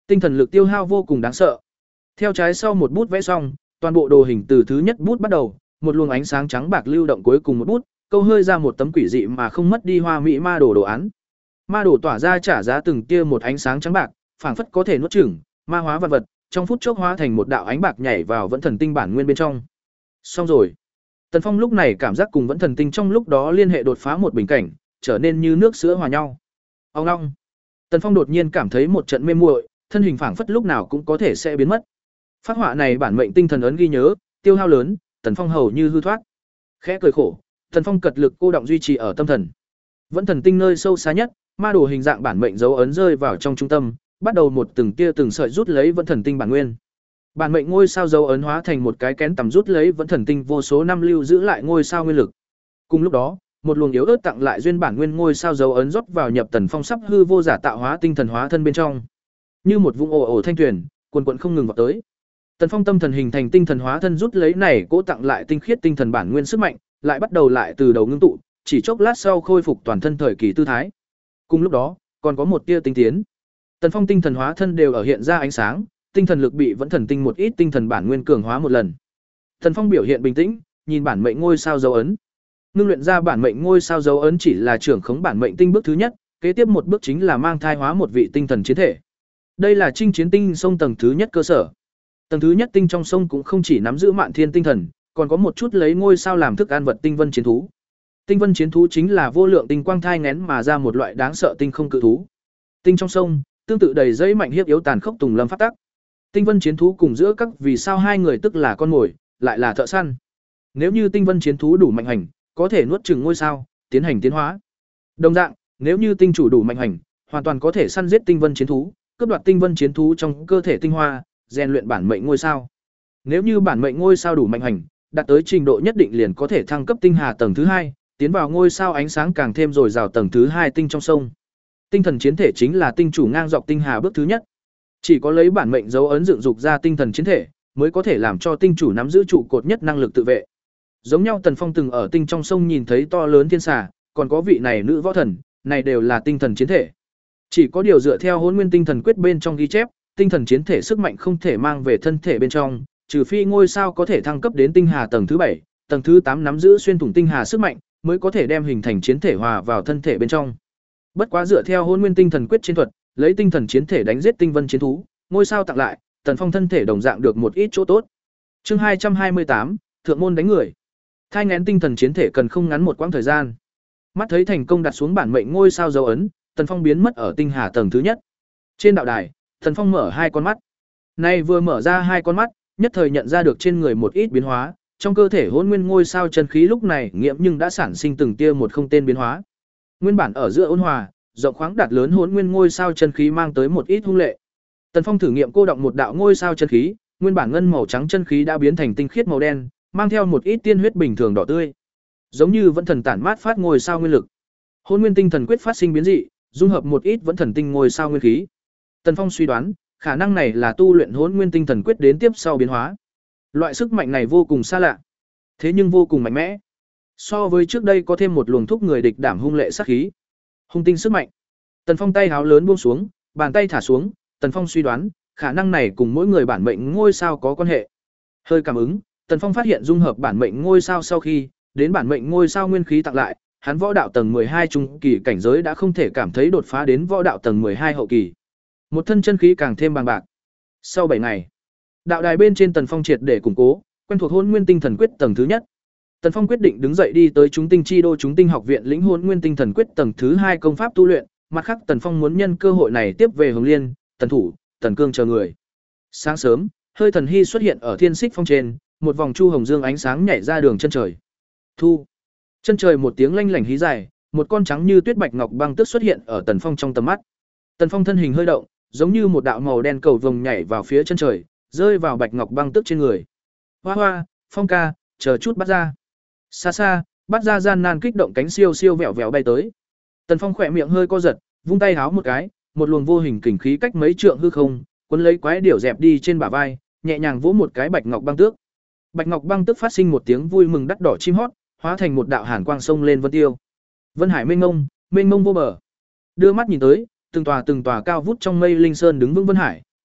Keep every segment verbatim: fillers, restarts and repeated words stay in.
Tinh thần lực tiêu hao vô cùng đáng sợ. Theo trái sau một bút vẽ xong, toàn bộ đồ hình từ thứ nhất bút bắt đầu, một luồng ánh sáng trắng bạc lưu động cuối cùng một bút, câu hơi ra một tấm quỷ dị mà không mất đi hoa mỹ ma đồ đồ án. Ma đồ tỏa ra trả giá từng tia một ánh sáng trắng bạc, phảng phất có thể nuốt chửng, ma hóa vật vật, trong phút chốc hóa thành một đạo ánh bạc nhảy vào vẫn thần tinh bản nguyên bên trong. Xong rồi. Tần Phong lúc này cảm giác cùng vẫn thần tinh trong lúc đó liên hệ đột phá một bình cảnh, trở nên như nước sữa hòa nhau. Ong ong. Tần Phong đột nhiên cảm thấy một trận mê muội, thân hình phảng phất lúc nào cũng có thể sẽ biến mất. Phát họa này bản mệnh tinh thần ấn ghi nhớ, tiêu hao lớn, Tần Phong hầu như hư thoát. Khẽ cười khổ, Tần Phong cật lực cô động duy trì ở tâm thần. Vẫn thần tinh nơi sâu xa nhất, ma đồ hình dạng bản mệnh dấu ấn rơi vào trong trung tâm, bắt đầu một từng tia từng sợi rút lấy vẫn thần tinh bản nguyên. Bản mệnh ngôi sao dấu ấn hóa thành một cái kén tầm rút lấy vẫn thần tinh vô số năm lưu giữ lại ngôi sao nguyên lực. Cùng lúc đó, một luồng yếu ớt tặng lại duyên bản nguyên ngôi sao dấu ấn rót vào nhập Tần Phong sắp hư vô giả tạo hóa tinh thần hóa thân bên trong. Như một vũng ồ ồ thanh thuyền, cuồn cuộn không ngừng vào tới. Tần Phong tâm thần hình thành tinh thần hóa thân rút lấy này cố tặng lại tinh khiết tinh thần bản nguyên sức mạnh, lại bắt đầu lại từ đầu ngưng tụ, chỉ chốc lát sau khôi phục toàn thân thời kỳ tư thái. Cùng lúc đó, còn có một tia tinh tiến. Tần Phong tinh thần hóa thân đều ở hiện ra ánh sáng, tinh thần lực bị vẫn thần tinh một ít tinh thần bản nguyên cường hóa một lần. Tần Phong biểu hiện bình tĩnh, nhìn bản mệnh ngôi sao dấu ấn. Ngưng luyện ra bản mệnh ngôi sao dấu ấn chỉ là trưởng khống bản mệnh tinh bước thứ nhất, kế tiếp một bước chính là mang thai hóa một vị tinh thần chiến thể. Đây là chinh chiến tinh sông tầng thứ nhất cơ sở. Tầng thứ nhất tinh trong sông cũng không chỉ nắm giữ mạn thiên tinh thần, còn có một chút lấy ngôi sao làm thức ăn vật tinh vân chiến thú. Tinh vân chiến thú chính là vô lượng tinh quang thai nghén mà ra một loại đáng sợ tinh không cự thú. Tinh trong sông, tương tự đầy dẫy mạnh hiếp yếu tàn khốc tùng lâm phát tắc. Tinh vân chiến thú cùng giữa các vì sao hai người tức là con mồi, lại là thợ săn. Nếu như tinh vân chiến thú đủ mạnh hành, có thể nuốt chửng ngôi sao, tiến hành tiến hóa. Đồng dạng, nếu như tinh chủ đủ mạnh hành, hoàn toàn có thể săn giết tinh vân chiến thú, cướp đoạt tinh vân chiến thú trong cơ thể tinh hoa, rèn luyện bản mệnh ngôi sao. Nếu như bản mệnh ngôi sao đủ mạnh hành, đạt tới trình độ nhất định liền có thể thăng cấp tinh hà tầng thứ hai, tiến vào ngôi sao ánh sáng càng thêm dồi dào tầng thứ hai tinh trong sông. Tinh thần chiến thể chính là tinh chủ ngang dọc tinh hà bước thứ nhất. Chỉ có lấy bản mệnh dấu ấn dựng dục ra tinh thần chiến thể, mới có thể làm cho tinh chủ nắm giữ trụ cột nhất năng lực tự vệ. Giống nhau Tần Phong từng ở tinh trong sông nhìn thấy to lớn thiên xà, còn có vị này nữ võ thần, này đều là tinh thần chiến thể. Chỉ có điều dựa theo Hỗn Nguyên Tinh Thần Quyết bên trong ghi chép, tinh thần chiến thể sức mạnh không thể mang về thân thể bên trong, trừ phi ngôi sao có thể thăng cấp đến tinh hà tầng thứ bảy, tầng thứ tám nắm giữ xuyên thủng tinh hà sức mạnh, mới có thể đem hình thành chiến thể hòa vào thân thể bên trong. Bất quá dựa theo Hỗn Nguyên Tinh Thần Quyết chiến thuật, lấy tinh thần chiến thể đánh giết tinh vân chiến thú, ngôi sao tặng lại, Tần Phong thân thể đồng dạng được một ít chỗ tốt. Chương hai trăm hai mươi tám, thượng môn đánh người. Thai nghén tinh thần chiến thể cần không ngắn một quãng thời gian. Mắt thấy thành công đặt xuống bản mệnh ngôi sao dấu ấn, Tần Phong biến mất ở tinh hà tầng thứ nhất. Trên đạo đài, Tần Phong mở hai con mắt. Nay vừa mở ra hai con mắt, nhất thời nhận ra được trên người một ít biến hóa, trong cơ thể Hỗn Nguyên ngôi sao chân khí lúc này nghiệm nhưng đã sản sinh từng tia một không tên biến hóa. Nguyên bản ở giữa ôn hòa, rộng khoáng đạt lớn Hỗn Nguyên ngôi sao chân khí mang tới một ít hung lệ. Tần Phong thử nghiệm cô động một đạo ngôi sao chân khí, nguyên bản ngân màu trắng chân khí đã biến thành tinh khiết màu đen, mang theo một ít tiên huyết bình thường đỏ tươi, giống như vẫn thần tản mát phát ngôi sao nguyên lực. Hỗn Nguyên Tinh Thần Quyết phát sinh biến dị, dung hợp một ít vẫn thần tinh ngôi sao nguyên khí. Tần Phong suy đoán, khả năng này là tu luyện Hỗn Nguyên Tinh Thần Quyết đến tiếp sau biến hóa. Loại sức mạnh này vô cùng xa lạ, thế nhưng vô cùng mạnh mẽ. So với trước đây có thêm một luồng thúc người địch đảm hung lệ sát khí. Hung tinh sức mạnh. Tần Phong tay háo lớn buông xuống, bàn tay thả xuống, Tần Phong suy đoán, khả năng này cùng mỗi người bản mệnh ngôi sao có quan hệ. Hơi cảm ứng, Tần Phong phát hiện dung hợp bản mệnh ngôi sao sau khi, đến bản mệnh ngôi sao nguyên khí tặng lại, hắn võ đạo tầng mười hai trung kỳ cảnh giới đã không thể cảm thấy đột phá đến võ đạo tầng mười hai hậu kỳ. Một thân chân khí càng thêm bằng bạc. Sau bảy ngày, đạo đài bên trên Tần Phong triệt để củng cố, quen thuộc Hỗn Nguyên Tinh Thần Quyết tầng thứ nhất. Tần Phong quyết định đứng dậy đi tới Chúng Tinh Chi Đô Chúng Tinh Học viện lĩnh Hỗn Nguyên Tinh Thần Quyết tầng thứ hai công pháp tu luyện, mặt khác Tần Phong muốn nhân cơ hội này tiếp về Hồng Liên, Tần Thủ, Tần Cương chờ người. Sáng sớm, hơi thần hy xuất hiện ở Thiên Xích Phong trên, một vòng chu hồng dương ánh sáng nhảy ra đường chân trời. Thu. Chân trời một tiếng lanh lảnh hí dài, một con trắng như tuyết bạch ngọc băng tức xuất hiện ở Tần Phong trong tầm mắt. Tần Phong thân hình hơi động, giống như một đạo màu đen cầu vồng nhảy vào phía chân trời, rơi vào bạch ngọc băng tức trên người. Hoa hoa, Phong ca, chờ chút bắt ra. Xa xa, bắt ra gian nan kích động cánh siêu siêu vẹo vẹo bay tới. Tần Phong khỏe miệng hơi co giật, vung tay háo một cái, một luồng vô hình kình khí cách mấy trượng hư không, cuốn lấy quái điểu dẹp đi trên bả vai, nhẹ nhàng vỗ một cái bạch ngọc băng tước. Bạch ngọc băng tước phát sinh một tiếng vui mừng đắt đỏ chim hót, hóa thành một đạo hàn quang sông lên vân tiêu. Vân hải mênh mông, mênh mông vô bờ. Đưa mắt nhìn tới, từng tòa từng tòa cao vút trong mây linh sơn đứng vững vân hải,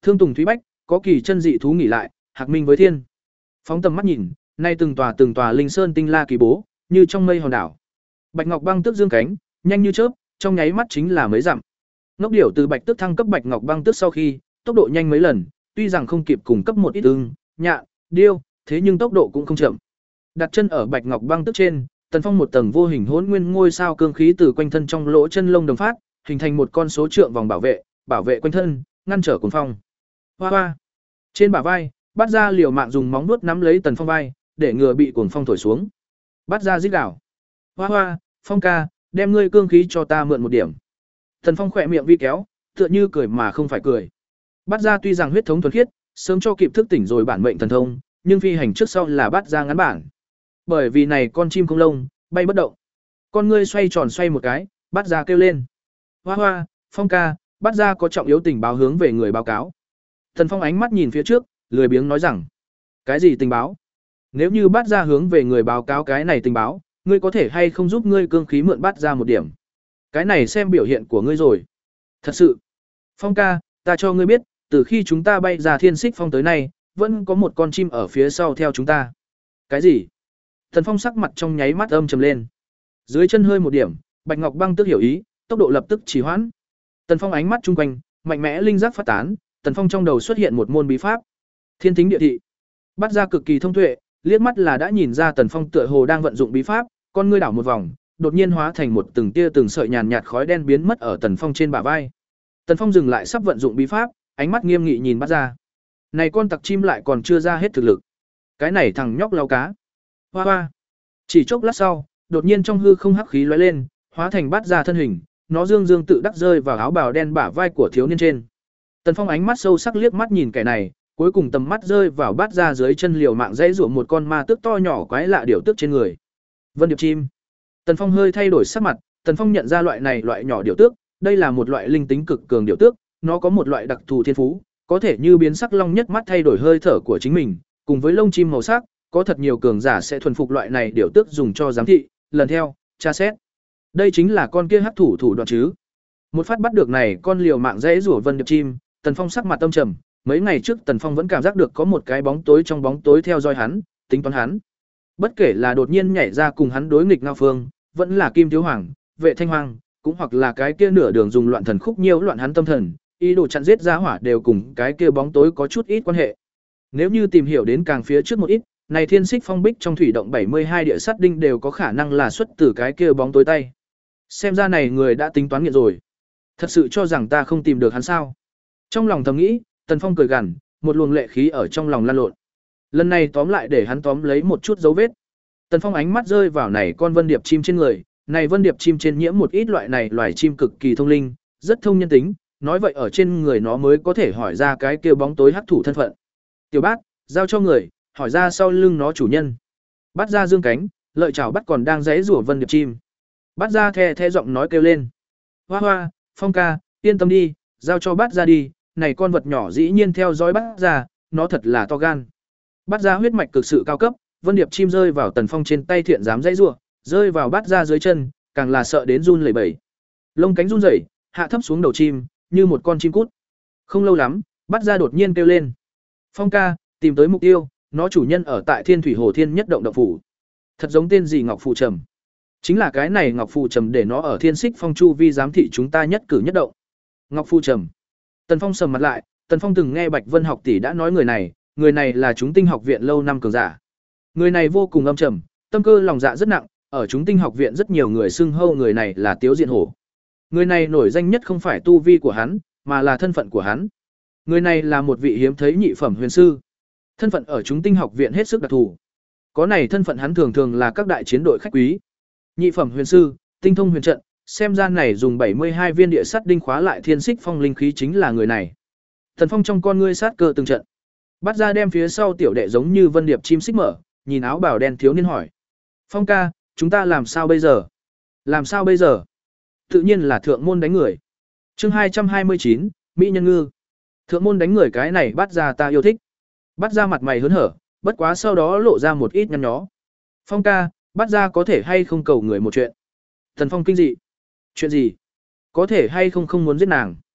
thương tùng thúy bách, có kỳ chân dị thú nghỉ lại, hạc minh với thiên. Phóng tầm mắt nhìn, nay từng tòa từng tòa linh sơn tinh la kỳ bố, như trong mây hòn đảo. Bạch Ngọc Băng Tước dương cánh, nhanh như chớp, trong nháy mắt chính là mấy dặm. Ngốc điểu từ Bạch Tước thăng cấp Bạch Ngọc Băng Tước sau khi, tốc độ nhanh mấy lần, tuy rằng không kịp cùng cấp một ít ưng, nhạn, điêu, thế nhưng tốc độ cũng không chậm. Đặt chân ở Bạch Ngọc Băng Tước trên, Tần Phong một tầng vô hình hỗn nguyên ngôi sao cương khí từ quanh thân trong lỗ chân lông đồng phát, hình thành một con số trượng vòng bảo vệ, bảo vệ quanh thân, ngăn trở cuồng phong. Hoa hoa. Trên bả vai, Bát Gia liều mạng dùng móng vuốt nắm lấy Tần Phong vai, để ngừa bị cuồng phong thổi xuống. Bát Gia rít gào. Hoa hoa, Phong ca, đem ngươi cương khí cho ta mượn một điểm. Tần Phong khỏe miệng vi kéo, tựa như cười mà không phải cười. Bát Gia tuy rằng huyết thống thuần khiết, sớm cho kịp thức tỉnh rồi bản mệnh thần thông, nhưng phi hành trước sau là Bát Gia ngắn bản. Bởi vì này con chim không lông, bay bất động. Con ngươi xoay tròn xoay một cái, Bát Gia kêu lên. Hoa hoa, Phong ca, Bát Gia có trọng yếu tình báo hướng về người báo cáo. Tần Phong ánh mắt nhìn phía trước, lười biếng nói rằng, cái gì tình báo? Nếu như Bát Gia hướng về người báo cáo cái này tình báo, ngươi có thể hay không giúp ngươi cương khí mượn Bát Gia một điểm? Cái này xem biểu hiện của ngươi rồi. Thật sự, Phong ca, ta cho ngươi biết, từ khi chúng ta bay ra Thiên Xích Phong tới nay, vẫn có một con chim ở phía sau theo chúng ta. Cái gì? Tần Phong sắc mặt trong nháy mắt âm trầm lên. Dưới chân hơi một điểm, Bạch Ngọc Băng Tước hiểu ý, tốc độ lập tức trì hoãn. Tần Phong ánh mắt chung quanh, mạnh mẽ linh giác phát tán, Tần Phong trong đầu xuất hiện một môn bí pháp. Thiên Thính Địa Thị. Bát Gia cực kỳ thông tuệ, liếc mắt là đã nhìn ra Tần Phong tựa hồ đang vận dụng bí pháp, con ngươi đảo một vòng, đột nhiên hóa thành một từng tia từng sợi nhàn nhạt khói đen biến mất ở Tần Phong trên bả vai. Tần Phong dừng lại sắp vận dụng bí pháp, ánh mắt nghiêm nghị nhìn Bát Gia. Này con tặc chim lại còn chưa ra hết thực lực. Cái này thằng nhóc lau cá. Hoa hoa. Chỉ chốc lát sau, đột nhiên trong hư không hắc khí lóe lên, hóa thành Bát Gia thân hình, nó dương dương tự đắc rơi vào áo bào đen bả vai của thiếu niên trên. Tần Phong ánh mắt sâu sắc liếc mắt nhìn kẻ này, cuối cùng tầm mắt rơi vào Bát Gia dưới chân liều mạng dãy rủa một con ma tước to nhỏ quái lạ điểu tước trên người. Vân điệp chim. Tần Phong hơi thay đổi sắc mặt, Tần Phong nhận ra loại này loại nhỏ điểu tước, đây là một loại linh tính cực cường điểu tước, nó có một loại đặc thù thiên phú, có thể như biến sắc long nhất mắt thay đổi hơi thở của chính mình, cùng với lông chim màu sắc, có thật nhiều cường giả sẽ thuần phục loại này điểu tước dùng cho giám thị, lần theo, tra xét. Đây chính là con kia hắc thủ thủ đoạn chứ. Một phát bắt được này con liều mạng dãy rủa vân điệp chim, Tần Phong sắc mặt tâm trầm, mấy ngày trước Tần Phong vẫn cảm giác được có một cái bóng tối trong bóng tối theo dõi hắn, tính toán hắn. Bất kể là đột nhiên nhảy ra cùng hắn đối nghịch Ngao Phương, vẫn là Kim Thiếu Hoàng, Vệ Thanh Hoàng, cũng hoặc là cái kia nửa đường dùng loạn thần khúc nhiễu loạn hắn tâm thần, ý đồ chặn giết ra hỏa đều cùng cái kia bóng tối có chút ít quan hệ. Nếu như tìm hiểu đến càng phía trước một ít, này Thiên Xích Phong bích trong thủy động bảy mươi hai địa sát đinh đều có khả năng là xuất từ cái kia bóng tối tay. Xem ra này người đã tính toán nghiện rồi. Thật sự cho rằng ta không tìm được hắn sao? Trong lòng thầm nghĩ, Tần Phong cười gằn, một luồng lệ khí ở trong lòng lan lộn. Lần này tóm lại để hắn tóm lấy một chút dấu vết. Tần Phong ánh mắt rơi vào này con vân điệp chim trên người, này vân điệp chim trên nhiễm một ít loại này loài chim cực kỳ thông linh, rất thông nhân tính, nói vậy ở trên người nó mới có thể hỏi ra cái kia bóng tối hắc thủ thân phận. Tiểu Bát, giao cho người, hỏi ra sau lưng nó chủ nhân. Bát Gia dương cánh, lợi chảo bắt còn đang giãy rủa vân điệp chim. Bát Gia the the giọng nói kêu lên. Hoa hoa, Phong ca, yên tâm đi, giao cho Bát Gia đi, này con vật nhỏ dĩ nhiên theo dõi Bát Gia, nó thật là to gan. Bát Gia huyết mạch cực sự cao cấp, vân điệp chim rơi vào Tần Phong trên tay thiện dám dãy rủa, rơi vào Bát Gia dưới chân, càng là sợ đến run lẩy bẩy. Lông cánh run rẩy, hạ thấp xuống đầu chim, như một con chim cút. Không lâu lắm, Bát Gia đột nhiên kêu lên. Phong ca, tìm tới mục tiêu, nó chủ nhân ở tại Thiên Thủy Hồ Thiên Nhất động động phủ. Thật giống tên gì Ngọc Phù Trầm. Chính là cái này Ngọc Phù Trầm để nó ở Thiên Xích Phong chu vi giám thị chúng ta nhất cử nhất động. Ngọc Phù Trầm. Tần Phong sầm mặt lại, Tần Phong từng nghe Bạch Vân học tỷ đã nói người này, người này là chúng tinh học viện lâu năm cường giả. Người này vô cùng âm trầm, tâm cơ lòng dạ rất nặng, ở chúng tinh học viện rất nhiều người xưng hô người này là Tiếu Diện Hổ. Người này nổi danh nhất không phải tu vi của hắn, mà là thân phận của hắn. Người này là một vị hiếm thấy nhị phẩm huyền sư. Thân phận ở chúng tinh học viện hết sức đặc thù. Có này thân phận hắn thường thường là các đại chiến đội khách quý. Nhị phẩm huyền sư, tinh thông huyền trận, xem ra này dùng bảy mươi hai viên địa sắt đinh khóa lại Thiên Xích Phong linh khí chính là người này. Thần Phong trong con ngươi sát cơ từng trận. Bắt ra đem phía sau tiểu đệ giống như vân điệp chim xích mở, nhìn áo bào đen thiếu niên hỏi: "Phong ca, chúng ta làm sao bây giờ?" "Làm sao bây giờ?" Tự nhiên là thượng môn đánh người. Chương hai trăm hai mươi chín, Mỹ nhân ngư. Thượng môn đánh người cái này bắt ra ta yêu thích. Bắt ra mặt mày hớn hở, bất quá sau đó lộ ra một ít nhăn nhó. Phong ca, bắt ra có thể hay không cầu người một chuyện. Thần Phong kinh dị. Chuyện gì? Có thể hay không không muốn giết nàng.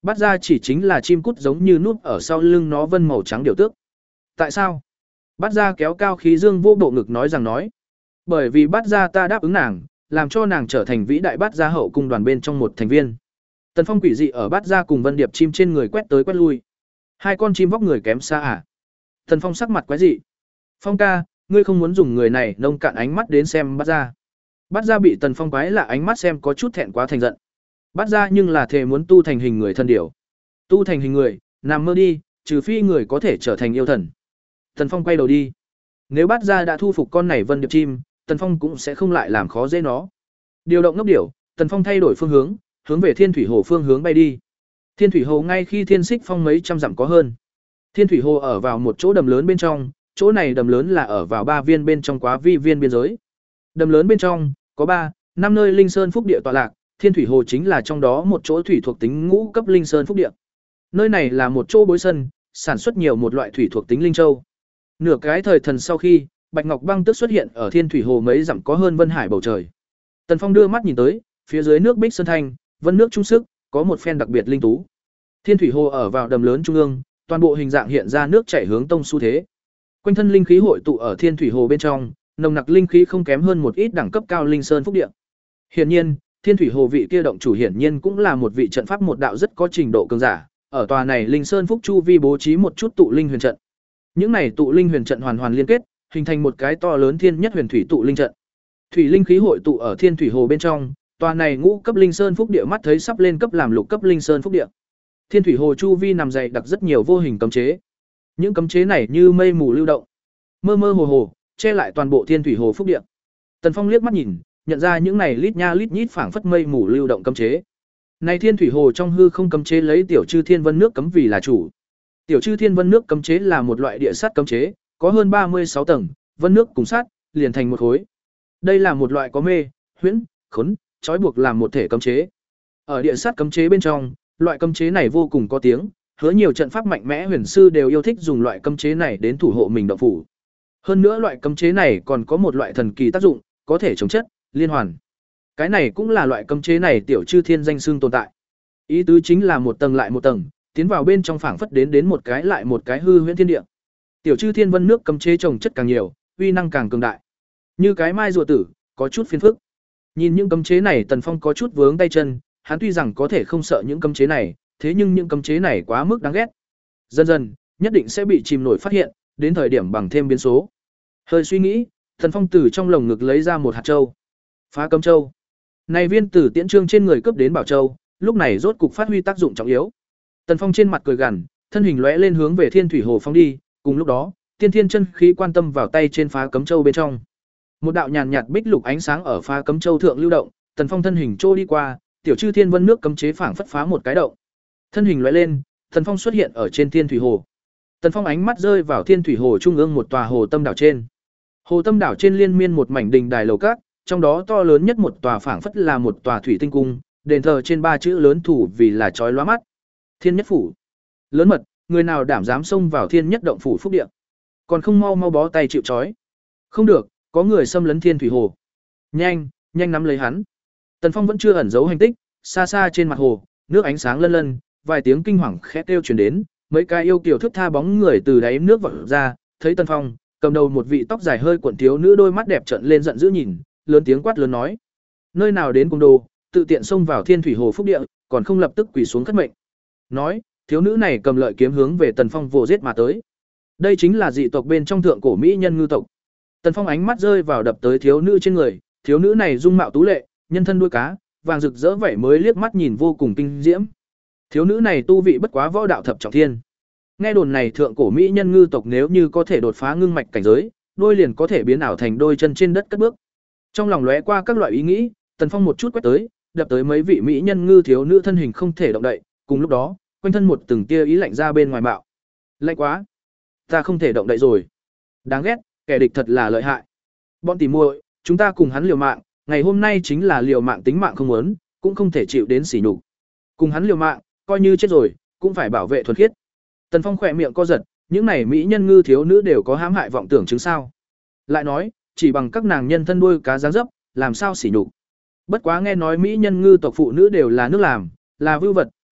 Bắt ra chỉ chính là chim cút giống như núp ở sau lưng nó vân màu trắng điều tước. Tại sao? Bắt ra kéo cao khí dương vô bộ ngực nói rằng nói. Bởi vì bắt ra ta đáp ứng nàng, làm cho nàng trở thành vĩ đại bắt ra hậu cung đoàn bên trong một thành viên. Tần Phong quỷ dị ở bắt ra cùng vân điệp chim trên người quét tới quét lui. Hai con chim vóc người kém xa à? Tần Phong sắc mặt quái dị. Phong ca, ngươi không muốn dùng người này nông cạn ánh mắt đến xem bắt ra. Bắt ra bị Tần Phong quái lạ ánh mắt xem có chút thẹn quá thành giận. Bắt ra nhưng là thề muốn tu thành hình người thân điểu. Tu thành hình người, nằm mơ đi, trừ phi người có thể trở thành yêu thần. Tần Phong quay đầu đi. Nếu bắt ra đã thu phục con này vân điệp chim, Tần Phong cũng sẽ không lại làm khó dễ nó. Điều động ngốc điểu, Tần Phong thay đổi phương hướng, hướng về Thiên Thủy Hồ phương hướng bay đi. Thiên Thủy Hồ ngay khi Thiên Xích Phong mấy trăm dặm có hơn. Thiên Thủy Hồ ở vào một chỗ đầm lớn bên trong, chỗ này đầm lớn là ở vào ba viên bên trong quá vi viên biên giới. Đầm lớn bên trong có ba, năm nơi linh sơn phúc địa tọa lạc, Thiên Thủy Hồ chính là trong đó một chỗ thủy thuộc tính ngũ cấp linh sơn phúc địa. Nơi này là một chỗ bối sân, sản xuất nhiều một loại thủy thuộc tính linh châu. Nửa cái thời thần sau khi, Bạch Ngọc Băng tức xuất hiện ở Thiên Thủy Hồ mấy dặm có hơn vân hải bầu trời. Tần Phong đưa mắt nhìn tới, phía dưới nước bích sơn thanh, vân nước trung sức, có một phen đặc biệt linh tú. Thiên Thủy Hồ ở vào đầm lớn trung ương, toàn bộ hình dạng hiện ra nước chảy hướng tông xu thế. Quanh thân linh khí hội tụ ở Thiên Thủy Hồ bên trong, nồng nặc linh khí không kém hơn một ít đẳng cấp cao linh sơn phúc địa. Hiển nhiên, Thiên Thủy Hồ vị kia động chủ hiển nhiên cũng là một vị trận pháp một đạo rất có trình độ cường giả, ở tòa này linh sơn phúc chu vi bố trí một chút tụ linh huyền trận. Những này tụ linh huyền trận hoàn hoàn liên kết, hình thành một cái to lớn thiên nhất huyền thủy tụ linh trận. Thủy linh khí hội tụ ở Thiên Thủy Hồ bên trong, tòa này ngũ cấp linh sơn phúc địa mắt thấy sắp lên cấp làm lục cấp linh sơn phúc địa. Thiên Thủy Hồ chu vi nằm dày đặc rất nhiều vô hình cấm chế. Những cấm chế này như mây mù lưu động, mơ mơ hồ hồ, che lại toàn bộ Thiên Thủy Hồ phúc địa. Tần Phong liếc mắt nhìn, nhận ra những này lít nha lít nhít phảng phất mây mù lưu động cấm chế. Này Thiên Thủy Hồ trong hư không cấm chế lấy tiểu chư thiên vân nước cấm vì là chủ. Tiểu chư thiên vân nước cấm chế là một loại địa sát cấm chế, có hơn ba mươi sáu tầng, vân nước cùng sát, liền thành một khối. Đây là một loại có mê, huyễn, khốn, trói buộc làm một thể cấm chế. Ở địa sát cấm chế bên trong, loại cấm chế này vô cùng có tiếng, hứa nhiều trận pháp mạnh mẽ huyền sư đều yêu thích dùng loại cấm chế này đến thủ hộ mình động phủ. Hơn nữa loại cấm chế này còn có một loại thần kỳ tác dụng, có thể chống chất, liên hoàn. Cái này cũng là loại cấm chế này tiểu chư thiên danh xưng tồn tại. Ý tứ chính là một tầng lại một tầng, tiến vào bên trong phảng phất đến đến một cái lại một cái hư huyễn thiên địa. Tiểu chư thiên vân nước cấm chế trồng chất càng nhiều, uy năng càng cường đại. Như cái mai rùa tử, có chút phiền phức. Nhìn những cấm chế này Tần Phong có chút vướng tay chân, hắn tuy rằng có thể không sợ những cấm chế này, thế nhưng những cấm chế này quá mức đáng ghét. Dần dần, nhất định sẽ bị chìm nổi phát hiện, đến thời điểm bằng thêm biến số. Hơi suy nghĩ, Tần Phong từ trong lồng ngực lấy ra một hạt châu. Phá cấm châu. Này viên tử tiễn trương trên người cướp đến bảo châu, lúc này rốt cục phát huy tác dụng trọng yếu. Tần Phong trên mặt cười gằn, thân hình lóe lên hướng về Thiên Thủy Hồ phóng đi, cùng lúc đó, tiên thiên chân khí quan tâm vào tay trên phá cấm châu bên trong. Một đạo nhàn nhạt bích lục ánh sáng ở phá cấm châu thượng lưu động, Tần Phong thân hình trôi đi qua, tiểu chư thiên vân nước cấm chế phảng phất phá một cái động. Thân hình lóe lên, Tần Phong xuất hiện ở trên Thiên Thủy Hồ. Tần Phong ánh mắt rơi vào Thiên Thủy Hồ trung ương một tòa hồ tâm đảo trên. Hồ tâm đảo trên liên miên một mảnh đình đài lầu các, trong đó to lớn nhất một tòa phảng phất là một tòa thủy tinh cung, đền thờ trên ba chữ lớn thủ vì là chói lóa mắt. Thiên Nhất Phủ. Lớn mật, người nào đảm dám xông vào Thiên Nhất động phủ phúc địa, còn không mau mau bó tay chịu trói. Không được, có người xâm lấn Thiên Thủy Hồ. Nhanh, nhanh nắm lấy hắn. Tần Phong vẫn chưa ẩn giấu hành tích, xa xa trên mặt hồ, nước ánh sáng lân lân, vài tiếng kinh hoàng khẽ kêu truyền đến, mấy cái yêu kiều thức tha bóng người từ đáy nước vọt ra, thấy Tần Phong, cầm đầu một vị tóc dài hơi cuộn thiếu nữ đôi mắt đẹp trợn lên giận dữ nhìn, lớn tiếng quát lớn nói: "Nơi nào đến cung đồ, tự tiện xông vào Thiên Thủy Hồ phúc địa, còn không lập tức quỳ xuống khất mệnh." Nói, thiếu nữ này cầm lợi kiếm hướng về Tần Phong vồ giết mà tới. Đây chính là dị tộc bên trong thượng cổ mỹ nhân ngư tộc. Tần Phong ánh mắt rơi vào đập tới thiếu nữ trên người, thiếu nữ này dung mạo tú lệ, nhân thân đuôi cá, vàng rực rỡ vẻ mới liếc mắt nhìn vô cùng kinh diễm. Thiếu nữ này tu vị bất quá võ đạo thập trọng thiên. Nghe đồn này thượng cổ mỹ nhân ngư tộc nếu như có thể đột phá ngưng mạch cảnh giới, đôi liền có thể biến ảo thành đôi chân trên đất cất bước. Trong lòng lóe qua các loại ý nghĩ, Tần Phong một chút quét tới, đập tới mấy vị mỹ nhân ngư thiếu nữ thân hình không thể động đậy, cùng lúc đó, quanh thân một từng tia ý lạnh ra bên ngoài bạo. Lạnh quá, ta không thể động đậy rồi. Đáng ghét, kẻ địch thật là lợi hại. Bọn tỉ muội, chúng ta cùng hắn liều mạng, ngày hôm nay chính là liều mạng tính mạng không muốn, cũng không thể chịu đến sỉ nhục. Cùng hắn liều mạng, coi như chết rồi, cũng phải bảo vệ thuần khiết. Tần Phong khỏe miệng co giật, những này mỹ nhân ngư thiếu nữ đều có hãm hại vọng tưởng chứng sao? Lại nói, chỉ bằng các nàng nhân thân đuôi cá dáng dấp, làm sao sỉ nhục? Bất quá nghe nói mỹ nhân ngư tộc phụ nữ đều là nước làm, là vưu vật,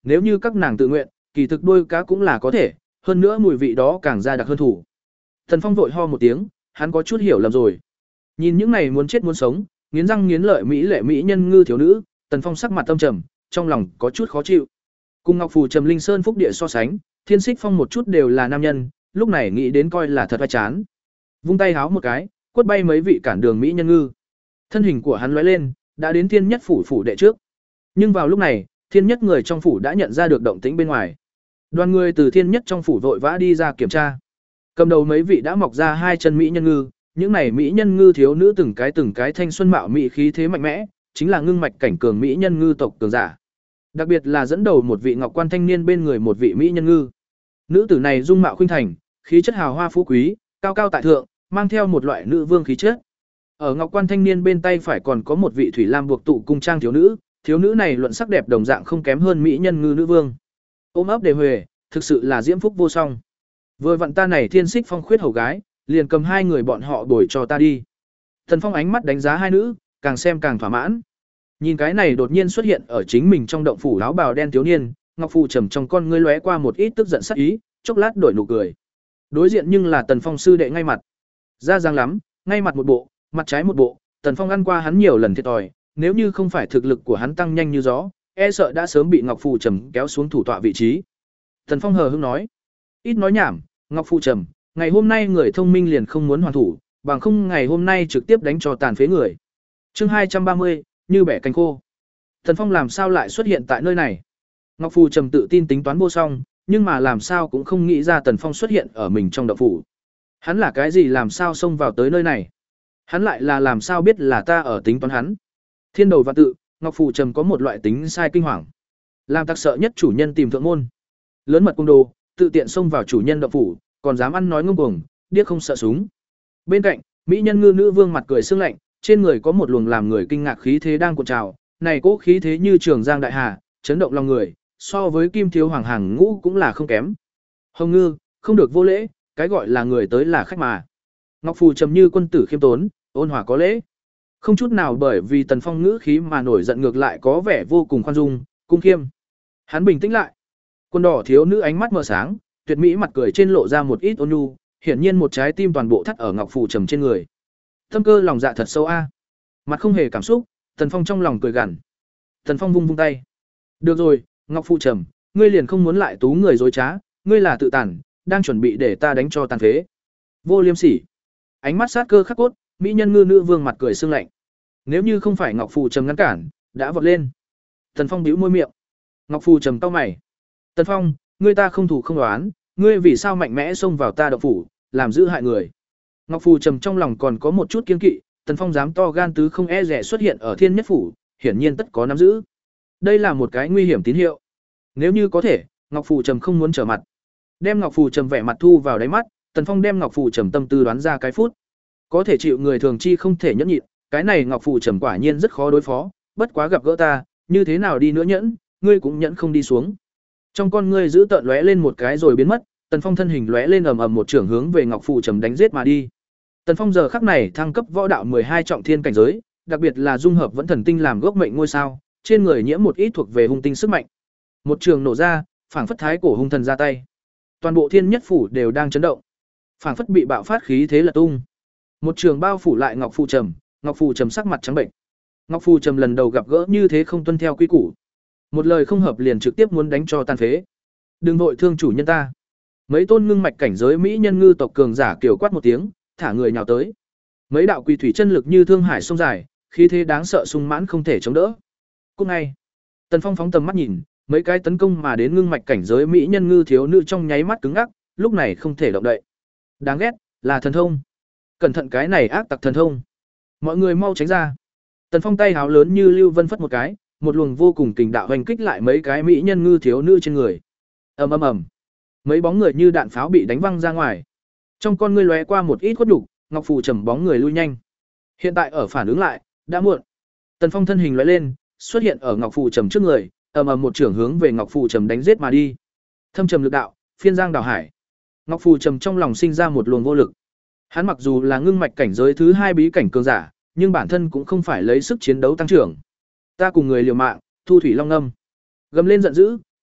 nếu như các nàng tự nguyện, kỳ thực đuôi cá cũng là có thể, hơn nữa mùi vị đó càng ra đặc hơn thủ. Tần Phong vội ho một tiếng, hắn có chút hiểu lầm rồi. Nhìn những này muốn chết muốn sống, nghiến răng nghiến lợi mỹ lệ mỹ nhân ngư thiếu nữ, Tần Phong sắc mặt âm trầm, trong lòng có chút khó chịu. Cùng Ngọc Phù Trầm Linh Sơn phúc địa so sánh, Thiên Xích Phong một chút đều là nam nhân, lúc này nghĩ đến coi là thật vai chán. Vung tay háo một cái, quất bay mấy vị cản đường mỹ nhân ngư. Thân hình của hắn lóe lên, đã đến Thiên Nhất phủ phủ đệ trước. Nhưng vào lúc này, Thiên Nhất người trong phủ đã nhận ra được động tĩnh bên ngoài. Đoàn người từ Thiên Nhất trong phủ vội vã đi ra kiểm tra. Cầm đầu mấy vị đã mọc ra hai chân mỹ nhân ngư, những này mỹ nhân ngư thiếu nữ từng cái từng cái thanh xuân mạo mỹ khí thế mạnh mẽ, chính là ngưng mạch cảnh cường mỹ nhân ngư tộc cường giả. Đặc biệt là dẫn đầu một vị ngọc quan thanh niên bên người một vị mỹ nhân ngư. Nữ tử này dung mạo khuynh thành, khí chất hào hoa phú quý, cao cao tại thượng, mang theo một loại nữ vương khí chất. Ở ngọc quan thanh niên bên tay phải còn có một vị thủy lam buộc tụ cung trang thiếu nữ, thiếu nữ này luận sắc đẹp đồng dạng không kém hơn mỹ nhân ngư nữ vương. Ôm ấp đề huề, thực sự là diễm phúc vô song. Vừa vặn ta này Thiên Xích Phong khuyết hầu gái, liền cầm hai người bọn họ bồi cho ta đi. Thần Phong ánh mắt đánh giá hai nữ, càng xem càng thỏa mãn. Nhìn cái này đột nhiên xuất hiện ở chính mình trong động phủ áo bào đen thiếu niên, Ngọc Phù Trầm trong con ngươi lóe qua một ít tức giận sắc ý, chốc lát đổi nụ cười. Đối diện nhưng là Tần Phong sư đệ ngay mặt. Ra dáng lắm, ngay mặt một bộ, mặt trái một bộ, Tần Phong ăn qua hắn nhiều lần thiệt thòi, nếu như không phải thực lực của hắn tăng nhanh như gió, e sợ đã sớm bị Ngọc Phù Trầm kéo xuống thủ tọa vị trí. Tần Phong hờ hững nói, ít nói nhảm, Ngọc Phù Trầm, ngày hôm nay người thông minh liền không muốn hoàn thủ, bằng không ngày hôm nay trực tiếp đánh cho tàn phế người. Chương hai trăm ba mươi, như bẻ cánh khô. Tần Phong làm sao lại xuất hiện tại nơi này? Ngọc Phù Trầm tự tin tính toán vô song, nhưng mà làm sao cũng không nghĩ ra Tần Phong xuất hiện ở mình trong động phủ. Hắn là cái gì làm sao xông vào tới nơi này? Hắn lại là làm sao biết là ta ở tính toán hắn? Thiên đầu vạn tự, Ngọc Phù Trầm có một loại tính sai kinh hoàng. Làm tặc sợ nhất chủ nhân tìm thượng môn. Lớn mật cung đồ, tự tiện xông vào chủ nhân động phủ, còn dám ăn nói ngông cuồng, điếc không sợ súng. Bên cạnh, mỹ nhân ngư nữ vương mặt cười sương lạnh, trên người có một luồng làm người kinh ngạc khí thế đang cuộn trào, này cố khí thế như trường giang đại hà, chấn động lòng người, so với Kim Thiếu Hoàng hàng ngũ cũng là không kém. Hồng Ngư, không được vô lễ, cái gọi là người tới là khách mà. Ngọc Phù Trầm như quân tử khiêm tốn, ôn hòa có lễ. Không chút nào bởi vì Tần Phong ngữ khí mà nổi giận, ngược lại có vẻ vô cùng khoan dung, cung khiêm. Hắn bình tĩnh lại. Quần đỏ thiếu nữ ánh mắt mờ sáng, tuyệt mỹ mặt cười trên lộ ra một ít ôn nhu, hiển nhiên một trái tim toàn bộ thắt ở Ngọc Phù Trầm trên người. Tâm cơ lòng dạ thật sâu a. Mặt không hề cảm xúc, Tần Phong trong lòng cười gằn. Tần Phong vung vung tay. Được rồi, Ngọc Phù Trầm, ngươi liền không muốn lại tú người dối trá, ngươi là tự tàn, đang chuẩn bị để ta đánh cho tàn phế. Vô liêm sỉ. Ánh mắt sát cơ khắc cốt, mỹ nhân ngư nữ vương mặt cười sương lạnh. Nếu như không phải Ngọc Phù Trầm ngăn cản, đã vọt lên. Tần Phong bĩu môi miệng. Ngọc Phù Trầm cau mày. Tần Phong, ngươi ta không thủ không đoán, ngươi vì sao mạnh mẽ xông vào ta động phủ, làm giữ hại người? Ngọc Phù Trầm trong lòng còn có một chút kiên kỵ, Tần Phong dám to gan tứ không e rẻ xuất hiện ở Thiên Nhất phủ, hiển nhiên tất có nắm giữ. Đây là một cái nguy hiểm tín hiệu. Nếu như có thể, Ngọc Phù Trầm không muốn trở mặt. Đem Ngọc Phù Trầm vẻ mặt thu vào đáy mắt, Tần Phong đem Ngọc Phù Trầm tâm tư đoán ra cái phút. Có thể chịu người thường chi không thể nhẫn nhịn, cái này Ngọc Phù Trầm quả nhiên rất khó đối phó, bất quá gặp gỡ ta, như thế nào đi nữa nhẫn, ngươi cũng nhẫn không đi xuống. Trong con ngươi giữ tợn lóe lên một cái rồi biến mất, Tần Phong thân hình lóe lên ầm ầm một trường hướng về Ngọc Phù Trầm đánh giết mà đi. Tần Phong giờ khắc này thăng cấp võ đạo mười hai trọng thiên cảnh giới, đặc biệt là dung hợp vẫn thần tinh làm gốc mệnh ngôi sao, trên người nhiễm một ít thuộc về hung tinh sức mạnh. Một trường nổ ra, phảng phất thái cổ hung thần ra tay. Toàn bộ Thiên Nhất phủ đều đang chấn động. Phảng phất bị bạo phát khí thế là tung. Một trường bao phủ lại Ngọc Phù Trầm, Ngọc Phù Trầm sắc mặt trắng bệnh. Ngọc Phù Trầm lần đầu gặp gỡ như thế không tuân theo quy củ. Một lời không hợp liền trực tiếp muốn đánh cho tan phế. Đừng vội thương chủ nhân ta. Mấy tôn ngưng mạch cảnh giới mỹ nhân ngư tộc cường giả kiều quát một tiếng, thả người nhào tới. Mấy đạo quỳ thủy chân lực như thương hải sông dài, khí thế đáng sợ sung mãn không thể chống đỡ. Cùng ngay, Tần Phong phóng tầm mắt nhìn, mấy cái tấn công mà đến ngưng mạch cảnh giới mỹ nhân ngư thiếu nữ trong nháy mắt cứng ngắc, lúc này không thể động đậy. Đáng ghét, là thần thông. Cẩn thận cái này ác tặc thần thông. Mọi người mau tránh ra. Tần Phong tay háo lớn như lưu vân phất một cái, một luồng vô cùng kình đạo hành kích lại mấy cái mỹ nhân ngư thiếu nữ trên người. Ầm ầm ầm. Mấy bóng người như đạn pháo bị đánh văng ra ngoài. Trong con ngươi lóe qua một ít khuất nhục, Ngọc Phù Trầm bóng người lui nhanh. Hiện tại ở phản ứng lại, đã muộn. Tần Phong thân hình lóe lên, xuất hiện ở Ngọc Phù Trầm trước người, ầm ầm một trưởng hướng về Ngọc Phù Trầm đánh giết mà đi. Thâm trầm lực đạo, phiên giang đảo hải. Ngọc Phù Trầm trong lòng sinh ra một luồng vô lực. Hắn mặc dù là ngưng mạch cảnh giới thứ hai bí cảnh cường giả, nhưng bản thân cũng không phải lấy sức chiến đấu tăng trưởng. Ta cùng người liều mạng, thu thủy long ngâm. Gầm lên giận dữ,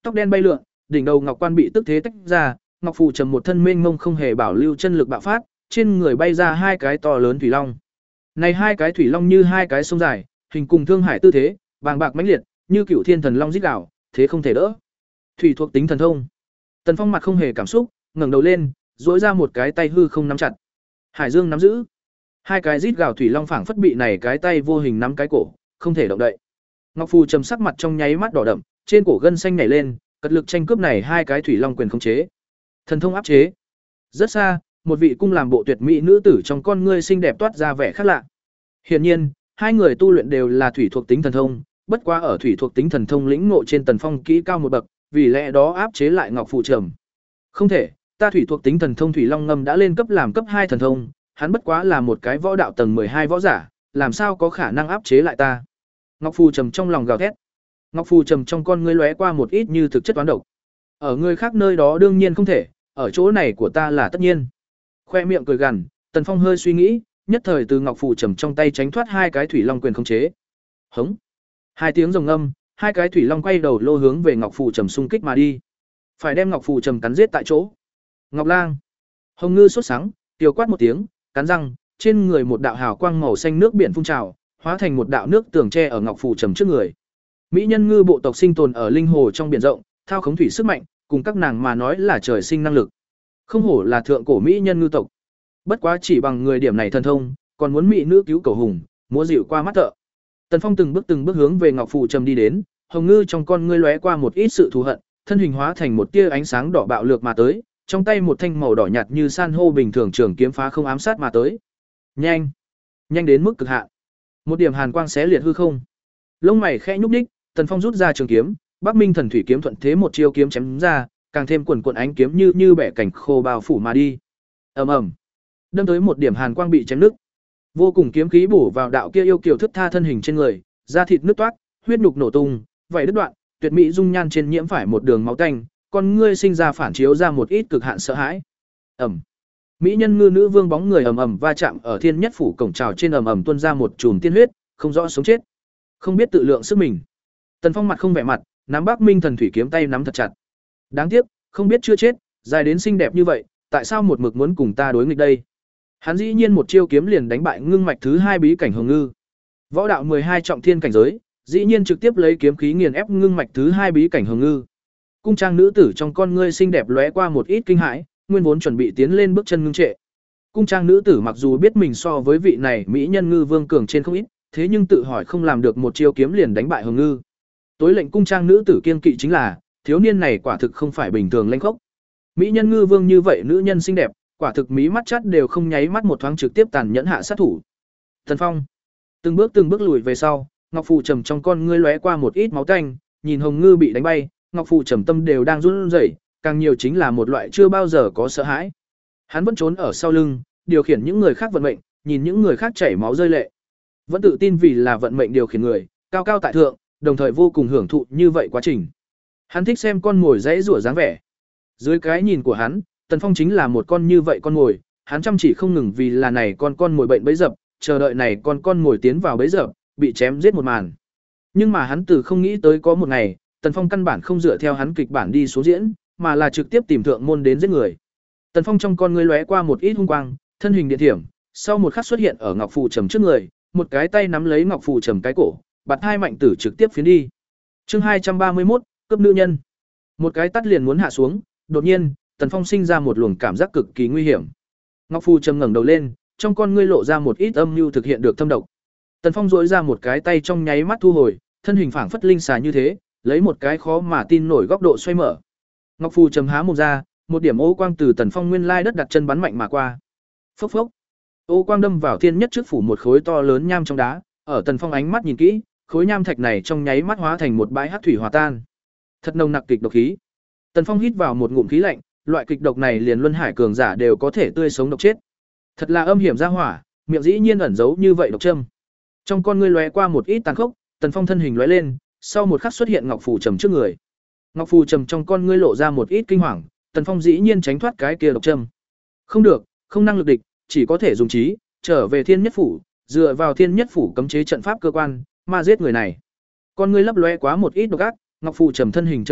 tóc đen bay lượn, đỉnh đầu ngọc quan bị tức thế tách ra, ngọc phù trầm một thân mênh mông không hề bảo lưu chân lực bạo phát, trên người bay ra hai cái to lớn thủy long. Này hai cái thủy long như hai cái sông dài, hình cùng thương hải tư thế, bàng bạc mãnh liệt, như cửu thiên thần long rít gào, thế không thể đỡ. Thủy thuộc tính thần thông. Tần Phong mặt không hề cảm xúc, ngẩng đầu lên, duỗi ra một cái tay hư không nắm chặt. Hải Dương nắm giữ. Hai cái rít gào thủy long phảng phất bị này cái tay vô hình nắm cái cổ, không thể động đậy. Ngọc phù trầm sắc mặt trong nháy mắt đỏ đậm, trên cổ gân xanh nhảy lên, cật lực tranh cướp này hai cái thủy long quyền khống chế. Thần thông áp chế. Rất xa, một vị cung làm bộ tuyệt mỹ nữ tử trong con ngươi xinh đẹp toát ra vẻ khác lạ. Hiển nhiên, hai người tu luyện đều là thủy thuộc tính thần thông, bất quá ở thủy thuộc tính thần thông lĩnh ngộ trên Tần Phong kỹ cao một bậc, vì lẽ đó áp chế lại Ngọc phù trầm. Không thể, ta thủy thuộc tính thần thông thủy long ngâm đã lên cấp làm cấp hai thần thông, hắn bất quá là một cái võ đạo tầng mười hai võ giả, làm sao có khả năng áp chế lại ta. Ngọc phù trầm trong lòng gào thét. Ngọc phù trầm trong con ngươi lóe qua một ít như thực chất toán độc. Ở người khác nơi đó đương nhiên không thể, ở chỗ này của ta là tất nhiên. Khoe miệng cười gằn, Tần Phong hơi suy nghĩ, nhất thời từ ngọc phù trầm trong tay tránh thoát hai cái thủy long quyền khống chế. Hống. Hai tiếng rồng ngâm, hai cái thủy long quay đầu lô hướng về ngọc phù trầm xung kích mà đi. Phải đem ngọc phù trầm cắn giết tại chỗ. Ngọc Lang. Hồng Ngư sốt sắng, tiêu quát một tiếng, cắn răng, trên người một đạo hào quang màu xanh nước biển phun trào, hóa thành một đạo nước tường tre ở ngọc phù trầm trước người. Mỹ nhân ngư bộ tộc sinh tồn ở linh hồ trong biển rộng, thao khống thủy sức mạnh, cùng các nàng mà nói là trời sinh năng lực. Không hổ là thượng cổ mỹ nhân ngư tộc. Bất quá chỉ bằng người điểm này thần thông, còn muốn mỹ nữ cứu cầu hùng, múa dịu qua mắt thợ. Tần Phong từng bước từng bước hướng về ngọc phù trầm đi đến, Hồng Ngư trong con ngươi lóe qua một ít sự thù hận, thân hình hóa thành một tia ánh sáng đỏ bạo lược mà tới, trong tay một thanh màu đỏ nhạt như san hô bình thường trường kiếm phá không ám sát mà tới. Nhanh, nhanh đến mức cực hạn. Một điểm hàn quang xé liệt hư không. Lông mày khẽ nhúc nhích, Tần Phong rút ra trường kiếm, Bắc Minh Thần Thủy kiếm thuận thế một chiêu kiếm chém ra, càng thêm quần quần ánh kiếm như như bẻ cảnh khô bao phủ mà đi. Ầm ầm. Đâm tới một điểm hàn quang bị chém nứt. Vô cùng kiếm khí bổ vào đạo kia yêu kiều thức tha thân hình trên người, da thịt nứt toát, huyết nhục nổ tung, vảy đứt đoạn, tuyệt mỹ dung nhan trên nhiễm phải một đường máu tanh, con ngươi sinh ra phản chiếu ra một ít cực hạn sợ hãi. Ầm. Mỹ nhân ngư nữ vương bóng người ầm ầm va chạm ở thiên nhất phủ cổng trào trên ầm ầm tuôn ra một chùm tiên huyết, không rõ sống chết. Không biết tự lượng sức mình. Tần Phong mặt không vẻ mặt, nắm Bắc Minh Thần Thủy kiếm tay nắm thật chặt. Đáng tiếc, không biết chưa chết, dài đến xinh đẹp như vậy, tại sao một mực muốn cùng ta đối nghịch đây? Hắn dĩ nhiên một chiêu kiếm liền đánh bại ngưng mạch thứ hai bí cảnh Hồng Ngư. Võ đạo mười hai trọng thiên cảnh giới, dĩ nhiên trực tiếp lấy kiếm khí nghiền ép ngưng mạch thứ hai bí cảnh Hồng Ngư. Cung trang nữ tử trong con ngươi xinh đẹp lóe qua một ít kinh hãi, nguyên vốn chuẩn bị tiến lên bước chân ngưng trệ. Cung trang nữ tử mặc dù biết mình so với vị này mỹ nhân ngư vương cường trên không ít, thế nhưng tự hỏi không làm được một chiêu kiếm liền đánh bại Hồng Ngư. Tối lệnh cung trang nữ tử kiên kỵ chính là, thiếu niên này quả thực không phải bình thường lanh khốc. Mỹ nhân ngư vương như vậy nữ nhân xinh đẹp, quả thực mí mắt chắt đều không nháy mắt một thoáng trực tiếp tàn nhẫn hạ sát thủ. Tần Phong từng bước từng bước lùi về sau, ngọc phù trầm trong con ngươi lóe qua một ít máu tanh, nhìn Hồng Ngư bị đánh bay, ngọc phù trầm tâm đều đang run rẩy, càng nhiều chính là một loại chưa bao giờ có sợ hãi. Hắn vẫn trốn ở sau lưng, điều khiển những người khác vận mệnh, nhìn những người khác chảy máu rơi lệ. Vẫn tự tin vì là vận mệnh điều khiển người, cao cao tại thượng, đồng thời vô cùng hưởng thụ như vậy quá trình. Hắn thích xem con mồi dãy rủa dáng vẻ. Dưới cái nhìn của hắn, Tần Phong chính là một con như vậy con mồi, hắn chăm chỉ không ngừng vì là này con con mồi bệnh bẫy dập, chờ đợi này con con mồi tiến vào bẫy dập, bị chém giết một màn. Nhưng mà hắn từ không nghĩ tới có một ngày, Tần Phong căn bản không dựa theo hắn kịch bản đi xuống diễn, mà là trực tiếp tìm thượng môn đến giết người. Tần Phong trong con ngươi lóe qua một ít hung quang, thân hình điện thiểm, sau một khắc xuất hiện ở ngọc phù trầm trước người, một cái tay nắm lấy ngọc phù trầm cái cổ, bạt hai mạnh tử trực tiếp phiến đi. Chương hai trăm ba mươi mốt, cấp nữ nhân. Một cái tát liền muốn hạ xuống, đột nhiên, Tần Phong sinh ra một luồng cảm giác cực kỳ nguy hiểm. Ngọc phù trầm ngẩng đầu lên, trong con ngươi lộ ra một ít âm mưu thực hiện được thâm độc. Tần Phong duỗi ra một cái tay trong nháy mắt thu hồi, thân hình phảng phất linh xà như thế, lấy một cái khó mà tin nổi góc độ xoay mở. Ngọc phù trầm há mồm ra, một điểm ô quang từ Tần Phong nguyên lai đất đặt chân bắn mạnh mà qua. Phốc phốc. Ô quang đâm vào thiên nhất trước phủ một khối to lớn nham trong đá, ở Tần Phong ánh mắt nhìn kỹ, khối nham thạch này trong nháy mắt hóa thành một bãi hắc thủy hòa tan. Thật nồng nặc kịch độc khí. Tần Phong hít vào một ngụm khí lạnh, loại kịch độc này liền luân hải cường giả đều có thể tươi sống độc chết. Thật là âm hiểm ra hỏa, miệng dĩ nhiên ẩn giấu như vậy độc châm. Trong con ngươi lóe qua một ít tàn khốc, Tần Phong thân hình lóe lên, sau một khắc xuất hiện ngọc phù trầm trước người. Ngọc phù trầm trong con ngươi lộ ra một ít kinh hoàng, Tần Phong dĩ nhiên tránh thoát cái kia độc châm. Không được, không năng lực địch, chỉ có thể dùng trí, trở về Thiên Nhất phủ, dựa vào Thiên Nhất phủ cấm chế trận pháp cơ quan, mà giết người này. Con ngươi lấp lóe quá một ít độc ác, ngọc phù trầm thân hình chấn động,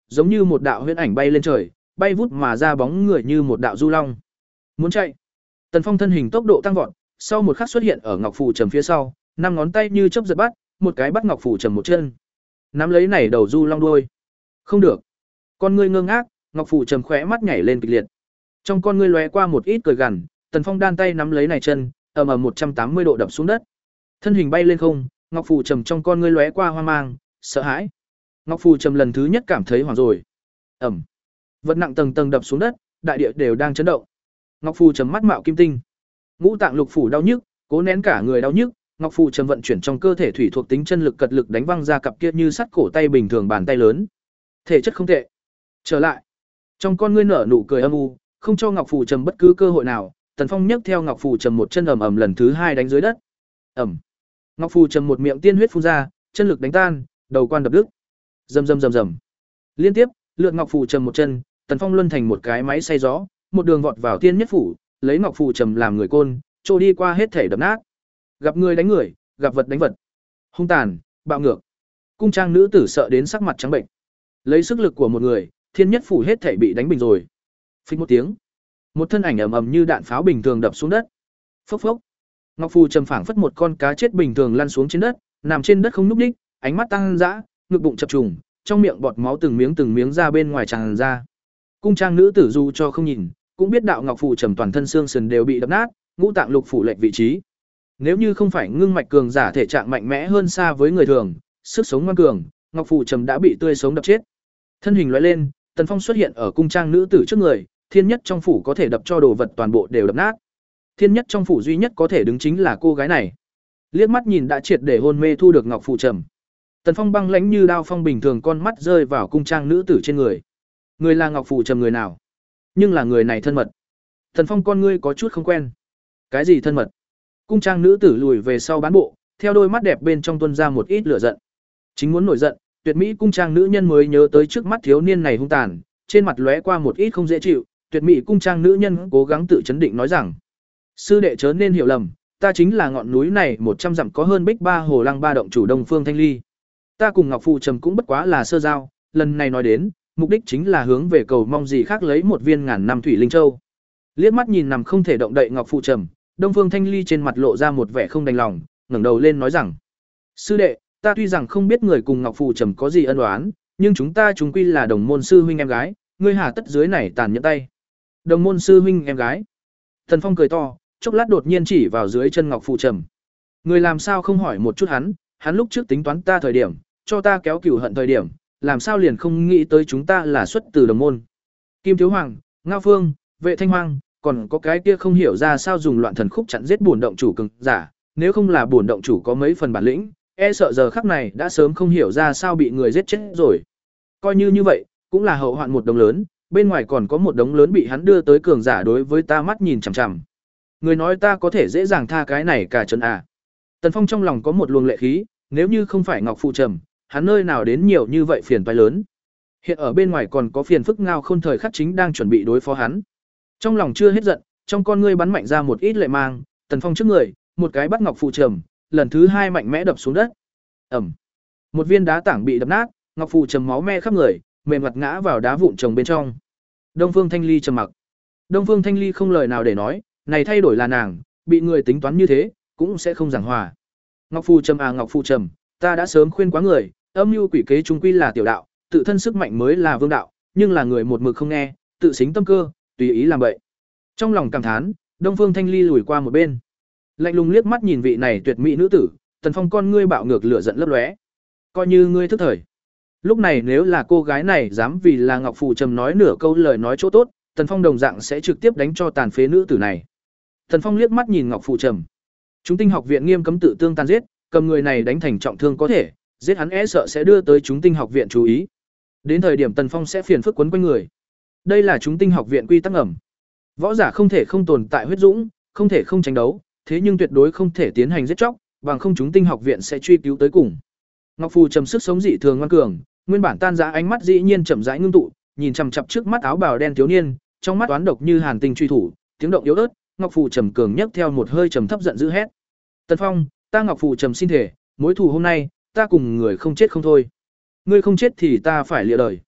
giống như một đạo huyễn ảnh bay lên trời, bay vút mà ra bóng người như một đạo du long. Muốn chạy. Tần Phong thân hình tốc độ tăng vọt, sau một khắc xuất hiện ở Ngọc Phù Trầm phía sau, năm ngón tay như chớp giật bắt, một cái bắt Ngọc Phù Trầm một chân. Nắm lấy này đầu du long đuôi. Không được. Con ngươi ngơ ngác, Ngọc Phù Trầm khóe mắt nhảy lên kịch liệt. Trong con ngươi lóe qua một ít cười gằn, Tần Phong đan tay nắm lấy này chân, ầm ầm một trăm tám mươi độ đập xuống đất. Thân hình bay lên không, Ngọc Phù Trầm trong con ngươi lóe qua hoang mang, sợ hãi. Ngọc Phù Trầm lần thứ nhất cảm thấy hoảng rồi. Ầm. Vật nặng tầng tầng đập xuống đất, đại địa đều đang chấn động. Ngọc Phù Trầm mắt mạo kim tinh. Ngũ tạng lục phủ đau nhức, cố nén cả người đau nhức, Ngọc Phù Trầm vận chuyển trong cơ thể thủy thuộc tính chân lực cật lực đánh văng ra cặp kia như sắt cổ tay bình thường bàn tay lớn. Thể chất không tệ. Trở lại. Trong con ngươi nở nụ cười âm u, không cho Ngọc Phù Trầm bất cứ cơ hội nào, Tần Phong nhấc theo Ngọc Phù Trầm một chân ầm ầm lần thứ hai đánh dưới đất. Ầm. Ngọc Phù Trầm một miệng tiên huyết phun ra, chân lực đánh tan, đầu quan đập đứt. Rầm rầm rầm rầm. Liên tiếp, lượn Ngọc Phù Trầm một chân, Tần Phong luân thành một cái máy xay gió, một đường vọt vào tiên nhất phủ, lấy Ngọc Phù Trầm làm người côn, trô đi qua hết thể đập nát. Gặp người đánh người, gặp vật đánh vật. Hung tàn, bạo ngược. Cung trang nữ tử sợ đến sắc mặt trắng bệnh. Lấy sức lực của một người, thiên nhất phủ hết thể bị đánh bình rồi. Phích một tiếng, một thân ảnh ầm ầm như đạn pháo bình thường đập xuống đất. Phốc phốc. Ngọc Phù Trầm phảng phất một con cá chết bình thường lăn xuống trên đất, nằm trên đất không nhúc nhích, ánh mắt tăng dã, ngực bụng chập trùng, trong miệng bọt máu từng miếng từng miếng ra bên ngoài tràn ra. Cung trang nữ tử dù cho không nhìn, cũng biết đạo Ngọc Phù Trầm toàn thân xương sườn đều bị đập nát, ngũ tạng lục phủ lệch vị trí. Nếu như không phải ngưng mạch cường giả thể trạng mạnh mẽ hơn xa với người thường, sức sống ngoan cường, Ngọc Phù Trầm đã bị tươi sống đập chết. Thân hình lóe lên, Tần Phong xuất hiện ở cung trang nữ tử trước người, thiên nhất trong phủ có thể đập cho đồ vật toàn bộ đều đập nát. Thiên nhất trong phủ duy nhất có thể đứng chính là cô gái này. Liếc mắt nhìn đã triệt để hôn mê thu được Ngọc Phù Trầm. Tần Phong băng lãnh như đao phong bình thường con mắt rơi vào cung trang nữ tử trên người. Người là Ngọc Phù Trầm người nào? Nhưng là người này thân mật. Tần Phong con ngươi có chút không quen. Cái gì thân mật? Cung trang nữ tử lùi về sau bán bộ, theo đôi mắt đẹp bên trong tuôn ra một ít lửa giận. Chính muốn nổi giận, tuyệt mỹ cung trang nữ nhân mới nhớ tới trước mắt thiếu niên này hung tàn, trên mặt lóe qua một ít không dễ chịu, tuyệt mỹ cung trang nữ nhân cố gắng tự chấn định nói rằng: "Sư đệ chớ nên hiểu lầm, ta chính là ngọn núi này một trăm dặm có hơn Bích Ba Hồ Lăng Ba động chủ Đông Phương Thanh Ly. Ta cùng Ngọc Phù Trầm cũng bất quá là sơ giao, lần này nói đến, mục đích chính là hướng về cầu mong gì khác lấy một viên ngàn năm thủy linh châu." Liếc mắt nhìn nằm không thể động đậy Ngọc Phù Trầm, Đông Phương Thanh Ly trên mặt lộ ra một vẻ không đành lòng, ngẩng đầu lên nói rằng: "Sư đệ, ta tuy rằng không biết người cùng Ngọc Phù Trầm có gì ân oán, nhưng chúng ta chúng quy là đồng môn sư huynh em gái, ngươi hà tất dưới này tàn nhẫn tay?" Đồng môn sư huynh em gái. Thần Phong cười to, chốc lát đột nhiên chỉ vào dưới chân Ngọc Phù Trầm. Người làm sao không hỏi một chút hắn, hắn lúc trước tính toán ta thời điểm, cho ta kéo cửu hận thời điểm, làm sao liền không nghĩ tới chúng ta là xuất từ đồng môn. Kim Thiếu Hoàng, Ngao Phương, Vệ Thanh Hoang, còn có cái kia không hiểu ra sao dùng loạn thần khúc chặn giết bổn động chủ cường giả, nếu không là bổn động chủ có mấy phần bản lĩnh, e sợ giờ khắc này đã sớm không hiểu ra sao bị người giết chết rồi. Coi như như vậy, cũng là hậu hoạn một đống lớn, bên ngoài còn có một đống lớn bị hắn đưa tới cường giả đối với ta mắt nhìn chằm chằm. Người nói ta có thể dễ dàng tha cái này cả chân à? Tần Phong trong lòng có một luồng lệ khí, nếu như không phải Ngọc Phù Trầm, hắn nơi nào đến nhiều như vậy phiền toái lớn. Hiện ở bên ngoài còn có phiền phức Ngao Khôn thời khắc chính đang chuẩn bị đối phó hắn. Trong lòng chưa hết giận, trong con ngươi bắn mạnh ra một ít lệ mang, Tần Phong trước người, một cái bắt Ngọc Phù Trầm, lần thứ hai mạnh mẽ đập xuống đất. Ầm. Một viên đá tảng bị đập nát, Ngọc Phù Trầm máu me khắp người, mềm mặt ngã vào đá vụn trồng bên trong. Đông Phương Thanh Ly trầm mặc. Đông Phương Thanh Ly không lời nào để nói, này thay đổi là nàng, bị người tính toán như thế, cũng sẽ không giảng hòa. Ngọc Phù Trầm à Ngọc Phù Trầm, ta đã sớm khuyên quá người, âm mưu quỷ kế chung quy là tiểu đạo, tự thân sức mạnh mới là vương đạo, nhưng là người một mực không nghe, tự xính tâm cơ, tùy ý làm bậy. Trong lòng cảm thán, Đông Phương Thanh Ly lùi qua một bên. Lạnh lùng liếc mắt nhìn vị này tuyệt mỹ nữ tử, Tần Phong con ngươi bạo ngược lửa giận lấp lóe. Coi như ngươi thức thời. Lúc này nếu là cô gái này dám vì là Ngọc Phù Trầm nói nửa câu lời nói chỗ tốt, Tần Phong đồng dạng sẽ trực tiếp đánh cho tàn phế nữ tử này. Tần Phong liếc mắt nhìn Ngọc Phù Trầm. Chúng tinh học viện nghiêm cấm tự tương tàn giết, cầm người này đánh thành trọng thương có thể, giết hắn e sợ sẽ đưa tới chúng tinh học viện chú ý. Đến thời điểm Tần Phong sẽ phiền phức quấn quanh người. Đây là chúng tinh học viện quy tắc ẩm. Võ giả không thể không tồn tại huyết dũng, không thể không tranh đấu, thế nhưng tuyệt đối không thể tiến hành giết chóc, bằng không chúng tinh học viện sẽ truy cứu tới cùng. Ngọc Phù Trầm sức sống dị thường ngoan cường, nguyên bản tan rã ánh mắt dĩ nhiên chậm rãi ngưng tụ, nhìn chằm chằm trước mắt áo bào đen thiếu niên, trong mắt toán độc như hàn tinh truy thủ, tiếng động yếu ớt, Ngọc Phù Trầm cường nhấc theo một hơi trầm thấp giận dữ hét: "Tần Phong, ta Ngọc Phù Trầm xin thể, mối thù hôm nay, ta cùng người không chết không thôi. Ngươi không chết thì ta phải lìa đời."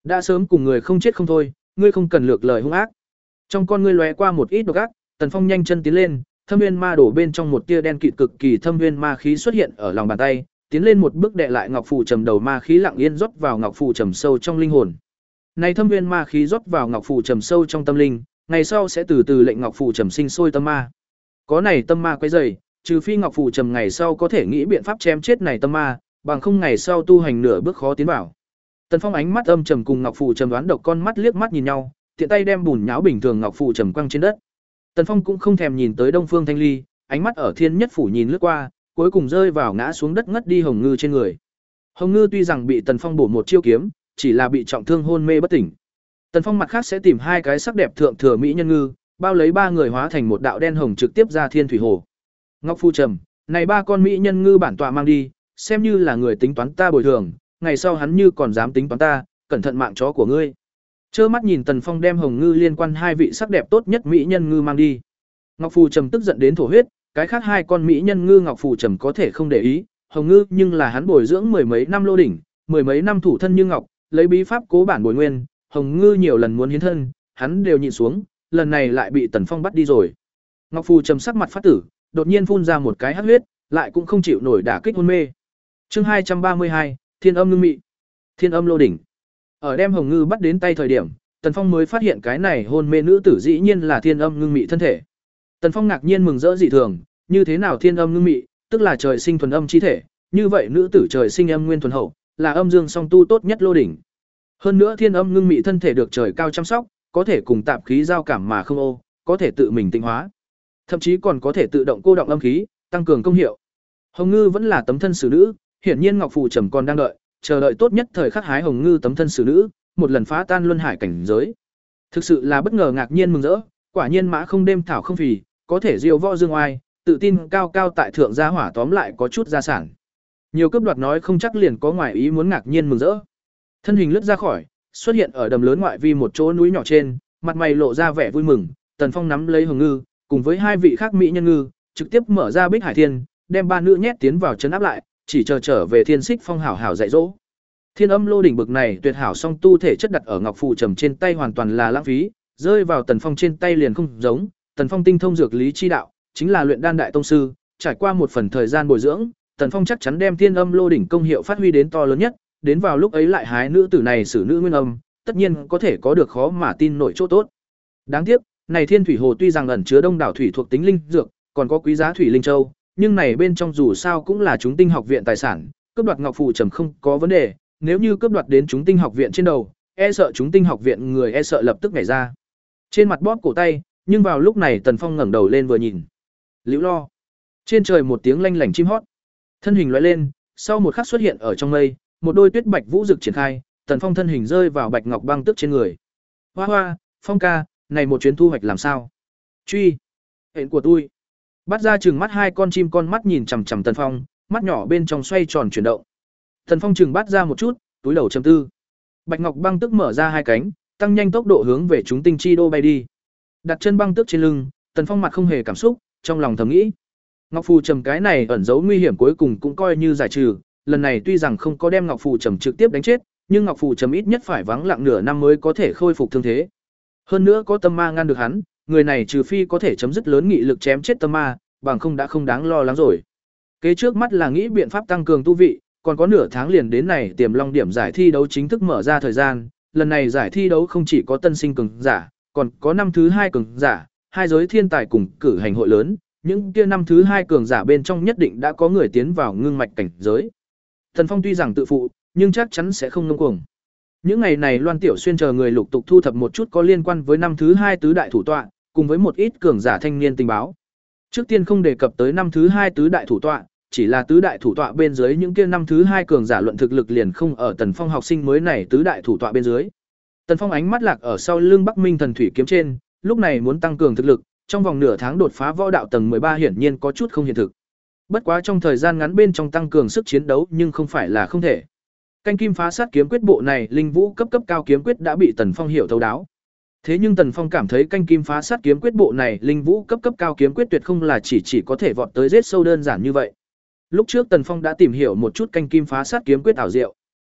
Đã sớm cùng người không chết không thôi, ngươi không cần lược lời hung ác. Trong con ngươi lóe qua một ít độc ác, Tần Phong nhanh chân tiến lên, thâm nguyên ma đổ bên trong một tia đen kịt cực kỳ thâm nguyên ma khí xuất hiện ở lòng bàn tay, tiến lên một bước đè lại ngọc phù trầm đầu ma khí lặng yên rót vào ngọc phù trầm sâu trong linh hồn. Này thâm nguyên ma khí rót vào ngọc phù trầm sâu trong tâm linh, ngày sau sẽ từ từ lệnh ngọc phù trầm sinh sôi tâm ma. Có này tâm ma quấy rầy, trừ phi ngọc phù trầm ngày sau có thể nghĩ biện pháp chém chết này tâm ma, bằng không ngày sau tu hành nửa bước khó tiến vào. Tần Phong ánh mắt âm trầm cùng ngọc phù trầm đoán độc con mắt liếc mắt nhìn nhau, tiện tay đem bùn nhão bình thường ngọc phù trầm quăng trên đất. Tần Phong cũng không thèm nhìn tới Đông Phương Thanh Ly, ánh mắt ở Thiên Nhất phủ nhìn lướt qua, cuối cùng rơi vào ngã xuống đất ngất đi Hồng Ngư trên người. Hồng Ngư tuy rằng bị Tần Phong bổ một chiêu kiếm, chỉ là bị trọng thương hôn mê bất tỉnh. Tần Phong mặt khác sẽ tìm hai cái sắc đẹp thượng thừa mỹ nhân ngư, bao lấy ba người hóa thành một đạo đen hồng trực tiếp ra Thiên Thủy Hồ. Ngọc Phu trầm, này ba con mỹ nhân ngư bản tọa mang đi, xem như là người tính toán ta bồi thường, ngày sau hắn như còn dám tính toán ta, cẩn thận mạng chó của ngươi. Trơ mắt nhìn Tần Phong đem Hồng Ngư liên quan hai vị sắc đẹp tốt nhất mỹ nhân ngư mang đi. Ngọc Phù Trầm tức giận đến thổ huyết, cái khác hai con mỹ nhân ngư Ngọc Phù Trầm có thể không để ý, Hồng Ngư nhưng là hắn bồi dưỡng mười mấy năm lô đỉnh, mười mấy năm thủ thân như ngọc, lấy bí pháp cố bản bồi nguyên, Hồng Ngư nhiều lần muốn hiến thân, hắn đều nhịn xuống, lần này lại bị Tần Phong bắt đi rồi. Ngọc Phù Trầm sắc mặt phát tử, đột nhiên phun ra một cái hắc huyết, lại cũng không chịu nổi đả kích hôn mê. Chương hai trăm ba mươi hai, Thiên Âm Ngưng Mị. Thiên Âm Lô đỉnh. Ở đem Hồng Ngư bắt đến tay thời điểm, Tần Phong mới phát hiện cái này hôn mê nữ tử dĩ nhiên là Thiên Âm Ngưng Mị thân thể. Tần Phong ngạc nhiên mừng rỡ dị thường, như thế nào Thiên Âm Ngưng Mị, tức là trời sinh thuần âm chi thể, như vậy nữ tử trời sinh âm nguyên thuần hậu, là âm dương song tu tốt nhất lô đỉnh. Hơn nữa Thiên Âm Ngưng Mị thân thể được trời cao chăm sóc, có thể cùng tạp khí giao cảm mà không ô, có thể tự mình tịnh hóa, thậm chí còn có thể tự động cô động âm khí, tăng cường công hiệu. Hồng Ngư vẫn là tấm thân xử nữ, hiển nhiên Ngọc Phù Trầm còn đang đợi, chờ đợi tốt nhất thời khắc hái Hồng Ngư tấm thân xử nữ, một lần phá tan luân hải cảnh giới. Thực sự là bất ngờ ngạc nhiên mừng rỡ, quả nhiên mã không đêm thảo không phì, có thể diêu võ dương oai, tự tin cao cao tại thượng gia hỏa tóm lại có chút gia sản. Nhiều cướp đoạt nói không chắc liền có ngoài ý muốn ngạc nhiên mừng rỡ. Thân hình lướt ra khỏi, xuất hiện ở đầm lớn ngoại vi một chỗ núi nhỏ trên, mặt mày lộ ra vẻ vui mừng, Tần Phong nắm lấy Hồng Ngư, cùng với hai vị khác mỹ nhân ngư, trực tiếp mở ra Bích Hải Thiên, đem ba nữ nhét tiến vào trấn áp lại, chỉ chờ trở về Thiên Xích Phong hảo hảo dạy dỗ. Thiên Âm Lô đỉnh bực này tuyệt hảo song tu thể chất đặt ở Ngọc Phù Trầm trên tay hoàn toàn là lãng phí, rơi vào Tần Phong trên tay liền không giống, Tần Phong tinh thông dược lý chi đạo, chính là luyện đan đại tông sư, trải qua một phần thời gian bồi dưỡng, Tần Phong chắc chắn đem Thiên Âm Lô đỉnh công hiệu phát huy đến to lớn nhất, đến vào lúc ấy lại hái nữ tử này xử nữ nguyên âm, tất nhiên có thể có được khó mà tin nổi chỗ tốt. Đáng tiếc, này Thiên Thủy Hồ tuy rằng ẩn chứa đông đảo thủy thuộc tính linh dược, còn có quý giá thủy linh châu, nhưng này bên trong dù sao cũng là chúng tinh học viện tài sản, cướp đoạt Ngọc Phù Trầm không có vấn đề, nếu như cướp đoạt đến chúng tinh học viện trên đầu, e sợ chúng tinh học viện người e sợ lập tức nhảy ra. Trên mặt bóp cổ tay, nhưng vào lúc này Tần Phong ngẩng đầu lên vừa nhìn. Liễu lo. Trên trời một tiếng lanh lảnh chim hót. Thân hình lóe lên, sau một khắc xuất hiện ở trong mây, một đôi tuyết bạch vũ rực triển khai, Tần Phong thân hình rơi vào bạch ngọc băng tước trên người. Hoa hoa, Phong ca, này một chuyến thu hoạch làm sao? Truy. Hẹn của tôi. Bắt ra chừng mắt hai con chim con mắt nhìn chằm chằm Tần Phong, mắt nhỏ bên trong xoay tròn chuyển động. Tần Phong chừng bắt ra một chút, túi đầu trầm tư. Bạch ngọc băng tước mở ra hai cánh, tăng nhanh tốc độ hướng về chúng tinh chi đô bay đi. Đặt chân băng tước trên lưng, Tần Phong mặt không hề cảm xúc, trong lòng thầm nghĩ. Ngọc Phù Trầm cái này ẩn giấu nguy hiểm cuối cùng cũng coi như giải trừ, lần này tuy rằng không có đem Ngọc Phù Trầm trực tiếp đánh chết, nhưng Ngọc Phù Trầm ít nhất phải vắng lặng nửa năm mới có thể khôi phục thương thế. Hơn nữa có tâm ma ngăn được hắn, người này trừ phi có thể chấm dứt lớn nghị lực chém chết tâm ma, bằng không đã không đáng lo lắng rồi. Kế trước mắt là nghĩ biện pháp tăng cường tu vị, còn có nửa tháng liền đến này Tiềm Long điểm giải thi đấu chính thức mở ra thời gian, lần này giải thi đấu không chỉ có tân sinh cường giả, còn có năm thứ hai cường giả, hai giới thiên tài cùng cử hành hội lớn, những kia năm thứ hai cường giả bên trong nhất định đã có người tiến vào ngưng mạch cảnh giới. Thần Phong tuy rằng tự phụ, nhưng chắc chắn sẽ không ngông cuồng. Những ngày này Loan Tiểu Xuyên chờ người lục tục thu thập một chút có liên quan với năm thứ hai tứ đại thủ tọa, cùng với một ít cường giả thanh niên tình báo. Trước tiên không đề cập tới năm thứ hai tứ đại thủ tọa, chỉ là tứ đại thủ tọa bên dưới những kia năm thứ hai cường giả luận thực lực liền không ở Tần Phong học sinh mới này tứ đại thủ tọa bên dưới. Tần Phong ánh mắt lạc ở sau lưng Bắc Minh Thần Thủy kiếm trên, lúc này muốn tăng cường thực lực, trong vòng nửa tháng đột phá võ đạo tầng mười ba hiển nhiên có chút không hiện thực. Bất quá trong thời gian ngắn bên trong tăng cường sức chiến đấu nhưng không phải là không thể. Canh kim phá sát kiếm quyết bộ này, linh vũ cấp cấp cao kiếm quyết đã bị Tần Phong hiểu thấu đáo. Thế nhưng Tần Phong cảm thấy canh kim phá sát kiếm quyết bộ này, linh vũ cấp cấp cao kiếm quyết tuyệt không là chỉ chỉ có thể vọt tới giết sâu đơn giản như vậy. Lúc trước Tần Phong đã tìm hiểu một chút canh kim phá sát kiếm quyết ảo diệu.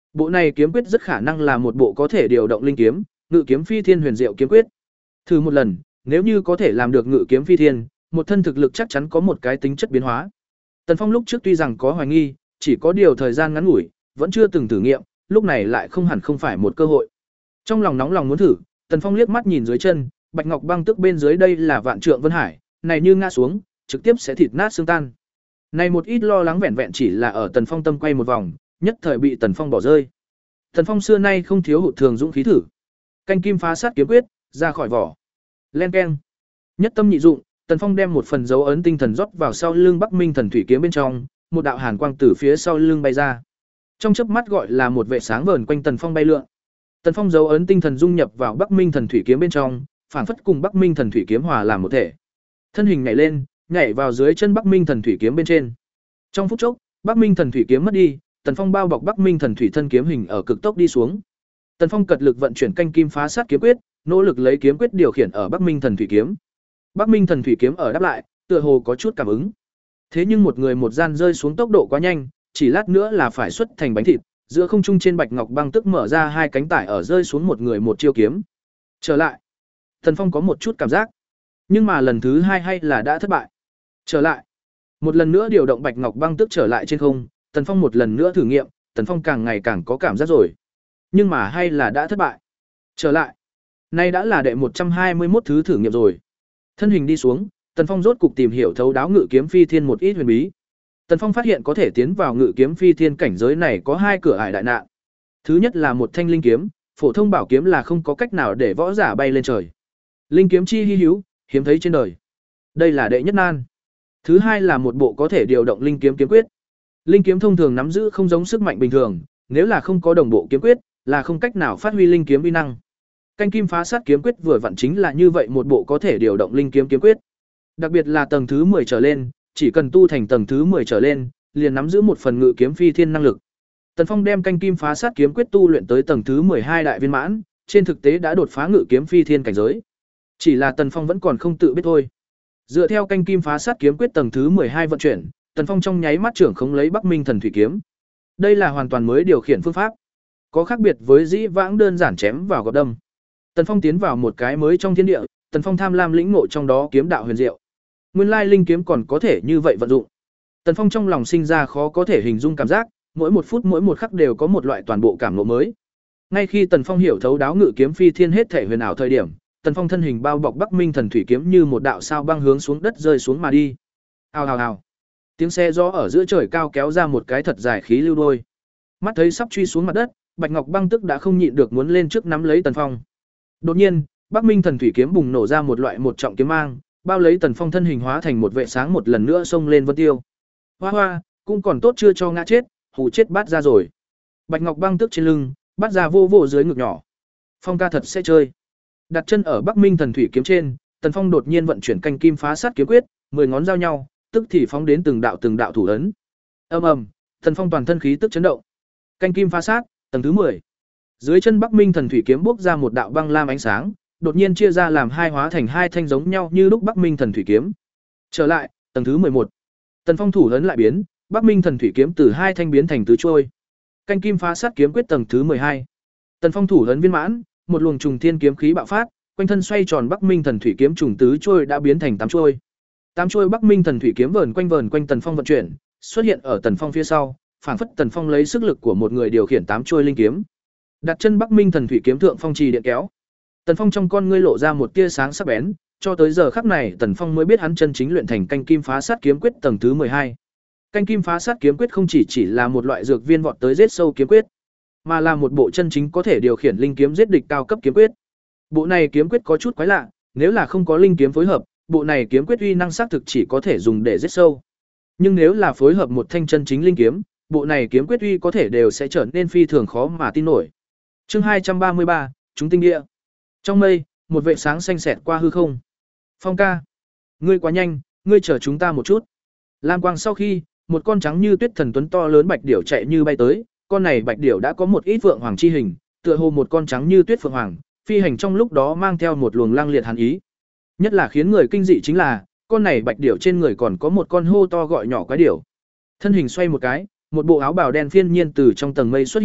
Bộ này kiếm quyết rất khả năng là một bộ có thể điều động linh kiếm, ngự kiếm phi thiên huyền diệu kiếm quyết. Thử một lần, nếu như có thể làm được ngự kiếm phi thiên, một thân thực lực chắc chắn có một cái tính chất biến hóa. Tần Phong lúc trước tuy rằng có hoài nghi, chỉ có điều thời gian ngắn ngủi, vẫn chưa từng thử nghiệm, lúc này lại không hẳn không phải một cơ hội. Trong lòng nóng lòng muốn thử, Tần Phong liếc mắt nhìn dưới chân, Bạch Ngọc băng tức bên dưới đây là Vạn Trượng Vân Hải, này như ngã xuống, trực tiếp sẽ thịt nát xương tan. Này một ít lo lắng vẹn vẹn chỉ là ở Tần Phong tâm quay một vòng, nhất thời bị Tần Phong bỏ rơi. Tần Phong xưa nay không thiếu hụt thường dũng khí thử. Canh kim phá sát kiếm quyết, ra khỏi vỏ. Len keng. Nhất tâm nhị dụng, Tần Phong đem một phần dấu ấn tinh thần rót vào sau lưng Bắc Minh Thần Thủy kiếm bên trong, một đạo hàn quang từ phía sau lưng bay ra. Trong chớp mắt gọi là một vệ sáng vờn quanh Tần Phong bay lượn. Tần Phong dấu ấn tinh thần dung nhập vào Bắc Minh Thần Thủy kiếm bên trong, phản phất cùng Bắc Minh Thần Thủy kiếm hòa làm một thể. Thân hình nhảy lên, nhảy vào dưới chân Bắc Minh Thần Thủy kiếm bên trên. Trong phút chốc, Bắc Minh Thần Thủy kiếm mất đi, Tần Phong bao bọc Bắc Minh Thần Thủy thân kiếm hình ở cực tốc đi xuống. Tần Phong cật lực vận chuyển canh kim phá sát kiếm quyết, nỗ lực lấy kiếm quyết điều khiển ở Bắc Minh Thần Thủy kiếm. Bắc Minh Thần Thủy kiếm ở đáp lại, tựa hồ có chút cảm ứng. Thế nhưng một người một gian rơi xuống tốc độ quá nhanh, chỉ lát nữa là phải xuất thành bánh thịt, giữa không trung trên Bạch Ngọc băng tức mở ra hai cánh tải ở rơi xuống một người một chiêu kiếm. Trở lại. Tần Phong có một chút cảm giác, nhưng mà lần thứ hai hay là đã thất bại. Trở lại. Một lần nữa điều động Bạch Ngọc băng tức trở lại trên không, Tần Phong một lần nữa thử nghiệm, Tần Phong càng ngày càng có cảm giác rồi. Nhưng mà hay là đã thất bại. Trở lại. Nay đã là đệ một trăm hai mươi mốt thứ thử nghiệm rồi. Thân hình đi xuống, Tần Phong rốt cục tìm hiểu thấu đáo ngự kiếm phi thiên một ít huyền bí. Tần Phong phát hiện có thể tiến vào ngự kiếm phi thiên cảnh giới này có hai cửa ải đại nạn. Thứ nhất là một thanh linh kiếm, phổ thông bảo kiếm là không có cách nào để võ giả bay lên trời. Linh kiếm chi hi hữu, hiếm thấy trên đời. Đây là đệ nhất nan. Thứ hai là một bộ có thể điều động linh kiếm kiếm quyết. Linh kiếm thông thường nắm giữ không giống sức mạnh bình thường, nếu là không có đồng bộ kiếm quyết, là không cách nào phát huy linh kiếm uy năng. Canh kim phá sát kiếm quyết vừa vặn chính là như vậy một bộ có thể điều động linh kiếm kiếm quyết. Đặc biệt là tầng thứ mười trở lên, chỉ cần tu thành tầng thứ mười trở lên, liền nắm giữ một phần ngự kiếm phi thiên năng lực. Tần Phong đem canh kim phá sát kiếm quyết tu luyện tới tầng thứ mười hai đại viên mãn, trên thực tế đã đột phá ngự kiếm phi thiên cảnh giới. Chỉ là Tần Phong vẫn còn không tự biết thôi. Dựa theo canh kim phá sát kiếm quyết tầng thứ mười hai vận chuyển, Tần Phong trong nháy mắt trưởng không lấy Bắc Minh Thần Thủy kiếm. Đây là hoàn toàn mới điều khiển phương pháp, có khác biệt với dĩ vãng đơn giản chém vào gọt đâm. Tần Phong tiến vào một cái mới trong thiên địa, Tần Phong tham lam lĩnh ngộ trong đó kiếm đạo huyền diệu. Nguyên lai linh kiếm còn có thể như vậy vận dụng. Tần Phong trong lòng sinh ra khó có thể hình dung cảm giác, mỗi một phút mỗi một khắc đều có một loại toàn bộ cảm ngộ mới. Ngay khi Tần Phong hiểu thấu đáo ngự kiếm phi thiên hết thể huyền ảo thời điểm, Tần Phong thân hình bao bọc Bắc Minh Thần Thủy kiếm như một đạo sao băng hướng xuống đất rơi xuống mà đi. Ào ào ào. Tiếng xe gió ở giữa trời cao kéo ra một cái thật dài khí lưu đôi. Mắt thấy sắp truy xuống mặt đất, Bạch Ngọc băng tức đã không nhịn được muốn lên trước nắm lấy Tần Phong. Đột nhiên, Bắc Minh Thần Thủy kiếm bùng nổ ra một loại một trọng kiếm mang, bao lấy Tần Phong thân hình hóa thành một vệ sáng một lần nữa xông lên vân tiêu. Hoa hoa, cũng còn tốt chưa cho ngã chết, hù chết bát ra rồi. Bạch Ngọc băng tức trên lưng, bát ra vô vô dưới ngực nhỏ. Phong ca thật sẽ chơi. Đặt chân ở Bắc Minh Thần Thủy kiếm trên, Tần Phong đột nhiên vận chuyển canh kim phá sát kiếm quyết, mười ngón giao nhau, tức thì phóng đến từng đạo từng đạo thủ ấn. Ầm ầm, Tần Phong toàn thân khí tức chấn động. Canh kim phá sát, tầng thứ mười. Dưới chân Bắc Minh Thần Thủy kiếm bốc ra một đạo băng lam ánh sáng, đột nhiên chia ra làm hai hóa thành hai thanh giống nhau như lúc Bắc Minh Thần Thủy kiếm. Trở lại, tầng thứ mười một. Tần Phong thủ ấn lại biến, Bắc Minh Thần Thủy kiếm từ hai thanh biến thành tứ trôi. Canh kim phá sát kiếm quyết tầng thứ mười hai. Tần Phong thủ ấn viên mãn, một luồng trùng thiên kiếm khí bạo phát, quanh thân xoay tròn Bắc Minh Thần Thủy kiếm trùng tứ trôi đã biến thành tám trôi. Tám trôi Bắc Minh Thần Thủy kiếm vờn quanh vờn quanh Tần Phong vận chuyển, xuất hiện ở Tần Phong phía sau, phảng phất Tần Phong lấy sức lực của một người điều khiển tám trôi linh kiếm. Đặt chân Bắc Minh Thần Thủy kiếm thượng phong trì điện kéo. Tần Phong trong con ngươi lộ ra một tia sáng sắc bén, cho tới giờ khắc này Tần Phong mới biết hắn chân chính luyện thành canh kim phá sát kiếm quyết tầng thứ mười hai. Canh kim phá sát kiếm quyết không chỉ chỉ là một loại dược viên vọt tới giết sâu kiếm quyết, mà là một bộ chân chính có thể điều khiển linh kiếm giết địch cao cấp kiếm quyết. Bộ này kiếm quyết có chút quái lạ, nếu là không có linh kiếm phối hợp, bộ này kiếm quyết uy năng xác thực chỉ có thể dùng để giết sâu. Nhưng nếu là phối hợp một thanh chân chính linh kiếm, bộ này kiếm quyết uy có thể đều sẽ trở nên phi thường khó mà tin nổi. Chương hai trăm ba mươi ba, chúng tinh địa. Trong mây, một vệ sáng xanh xẹt qua hư không. Phong ca, ngươi quá nhanh, ngươi chờ chúng ta một chút. Lam quang sau khi, một con trắng như tuyết thần tuấn to lớn bạch điểu chạy như bay tới, con này bạch điểu đã có một ít phượng hoàng chi hình, tựa hồ một con trắng như tuyết phượng hoàng, phi hành trong lúc đó mang theo một luồng lang liệt hàn ý. Nhất là khiến người kinh dị chính là, con này bạch điểu trên người còn có một con hô to gọi nhỏ quái điểu. Thân hình xoay một cái, một bộ áo bào đen phiên nhiên từ trong tầng mây xuất hiện,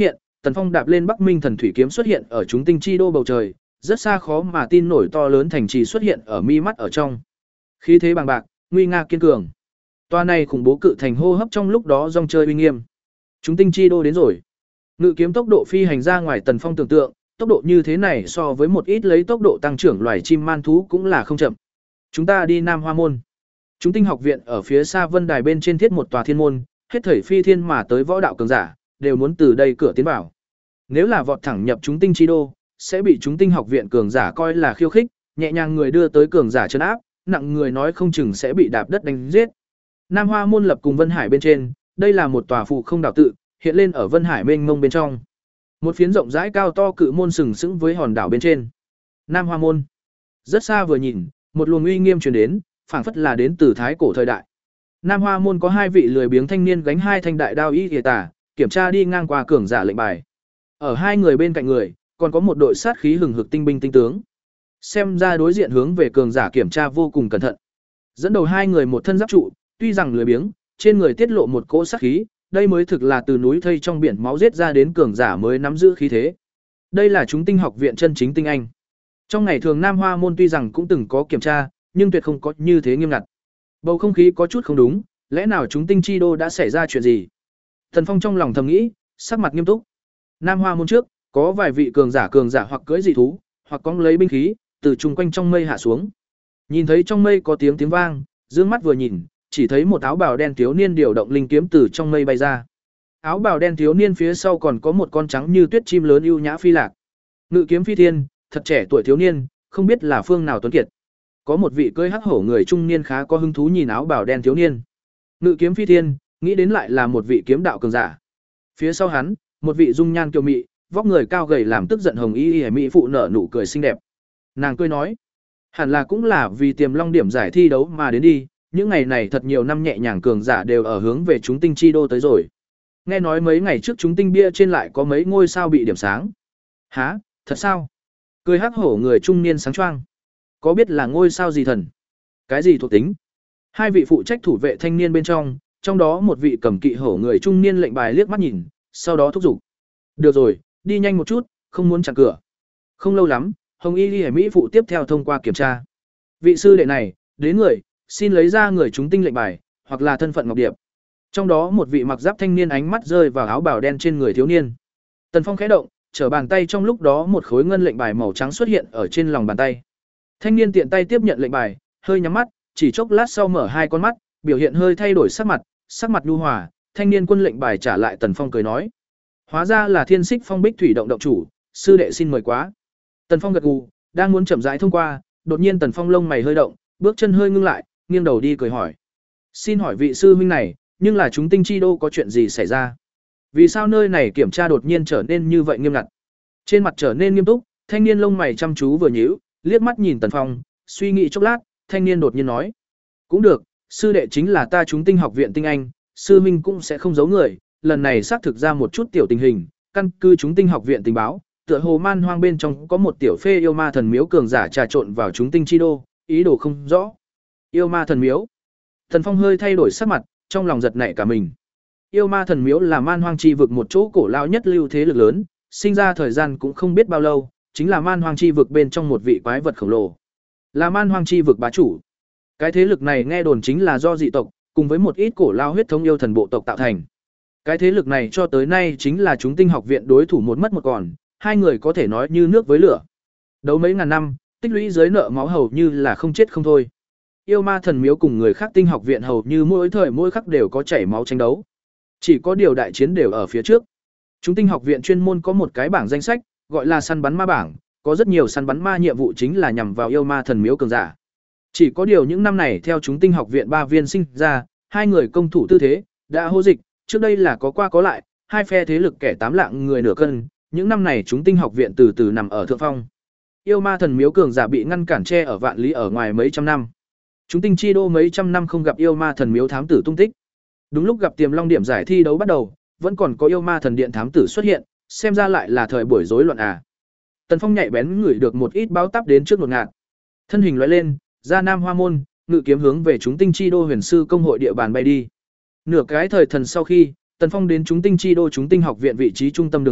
Tần Phong đạp lên Bắc Minh Thần Thủy kiếm xuất hiện ở chúng tinh chi đô bầu trời, rất xa khó mà tin nổi to lớn thành trì xuất hiện ở mi mắt ở trong. Khí thế bằng bạc, nguy nga kiên cường. Toa này khủng bố cự thành hô hấp trong lúc đó rong chơi uy nghiêm. Chúng tinh chi đô đến rồi. Ngự kiếm tốc độ phi hành ra ngoài Tần Phong tưởng tượng, tốc độ như thế này so với một ít lấy tốc độ tăng trưởng loài chim man thú cũng là không chậm. Chúng ta đi Nam Hoa môn. Chúng tinh học viện ở phía xa vân đài bên trên thiết một tòa thiên môn, hết thảy phi thiên mà tới võ đạo cường giả, đều muốn từ đây cửa tiến vào. Nếu là vọt thẳng nhập chúng tinh chi đô, sẽ bị chúng tinh học viện cường giả coi là khiêu khích, nhẹ nhàng người đưa tới cường giả trấn áp, nặng người nói không chừng sẽ bị đạp đất đánh giết. Nam Hoa môn lập cùng Vân Hải bên trên, đây là một tòa phù không đảo tự, hiện lên ở Vân Hải mênh mông bên trong. Một phiến rộng rãi cao to cự môn sừng sững với hòn đảo bên trên. Nam Hoa môn. Rất xa vừa nhìn, một luồng uy nghiêm truyền đến, phảng phất là đến từ thái cổ thời đại. Nam Hoa môn có hai vị lười biếng thanh niên gánh hai thanh đại đao y y tả, kiểm tra đi ngang qua cường giả lệnh bài. Ở hai người bên cạnh người, còn có một đội sát khí hừng hực tinh binh tinh tướng. Xem ra đối diện hướng về cường giả kiểm tra vô cùng cẩn thận. Dẫn đầu hai người một thân giáp trụ, tuy rằng lười biếng, trên người tiết lộ một cỗ sát khí, đây mới thực là từ núi thây trong biển máu giết ra đến cường giả mới nắm giữ khí thế. Đây là chúng tinh học viện chân chính tinh anh. Trong ngày thường Nam Hoa môn tuy rằng cũng từng có kiểm tra, nhưng tuyệt không có như thế nghiêm ngặt. Bầu không khí có chút không đúng, lẽ nào chúng tinh chi đô đã xảy ra chuyện gì? Thần Phong trong lòng thầm nghĩ, sắc mặt nghiêm túc. Nam Hoa môn trước, có vài vị cường giả cường giả hoặc cưỡi dị thú, hoặc cong lấy binh khí, từ chung quanh trong mây hạ xuống. Nhìn thấy trong mây có tiếng tiếng vang, dương mắt vừa nhìn, chỉ thấy một áo bào đen thiếu niên điều động linh kiếm từ trong mây bay ra. Áo bào đen thiếu niên phía sau còn có một con trắng như tuyết chim lớn ưu nhã phi lạc. Ngự kiếm phi thiên, thật trẻ tuổi thiếu niên, không biết là phương nào tuấn kiệt. Có một vị cưỡi hắc hổ người trung niên khá có hứng thú nhìn áo bào đen thiếu niên. Ngự kiếm phi thiên, nghĩ đến lại là một vị kiếm đạo cường giả. Phía sau hắn, một vị dung nhan kiều mị, vóc người cao gầy làm tức giận hồng y y mỹ phụ nở nụ cười xinh đẹp. Nàng cười nói, hẳn là cũng là vì Tiềm Long điểm giải thi đấu mà đến đi, những ngày này thật nhiều năm nhẹ nhàng cường giả đều ở hướng về chúng tinh chi đô tới rồi. Nghe nói mấy ngày trước chúng tinh bia trên lại có mấy ngôi sao bị điểm sáng. Hả, thật sao? Cười hắc hổ người trung niên sáng choang. Có biết là ngôi sao gì thần? Cái gì thuộc tính? Hai vị phụ trách thủ vệ thanh niên bên trong, trong đó một vị cầm kỵ hổ người trung niên lệnh bài liếc mắt nhìn, sau đó thúc giục. Được rồi, đi nhanh một chút, không muốn chặn cửa. Không lâu lắm, Hồng Y Liễu Mỹ phụ tiếp theo thông qua kiểm tra. Vị sư đệ này, đến người, xin lấy ra người chúng tinh lệnh bài, hoặc là thân phận ngọc điệp. Trong đó một vị mặc giáp thanh niên ánh mắt rơi vào áo bào đen trên người thiếu niên. Tần Phong khẽ động, trở bàn tay trong lúc đó một khối ngân lệnh bài màu trắng xuất hiện ở trên lòng bàn tay. Thanh niên tiện tay tiếp nhận lệnh bài, hơi nhắm mắt, chỉ chốc lát sau mở hai con mắt, biểu hiện hơi thay đổi sắc mặt, sắc mặt nhu hòa, thanh niên quân lệnh bài trả lại Tần Phong cười nói: "Hóa ra là Thiên Xích Phong Bích Thủy động động chủ, sư đệ xin mời quá." Tần Phong gật gù, đang muốn chậm rãi thông qua, đột nhiên Tần Phong lông mày hơi động, bước chân hơi ngưng lại, nghiêng đầu đi cười hỏi: "Xin hỏi vị sư huynh này, nhưng là chúng tinh chi đô có chuyện gì xảy ra? Vì sao nơi này kiểm tra đột nhiên trở nên như vậy nghiêm ngặt?" Trên mặt trở nên nghiêm túc, thanh niên lông mày chăm chú vừa nhíu, liếc mắt nhìn Tần Phong, suy nghĩ chốc lát, thanh niên đột nhiên nói: "Cũng được, sư đệ chính là ta chúng tinh học viện tinh anh, sư huynh cũng sẽ không giấu người, lần này xác thực ra một chút tiểu tình hình, căn cứ chúng tinh học viện tình báo, tựa hồ man hoang bên trong có một tiểu phê yêu ma thần miếu cường giả trà trộn vào chúng tinh chi đô, ý đồ không rõ." Yêu ma thần miếu? Tần Phong hơi thay đổi sắc mặt, trong lòng giật nảy cả mình. Yêu ma thần miếu là man hoang chi vực một chỗ cổ lao nhất lưu thế lực lớn, sinh ra thời gian cũng không biết bao lâu, chính là man hoang chi vực bên trong một vị quái vật khổng lồ. Là man hoang chi vực bá chủ. Cái thế lực này nghe đồn chính là do dị tộc, cùng với một ít cổ lao huyết thống yêu thần bộ tộc tạo thành. Cái thế lực này cho tới nay chính là chúng tinh học viện đối thủ một mất một còn, hai người có thể nói như nước với lửa. Đấu mấy ngàn năm, tích lũy giới nợ máu hầu như là không chết không thôi. Yêu ma thần miếu cùng người khác tinh học viện hầu như mỗi thời mỗi khắc đều có chảy máu tranh đấu. Chỉ có điều đại chiến đều ở phía trước. Chúng tinh học viện chuyên môn có một cái bảng danh sách, gọi là săn bắn ma bảng, có rất nhiều săn bắn ma nhiệm vụ chính là nhằm vào yêu ma thần miếu cường giả. Chỉ có điều những năm này theo chúng tinh học viện ba viên sinh ra, hai người công thủ tư thế, đã hô dịch, trước đây là có qua có lại, hai phe thế lực kẻ tám lạng người nửa cân, những năm này chúng tinh học viện từ từ nằm ở thượng phong. Yêu ma thần miếu cường giả bị ngăn cản che ở vạn lý ở ngoài mấy trăm năm. Chúng tinh chi đô mấy trăm năm không gặp yêu ma thần miếu thám tử tung tích. Đúng lúc gặp Tiềm Long điểm giải thi đấu bắt đầu, vẫn còn có yêu ma thần điện thám tử xuất hiện, xem ra lại là thời buổi rối loạn à. Tần Phong nhạy bén ngửi được một ít báo táp đến trước một ngạt. Thân hình lóe lên, ra Nam Hoa môn, ngự kiếm hướng về chúng tinh chi đô huyền sư công hội địa bàn bay đi. Nửa cái thời thần sau khi, Tần Phong đến chúng tinh chi đô chúng tinh học viện vị trí trung tâm đường phố,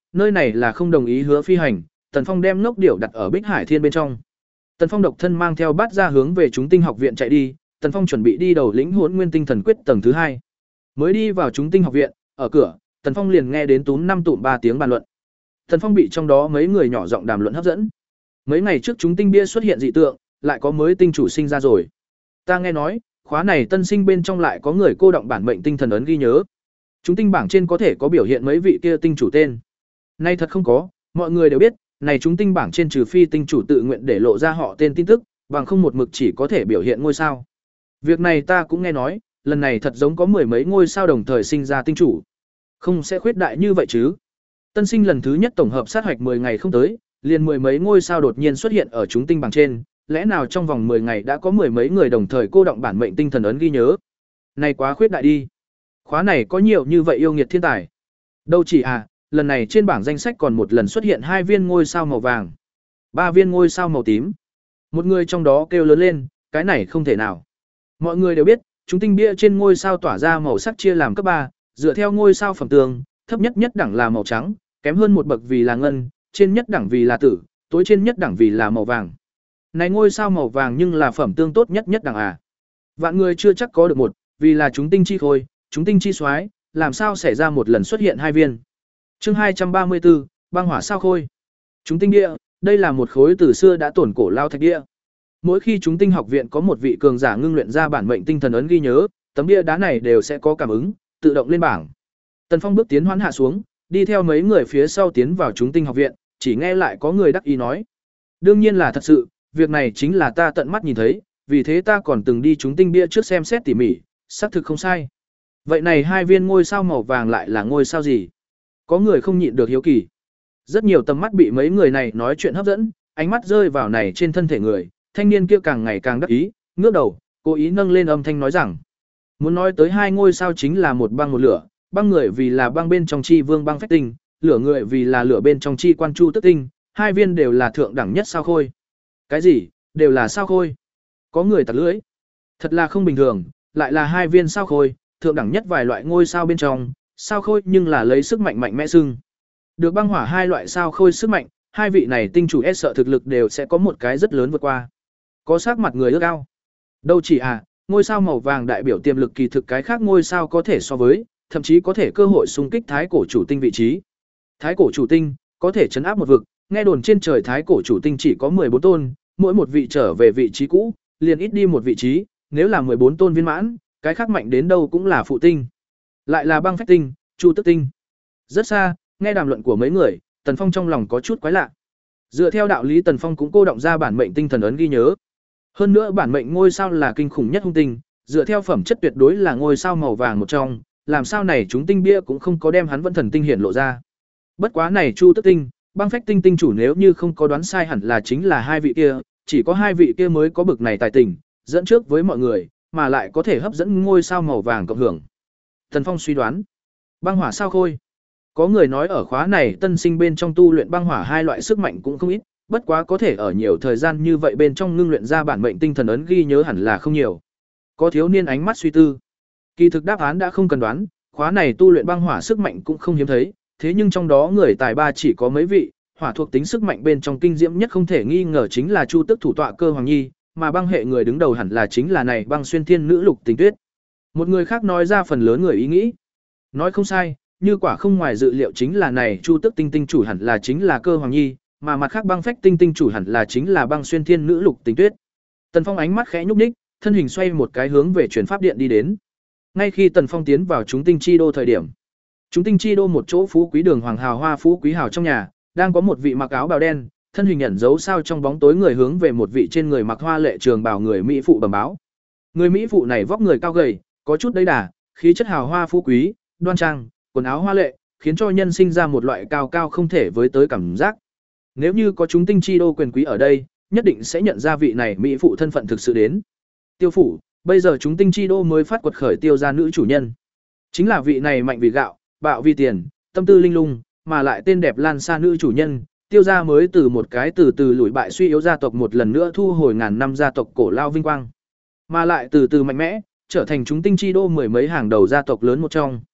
nơi này là không đồng ý hứa phi hành, Tần Phong đem ngốc điểu đặt ở Bích Hải Thiên bên trong. Tần Phong độc thân mang theo bát ra hướng về chúng tinh học viện chạy đi, Tần Phong chuẩn bị đi đầu lĩnh Hỗn Nguyên Tinh Thần Quyết tầng thứ hai. Mới đi vào chúng tinh học viện, ở cửa, Tần Phong liền nghe đến túm năm tụm ba tiếng bàn luận. Tần Phong bị trong đó mấy người nhỏ giọng đàm luận hấp dẫn. Mấy ngày trước chúng tinh bia xuất hiện dị tượng, lại có mới tinh chủ sinh ra rồi. Ta nghe nói, khóa này tân sinh bên trong lại có người cô động bản mệnh tinh thần ấn ghi nhớ. Chúng tinh bảng trên có thể có biểu hiện mấy vị kia tinh chủ tên. Nay thật không có, mọi người đều biết, này chúng tinh bảng trên trừ phi tinh chủ tự nguyện để lộ ra họ tên tin tức, bằng không một mực chỉ có thể biểu hiện ngôi sao. Việc này ta cũng nghe nói, lần này thật giống có mười mấy ngôi sao đồng thời sinh ra tinh chủ. Không sẽ khuyết đại như vậy chứ? Tân sinh lần thứ nhất tổng hợp sát hoạch mười ngày không tới, liền mười mấy ngôi sao đột nhiên xuất hiện ở chúng tinh bảng trên, lẽ nào trong vòng mười ngày đã có mười mấy người đồng thời cô động bản mệnh tinh thần ấn ghi nhớ? Này quá khuyết đại đi. Khóa này có nhiều như vậy yêu nghiệt thiên tài. Đâu chỉ à, lần này trên bảng danh sách còn một lần xuất hiện hai viên ngôi sao màu vàng, ba viên ngôi sao màu tím. Một người trong đó kêu lớn lên, cái này không thể nào. Mọi người đều biết, chúng tinh bia trên ngôi sao tỏa ra màu sắc chia làm cấp ba, dựa theo ngôi sao phẩm tường, thấp nhất nhất đẳng là màu trắng, kém hơn một bậc vì là ngân, trên nhất đẳng vì là tử, tối trên nhất đẳng vì là màu vàng. Này ngôi sao màu vàng nhưng là phẩm tương tốt nhất nhất đẳng à. Vạn người chưa chắc có được một, vì là chúng tinh chi khôi, chúng tinh chi soái, làm sao xảy ra một lần xuất hiện hai viên. Chương hai trăm ba mươi tư, băng hỏa sao khôi. Chúng tinh địa, đây là một khối từ xưa đã tổn cổ lao thạch địa. Mỗi khi chúng tinh học viện có một vị cường giả ngưng luyện ra bản mệnh tinh thần ấn ghi nhớ, tấm bia đá này đều sẽ có cảm ứng, tự động lên bảng. Tần Phong bước tiến hoán hạ xuống, đi theo mấy người phía sau tiến vào chúng tinh học viện, chỉ nghe lại có người đắc ý nói: "Đương nhiên là thật sự, việc này chính là ta tận mắt nhìn thấy, vì thế ta còn từng đi chúng tinh bia trước xem xét tỉ mỉ, xác thực không sai." Vậy này hai viên ngôi sao màu vàng lại là ngôi sao gì? Có người không nhịn được hiếu kỳ. Rất nhiều tầm mắt bị mấy người này nói chuyện hấp dẫn, ánh mắt rơi vào này trên thân thể người, thanh niên kia càng ngày càng đắc ý, ngước đầu, cố ý nâng lên âm thanh nói rằng: "Muốn nói tới hai ngôi sao chính là một băng một lửa, băng người vì là băng bên trong chi vương băng phách tinh, lửa người vì là lửa bên trong chi quan chu tức tinh, hai viên đều là thượng đẳng nhất sao khôi." Cái gì? Đều là sao khôi? Có người tặc lưỡi. Thật là không bình thường, lại là hai viên sao khôi, thượng đẳng nhất vài loại ngôi sao bên trong, sao khôi nhưng là lấy sức mạnh mạnh mẽ xưng. Được băng hỏa hai loại sao khôi sức mạnh, hai vị này tinh chủ e sợ thực lực đều sẽ có một cái rất lớn vượt qua. Có sắc mặt người ước ao. Đâu chỉ à, ngôi sao màu vàng đại biểu tiềm lực kỳ thực cái khác ngôi sao có thể so với, thậm chí có thể cơ hội xung kích thái cổ chủ tinh vị trí. Thái cổ chủ tinh có thể chấn áp một vực, nghe đồn trên trời thái cổ chủ tinh chỉ có mười bốn tôn, mỗi một vị trở về vị trí cũ, liền ít đi một vị trí, nếu là mười bốn tôn viên mãn, cái khác mạnh đến đâu cũng là phụ tinh. Lại là băng phách tinh, chu tức tinh. Rất xa, nghe đàm luận của mấy người, Tần Phong trong lòng có chút quái lạ. Dựa theo đạo lý Tần Phong cũng cô động ra bản mệnh tinh thần ấn ghi nhớ. Hơn nữa bản mệnh ngôi sao là kinh khủng nhất hung tinh, dựa theo phẩm chất tuyệt đối là ngôi sao màu vàng một trong, làm sao này chúng tinh bia cũng không có đem hắn vẫn thần tinh hiển lộ ra. Bất quá này chu tức tinh, băng phách tinh tinh chủ nếu như không có đoán sai hẳn là chính là hai vị kia, chỉ có hai vị kia mới có bực này tài tình, dẫn trước với mọi người, mà lại có thể hấp dẫn ngôi sao màu vàng cộng hưởng. Tần Phong suy đoán, băng hỏa sao khôi. Có người nói ở khóa này tân sinh bên trong tu luyện băng hỏa hai loại sức mạnh cũng không ít, bất quá có thể ở nhiều thời gian như vậy bên trong ngưng luyện ra bản mệnh tinh thần ấn ghi nhớ hẳn là không nhiều. Có thiếu niên ánh mắt suy tư. Kỳ thực đáp án đã không cần đoán, khóa này tu luyện băng hỏa sức mạnh cũng không hiếm thấy, thế nhưng trong đó người tài ba chỉ có mấy vị, hỏa thuộc tính sức mạnh bên trong kinh diễm nhất không thể nghi ngờ chính là Chu Tức thủ tọa Cơ Hoàng Nhi, mà băng hệ người đứng đầu hẳn là chính là này băng xuyên thiên nữ Lục Tình Tuyết. Một người khác nói ra phần lớn người ý nghĩ. Nói không sai, như quả không ngoài dự liệu chính là này Chu Tức tinh tinh chủ hẳn là chính là Cơ Hoàng Nhi, mà mặt khác băng phách tinh tinh chủ hẳn là chính là băng xuyên thiên nữ Lục Tình Tuyết. Tần Phong ánh mắt khẽ nhúc nhích, thân hình xoay một cái hướng về truyền pháp điện đi đến. Ngay khi Tần Phong tiến vào chúng tinh chi đô thời điểm, chúng tinh chi đô một chỗ phú quý đường hoàng hào hoa phú quý hào trong nhà, đang có một vị mặc áo bào đen, thân hình ẩn giấu sao trong bóng tối người hướng về một vị trên người mặc hoa lệ trường bào người mỹ phụ bẩm báo. Người mỹ phụ này vóc người cao gầy, có chút đầy đà, khí chất hào hoa phú quý, đoan trang, quần áo hoa lệ, khiến cho nhân sinh ra một loại cao cao không thể với tới cảm giác. Nếu như có chúng tinh chi đô quyền quý ở đây, nhất định sẽ nhận ra vị này mỹ phụ thân phận thực sự đến. Tiêu phủ, bây giờ chúng tinh chi đô mới phát quật khởi tiêu gia nữ chủ nhân. Chính là vị này mạnh vì gạo, bạo vì tiền, tâm tư linh lung, mà lại tên đẹp lan xa nữ chủ nhân, tiêu gia mới từ một cái từ từ lùi bại suy yếu gia tộc một lần nữa thu hồi ngàn năm gia tộc cổ lao vinh quang, mà lại từ từ mạnh mẽ, trở thành chúng tinh chi đô mười mấy hàng đầu gia tộc lớn một trong.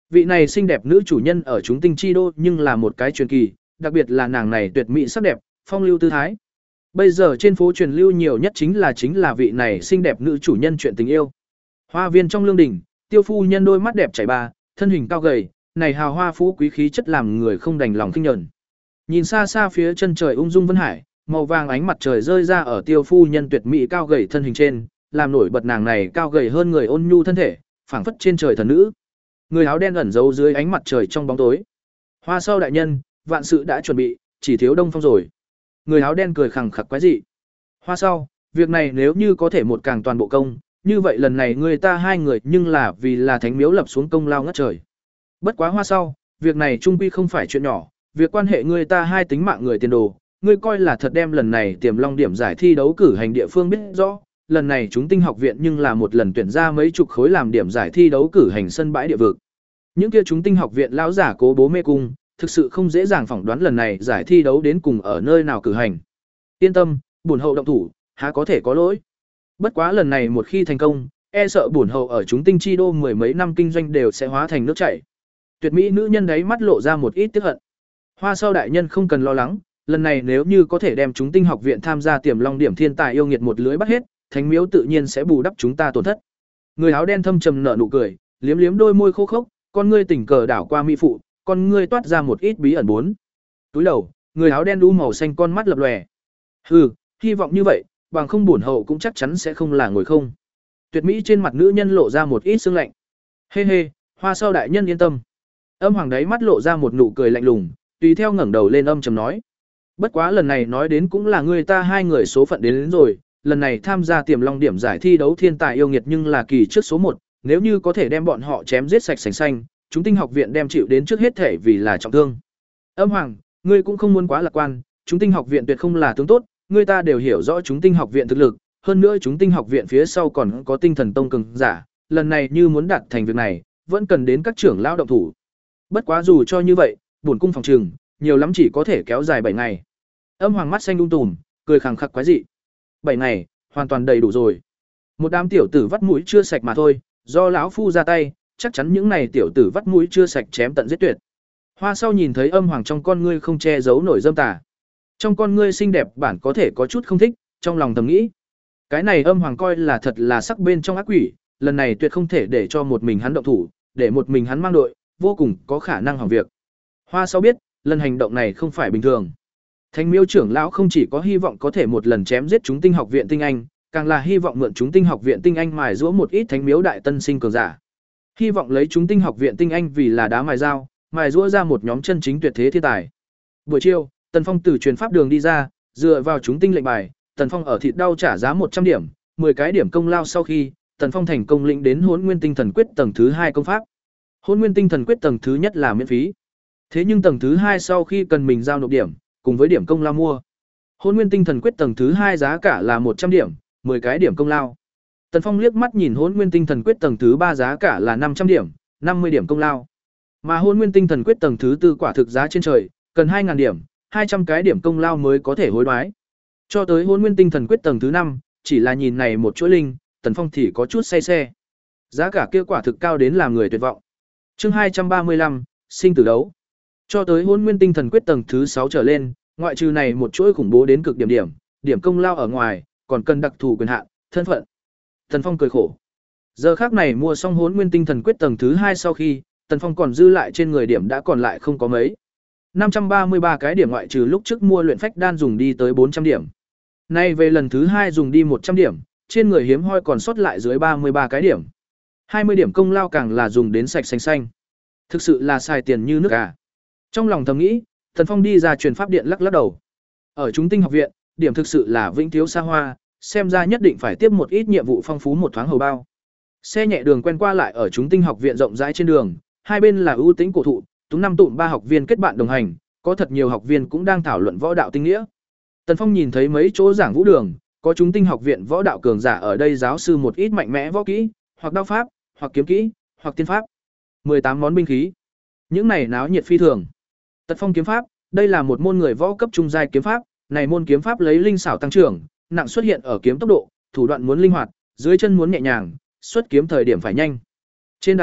Vị này xinh đẹp nữ chủ nhân ở chúng tinh chi đô nhưng là một cái truyền kỳ, đặc biệt là nàng này tuyệt mỹ sắc đẹp, phong lưu tư thái. Bây giờ trên phố truyền lưu nhiều nhất chính là chính là vị này xinh đẹp nữ chủ nhân chuyện tình yêu. Hoa viên trong lương đình, Tiêu phu nhân đôi mắt đẹp chảy ba, thân hình cao gầy, này hào hoa phú quý khí chất làm người không đành lòng khinh nhẫn. Nhìn xa xa phía chân trời ung dung vân hải, màu vàng ánh mặt trời rơi ra ở Tiêu phu nhân tuyệt mỹ cao gầy thân hình trên, làm nổi bật nàng này cao gầy hơn người ôn nhu thân thể, phảng phất trên trời thần nữ. Người áo đen ẩn giấu dưới ánh mặt trời trong bóng tối. Hoa Sau đại nhân, vạn sự đã chuẩn bị, chỉ thiếu Đông Phong rồi. Người áo đen cười khẳng khặc quái dị. Hoa Sau, việc này nếu như có thể một càng toàn bộ công, như vậy lần này người ta hai người nhưng là vì là thánh miếu lập xuống công lao ngất trời. Bất quá Hoa Sau, việc này trung quy không phải chuyện nhỏ, việc quan hệ người ta hai tính mạng người tiền đồ, ngươi coi là thật đem lần này Tiềm Long điểm giải thi đấu cử hành địa phương biết rõ, lần này chúng tinh học viện nhưng là một lần tuyển ra mấy chục khối làm điểm giải thi đấu cử hành sân bãi địa vực. Những kia chúng tinh học viện lão giả cố bố mê cung, thực sự không dễ dàng phỏng đoán lần này giải thi đấu đến cùng ở nơi nào cử hành. Yên tâm, bổn hậu động thủ, há có thể có lỗi. Bất quá lần này một khi thành công, e sợ bổn hậu ở chúng tinh chi đô mười mấy năm kinh doanh đều sẽ hóa thành nước chảy. Tuyệt mỹ nữ nhân đấy mắt lộ ra một ít tiếc hận. Hoa Sau đại nhân không cần lo lắng, lần này nếu như có thể đem chúng tinh học viện tham gia Tiềm Long điểm thiên tài yêu nghiệt một lưới bắt hết, thánh miếu tự nhiên sẽ bù đắp chúng ta tổn thất. Người áo đen thâm trầm nở nụ cười, liếm liếm đôi môi khô khốc, con ngươi tình cờ đảo qua mỹ phụ, con ngươi toát ra một ít bí ẩn bốn. Túi đầu, người áo đen đu màu xanh con mắt lập lòe. Hừ, hy vọng như vậy, bằng không bổn hậu cũng chắc chắn sẽ không là ngồi không. Tuyệt mỹ trên mặt nữ nhân lộ ra một ít sương lạnh. Hê hê, Hoa Sau đại nhân yên tâm. Âm Hoàng đấy mắt lộ ra một nụ cười lạnh lùng, tùy theo ngẩng đầu lên âm trầm nói: bất quá lần này nói đến cũng là người ta hai người số phận đến, đến rồi, lần này tham gia Tiềm Long điểm giải thi đấu thiên tài yêu nghiệt nhưng là kỳ trước số một, nếu như có thể đem bọn họ chém giết sạch sành xanh, chúng tinh học viện đem chịu đến trước hết thể vì là trọng thương. Âm Hoàng, ngươi cũng không muốn quá lạc quan, chúng tinh học viện tuyệt không là tướng tốt, người ta đều hiểu rõ chúng tinh học viện thực lực, hơn nữa chúng tinh học viện phía sau còn có tinh thần tông cường giả, lần này như muốn đạt thành việc này, vẫn cần đến các trưởng lão động thủ. Bất quá dù cho như vậy, bổn cung phòng trừng, nhiều lắm chỉ có thể kéo dài bảy ngày. Âm Hoàng mắt xanh đung tùm, cười khẳng khặc quái dị. bảy ngày, hoàn toàn đầy đủ rồi. Một đám tiểu tử vắt mũi chưa sạch mà thôi, do lão phu ra tay, chắc chắn những này tiểu tử vắt mũi chưa sạch chém tận giết tuyệt. Hoa Sau nhìn thấy Âm Hoàng trong con ngươi không che giấu nổi dâm tà. Trong con ngươi xinh đẹp bản có thể có chút không thích, trong lòng thầm nghĩ, cái này Âm Hoàng coi là thật là sắc bên trong ác quỷ, lần này tuyệt không thể để cho một mình hắn động thủ, để một mình hắn mang đội, vô cùng có khả năng hỏng việc. Hoa Sau biết, lần hành động này không phải bình thường. Thánh miếu trưởng lão không chỉ có hy vọng có thể một lần chém giết chúng tinh học viện tinh anh, càng là hy vọng mượn chúng tinh học viện tinh anh mài giũa một ít thánh miếu đại tân sinh cường giả. Hy vọng lấy chúng tinh học viện tinh anh vì là đá mài dao, mài giũa ra một nhóm chân chính tuyệt thế thiên tài. Buổi chiều, Tần Phong từ truyền pháp đường đi ra, dựa vào chúng tinh lệnh bài, Tần Phong ở thịt đau trả giá một trăm điểm, mười cái điểm công lao sau khi, Tần Phong thành công lĩnh đến Hỗn Nguyên Tinh Thần Quyết tầng thứ hai công pháp. Hỗn Nguyên Tinh Thần Quyết tầng thứ nhất là miễn phí. Thế nhưng tầng thứ hai sau khi cần mình giao nộp điểm, cùng với điểm công lao mua. Hỗn Nguyên Tinh Thần Quyết tầng thứ hai giá cả là một trăm điểm, mười cái điểm công lao. Tần Phong liếc mắt nhìn Hỗn Nguyên Tinh Thần Quyết tầng thứ ba giá cả là năm trăm điểm, năm mươi điểm công lao. Mà Hỗn Nguyên Tinh Thần Quyết tầng thứ tư quả thực giá trên trời, cần hai nghìn điểm, hai trăm cái điểm công lao mới có thể hối đoái. Cho tới Hỗn Nguyên Tinh Thần Quyết tầng thứ năm, chỉ là nhìn này một chuỗi linh, Tần Phong thì có chút say xe. Giá cả kia quả thực cao đến làm người tuyệt vọng. Chương hai trăm ba mươi lăm, sinh tử đấu. Cho tới Hỗn Nguyên Tinh Thần Quyết tầng thứ sáu trở lên, ngoại trừ này một chuỗi khủng bố đến cực điểm điểm, điểm công lao ở ngoài, còn cần đặc thù quyền hạn, thân phận. Tần Phong cười khổ. Giờ khắc này mua xong Hỗn Nguyên Tinh Thần Quyết tầng thứ hai sau khi, Tần Phong còn dư lại trên người điểm đã còn lại không có mấy. năm trăm ba mươi ba cái điểm ngoại trừ lúc trước mua luyện phách đan dùng đi tới bốn trăm điểm. Nay về lần thứ hai dùng đi một trăm điểm, trên người hiếm hoi còn sót lại dưới ba mươi ba cái điểm. hai mươi điểm công lao càng là dùng đến sạch xanh xanh. Thực sự là xài tiền như nước à. Trong lòng thầm nghĩ, Tần Phong đi ra truyền pháp điện lắc lắc đầu. Ở chúng tinh học viện, điểm thực sự là vĩnh thiếu xa hoa, xem ra nhất định phải tiếp một ít nhiệm vụ phong phú một thoáng hầu bao. Xe nhẹ đường quen qua lại ở chúng tinh học viện rộng rãi trên đường, hai bên là ưu tĩnh cổ thụ, tú năm tụm ba học viên kết bạn đồng hành, có thật nhiều học viên cũng đang thảo luận võ đạo tinh nghĩa. Tần Phong nhìn thấy mấy chỗ giảng vũ đường, có chúng tinh học viện võ đạo cường giả ở đây giáo sư một ít mạnh mẽ võ kỹ, hoặc đao pháp, hoặc kiếm kỹ, hoặc tiên pháp. mười tám món binh khí. Những này náo nhiệt phi thường. Tật Phong kiếm pháp, đây là một môn người võ cấp trung giai kiếm pháp, này môn kiếm pháp lấy linh xảo tăng trưởng, nặng xuất hiện ở kiếm tốc độ, thủ đoạn muốn linh hoạt, dưới chân muốn nhẹ nhàng, xuất kiếm thời điểm phải nhanh. Trên đài,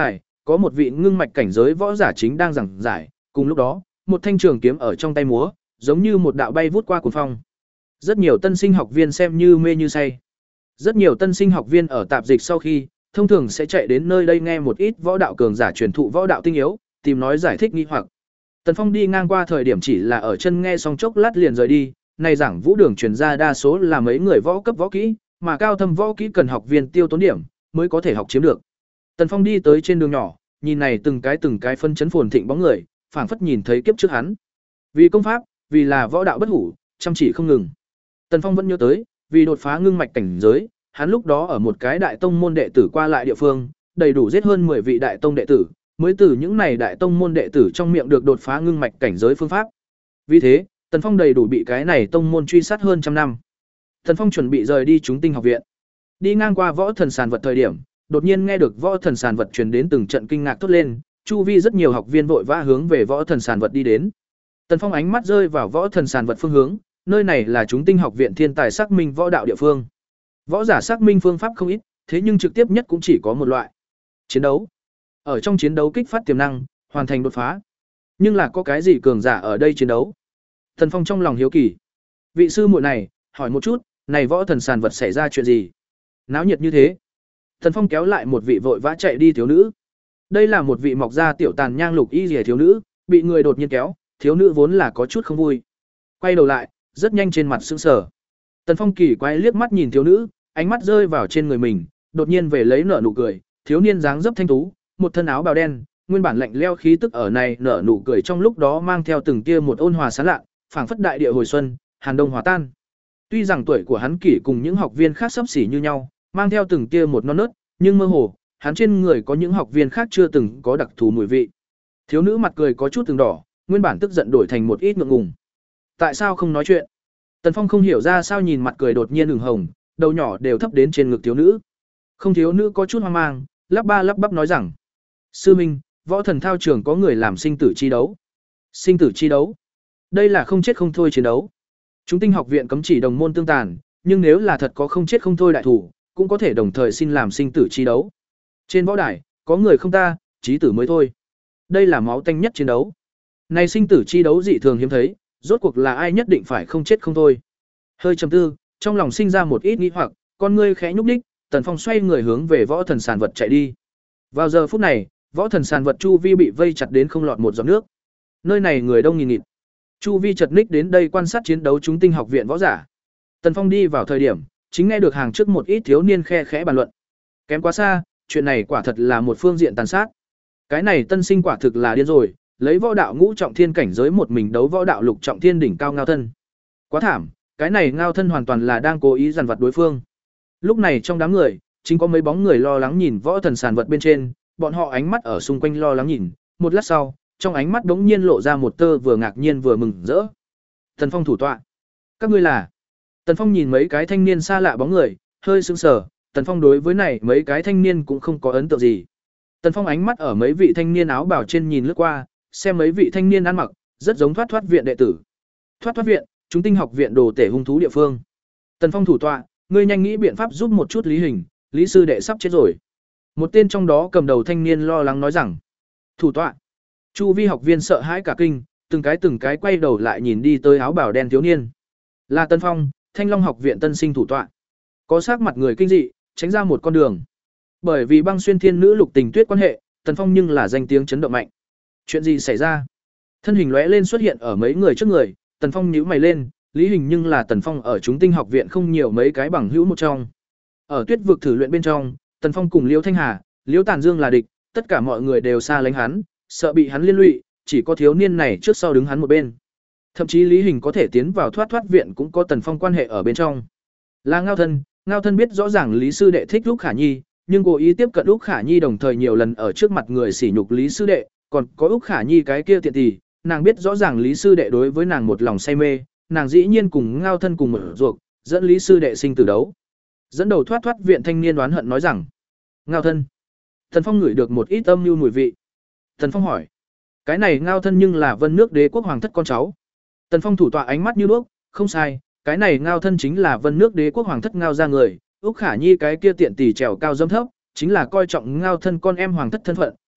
có một vị ngưng mạch cảnh giới võ giả chính đang giảng giải, cùng lúc đó, một thanh trường kiếm ở trong tay múa, giống như một đạo bay vút qua cuồng phong. Rất nhiều tân sinh học viên xem như mê như say. Rất nhiều tân sinh học viên ở tạp dịch sau khi, thông thường sẽ chạy đến nơi đây nghe một ít võ đạo cường giả truyền thụ võ đạo tinh yếu, tìm nói giải thích nghi hoặc. Tần Phong đi ngang qua thời điểm chỉ là ở chân nghe xong chốc lát liền rời đi, này giảng vũ đường truyền ra đa số là mấy người võ cấp võ kỹ, mà cao thâm võ kỹ cần học viên tiêu tốn điểm mới có thể học chiếm được. Tần Phong đi tới trên đường nhỏ, nhìn này từng cái từng cái phân chấn phồn thịnh bóng người, phảng phất nhìn thấy kiếp trước hắn. Vì công pháp, vì là võ đạo bất hủ, chăm chỉ không ngừng. Tần Phong vẫn nhớ tới, vì đột phá ngưng mạch cảnh giới, hắn lúc đó ở một cái đại tông môn đệ tử qua lại địa phương, đầy đủ giết hơn mười vị đại tông đệ tử, mới từ những này đại tông môn đệ tử trong miệng được đột phá ngưng mạch cảnh giới phương pháp. Vì thế, Tần Phong đầy đủ bị cái này tông môn truy sát hơn trăm năm. Tần Phong chuẩn bị rời đi chúng tinh học viện. Đi ngang qua võ thần sàn vật thời điểm, đột nhiên nghe được võ thần sàn vật truyền đến từng trận kinh ngạc thốt lên, chu vi rất nhiều học viên vội vã hướng về võ thần sàn vật đi đến. Tần Phong ánh mắt rơi vào võ thần sàn vật phương hướng, nơi này là chúng tinh học viện thiên tài xác minh võ đạo địa phương. Võ giả xác minh phương pháp không ít, thế nhưng trực tiếp nhất cũng chỉ có một loại. Chiến đấu. Ở trong chiến đấu kích phát tiềm năng, hoàn thành đột phá. Nhưng là có cái gì cường giả ở đây chiến đấu? Tần Phong trong lòng hiếu kỳ. Vị sư muội này, hỏi một chút, này võ thần sàn vật xảy ra chuyện gì? Náo nhiệt như thế. Tần Phong kéo lại một vị vội vã chạy đi thiếu nữ. Đây là một vị mọc ra tiểu tàn nhang lục y rìa thiếu nữ, bị người đột nhiên kéo, thiếu nữ vốn là có chút không vui. Quay đầu lại, rất nhanh trên mặt sững sờ. Tần Phong kỳ quái liếc mắt nhìn thiếu nữ, ánh mắt rơi vào trên người mình, đột nhiên về lấy nở nụ cười, thiếu niên dáng dấp thanh tú, một thân áo bào đen, nguyên bản lạnh lẽo khí tức ở này nở nụ cười trong lúc đó mang theo từng tia một ôn hòa sáng lạ, phảng phất đại địa hồi xuân, hàn đông hòa tan. Tuy rằng tuổi của hắn kỷ cùng những học viên khác xấp xỉ như nhau, mang theo từng tia một non nớt, nhưng mơ hồ, hắn trên người có những học viên khác chưa từng có đặc thù mùi vị. Thiếu nữ mặt cười có chút từng đỏ, nguyên bản tức giận đổi thành một ít ngượng ngùng. Tại sao không nói chuyện? Tần Phong không hiểu ra sao nhìn mặt cười đột nhiên ửng hồng, đầu nhỏ đều thấp đến trên ngực thiếu nữ. Không, thiếu nữ có chút hoang mang, lắp ba lắp bắp nói rằng: "Sư minh, võ thần thao trường có người làm sinh tử chi đấu." Sinh tử chi đấu? Đây là không chết không thôi chiến đấu. Chúng tinh học viện cấm chỉ đồng môn tương tàn, nhưng nếu là thật có không chết không thôi đại thủ, cũng có thể đồng thời xin làm sinh tử chi đấu. Trên võ đài, có người không ta, chí tử mới thôi. Đây là máu tanh nhất chiến đấu. Này sinh tử chi đấu dị thường hiếm thấy, rốt cuộc là ai nhất định phải không chết không thôi. Hơi trầm tư, trong lòng sinh ra một ít nghi hoặc, con ngươi khẽ nhúc nhích, Tần Phong xoay người hướng về võ thần sàn vật chạy đi. Vào giờ phút này, võ thần sàn vật chu vi bị vây chặt đến không lọt một giọt nước. Nơi này người đông nghìn nghịt. Chu vi chật ních đến đây quan sát chiến đấu chúng tinh học viện võ giả. Tần Phong đi vào thời điểm, chính nghe được hàng trước một ít thiếu niên khe khẽ bàn luận. Kém quá xa, chuyện này quả thật là một phương diện tàn sát. Cái này tân sinh quả thực là điên rồi, lấy võ đạo ngũ trọng thiên cảnh giới một mình đấu võ đạo lục trọng thiên đỉnh cao ngao thân. Quá thảm, cái này ngao thân hoàn toàn là đang cố ý dằn vặt đối phương. Lúc này trong đám người, chính có mấy bóng người lo lắng nhìn võ thần sàn vật bên trên, bọn họ ánh mắt ở xung quanh lo lắng nhìn, một lát sau, trong ánh mắt bỗng nhiên lộ ra một tơ vừa ngạc nhiên vừa mừng rỡ. Tần Phong thủ tọa. Các ngươi là? Tần Phong nhìn mấy cái thanh niên xa lạ bóng người, hơi sững sờ, Tần Phong đối với này mấy cái thanh niên cũng không có ấn tượng gì. Tần Phong ánh mắt ở mấy vị thanh niên áo bào trên nhìn lướt qua, xem mấy vị thanh niên ăn mặc, rất giống thoát thoát viện đệ tử. Thoát thoát viện, chúng tinh học viện đồ tể hung thú địa phương. Tần Phong thủ tọa, ngươi nhanh nghĩ biện pháp giúp một chút Lý Hình, Lý sư đệ sắp chết rồi. Một tên trong đó cầm đầu thanh niên lo lắng nói rằng. Thủ tọa. Chu vi học viên sợ hãi cả kinh, từng cái từng cái quay đầu lại nhìn đi tới áo bào đen thiếu niên. Là Tần Phong, Thanh Long học viện tân sinh thủ tọa. Có sắc mặt người kinh dị, tránh ra một con đường. Bởi vì băng xuyên thiên nữ lục tình tuyết quan hệ, Tần Phong nhưng là danh tiếng chấn động mạnh. Chuyện gì xảy ra? Thân hình lóe lên xuất hiện ở mấy người trước người, Tần Phong nhíu mày lên, Lý Hình nhưng là Tần Phong ở chúng tinh học viện không nhiều mấy cái bằng hữu một trong. Ở tuyết vực thử luyện bên trong, Tần Phong cùng Liễu Thanh Hà, Liễu Tàn Dương là địch, tất cả mọi người đều xa lánh hắn, sợ bị hắn liên lụy, chỉ có thiếu niên này trước sau đứng hắn một bên. Thậm chí Lý Hình có thể tiến vào thoát thoát viện cũng có Tần Phong quan hệ ở bên trong. Là Ngao Thân, Ngao Thân biết rõ ràng Lý sư đệ thích Úc Khả Nhi, nhưng cố ý tiếp cận Úc Khả Nhi đồng thời nhiều lần ở trước mặt người sỉ nhục Lý sư đệ, còn có Úc Khả Nhi cái kia tiện tỷ, nàng biết rõ ràng Lý sư đệ đối với nàng một lòng say mê, nàng dĩ nhiên cùng Ngao Thân cùng mở ruột, dẫn Lý sư đệ sinh tử đấu. Dẫn đầu thoát thoát viện thanh niên đoán hận nói rằng: "Ngao Thân." Tần Phong ngửi được một ít âm mưu mùi vị. Tần Phong hỏi: "Cái này Ngao Thân nhưng là Vân Nước Đế quốc hoàng thất con cháu?" Tần Phong thủ tọa ánh mắt như đuốc: "Không sai, cái này Ngao Thân chính là Vân Nước Đế quốc hoàng thất Ngao gia người, Úc Khả Nhi cái kia tiện tỷ trèo cao dâm thấp, chính là coi trọng Ngao Thân con em hoàng thất thân phận,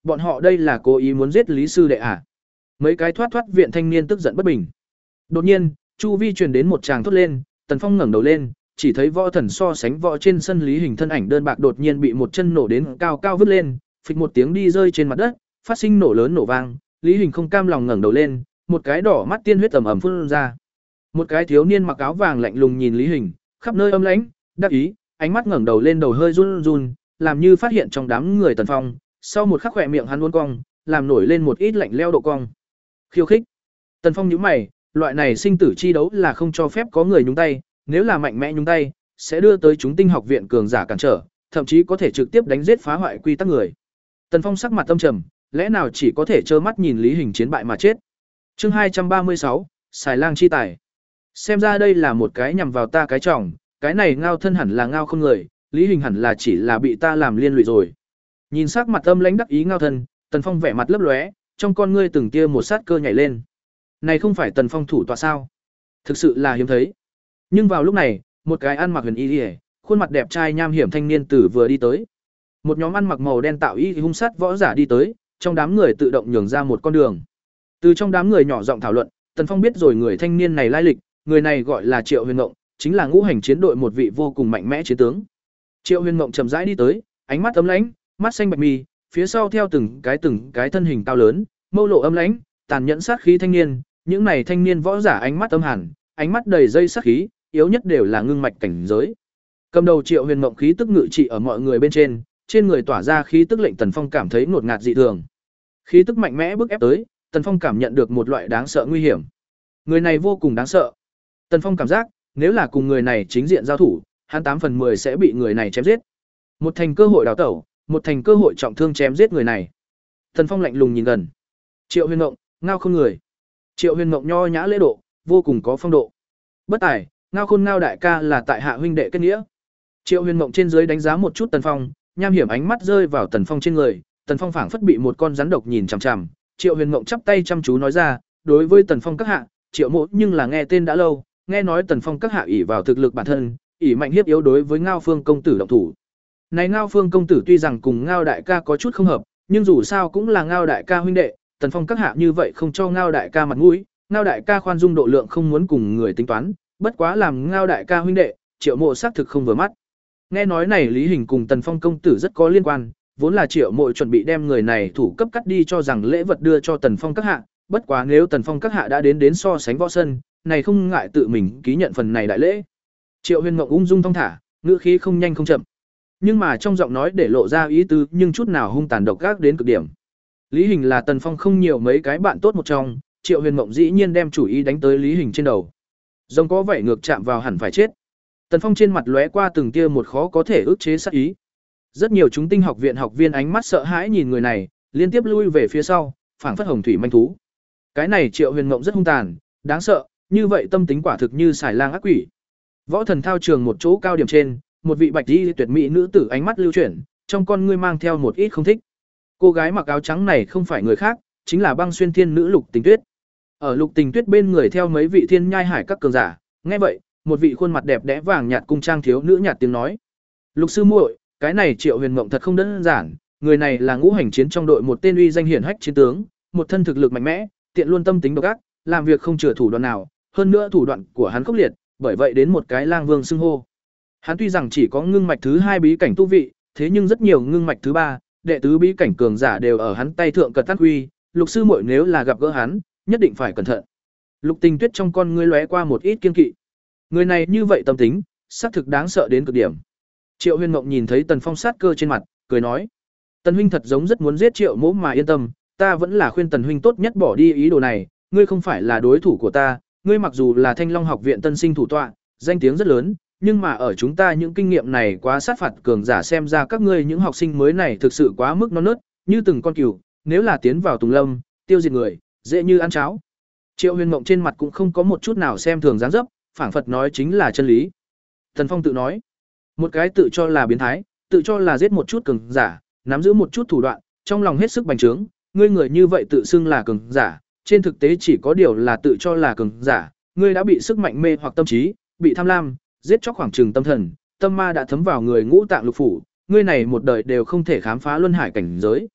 Bọn họ đây là cố ý muốn giết Lý sư đệ à? Mấy cái thoát thoát viện thanh niên tức giận bất bình. Đột nhiên, chu vi truyền đến một tràng thốt lên, Tần Phong ngẩng đầu lên, chỉ thấy võ thần so sánh võ trên sân Lý Hình thân ảnh đơn bạc đột nhiên bị một chân nổ đến cao cao vứt lên, phịch một tiếng đi rơi trên mặt đất, phát sinh nổ lớn nổ vang, Lý Hình không cam lòng ngẩng đầu lên, một cái đỏ mắt tiên huyết ầm ầm phun ra. Một cái thiếu niên mặc áo vàng lạnh lùng nhìn Lý Hình, khắp nơi âm lãnh, đắc ý, ánh mắt ngẩng đầu lên đầu hơi run run, làm như phát hiện trong đám người Tần Phong, sau một khắc khỏe miệng hắn uốn cong, làm nổi lên một ít lạnh leo độ cong. Khiêu khích. Tần Phong nhíu mày, loại này sinh tử chi đấu là không cho phép có người nhúng tay, nếu là mạnh mẽ nhúng tay, sẽ đưa tới chúng tinh học viện cường giả cản trở, thậm chí có thể trực tiếp đánh giết phá hoại quy tắc người. Tần Phong sắc mặt âm trầm, lẽ nào chỉ có thể trơ mắt nhìn Lý Hình chiến bại mà chết. Chương hai trăm ba mươi sáu, xài lang chi tài. Xem ra đây là một cái nhằm vào ta cái trọng, cái này ngao thân hẳn là ngao không người, Lý Hình hẳn là chỉ là bị ta làm liên lụy rồi. Nhìn sắc mặt âm lãnh đắc ý ngao thân, Tần Phong vẻ mặt lấp lóe, trong con ngươi từng tia một sát cơ nhảy lên. Này không phải Tần Phong thủ tọa sao? Thực sự là hiếm thấy. Nhưng vào lúc này, một cái ăn mặc huyền y liễu, khuôn mặt đẹp trai nham hiểm thanh niên tử vừa đi tới. Một nhóm ăn mặc màu đen tạo y hung sát võ giả đi tới, trong đám người tự động nhường ra một con đường. Từ trong đám người nhỏ giọng thảo luận, Tần Phong biết rồi người thanh niên này lai lịch, người này gọi là Triệu Huyền Ngộng, chính là ngũ hành chiến đội một vị vô cùng mạnh mẽ chiến tướng. Triệu Huyền Ngộng chậm rãi đi tới, ánh mắt ấm lãnh, mắt xanh bạch mi, phía sau theo từng cái từng cái thân hình cao lớn, mâu lộ âm lãnh, tàn nhẫn sát khí thanh niên, những này thanh niên võ giả ánh mắt âm hàn, ánh mắt đầy dây sát khí, yếu nhất đều là ngưng mạch cảnh giới. Cầm đầu Triệu Huyền Mộng khí tức ngự trị ở mọi người bên trên, trên người tỏa ra khí tức lệnh Tần Phong cảm thấy ngột ngạt dị thường. Khí tức mạnh mẽ bức ép tới, Tần Phong cảm nhận được một loại đáng sợ nguy hiểm. Người này vô cùng đáng sợ. Tần Phong cảm giác, nếu là cùng người này chính diện giao thủ, hắn tám phần mười sẽ bị người này chém giết. Một thành cơ hội đào tẩu, một thành cơ hội trọng thương chém giết người này. Tần Phong lạnh lùng nhìn gần. Triệu Huyền Mộng, ngao không người. Triệu Huyền Mộng nho nhã lễ độ, vô cùng có phong độ. Bất tài, ngao khôn ngao đại ca là tại hạ huynh đệ kết nghĩa. Triệu Huyền Mộng trên dưới đánh giá một chút Tần Phong, nham hiểm ánh mắt rơi vào Tần Phong trên người, Tần Phong phảng phất bị một con rắn độc nhìn chằm chằm. Triệu Huyền Mộng chắp tay chăm chú nói ra, đối với Tần Phong các hạ, Triệu Mộ nhưng là nghe tên đã lâu, nghe nói Tần Phong các hạ ỷ vào thực lực bản thân, ỷ mạnh hiếp yếu đối với Ngao Phương công tử động thủ. Này Ngao Phương công tử tuy rằng cùng Ngao đại ca có chút không hợp, nhưng dù sao cũng là Ngao đại ca huynh đệ, Tần Phong các hạ như vậy không cho Ngao đại ca mặt mũi, Ngao đại ca khoan dung độ lượng không muốn cùng người tính toán, bất quá làm Ngao đại ca huynh đệ, Triệu Mộ xác thực không vừa mắt. Nghe nói này Lý Hình cùng Tần Phong công tử rất có liên quan, vốn là Triệu Mộ chuẩn bị đem người này thủ cấp cắt đi cho rằng lễ vật đưa cho Tần Phong các hạ, bất quá nếu Tần Phong các hạ đã đến đến so sánh võ sân, này không ngại tự mình ký nhận phần này đại lễ. Triệu Huyền Ngộng ung dung thong thả, ngữ khí không nhanh không chậm, nhưng mà trong giọng nói để lộ ra ý tứ nhưng chút nào hung tàn độc ác đến cực điểm. Lý Hình là Tần Phong không nhiều mấy cái bạn tốt một trong, Triệu Huyền Ngộng dĩ nhiên đem chủ ý đánh tới Lý Hình trên đầu. Rồng có vẻ ngược chạm vào hẳn phải chết. Tần Phong trên mặt lóe qua từng tia một khó có thể ức chế sát ý. Rất nhiều chúng tinh học viện học viên ánh mắt sợ hãi nhìn người này, liên tiếp lui về phía sau, phảng phất hồng thủy manh thú. Cái này Triệu Huyền Ngộng rất hung tàn, đáng sợ, như vậy tâm tính quả thực như xài lang ác quỷ. Võ thần thao trường một chỗ cao điểm trên, một vị bạch y tuyệt mỹ nữ tử ánh mắt lưu chuyển, trong con ngươi mang theo một ít không thích. Cô gái mặc áo trắng này không phải người khác, chính là Băng Xuyên Thiên nữ Lục Tình Tuyết. Ở Lục Tình Tuyết bên người theo mấy vị thiên nhai hải các cường giả, nghe vậy, một vị khuôn mặt đẹp đẽ vàng nhạt cung trang thiếu nữ nhạt tiếng nói: "Lục sư muội, cái này Triệu Huyền Ngộng thật không đơn giản, người này là ngũ hành chiến trong đội một tên uy danh hiển hách chiến tướng, một thân thực lực mạnh mẽ, tiện luôn tâm tính độc ác, làm việc không chừa thủ đoạn nào, hơn nữa thủ đoạn của hắn khốc liệt, bởi vậy đến một cái lang vương xưng hô. Hắn tuy rằng chỉ có ngưng mạch thứ hai bí cảnh tu vị, thế nhưng rất nhiều ngưng mạch thứ ba, đệ tứ bí cảnh cường giả đều ở hắn tay thượng cật tác huy, Lục sư muội nếu là gặp gỡ hắn, nhất định phải cẩn thận." Lục Tình Tuyết trong con ngươi lóe qua một ít kiên kỵ. Người này như vậy tâm tính, xác thực đáng sợ đến cực điểm. Triệu Huyền Ngộng nhìn thấy Tần Phong sát cơ trên mặt, cười nói: "Tần huynh thật giống rất muốn giết Triệu Mỗ mà yên tâm, ta vẫn là khuyên Tần huynh tốt nhất bỏ đi ý đồ này, ngươi không phải là đối thủ của ta, ngươi mặc dù là Thanh Long học viện tân sinh thủ tọa, danh tiếng rất lớn, nhưng mà ở chúng ta những kinh nghiệm này quá sát phạt cường giả xem ra các ngươi những học sinh mới này thực sự quá mức non nớt, như từng con cừu, nếu là tiến vào Tùng Lâm, tiêu diệt người, dễ như ăn cháo." Triệu Huyền Ngộng trên mặt cũng không có một chút nào xem thường dáng dấp, phảng phất nói chính là chân lý. Tần Phong tự nói, một cái tự cho là biến thái, tự cho là giết một chút cường giả, nắm giữ một chút thủ đoạn, trong lòng hết sức bành trướng, ngươi người như vậy tự xưng là cường giả, trên thực tế chỉ có điều là tự cho là cường giả, ngươi đã bị sức mạnh mê hoặc tâm trí, bị tham lam, giết chóc khoảng trừng tâm thần, tâm ma đã thấm vào người ngũ tạng lục phủ, ngươi này một đời đều không thể khám phá luân hải cảnh giới.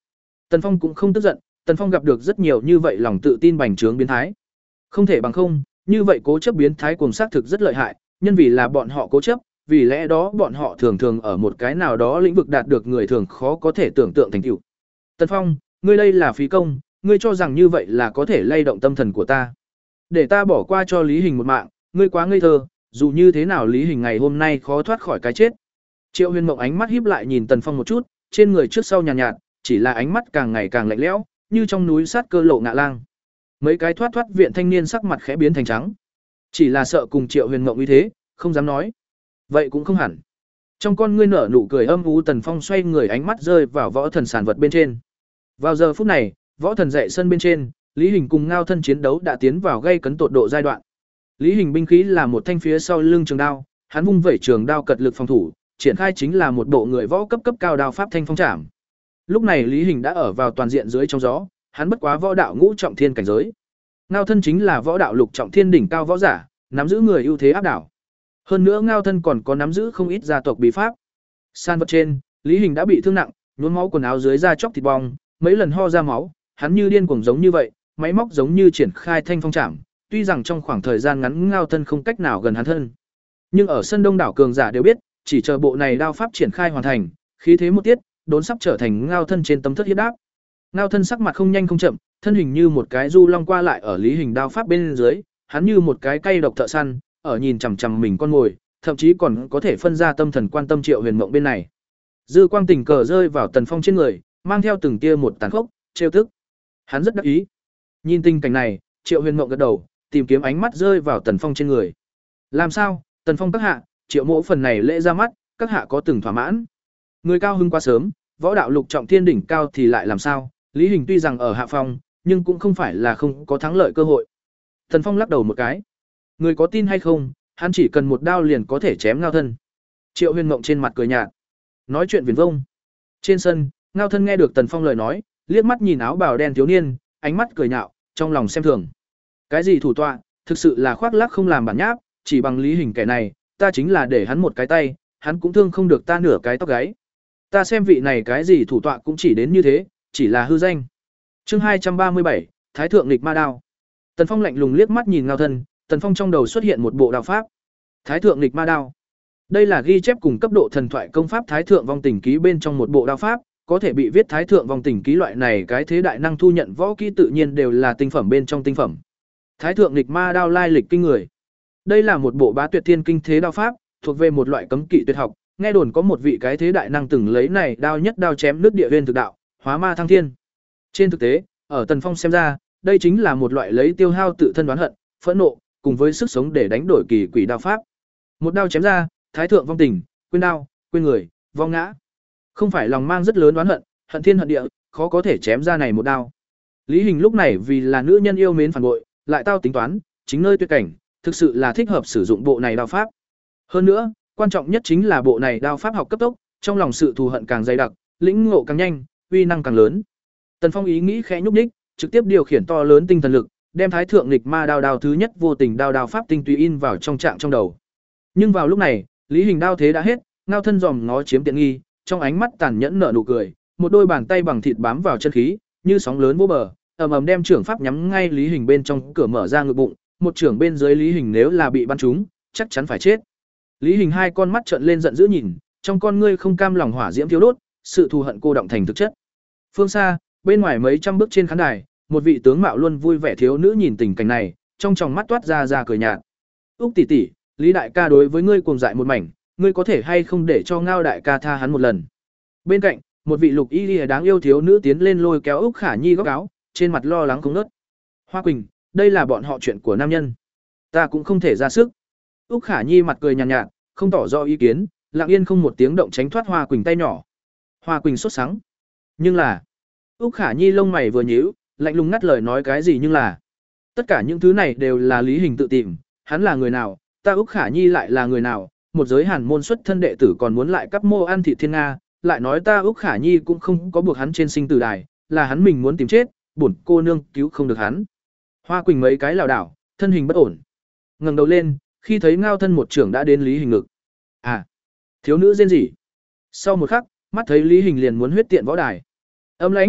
Tần Phong cũng không tức giận, Tần Phong gặp được rất nhiều như vậy lòng tự tin bành trướng biến thái. Không thể bằng không, như vậy cố chấp biến thái cuồng xác thực rất lợi hại, nhân vì là bọn họ cố chấp, vì lẽ đó bọn họ thường thường ở một cái nào đó lĩnh vực đạt được người thường khó có thể tưởng tượng thành tựu. Tần Phong, ngươi đây là phí công, ngươi cho rằng như vậy là có thể lay động tâm thần của ta. Để ta bỏ qua cho Lý Hình một mạng, ngươi quá ngây thơ, dù như thế nào Lý Hình ngày hôm nay khó thoát khỏi cái chết. Triệu Huyền Mộng ánh mắt híp lại nhìn Tần Phong một chút, trên người trước sau nhàn nhạt, nhạt, chỉ là ánh mắt càng ngày càng lạnh lẽo, như trong núi sát cơ lộ ngạ lang. Mấy cái thoát thoát viện thanh niên sắc mặt khẽ biến thành trắng. Chỉ là sợ cùng Triệu Huyền Mộng như thế, không dám nói. Vậy cũng không hẳn. Trong con ngươi nở nụ cười âm u, Tần Phong xoay người ánh mắt rơi vào võ thần sản vật bên trên. Vào giờ phút này, võ thần dạy sân bên trên, Lý Hình cùng Ngao Thân chiến đấu đã tiến vào gây cấn tột độ giai đoạn. Lý Hình binh khí là một thanh phía sau lưng trường đao, hắn vung vẩy trường đao cật lực phòng thủ, triển khai chính là một bộ người võ cấp cấp cao đao pháp thanh phong trảm. Lúc này Lý Hình đã ở vào toàn diện dưới trong gió, hắn bất quá võ đạo ngũ trọng thiên cảnh giới. Ngao Thân chính là võ đạo lục trọng thiên đỉnh cao võ giả, nắm giữ người ưu thế áp đảo. Hơn nữa Ngao Thân còn có nắm giữ không ít gia tộc bí pháp. San vật trên, Lý Hình đã bị thương nặng, nhuốm máu quần áo dưới da chóc thịt bong, mấy lần ho ra máu, hắn như điên cuồng giống như vậy, máy móc giống như triển khai thanh phong trảm, tuy rằng trong khoảng thời gian ngắn Ngao Thân không cách nào gần hắn thân. Nhưng ở sân đông đảo cường giả đều biết, chỉ chờ bộ này đao pháp triển khai hoàn thành, khí thế một tiết, đốn sắp trở thành Ngao Thân trên tấm thất hiếp đáp. Ngao Thân sắc mặt không nhanh không chậm, thân hình như một cái du long qua lại ở Lý Hình đao pháp bên dưới, hắn như một cái cây độc thợ săn, ở nhìn chằm chằm mình con mồi, thậm chí còn có thể phân ra tâm thần quan tâm Triệu Huyền Mộng bên này. Dư quang tình cờ rơi vào Tần Phong trên người, mang theo từng tia một tàn khốc, trêu tức. Hắn rất đắc ý. Nhìn tình cảnh này, Triệu Huyền Mộng gật đầu, tìm kiếm ánh mắt rơi vào Tần Phong trên người. Làm sao, Tần Phong các hạ, Triệu mỗ phần này lễ ra mắt, các hạ có từng thỏa mãn. Người cao hưng quá sớm, võ đạo lục trọng thiên đỉnh cao thì lại làm sao? Lý Hình tuy rằng ở hạ phong, nhưng cũng không phải là không có thắng lợi cơ hội. Tần Phong lắc đầu một cái. Người có tin hay không, hắn chỉ cần một đao liền có thể chém Ngao Thân. Triệu Huyền Mộng trên mặt cười nhạt. Nói chuyện viển vông. Trên sân, Ngao Thân nghe được Tần Phong lời nói, liếc mắt nhìn áo bào đen thiếu niên, ánh mắt cười nhạo, trong lòng xem thường. Cái gì thủ tọa, thực sự là khoác lác không làm bản nháp, chỉ bằng Lý Hình kẻ này, ta chính là để hắn một cái tay, hắn cũng thương không được ta nửa cái tóc gáy. Ta xem vị này cái gì thủ tọa cũng chỉ đến như thế, chỉ là hư danh. Chương hai trăm ba mươi bảy, Thái thượng nghịch ma đao. Tần Phong lạnh lùng liếc mắt nhìn Ngao Thân, Tần Phong trong đầu xuất hiện một bộ đao pháp. Thái thượng nghịch ma đao. Đây là ghi chép cùng cấp độ thần thoại công pháp Thái thượng vong tình ký bên trong một bộ đao pháp, có thể bị viết Thái thượng vong tình ký loại này cái thế đại năng thu nhận võ kỹ tự nhiên đều là tinh phẩm bên trong tinh phẩm. Thái thượng nghịch ma đao lai lịch kinh người. Đây là một bộ bá tuyệt thiên kinh thế đao pháp, thuộc về một loại cấm kỵ tuyệt học, nghe đồn có một vị cái thế đại năng từng lấy này đao nhất đao chém nước địa nguyên thực đạo, hóa ma thăng thiên. Trên thực tế, ở Tần Phong xem ra, đây chính là một loại lấy tiêu hao tự thân đoán hận, phẫn nộ, cùng với sức sống để đánh đổi kỳ quỷ đao pháp. Một đao chém ra, thái thượng vong tình, quên đao, quên người, vong ngã. Không phải lòng mang rất lớn đoán hận, hận thiên hận địa, khó có thể chém ra này một đao. Lý Hình lúc này vì là nữ nhân yêu mến phản bội, lại tao tính toán, chính nơi tuyệt cảnh, thực sự là thích hợp sử dụng bộ này đao pháp. Hơn nữa, quan trọng nhất chính là bộ này đao pháp học cấp tốc, trong lòng sự thù hận càng dày đặc, lĩnh ngộ càng nhanh, uy năng càng lớn. Tần Phong ý nghĩ khẽ nhúc nhích, trực tiếp điều khiển to lớn tinh thần lực, đem thái thượng nghịch ma đao đao thứ nhất vô tình đao đao pháp tinh túy in vào trong trạng trong đầu. Nhưng vào lúc này, Lý Hình đao thế đã hết, Ngao Thân dòm ngó chiếm tiện nghi, trong ánh mắt tàn nhẫn nở nụ cười, một đôi bàn tay bằng thịt bám vào chân khí, như sóng lớn vỗ bờ, ầm ầm đem trưởng pháp nhắm ngay Lý Hình bên trong cửa mở ra ngực bụng, một trưởng bên dưới Lý Hình nếu là bị bắn trúng, chắc chắn phải chết. Lý Hình hai con mắt trợn lên giận dữ nhìn, trong con ngươi không cam lòng hỏa diễm thiếu đốt, sự thù hận cô động thành thực chất. Phương xa, bên ngoài mấy trăm bước trên khán đài, một vị tướng mạo luôn vui vẻ thiếu nữ nhìn tình cảnh này, trong tròng mắt toát ra ra cười nhạt. "Úc tỷ tỷ, Lý đại ca đối với ngươi cuồng dại một mảnh, ngươi có thể hay không để cho Ngao đại ca tha hắn một lần?" Bên cạnh, một vị lục y lìa đáng yêu thiếu nữ tiến lên lôi kéo Úc Khả Nhi góc áo, trên mặt lo lắng không ngớt. "Hoa Quỳnh, đây là bọn họ chuyện của nam nhân, ta cũng không thể ra sức." Úc Khả Nhi mặt cười nhàn nhạt, nhạt, không tỏ rõ ý kiến, lặng yên không một tiếng động tránh thoát Hoa Quỳnh tay nhỏ. Hoa Quỳnh sốt sắng. Nhưng là, Úc Khả Nhi lông mày vừa nhíu, lạnh lùng ngắt lời nói cái gì nhưng là. Tất cả những thứ này đều là Lý Hình tự tìm, hắn là người nào, ta Úc Khả Nhi lại là người nào, một giới hàn môn xuất thân đệ tử còn muốn lại cắp mô ăn thị thiên Nga, lại nói ta Úc Khả Nhi cũng không có buộc hắn trên sinh tử đài, là hắn mình muốn tìm chết, bổn cô nương cứu không được hắn. Hoa Quỳnh mấy cái lảo đảo, thân hình bất ổn. Ngẩng đầu lên, khi thấy Ngao Thân một trưởng đã đến Lý Hình ngực. À, thiếu nữ rên rỉ. Sau một khắc, mắt thấy Lý Hình liền muốn huyết tiện võ đài. Âm lãnh,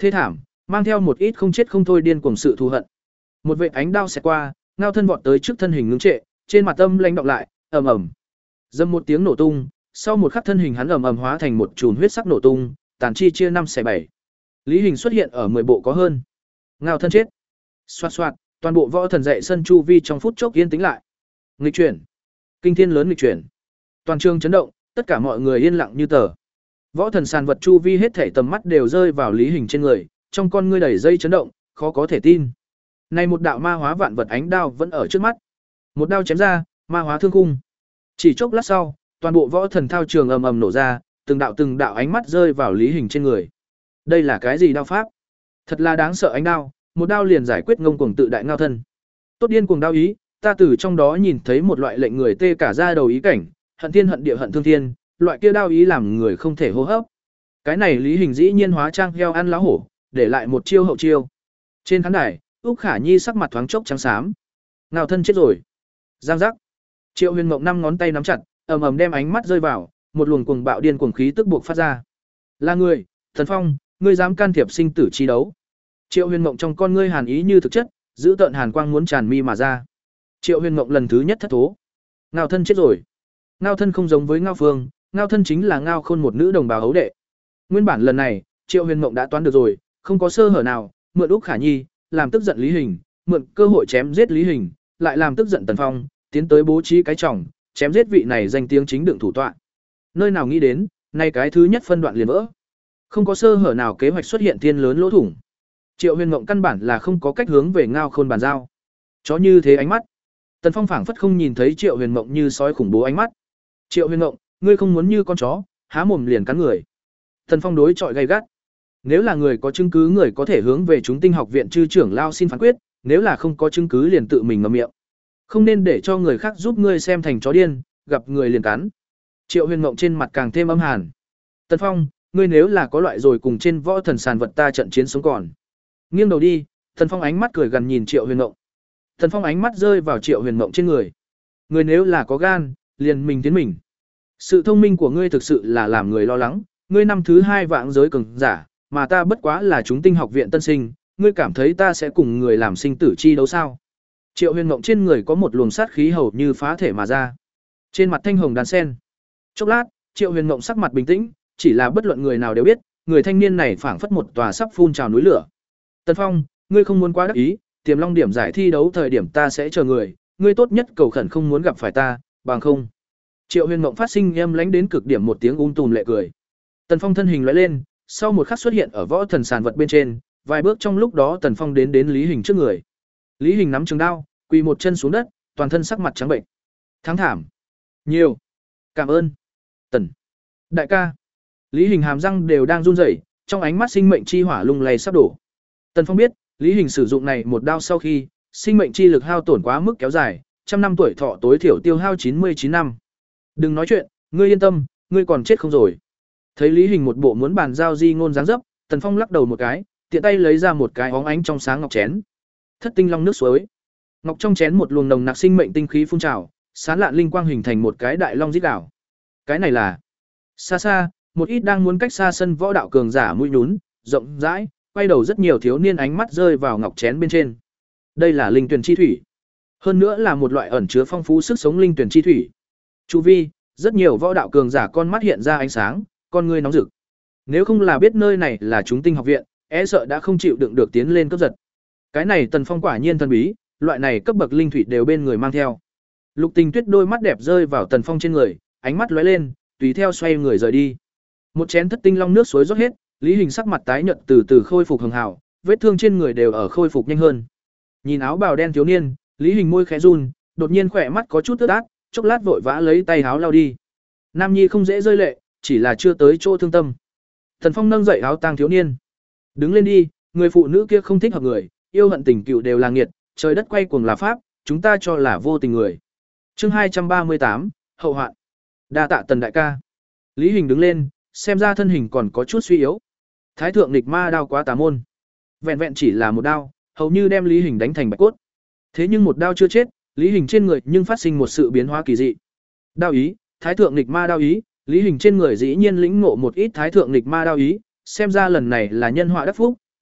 Thê thảm, mang theo một ít không chết không thôi điên cuồng sự thù hận. Một vệt ánh đao xẹt qua, Ngao Thân vọt tới trước thân hình ngưng trệ, trên mặt âm lãnh động lại, ầm ầm. Dầm một tiếng nổ tung, sau một khắc thân hình hắn ầm ầm hóa thành một chùm huyết sắc nổ tung, tàn chi chia năm xẻ bảy. Lý Hình xuất hiện ở mười bộ có hơn. Ngao Thân chết. Xoạt xoạt, toàn bộ võ thần dạy sân chu vi trong phút chốc yên tĩnh lại. Nghịch chuyển. Kinh thiên lớn nghịch chuyển. Toàn trường chấn động, tất cả mọi người yên lặng như tờ. Võ thần sàn vật chu vi hết thảy tầm mắt đều rơi vào Lý Hình trên người, trong con ngươi đầy dây chấn động, khó có thể tin. Này một đạo ma hóa vạn vật ánh đao vẫn ở trước mắt. Một đao chém ra, ma hóa thương khung. Chỉ chốc lát sau, toàn bộ võ thần thao trường ầm ầm nổ ra, từng đạo từng đạo ánh mắt rơi vào Lý Hình trên người. Đây là cái gì đao pháp? Thật là đáng sợ ánh đao, một đao liền giải quyết ngông cuồng tự đại Ngao Thân. Tốt điên cuồng đao ý, ta từ trong đó nhìn thấy một loại lệnh người tê cả da đầu ý cảnh, hận thiên hận địa hận thương thiên, loại kia đao ý làm người không thể hô hấp. Cái này Lý Hình dĩ nhiên hóa trang heo ăn lá hổ, để lại một chiêu hậu chiêu. Trên khán đài, Úc Khả Nhi sắc mặt thoáng chốc trắng xám. Ngao Thân chết rồi. Giang giác. Triệu Huyền Mộng năm ngón tay nắm chặt, ầm ầm đem ánh mắt rơi vào, một luồng cuồng bạo điên cuồng khí tức buộc phát ra. Là người, Thần Phong, ngươi dám can thiệp sinh tử chi đấu? Triệu Huyền Mộng trong con ngươi hàn ý như thực chất, giữ tợn hàn quang muốn tràn mi mà ra. Triệu Huyền Mộng lần thứ nhất thất thố. Ngao Thân chết rồi. Ngao Thân không giống với Ngao Phương, Ngao Thân chính là Ngao Khôn một nữ đồng bào hấu đệ. Nguyên bản lần này, Triệu Huyền Mộng đã toán được rồi, không có sơ hở nào, mượn Úc Khả Nhi, làm tức giận Lý Hình, mượn cơ hội chém giết Lý Hình, lại làm tức giận Tần Phong, tiến tới bố trí cái chồng, chém giết vị này danh tiếng chính đựng thủ tọa. Nơi nào nghĩ đến, nay cái thứ nhất phân đoạn liền vỡ. Không có sơ hở nào kế hoạch xuất hiện thiên lớn lỗ thủng. Triệu Huyền Mộng căn bản là không có cách hướng về Ngao Khôn bàn giao. Chó như thế ánh mắt. Tần Phong phảng phất không nhìn thấy Triệu Huyền Mộng như sói khủng bố ánh mắt. Triệu Huyền Mộng, ngươi không muốn như con chó, há mồm liền cắn người. Tần Phong đối chọi gay gắt. Nếu là người có chứng cứ người có thể hướng về chúng tinh học viện chư trưởng lao xin phán quyết, nếu là không có chứng cứ liền tự mình ngậm miệng. Không nên để cho người khác giúp ngươi xem thành chó điên, gặp người liền cắn. Triệu Huyền Mộng trên mặt càng thêm âm hàn. Tần Phong, ngươi nếu là có loại rồi cùng trên võ thần sàn vật ta trận chiến sống còn. Nghiêng đầu đi, Tần Phong ánh mắt cười gần nhìn Triệu Huyền Mộng. Tần Phong ánh mắt rơi vào Triệu Huyền Mộng trên người. Ngươi nếu là có gan, liền mình tiến mình. Sự thông minh của ngươi thực sự là làm người lo lắng, ngươi năm thứ hai vãng giới cường giả, mà ta bất quá là chúng tinh học viện tân sinh, ngươi cảm thấy ta sẽ cùng người làm sinh tử chi đấu sao? Triệu Huyền Mộng trên người có một luồng sát khí hầu như phá thể mà ra. Trên mặt thanh hồng đan sen. Chốc lát, Triệu Huyền Mộng sắc mặt bình tĩnh, chỉ là bất luận người nào đều biết, người thanh niên này phảng phất một tòa sắp phun trào núi lửa. Tần Phong, ngươi không muốn quá đắc ý, Tiềm Long điểm giải thi đấu thời điểm ta sẽ chờ người, ngươi tốt nhất cầu khẩn không muốn gặp phải ta, bằng không. Triệu Huyền Mộng phát sinh âm lãnh đến cực điểm một tiếng um tùm lệ cười. Tần Phong thân hình lóe lên, sau một khắc xuất hiện ở võ thần sàn vật bên trên, vài bước trong lúc đó Tần Phong đến đến Lý Hình trước người. Lý Hình nắm trường đao, quỳ một chân xuống đất, toàn thân sắc mặt trắng bệnh. Thắng thảm. Nhiều. Cảm ơn. Tần. Đại ca. Lý Hình hàm răng đều đang run rẩy, trong ánh mắt sinh mệnh chi hỏa lung lay sắp đổ. Tần Phong biết, Lý Hình sử dụng này một đao sau khi, sinh mệnh chi lực hao tổn quá mức kéo dài, trăm năm tuổi thọ tối thiểu tiêu hao chín mươi chín năm. Đừng nói chuyện, ngươi yên tâm, ngươi còn chết không rồi. Thấy Lý Hình một bộ muốn bàn giao di ngôn dáng dấp, Tần Phong lắc đầu một cái, tiện tay lấy ra một cái óng ánh trong sáng ngọc chén. Thất tinh long nước suối. Ngọc trong chén một luồng nồng nặc sinh mệnh tinh khí phun trào, sán lạn linh quang hình thành một cái đại long rít đảo. Cái này là xa xa, một ít đang muốn cách xa sân võ đạo cường giả mũi nhún, rộng rãi, quay đầu rất nhiều thiếu niên ánh mắt rơi vào ngọc chén bên trên. Đây là linh tuyển chi thủy, hơn nữa là một loại ẩn chứa phong phú sức sống linh tuyển chi thủy. Chu vi, rất nhiều võ đạo cường giả con mắt hiện ra ánh sáng, con ngươi nóng rực. Nếu không là biết nơi này là chúng tinh học viện, e sợ đã không chịu đựng được tiến lên cướp giật. Cái này Tần Phong quả nhiên thần bí, loại này cấp bậc linh thủy đều bên người mang theo. Lục Tình Tuyết đôi mắt đẹp rơi vào Tần Phong trên người, ánh mắt lóe lên, tùy theo xoay người rời đi. Một chén thất tinh long nước suối rót hết, Lý Hình sắc mặt tái nhợt từ từ khôi phục hường hảo, vết thương trên người đều ở khôi phục nhanh hơn. Nhìn áo bào đen thiếu niên, Lý Hình môi khẽ run, đột nhiên khỏe mắt có chút ướt át, chốc lát vội vã lấy tay áo lau đi. Nam nhi không dễ rơi lệ, chỉ là chưa tới chỗ thương tâm. Tần Phong nâng dậy áo tang thiếu niên. Đứng lên đi, người phụ nữ kia không thích hợp người, yêu hận tình cựu đều là nghiệt, trời đất quay cuồng là pháp, chúng ta cho là vô tình người. Chương hai trăm ba mươi tám, hậu hoạn. Đa tạ Tần đại ca. Lý Hình đứng lên, xem ra thân hình còn có chút suy yếu. Thái thượng nghịch ma đao quá tà môn. Vẹn vẹn chỉ là một đao, hầu như đem Lý Hình đánh thành bạch cốt. Thế nhưng một đao chưa chết, Lý Hình trên người nhưng phát sinh một sự biến hóa kỳ dị. Đao ý, Thái thượng nghịch ma đao ý, Lý Hình trên người dĩ nhiên lĩnh ngộ một ít Thái thượng nghịch ma đao ý, xem ra lần này là nhân họa đắc phúc,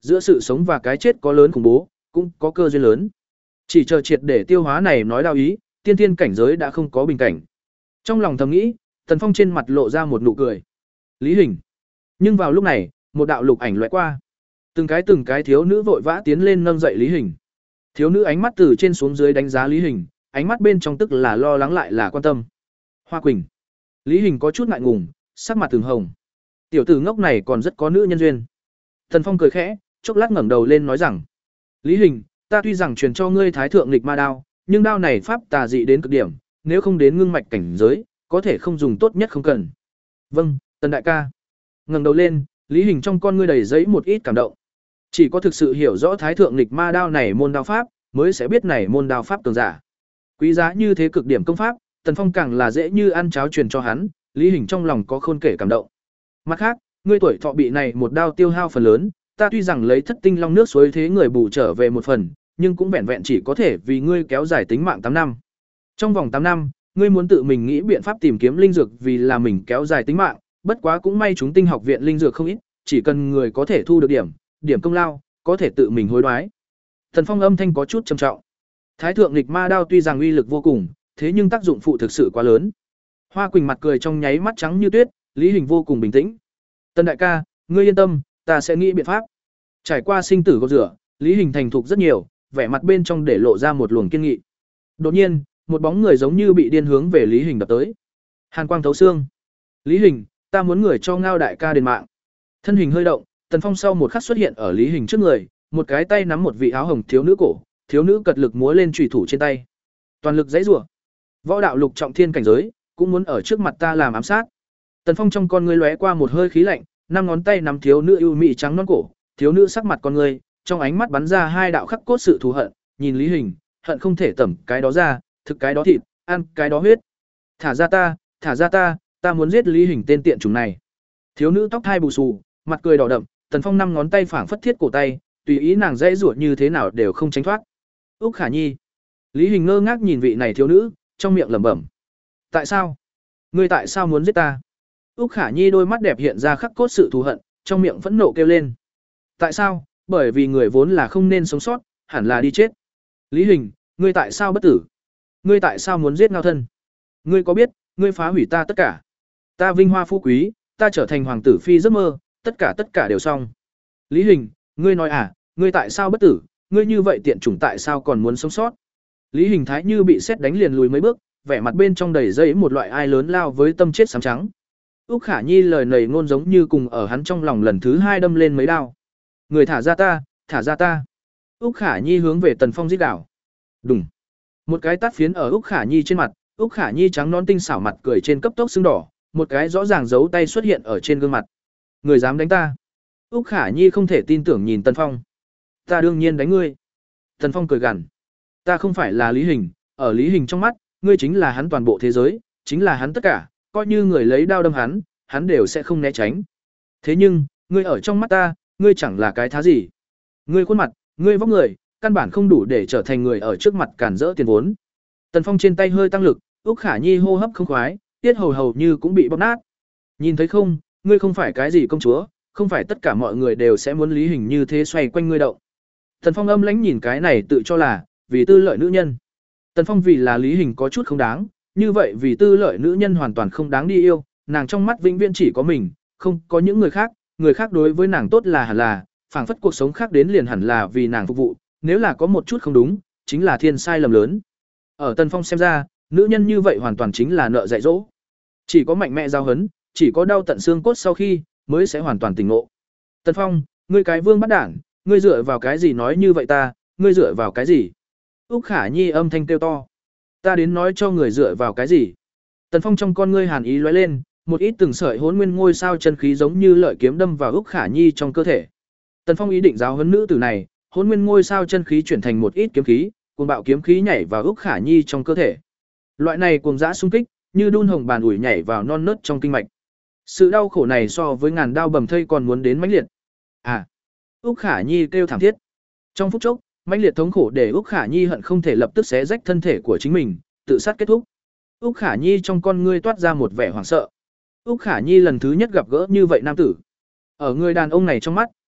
giữa sự sống và cái chết có lớn khủng bố, cũng có cơ duyên lớn. Chỉ chờ triệt để tiêu hóa này nói đạo ý, tiên thiên cảnh giới đã không có bình cảnh. Trong lòng thầm nghĩ, Tần Phong trên mặt lộ ra một nụ cười. Lý Hình. Nhưng vào lúc này, một đạo lục ảnh lóe qua. Từng cái từng cái thiếu nữ vội vã tiến lên nâng dậy Lý Hình. Thiếu nữ ánh mắt từ trên xuống dưới đánh giá Lý Hình, ánh mắt bên trong tức là lo lắng lại là quan tâm. Hoa Quỳnh. Lý Hình có chút ngại ngùng, sắc mặt từng hồng. Tiểu tử ngốc này còn rất có nữ nhân duyên. Tần Phong cười khẽ, chốc lát ngẩng đầu lên nói rằng: "Lý Hình, ta tuy rằng truyền cho ngươi Thái thượng nghịch ma đao, nhưng đao này pháp tà dị đến cực điểm, nếu không đến ngưng mạch cảnh giới, có thể không dùng, tốt nhất không cần." "Vâng, Tần đại ca." Ngẩng đầu lên, Lý Hình trong con ngươi đầy giấy một ít cảm động. Chỉ có thực sự hiểu rõ Thái thượng nghịch ma đao này môn đao pháp, mới sẽ biết này môn đao pháp cường giả. Quý giá như thế cực điểm công pháp, Tần Phong càng là dễ như ăn cháo truyền cho hắn, Lý Hình trong lòng có khôn kể cảm động. Mặt khác, ngươi tuổi thọ bị này một đao tiêu hao phần lớn, ta tuy rằng lấy thất tinh long nước suối thế người bù trở về một phần, nhưng cũng vẹn vẹn chỉ có thể vì ngươi kéo dài tính mạng tám năm. Trong vòng tám năm, ngươi muốn tự mình nghĩ biện pháp tìm kiếm linh dược vì là mình kéo dài tính mạng, bất quá cũng may chúng tinh học viện linh dược không ít, chỉ cần người có thể thu được điểm, điểm công lao, có thể tự mình hối đoái. Thần Phong âm thanh có chút trầm trọng. Thái thượng nghịch ma đao tuy rằng uy lực vô cùng, thế nhưng tác dụng phụ thực sự quá lớn. Hoa Quỳnh mặt cười trong nháy mắt trắng như tuyết, Lý Hình vô cùng bình tĩnh. Tần đại ca, ngươi yên tâm, ta sẽ nghĩ biện pháp. Trải qua sinh tử gột rửa, Lý Hình thành thục rất nhiều, vẻ mặt bên trong để lộ ra một luồng kiên nghị. Đột nhiên, một bóng người giống như bị điên hướng về Lý Hình đập tới. Hàn quang thấu xương. Lý Hình, ta muốn người cho Ngao đại ca đền mạng. Thân hình hơi động, Tần Phong sau một khắc xuất hiện ở Lý Hình trước người, một cái tay nắm một vị áo hồng thiếu nữ cổ, thiếu nữ cật lực múa lên chùy thủ trên tay. Toàn lực giãy giụa. Võ đạo lục trọng thiên cảnh giới, cũng muốn ở trước mặt ta làm ám sát. Tần Phong trong con ngươi lóe qua một hơi khí lạnh, năm ngón tay nắm thiếu nữ ưu mị trắng non cổ, thiếu nữ sắc mặt con ngươi, trong ánh mắt bắn ra hai đạo khắc cốt sự thù hận, nhìn Lý Hình, hận không thể tẩm cái đó ra, thực cái đó thịt, ăn cái đó huyết. Thả ra ta, thả ra ta, ta muốn giết Lý Hình tên tiện chủng này. Thiếu nữ tóc hai bù xù, mặt cười đỏ đậm, Tần Phong năm ngón tay phảng phất thiết cổ tay, tùy ý nàng dãy giụa như thế nào đều không tránh thoát. Úc Khả Nhi. Lý Hình ngơ ngác nhìn vị này thiếu nữ, trong miệng lẩm bẩm. Tại sao? Ngươi tại sao muốn giết ta? Úc Khả Nhi đôi mắt đẹp hiện ra khắc cốt sự thù hận, trong miệng phẫn nộ kêu lên. Tại sao? Bởi vì người vốn là không nên sống sót, hẳn là đi chết. Lý Hình, ngươi tại sao bất tử? Ngươi tại sao muốn giết Ngao thân? Ngươi có biết, ngươi phá hủy ta tất cả. Ta vinh hoa phú quý, ta trở thành hoàng tử phi giấc mơ, tất cả tất cả đều xong. Lý Hình, ngươi nói à, ngươi tại sao bất tử? Ngươi như vậy tiện chủng tại sao còn muốn sống sót? Lý Hình thái như bị sét đánh liền lùi mấy bước, vẻ mặt bên trong đầy dây một loại ai lớn lao với tâm chết xám trắng. Úc Khả Nhi lời nầy ngôn giống như cùng ở hắn trong lòng lần thứ hai đâm lên mấy đao. Người thả ra ta, thả ra ta. Úc Khả Nhi hướng về Tần Phong giết đảo. Đùng. Một cái tát phiến ở Úc Khả Nhi trên mặt, Úc Khả Nhi trắng non tinh xảo mặt cười trên cấp tốc sưng đỏ, một cái rõ ràng dấu tay xuất hiện ở trên gương mặt. Người dám đánh ta? Úc Khả Nhi không thể tin tưởng nhìn Tần Phong. Ta đương nhiên đánh ngươi. Tần Phong cười gằn. Ta không phải là Lý Hình, ở Lý Hình trong mắt, ngươi chính là hắn toàn bộ thế giới, chính là hắn tất cả, coi như người lấy đao đâm hắn, hắn đều sẽ không né tránh. Thế nhưng, ngươi ở trong mắt ta, ngươi chẳng là cái thá gì. Ngươi khuôn mặt, ngươi vóc người, căn bản không đủ để trở thành người ở trước mặt cản rỡ tiền vốn. Tần Phong trên tay hơi tăng lực, Úc Khả Nhi hô hấp không khoái, tiết hầu hầu như cũng bị bóp nát. Nhìn thấy không, ngươi không phải cái gì công chúa, không phải tất cả mọi người đều sẽ muốn Lý Hình như thế xoay quanh ngươi đậu. Tần Phong âm lãnh nhìn cái này tự cho là vì tư lợi nữ nhân. Tần Phong vì là Lý Hình có chút không đáng, như vậy vì tư lợi nữ nhân hoàn toàn không đáng đi yêu, nàng trong mắt vĩnh viễn chỉ có mình, không có những người khác, người khác đối với nàng tốt là hẳn là, phảng phất cuộc sống khác đến liền hẳn là vì nàng phục vụ, nếu là có một chút không đúng, chính là thiên sai lầm lớn. Ở Tần Phong xem ra, nữ nhân như vậy hoàn toàn chính là nợ dạy dỗ. Chỉ có mạnh mẽ giao hấn, chỉ có đau tận xương cốt sau khi mới sẽ hoàn toàn tỉnh ngộ. Tần Phong, ngươi cái vương bắt đản, ngươi dựa vào cái gì nói như vậy ta, ngươi dựa vào cái gì? Úc Khả Nhi âm thanh kêu to. Ta đến nói cho người dựa vào cái gì? Tần Phong trong con ngươi hàn ý lóe lên, một ít từng sợi hỗn nguyên ngôi sao chân khí giống như lợi kiếm đâm vào Úc Khả Nhi trong cơ thể. Tần Phong ý định giáo huấn nữ tử này, hỗn nguyên ngôi sao chân khí chuyển thành một ít kiếm khí, cuồng bạo kiếm khí nhảy vào Úc Khả Nhi trong cơ thể. Loại này cuồng dã xung kích, như đun hồng bàn ủi nhảy vào non nớt trong kinh mạch. Sự đau khổ này so với ngàn đao bầm thây còn muốn đến mãnh liệt. À! Úc Khả Nhi kêu thảm thiết. Trong phút chốc, mãnh liệt thống khổ để Úc Khả Nhi hận không thể lập tức xé rách thân thể của chính mình, tự sát kết thúc. Úc Khả Nhi trong con ngươi toát ra một vẻ hoảng sợ. Úc Khả Nhi lần thứ nhất gặp gỡ như vậy nam tử. Ở người đàn ông này trong mắt,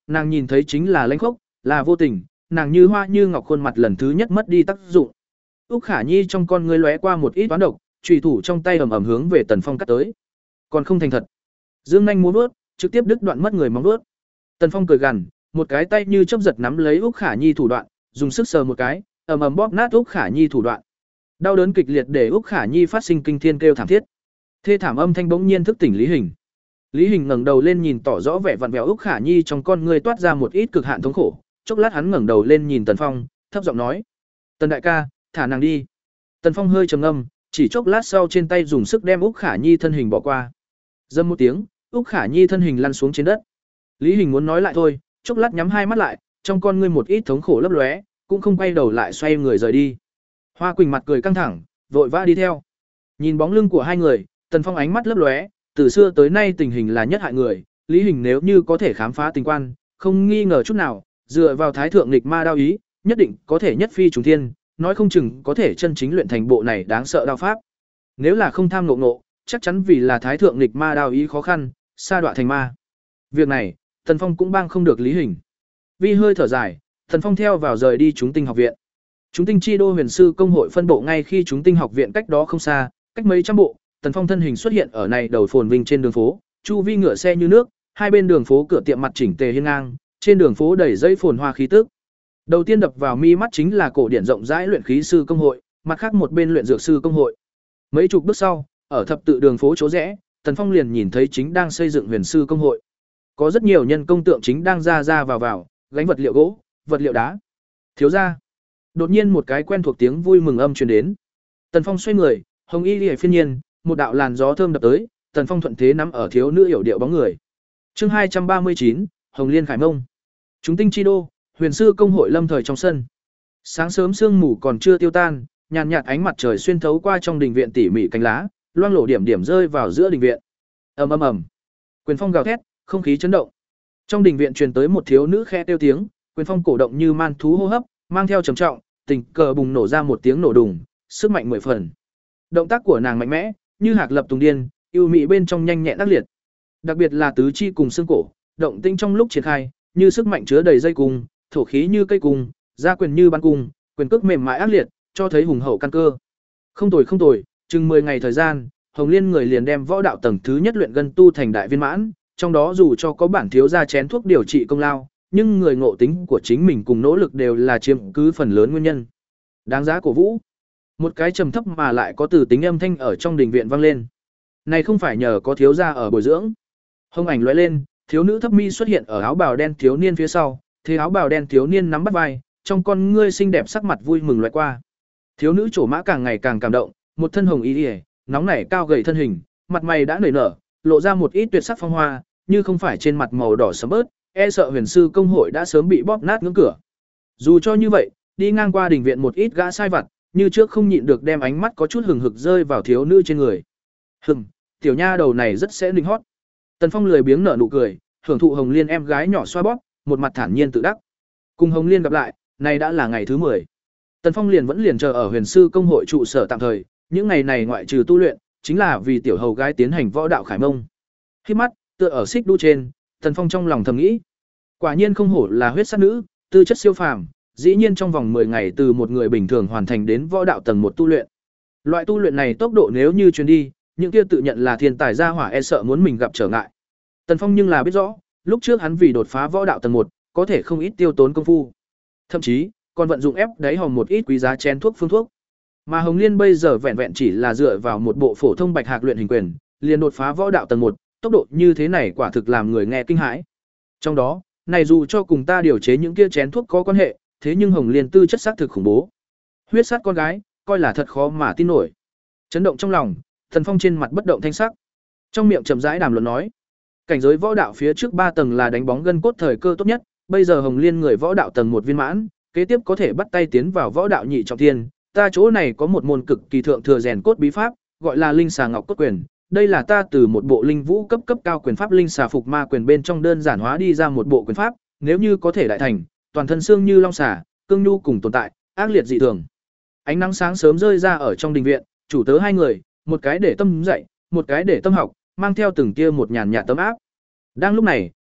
nàng nhìn thấy chính là lãnh khốc, là vô tình, nàng như hoa như ngọc khuôn mặt lần thứ nhất mất đi tác dụng. Úc Khả Nhi trong con ngươi lóe qua một ít toán độc, chùy thủ trong tay ầm ầm hướng về Tần Phong cắt tới. Còn không thành thật. Dương nhanh múa vuốt, trực tiếp đứt đoạn mất người móng vuốt. Tần Phong cười gằn, một cái tay như chớp giật nắm lấy Úc Khả Nhi thủ đoạn, dùng sức sờ một cái, ầm ầm bóp nát Úc Khả Nhi thủ đoạn. Đau đớn kịch liệt để Úc Khả Nhi phát sinh kinh thiên kêu thảm thiết. Thê thảm âm thanh bỗng nhiên thức tỉnh Lý Hình. Lý Hình ngẩng đầu lên nhìn tỏ rõ vẻ vặn vẹo Úc Khả Nhi trong con ngươi toát ra một ít cực hạn thống khổ, chốc lát hắn ngẩng đầu lên nhìn Tần Phong, thấp giọng nói: "Tần đại ca, thả nàng đi." Tần Phong hơi trầm ngâm, chỉ chốc lát sau trên tay dùng sức đem Úc Khả Nhi thân hình bỏ qua. Dầm một tiếng, Úc Khả Nhi thân hình lăn xuống trên đất. Lý Hình muốn nói lại thôi, chốc lát nhắm hai mắt lại, trong con ngươi một ít thống khổ lấp lóe, cũng không quay đầu lại xoay người rời đi. Hoa Quỳnh mặt cười căng thẳng, vội vã đi theo. Nhìn bóng lưng của hai người, Tần Phong ánh mắt lấp lóe, từ xưa tới nay tình hình là nhất hại người, Lý Hình nếu như có thể khám phá tình quan, không nghi ngờ chút nào, dựa vào thái thượng nghịch ma đao ý, nhất định có thể nhất phi trùng thiên, nói không chừng có thể chân chính luyện thành bộ này đáng sợ đao pháp. Nếu là không tham ngộ ngộ, chắc chắn vì là thái thượng nghịch ma đao ý khó khăn, sa đọa thành ma. Việc này, Tần Phong cũng bang không được Lý Hình. Vi hơi thở dài, Tần Phong theo vào rời đi chúng tinh học viện. Chúng tinh chi đô huyền sư công hội phân bộ ngay khi chúng tinh học viện cách đó không xa, cách mấy trăm bộ, Tần Phong thân hình xuất hiện ở này đầu phồn vinh trên đường phố, chu vi ngựa xe như nước, hai bên đường phố cửa tiệm mặt chỉnh tề hiên ngang, trên đường phố đầy dây phồn hoa khí tức. Đầu tiên đập vào mi mắt chính là cổ điển rộng rãi luyện khí sư công hội, mặt khác một bên luyện dược sư công hội. Mấy chục bước sau, ở thập tự đường phố chỗ rẽ, Tần Phong liền nhìn thấy chính đang xây dựng huyền sư công hội. Có rất nhiều nhân công tượng chính đang ra ra vào vào, gánh vật liệu gỗ, vật liệu đá. Thiếu gia. Đột nhiên một cái quen thuộc tiếng vui mừng âm truyền đến. Tần Phong xoay người, hồng y liễu phiên nhiên, một đạo làn gió thơm đập tới, Tần Phong thuận thế nắm ở thiếu nữ hiểu điệu bóng người. Chương hai trăm ba mươi chín, Hồng Liên Khải Mông. Chúng tinh chi đô, huyền sư công hội lâm thời trong sân. Sáng sớm sương mù còn chưa tiêu tan, nhàn nhạt ánh mặt trời xuyên thấu qua trong đình viện tỉ mỉ cánh lá, loang lổ điểm điểm rơi vào giữa đình viện. Ầm ầm ầm. Quyền phong gào thét, không khí chấn động. Trong đình viện truyền tới một thiếu nữ khe kêu tiếng, quyền phong cổ động như man thú hô hấp, mang theo trầm trọng, tình cờ bùng nổ ra một tiếng nổ đùng, sức mạnh mười phần. Động tác của nàng mạnh mẽ, như hạc lập tùng điên, ưu mị bên trong nhanh nhẹn đắc liệt. Đặc biệt là tứ chi cùng xương cổ, động tinh trong lúc triển khai, như sức mạnh chứa đầy dây cung, thổ khí như cây cung, ra quyền như ban cung, quyền cước mềm mại ác liệt, cho thấy hùng hậu căn cơ. Không tồi không tồi, chừng mười ngày thời gian, Hồng Liên người liền đem võ đạo tầng thứ nhất luyện gân tu thành đại viên mãn, trong đó dù cho có bản thiếu gia chén thuốc điều trị công lao, nhưng người ngộ tính của chính mình cùng nỗ lực đều là chiếm cứ phần lớn nguyên nhân. Đáng giá cổ vũ. Một cái trầm thấp mà lại có từ tính âm thanh ở trong đình viện vang lên. Này không phải nhờ có thiếu gia ở bồi dưỡng. Hồng ảnh lóe lên, thiếu nữ thấp mi xuất hiện ở áo bào đen thiếu niên phía sau, thế áo bào đen thiếu niên nắm bắt vai, trong con ngươi xinh đẹp sắc mặt vui mừng lóe qua. Thiếu nữ trổ mã càng ngày càng cảm động, một thân hồng y liễu, nóng nảy cao gầy thân hình, mặt mày đã nảy nở, lộ ra một ít tuyệt sắc phong hoa, như không phải trên mặt màu đỏ sẫm bớt, e sợ huyền sư công hội đã sớm bị bóp nát ngưỡng cửa. Dù cho như vậy, đi ngang qua đình viện một ít gã sai vặt, như trước không nhịn được đem ánh mắt có chút hừng hực rơi vào thiếu nữ trên người. Hừm, tiểu nha đầu này rất sẽ linh hót. Tần Phong lười biếng nở nụ cười, hưởng thụ Hồng Liên em gái nhỏ xoa bóp, một mặt thản nhiên tự đắc. Cùng Hồng Liên gặp lại, này đã là ngày thứ mười. Tần Phong liền vẫn liền chờ ở huyền sư công hội trụ sở tạm thời, những ngày này ngoại trừ tu luyện, chính là vì tiểu hầu gái tiến hành võ đạo khải mông. Khi mắt, tựa ở xích đu trên, Tần Phong trong lòng thầm nghĩ, quả nhiên không hổ là huyết sát nữ, tư chất siêu phàm, dĩ nhiên trong vòng mười ngày từ một người bình thường hoàn thành đến võ đạo tầng một tu luyện. Loại tu luyện này tốc độ nếu như truyền đi, những kia tự nhận là thiên tài gia hỏa e sợ muốn mình gặp trở ngại. Tần Phong nhưng là biết rõ, lúc trước hắn vì đột phá võ đạo tầng một, có thể không ít tiêu tốn công phu. Thậm chí, còn vận dụng ép đáy hòm một ít quý giá chén thuốc phương thuốc. Mà Hồng Liên bây giờ vẹn vẹn chỉ là dựa vào một bộ phổ thông bạch hạc luyện hình quyền, liền đột phá võ đạo tầng một, tốc độ như thế này quả thực làm người nghe kinh hãi. Trong đó, này dù cho cùng ta điều chế những kia chén thuốc có quan hệ, thế nhưng Hồng Liên tư chất xác thực khủng bố. Huyết sát con gái, coi là thật khó mà tin nổi. Chấn động trong lòng, Thần Phong trên mặt bất động thanh sắc. Trong miệng chậm rãi đàm luận nói, cảnh giới võ đạo phía trước ba tầng là đánh bóng gân cốt thời cơ tốt nhất, bây giờ Hồng Liên người võ đạo tầng một viên mãn, kế tiếp có thể bắt tay tiến vào võ đạo nhị trọng thiên. Ta chỗ này có một môn cực kỳ thượng thừa rèn cốt bí pháp, gọi là Linh Xà Ngọc Cốt Quyền. Đây là ta từ một bộ linh vũ cấp cấp cao quyền pháp Linh Xà Phục Ma Quyền bên trong đơn giản hóa đi ra một bộ quyền pháp, nếu như có thể đại thành, toàn thân xương như long xà, cương nhu cùng tồn tại, ác liệt dị thường. Ánh nắng sáng sớm rơi ra ở trong đình viện, chủ tớ hai người, một cái để tâm dạy, một cái để tâm học, mang theo từng tia một nhàn nhạt tấm áp. Đang lúc này,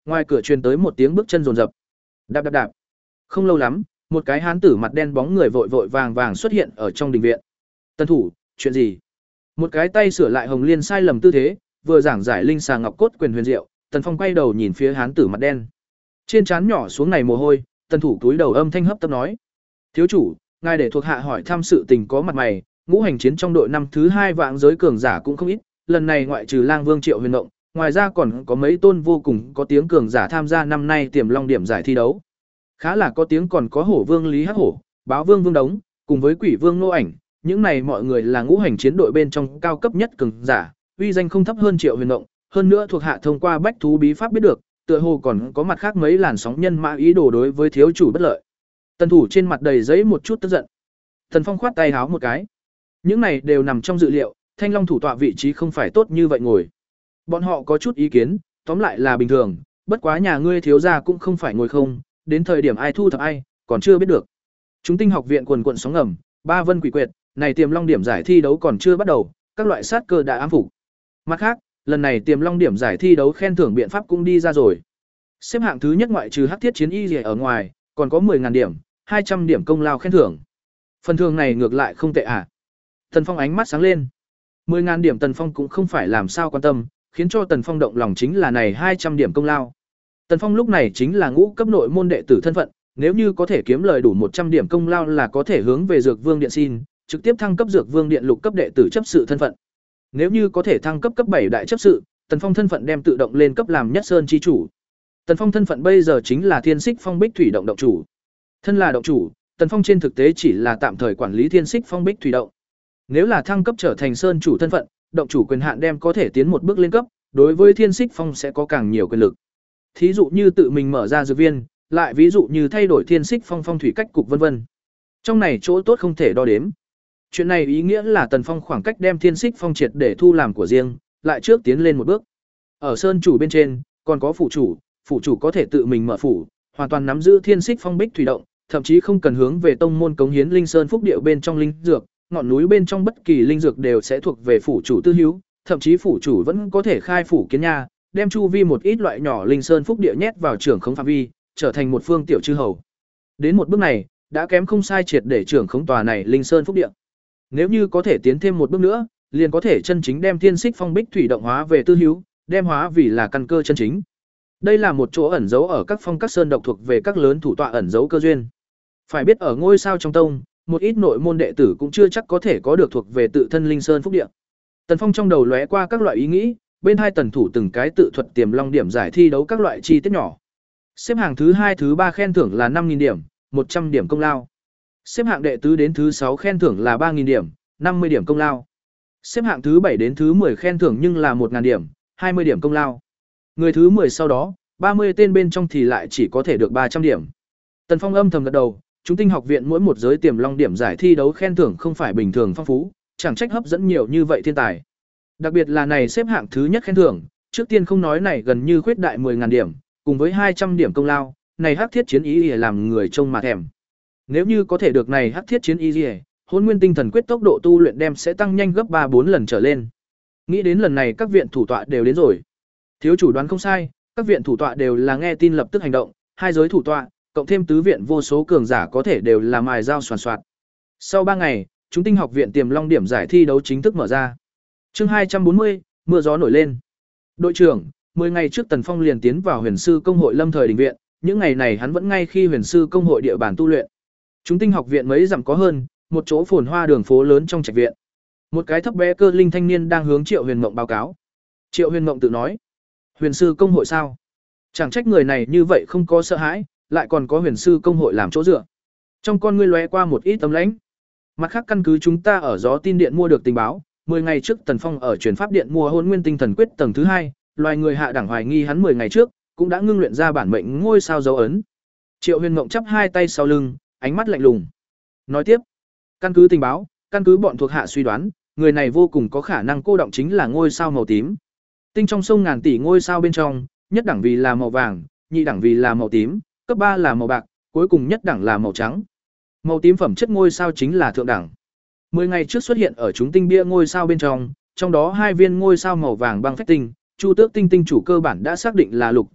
ngoài cửa truyền tới một tiếng bước chân rồn rập. Đạp đạp đạp. Không lâu lắm, một cái hán tử mặt đen bóng người vội vội vàng vàng xuất hiện ở trong đình viện. Tân thủ, chuyện gì? Một cái tay sửa lại Hồng Liên sai lầm tư thế, vừa giảng giải linh xà ngọc cốt quyền huyền diệu, Tần Phong quay đầu nhìn phía hán tử mặt đen. Trên trán nhỏ xuống này mồ hôi, Tần thủ túi đầu âm thanh hấp tấp nói: "Thiếu chủ, ngài để thuộc hạ hỏi thăm sự tình có mặt mày, ngũ hành chiến trong đội năm thứ hai vạn giới cường giả cũng không ít, lần này ngoại trừ Lang Vương Triệu Huyền Động, ngoài ra còn có mấy tôn vô cùng có tiếng cường giả tham gia năm nay Tiềm Long điểm giải thi đấu. Khá là có tiếng còn có Hổ Vương Lý Hắc Hổ, Báo Vương Vương Đống, cùng với Quỷ Vương Nô Ảnh, những này mọi người là ngũ hành chiến đội bên trong cao cấp nhất cường giả, uy danh không thấp hơn Triệu Huyền Động, hơn nữa thuộc hạ thông qua bách thú bí pháp biết được, tựa hồ còn có mặt khác mấy làn sóng nhân mã ý đồ đối với thiếu chủ bất lợi." Tần thủ trên mặt đầy giấy một chút tức giận. Tần Phong khoát tay háo một cái. Những này đều nằm trong dự liệu, Thanh Long thủ tọa vị trí không phải tốt như vậy ngồi. Bọn họ có chút ý kiến, tóm lại là bình thường, bất quá nhà ngươi thiếu gia cũng không phải ngồi không, đến thời điểm ai thu thập ai, còn chưa biết được. Chúng tinh học viện quần quận sóng ngầm, ba vân quỷ quyệt, này Tiềm Long điểm giải thi đấu còn chưa bắt đầu, các loại sát cơ đã ám phục. Mặt khác, lần này Tiềm Long điểm giải thi đấu khen thưởng biện pháp cũng đi ra rồi. Xếp hạng thứ nhất ngoại trừ Hắc Thiết Chiến Y ở ngoài, còn có mười nghìn điểm, hai trăm điểm công lao khen thưởng. Phần thưởng này ngược lại không tệ à? Tần Phong ánh mắt sáng lên. mười nghìn điểm Tần Phong cũng không phải làm sao quan tâm, khiến cho Tần Phong động lòng chính là này hai trăm điểm công lao. Tần Phong lúc này chính là ngũ cấp nội môn đệ tử thân phận, nếu như có thể kiếm lời đủ một trăm điểm công lao là có thể hướng về Dược Vương Điện xin, trực tiếp thăng cấp Dược Vương Điện lục cấp đệ tử chấp sự thân phận. Nếu như có thể thăng cấp cấp bảy đại chấp sự, Tần Phong thân phận đem tự động lên cấp làm Nhất Sơn chi chủ. Tần Phong thân phận bây giờ chính là Thiên Xích Phong Bích Thủy động động chủ. Thân là động chủ, Tần Phong trên thực tế chỉ là tạm thời quản lý Thiên Xích Phong Bích Thủy động. Nếu là thăng cấp trở thành sơn chủ thân phận, động chủ quyền hạn đem có thể tiến một bước lên cấp, đối với Thiên Xích Phong sẽ có càng nhiều quyền lực. Thí dụ như tự mình mở ra dược viên, lại ví dụ như thay đổi Thiên Xích Phong phong thủy cách cục vân vân. Trong này chỗ tốt không thể đo đếm. Chuyện này ý nghĩa là Tần Phong khoảng cách đem Thiên Xích Phong triệt để thu làm của riêng, lại trước tiến lên một bước. Ở sơn chủ bên trên, còn có phủ chủ, phủ chủ có thể tự mình mở phủ, hoàn toàn nắm giữ Thiên Xích Phong Bích Thủy động, thậm chí không cần hướng về tông môn cống hiến linh sơn phúc điệu bên trong linh dược, ngọn núi bên trong bất kỳ linh dược đều sẽ thuộc về phủ chủ tư hữu, thậm chí phủ chủ vẫn có thể khai phủ kiến nha, đem chu vi một ít loại nhỏ linh sơn phúc địa nhét vào trưởng khống phạm vi, trở thành một phương tiểu chư hầu. Đến một bước này, đã kém không sai triệt để trưởng khống tòa này linh sơn phúc địa. Nếu như có thể tiến thêm một bước nữa, liền có thể chân chính đem Thiên Xích Phong Bích Thủy động hóa về tư hữu, đem hóa vì là căn cơ chân chính. Đây là một chỗ ẩn giấu ở các phong các sơn độc thuộc về các lớn thủ tọa ẩn giấu cơ duyên. Phải biết ở ngôi sao trong tông, một ít nội môn đệ tử cũng chưa chắc có thể có được thuộc về tự thân linh sơn phúc địa. Tần Phong trong đầu lóe qua các loại ý nghĩ, bên hai tần thủ từng cái tự thuật Tiềm Long điểm giải thi đấu các loại chi tiết nhỏ. Xếp hạng thứ hai thứ ba khen thưởng là năm nghìn điểm, một trăm điểm công lao. Xếp hạng đệ tứ đến thứ sáu khen thưởng là ba nghìn điểm, năm mươi điểm công lao. Xếp hạng thứ bảy đến thứ mười khen thưởng nhưng là một nghìn điểm, hai mươi điểm công lao. Người thứ mười sau đó, ba mươi tên bên trong thì lại chỉ có thể được ba trăm điểm. Tần Phong âm thầm gật đầu, chúng tinh học viện mỗi một giới Tiềm Long điểm giải thi đấu khen thưởng không phải bình thường phong phú, chẳng trách hấp dẫn nhiều như vậy thiên tài. Đặc biệt là này xếp hạng thứ nhất khen thưởng, trước tiên không nói này gần như khuyết đại mười nghìn điểm, cùng với hai trăm điểm công lao, này Hắc Thiết Chiến Ý để làm người trông mà thèm. Nếu như có thể được này Hắc Thiết Chiến Ý liễu, Hỗn Nguyên Tinh Thần Quyết tốc độ tu luyện đem sẽ tăng nhanh gấp ba bốn lần trở lên. Nghĩ đến lần này các viện thủ tọa đều đến rồi. Thiếu chủ đoán không sai, các viện thủ tọa đều là nghe tin lập tức hành động, hai giới thủ tọa, cộng thêm tứ viện vô số cường giả có thể đều là mài dao soàn soạt. Sau ba ngày, chúng tinh học viện Tiềm Long điểm giải thi đấu chính thức mở ra. Chương hai trăm bốn mươi, mưa gió nổi lên. Đội trưởng, mười ngày trước Tần Phong liền tiến vào Huyền sư công hội Lâm Thời đình viện, những ngày này hắn vẫn ngay khi Huyền sư công hội địa bàn tu luyện. Chúng tinh học viện mấy dặm có hơn, một chỗ phồn hoa đường phố lớn trong trạch viện. Một cái thấp bé cơ linh thanh niên đang hướng Triệu Huyền Mộng báo cáo. Triệu Huyền Mộng tự nói, Huyền sư công hội sao? Chẳng trách người này như vậy không có sợ hãi, lại còn có Huyền sư công hội làm chỗ dựa. Trong con ngươi lóe qua một ít tấm lãnh. Mặt khác căn cứ chúng ta ở gió tin điện mua được tình báo, mười ngày trước Tần Phong ở truyền pháp điện mua Hỗn Nguyên Tinh Thần Quyết tầng thứ hai, loài người hạ đẳng hoài nghi hắn mười ngày trước cũng đã ngưng luyện ra bản mệnh ngôi sao dấu ấn. Triệu Huyền Mộng chắp hai tay sau lưng, ánh mắt lạnh lùng. Nói tiếp, căn cứ tình báo, căn cứ bọn thuộc hạ suy đoán, người này vô cùng có khả năng cô động chính là ngôi sao màu tím. Tinh trong sông ngàn tỷ ngôi sao bên trong, nhất đẳng vì là màu vàng, nhị đẳng vì là màu tím, cấp ba là màu bạc, cuối cùng nhất đẳng là màu trắng. Màu tím phẩm chất ngôi sao chính là thượng đẳng. mười ngày trước xuất hiện ở chúng tinh bia ngôi sao bên trong, trong đó hai viên ngôi sao màu vàng băng phách tinh, Chu Tước tinh tinh chủ cơ bản đã xác định là Lục Tính Tuyết,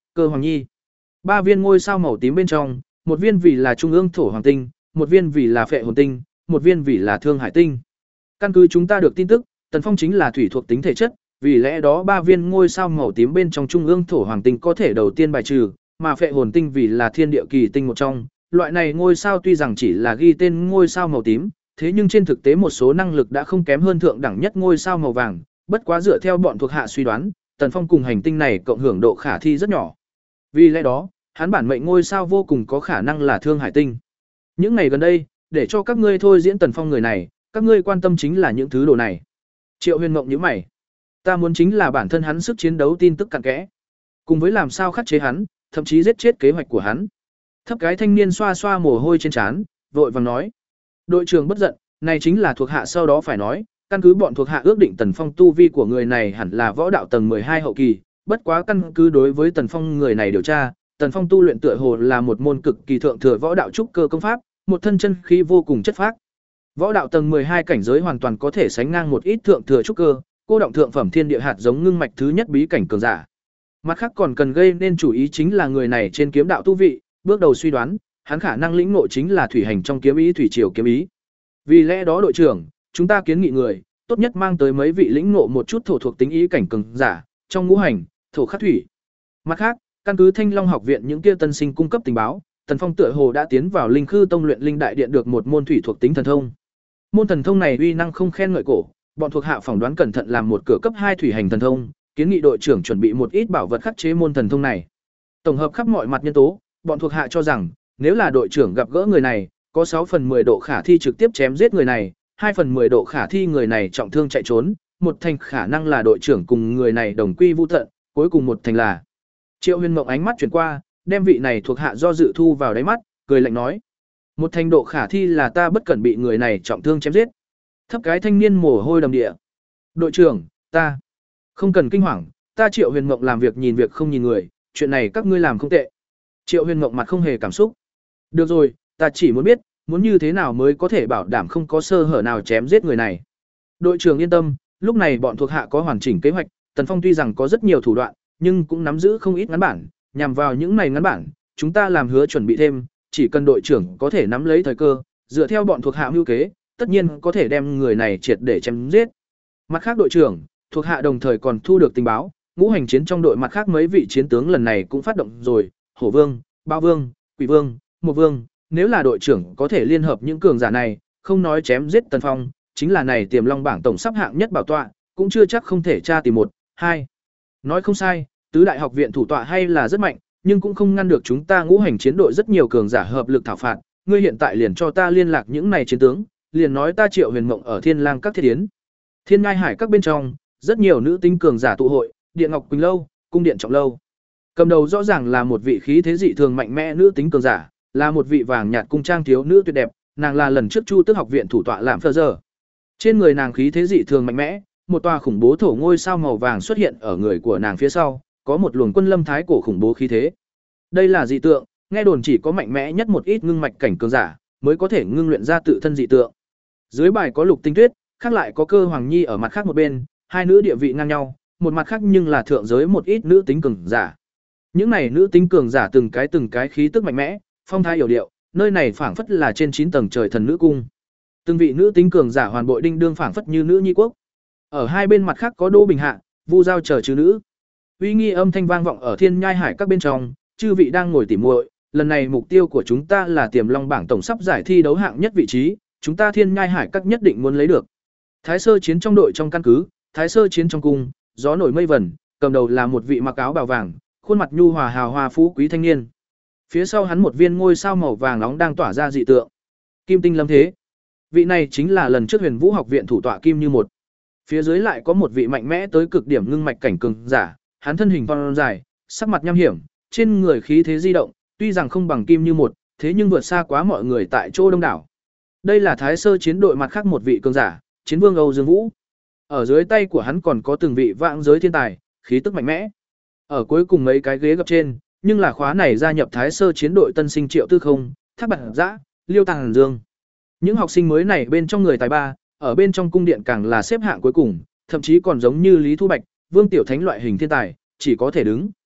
cơ hoàng nhi. Ba viên ngôi sao màu tím bên trong, một viên vì là trung ương thổ hoàng tinh, một viên vì là phệ hồn tinh, một viên vì là thương hải tinh. Căn cứ chúng ta được tin tức, Tần Phong chính là thủy thuộc tính thể chất, vì lẽ đó ba viên ngôi sao màu tím bên trong trung ương thổ hoàng tinh có thể đầu tiên bài trừ, mà phệ hồn tinh vì là thiên địa kỳ tinh một trong. Loại này ngôi sao tuy rằng chỉ là ghi tên ngôi sao màu tím, thế nhưng trên thực tế một số năng lực đã không kém hơn thượng đẳng nhất ngôi sao màu vàng, bất quá dựa theo bọn thuộc hạ suy đoán, Tần Phong cùng hành tinh này cộng hưởng độ khả thi rất nhỏ. Vì lẽ đó, hắn bản mệnh ngôi sao vô cùng có khả năng là Thương Hải tinh. Những ngày gần đây, để cho các ngươi thôi diễn Tần Phong người này, các ngươi quan tâm chính là những thứ đồ này. Triệu Huyền Mộng nhíu mày. Ta muốn chính là bản thân hắn sức chiến đấu tin tức cặn kẽ, cùng với làm sao khắc chế hắn, thậm chí giết chết kế hoạch của hắn. Thấp cái thanh niên xoa xoa mồ hôi trên trán, vội vàng nói: "Đội trưởng bất giận, này chính là thuộc hạ sau đó phải nói, căn cứ bọn thuộc hạ ước định Tần Phong tu vi của người này hẳn là võ đạo tầng hai hậu kỳ, bất quá căn cứ đối với Tần Phong người này điều tra, Tần Phong tu luyện tựa hồ là một môn cực kỳ thượng thừa võ đạo trúc cơ công pháp, một thân chân khí vô cùng chất phác. Võ đạo tầng hai cảnh giới hoàn toàn có thể sánh ngang một ít thượng thừa trúc cơ, cô động thượng phẩm thiên địa hạt giống ngưng mạch thứ nhất bí cảnh cường giả. Mặt khác còn cần gây nên chủ ý chính là người này trên kiếm đạo tu vị, bước đầu suy đoán, hắn khả năng lĩnh ngộ chính là thủy hành trong kiếm ý thủy triều kiếm ý. Vì lẽ đó đội trưởng, chúng ta kiến nghị người, tốt nhất mang tới mấy vị lĩnh ngộ một chút thổ thuộc tính ý cảnh cường giả, trong ngũ hành, thổ khắc thủy. Mặt khác, căn cứ Thanh Long học viện những kia tân sinh cung cấp tình báo, Tần Phong tựa hồ đã tiến vào Linh Khư Tông luyện linh đại điện được một môn thủy thuộc tính thần thông. Môn thần thông này uy năng không khen ngợi cổ, bọn thuộc hạ phỏng đoán cẩn thận làm một cửa cấp hai thủy hành thần thông, kiến nghị đội trưởng chuẩn bị một ít bảo vật khắc chế môn thần thông này. Tổng hợp khắp mọi mặt nhân tố, bọn thuộc hạ cho rằng, nếu là đội trưởng gặp gỡ người này, có sáu phần mười độ khả thi trực tiếp chém giết người này, hai phần mười độ khả thi người này trọng thương chạy trốn, một thành khả năng là đội trưởng cùng người này đồng quy vu tận, cuối cùng một thành là. Triệu Huyền Mộng ánh mắt chuyển qua, đem vị này thuộc hạ do dự thu vào đáy mắt, cười lạnh nói: "Một thành độ khả thi là ta bất cẩn bị người này trọng thương chém giết." Thấp cái thanh niên mồ hôi đầm địa. "Đội trưởng, ta không cần kinh hoàng, ta Triệu Huyền Mộng làm việc nhìn việc không nhìn người, chuyện này các ngươi làm không tệ." Triệu Huyền Mộng mặt không hề cảm xúc. "Được rồi, ta chỉ muốn biết, muốn như thế nào mới có thể bảo đảm không có sơ hở nào chém giết người này." "Đội trưởng yên tâm, lúc này bọn thuộc hạ có hoàn chỉnh kế hoạch, Tần Phong tuy rằng có rất nhiều thủ đoạn, nhưng cũng nắm giữ không ít ngắn bản, nhằm vào những này ngắn bản, chúng ta làm hứa chuẩn bị thêm, chỉ cần đội trưởng có thể nắm lấy thời cơ, dựa theo bọn thuộc hạ mưu kế, tất nhiên có thể đem người này triệt để chém giết." Mặt khác đội trưởng, thuộc hạ đồng thời còn thu được tình báo, ngũ hành chiến trong đội mặt khác mấy vị chiến tướng lần này cũng phát động rồi, Hổ Vương, Bao Vương, Quỷ Vương, Một Vương, nếu là đội trưởng có thể liên hợp những cường giả này, không nói chém giết Tần Phong, chính là này Tiềm Long bảng tổng sắp hạng nhất bảo tọa, cũng chưa chắc không thể tra tìm một, hai. Nói không sai, tứ đại học viện thủ tọa hay là rất mạnh, nhưng cũng không ngăn được chúng ta ngũ hành chiến đội rất nhiều cường giả hợp lực thảo phạt, ngươi hiện tại liền cho ta liên lạc những này chiến tướng, liền nói ta Triệu Huyền Mộng ở Thiên Lang các thiết tiến. Thiên Ngai Hải các bên trong, rất nhiều nữ tinh cường giả tụ hội, Điện Ngọc Quỳnh lâu, cung điện Trọng lâu. Cầm đầu rõ ràng là một vị khí thế dị thường mạnh mẽ nữ tính cường giả, là một vị vàng nhạt cung trang thiếu nữ tuyệt đẹp, nàng là lần trước Chu Tước học viện thủ tọa làm phơ giờ. Trên người nàng khí thế dị thường mạnh mẽ, một tòa khủng bố thổ ngôi sao màu vàng xuất hiện ở người của nàng phía sau, có một luồng quân lâm thái cổ khủng bố khí thế. Đây là dị tượng, nghe đồn chỉ có mạnh mẽ nhất một ít ngưng mạch cảnh cường giả mới có thể ngưng luyện ra tự thân dị tượng. Dưới bài có Lục Tinh Tuyết, khác lại có Cơ Hoàng Nhi ở mặt khác một bên, hai nữ địa vị ngang nhau, một mặt khác nhưng là thượng giới một ít nữ tính cường giả. Những này nữ tính cường giả từng cái từng cái khí tức mạnh mẽ, phong thái hiểu điệu, nơi này phảng phất là trên chín tầng trời thần nữ cung. Từng vị nữ tính cường giả hoàn bội đinh đương phảng phất như nữ nhi quốc. Ở hai bên mặt khác có Đỗ Bình Hạ, Vu Giao chờ chư nữ. Uy nghi âm thanh vang vọng ở Thiên Nhai Hải các bên trong, chư vị đang ngồi tỉ muội, lần này mục tiêu của chúng ta là Tiềm Long bảng tổng sắp giải thi đấu hạng nhất vị trí, chúng ta Thiên Nhai Hải các nhất định muốn lấy được. Thái sơ chiến trong đội trong căn cứ, Thái sơ chiến trong cung, gió nổi mây vẩn, cầm đầu là một vị mặc áo bào vàng, khuôn mặt nhu hòa hào hoa phú quý thanh niên. Phía sau hắn một viên ngôi sao màu vàng nóng đang tỏa ra dị tượng. Kim Tinh Lâm Thế. Vị này chính là lần trước Huyền Vũ học viện thủ tọa Kim Như Một. Phía dưới lại có một vị mạnh mẽ tới cực điểm ngưng mạch cảnh cường giả, hắn thân hình thon dài, sắc mặt nham hiểm, trên người khí thế di động, tuy rằng không bằng Kim Như Một, thế nhưng vượt xa quá mọi người tại chỗ đông đảo. Đây là Thái sơ chiến đội mặt khác một vị cường giả, Chiến Vương Âu Dương Vũ. Ở dưới tay của hắn còn có từng vị vạn giới thiên tài, khí tức mạnh mẽ. Ở cuối cùng mấy cái ghế gập trên, nhưng là khóa này gia nhập Thái sơ chiến đội tân sinh Triệu Tư Không, Thác Bạt Dã, Liêu Tàng Dương. Những học sinh mới này bên trong người tài ba, ở bên trong cung điện càng là xếp hạng cuối cùng, thậm chí còn giống như Lý Thu Bạch, Vương Tiểu Thánh loại hình thiên tài, chỉ có thể đứng.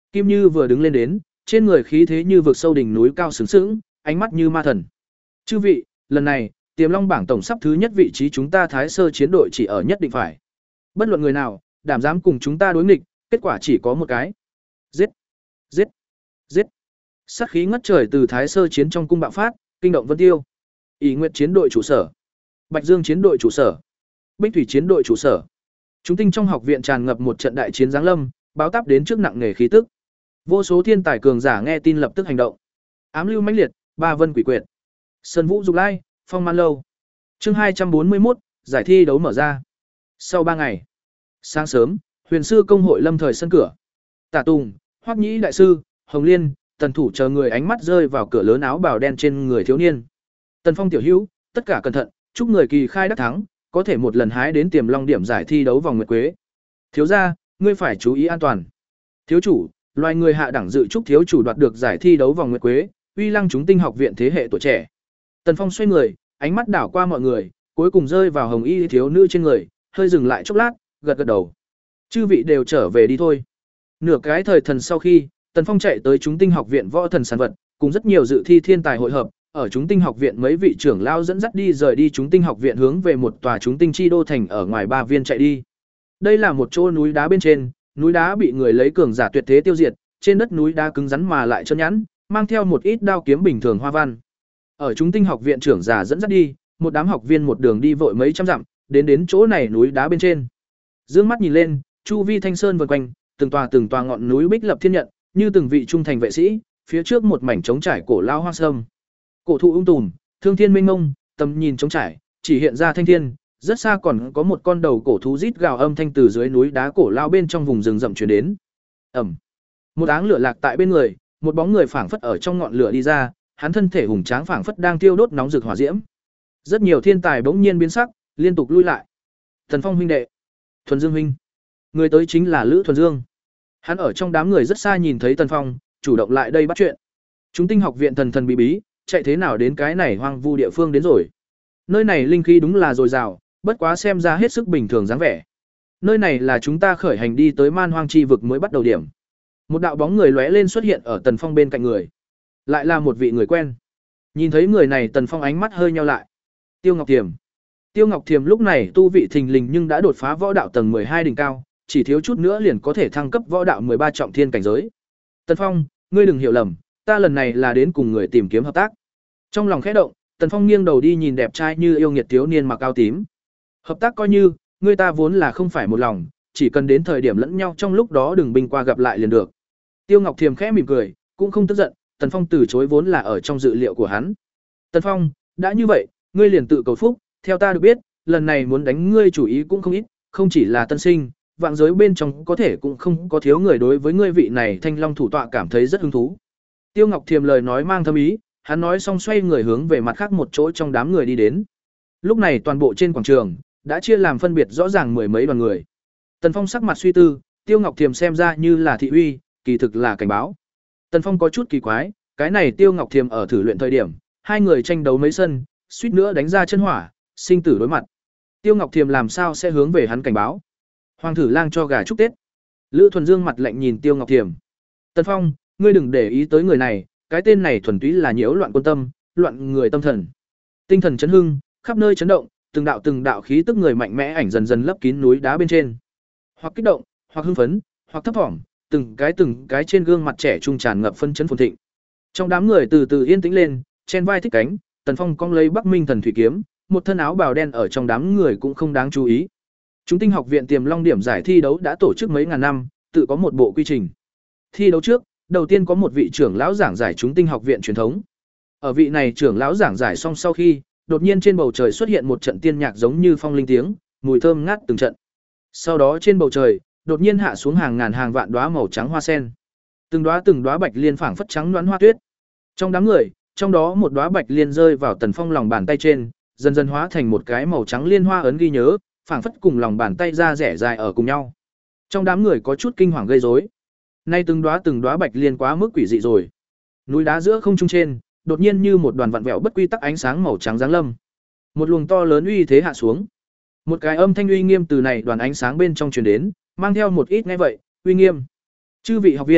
Kim Như vừa đứng lên đến, trên người khí thế như vực sâu đỉnh núi cao sướng sướng, ánh mắt như ma thần. Chư vị, lần này, Tiềm Long bảng tổng sắp thứ nhất vị trí chúng ta Thái Sơ chiến đội chỉ ở nhất định phải. Bất luận người nào, đảm dám cùng chúng ta đối nghịch, kết quả chỉ có một cái. Giết! Giết! Giết! Sát khí ngất trời từ Thái Sơ chiến trong cung bạo phát, kinh động Vân Tiêu. Ỷ Nguyệt chiến đội trụ sở, Bạch Dương chiến đội trụ sở, Bích Thủy chiến đội trụ sở. Chúng tinh trong học viện tràn ngập một trận đại chiến giáng lâm, báo táp đến trước nặng nề khí tức. Vô số thiên tài cường giả nghe tin lập tức hành động. Ám lưu mãnh liệt, ba vân quỷ quyệt. Sơn Vũ Dục Lai, Phong Man Lâu. Chương hai trăm bốn mươi mốt, giải thi đấu mở ra. Sau ba ngày, sáng sớm, Huyền sư công hội lâm thời sân cửa. Tả Tùng, Hoắc Nhĩ đại sư, Hồng Liên, Tần Thủ chờ người ánh mắt rơi vào cửa lớn áo bào đen trên người thiếu niên. Tần Phong tiểu hữu, tất cả cẩn thận, chúc người kỳ khai đắc thắng, có thể một lần hái đến Tiềm Long điểm giải thi đấu vòng nguyệt quế. Thiếu gia, ngươi phải chú ý an toàn. Thiếu chủ, loài người hạ đẳng dự chúc thiếu chủ đoạt được giải thi đấu vòng nguyệt quế, uy lăng chúng tinh học viện thế hệ tuổi trẻ. Tần Phong xoay người, ánh mắt đảo qua mọi người, cuối cùng rơi vào Hồng Y thiếu nữ trên người, hơi dừng lại chốc lát, gật gật đầu. Chư vị đều trở về đi thôi. Nửa cái thời thần sau khi, Tần Phong chạy tới chúng tinh học viện võ thần sản vật, cùng rất nhiều dự thi thiên tài hội hợp, ở chúng tinh học viện mấy vị trưởng lao dẫn dắt đi rời đi chúng tinh học viện hướng về một tòa chúng tinh chi đô thành ở ngoài ba viên chạy đi. Đây là một chỗ núi đá bên trên, núi đá bị người lấy cường giả tuyệt thế tiêu diệt, trên đất núi đá cứng rắn mà lại trơn nhẵn, mang theo một ít đao kiếm bình thường hoa văn. Ở chúng tinh học viện trưởng giả dẫn dắt đi, một đám học viên một đường đi vội mấy trăm dặm, đến đến chỗ này núi đá bên trên. Dương mắt nhìn lên, chu vi thanh sơn vần quanh, từng tòa từng tòa ngọn núi bích lập thiên nhận, như từng vị trung thành vệ sĩ, phía trước một mảnh trống trải cổ lao hoang sâm. Cổ thụ ung tùm, thương thiên mênh mông, tầm nhìn trống trải, chỉ hiện ra thanh thiên, rất xa còn có một con đầu cổ thú rít gào âm thanh từ dưới núi đá cổ lao bên trong vùng rừng rậm truyền đến. Ầm. Một áng lửa lạc tại bên người, một bóng người phảng phất ở trong ngọn lửa đi ra, hắn thân thể hùng tráng phảng phất đang thiêu đốt nóng rực hỏa diễm. Rất nhiều thiên tài bỗng nhiên biến sắc, liên tục lui lại. Thần Phong huynh đệ, Thuần Dương huynh. Người tới chính là Lữ Thuần Dương. Hắn ở trong đám người rất xa nhìn thấy Tần Phong, chủ động lại đây bắt chuyện. Chúng tinh học viện thần thần bí bí, chạy thế nào đến cái này hoang vu địa phương đến rồi. Nơi này linh khí đúng là dồi dào, bất quá xem ra hết sức bình thường dáng vẻ. Nơi này là chúng ta khởi hành đi tới Man Hoang chi vực mới bắt đầu điểm. Một đạo bóng người lóe lên xuất hiện ở Tần Phong bên cạnh người. Lại là một vị người quen. Nhìn thấy người này, Tần Phong ánh mắt hơi nheo lại. Tiêu Ngọc Thiềm. Tiêu Ngọc Thiềm lúc này tu vị thình lình nhưng đã đột phá võ đạo tầng mười hai đỉnh cao, chỉ thiếu chút nữa liền có thể thăng cấp võ đạo mười ba trọng thiên cảnh giới. Tần Phong, ngươi đừng hiểu lầm, ta lần này là đến cùng người tìm kiếm hợp tác. Trong lòng khẽ động, Tần Phong nghiêng đầu đi nhìn đẹp trai như yêu nghiệt thiếu niên mặc áo tím. Hợp tác coi như, ngươi ta vốn là không phải một lòng, chỉ cần đến thời điểm lẫn nhau trong lúc đó đừng binh qua gặp lại liền được. Tiêu Ngọc Thiềm khẽ mỉm cười, cũng không tức giận, Tần Phong từ chối vốn là ở trong dự liệu của hắn. Tần Phong, đã như vậy, ngươi liền tự cầu phúc, theo ta được biết, lần này muốn đánh ngươi chủ ý cũng không ít, không chỉ là tân sinh, vạn giới bên trong có thể cũng không có thiếu người đối với ngươi vị này Thanh Long thủ tọa cảm thấy rất hứng thú. Tiêu Ngọc Thiềm lời nói mang thâm ý, hắn nói xong xoay người hướng về mặt khác một chỗ trong đám người đi đến. Lúc này toàn bộ trên quảng trường đã chia làm phân biệt rõ ràng mười mấy đoàn người. Tần Phong sắc mặt suy tư, Tiêu Ngọc Thiềm xem ra như là thị uy, kỳ thực là cảnh báo. Tần Phong có chút kỳ quái, cái này Tiêu Ngọc Thiềm ở thử luyện thời điểm, hai người tranh đấu mấy sân, suýt nữa đánh ra chân hỏa, sinh tử đối mặt. Tiêu Ngọc Thiềm làm sao sẽ hướng về hắn cảnh báo? Hoàng thử lang cho gà chúc Tết. Lữ Thuần Dương mặt lạnh nhìn Tiêu Ngọc Thiềm. Tần Phong, ngươi đừng để ý tới người này, cái tên này thuần túy là nhiễu loạn quân tâm, loạn người tâm thần. Tinh thần chấn hưng, khắp nơi chấn động, từng đạo từng đạo khí tức người mạnh mẽ ảnh dần dần lấp kín núi đá bên trên. Hoặc kích động, hoặc hưng phấn, hoặc thấp thỏm, từng cái từng cái trên gương mặt trẻ trung tràn ngập phân chấn phồn thịnh. Trong đám người từ từ yên tĩnh lên, chen vai thích cánh, Tần Phong cong lấy Bắc Minh thần thủy kiếm, một thân áo bào đen ở trong đám người cũng không đáng chú ý. Chúng tinh học viện Tiềm Long điểm giải thi đấu đã tổ chức mấy ngàn năm, tự có một bộ quy trình. Thi đấu trước, đầu tiên có một vị trưởng lão giảng giải chúng tinh học viện truyền thống. Ở vị này trưởng lão giảng giải xong sau khi, đột nhiên trên bầu trời xuất hiện một trận tiên nhạc giống như phong linh tiếng, mùi thơm ngát từng trận. Sau đó trên bầu trời, đột nhiên hạ xuống hàng ngàn hàng vạn đóa màu trắng hoa sen. Từng đóa từng đóa bạch liên phảng phất trắng loãng hoa tuyết. Trong đám người, trong đó một đóa bạch liên rơi vào Tần Phong lòng bàn tay trên, dần dần hóa thành một cái màu trắng liên hoa ấn ghi nhớ, phảng phất cùng lòng bàn tay ra rẻ dài ở cùng nhau. Trong đám người có chút kinh hoàng gây rối. Nay từng đóa từng đóa bạch liên quá mức quỷ dị rồi. Núi đá giữa không trung trên, đột nhiên như một đoàn vặn vẹo bất quy tắc ánh sáng màu trắng giáng lâm. Một luồng to lớn uy thế hạ xuống. Một cái âm thanh uy nghiêm từ này đoàn ánh sáng bên trong truyền đến, mang theo một ít nghe vậy, uy nghiêm. Chư vị học viên,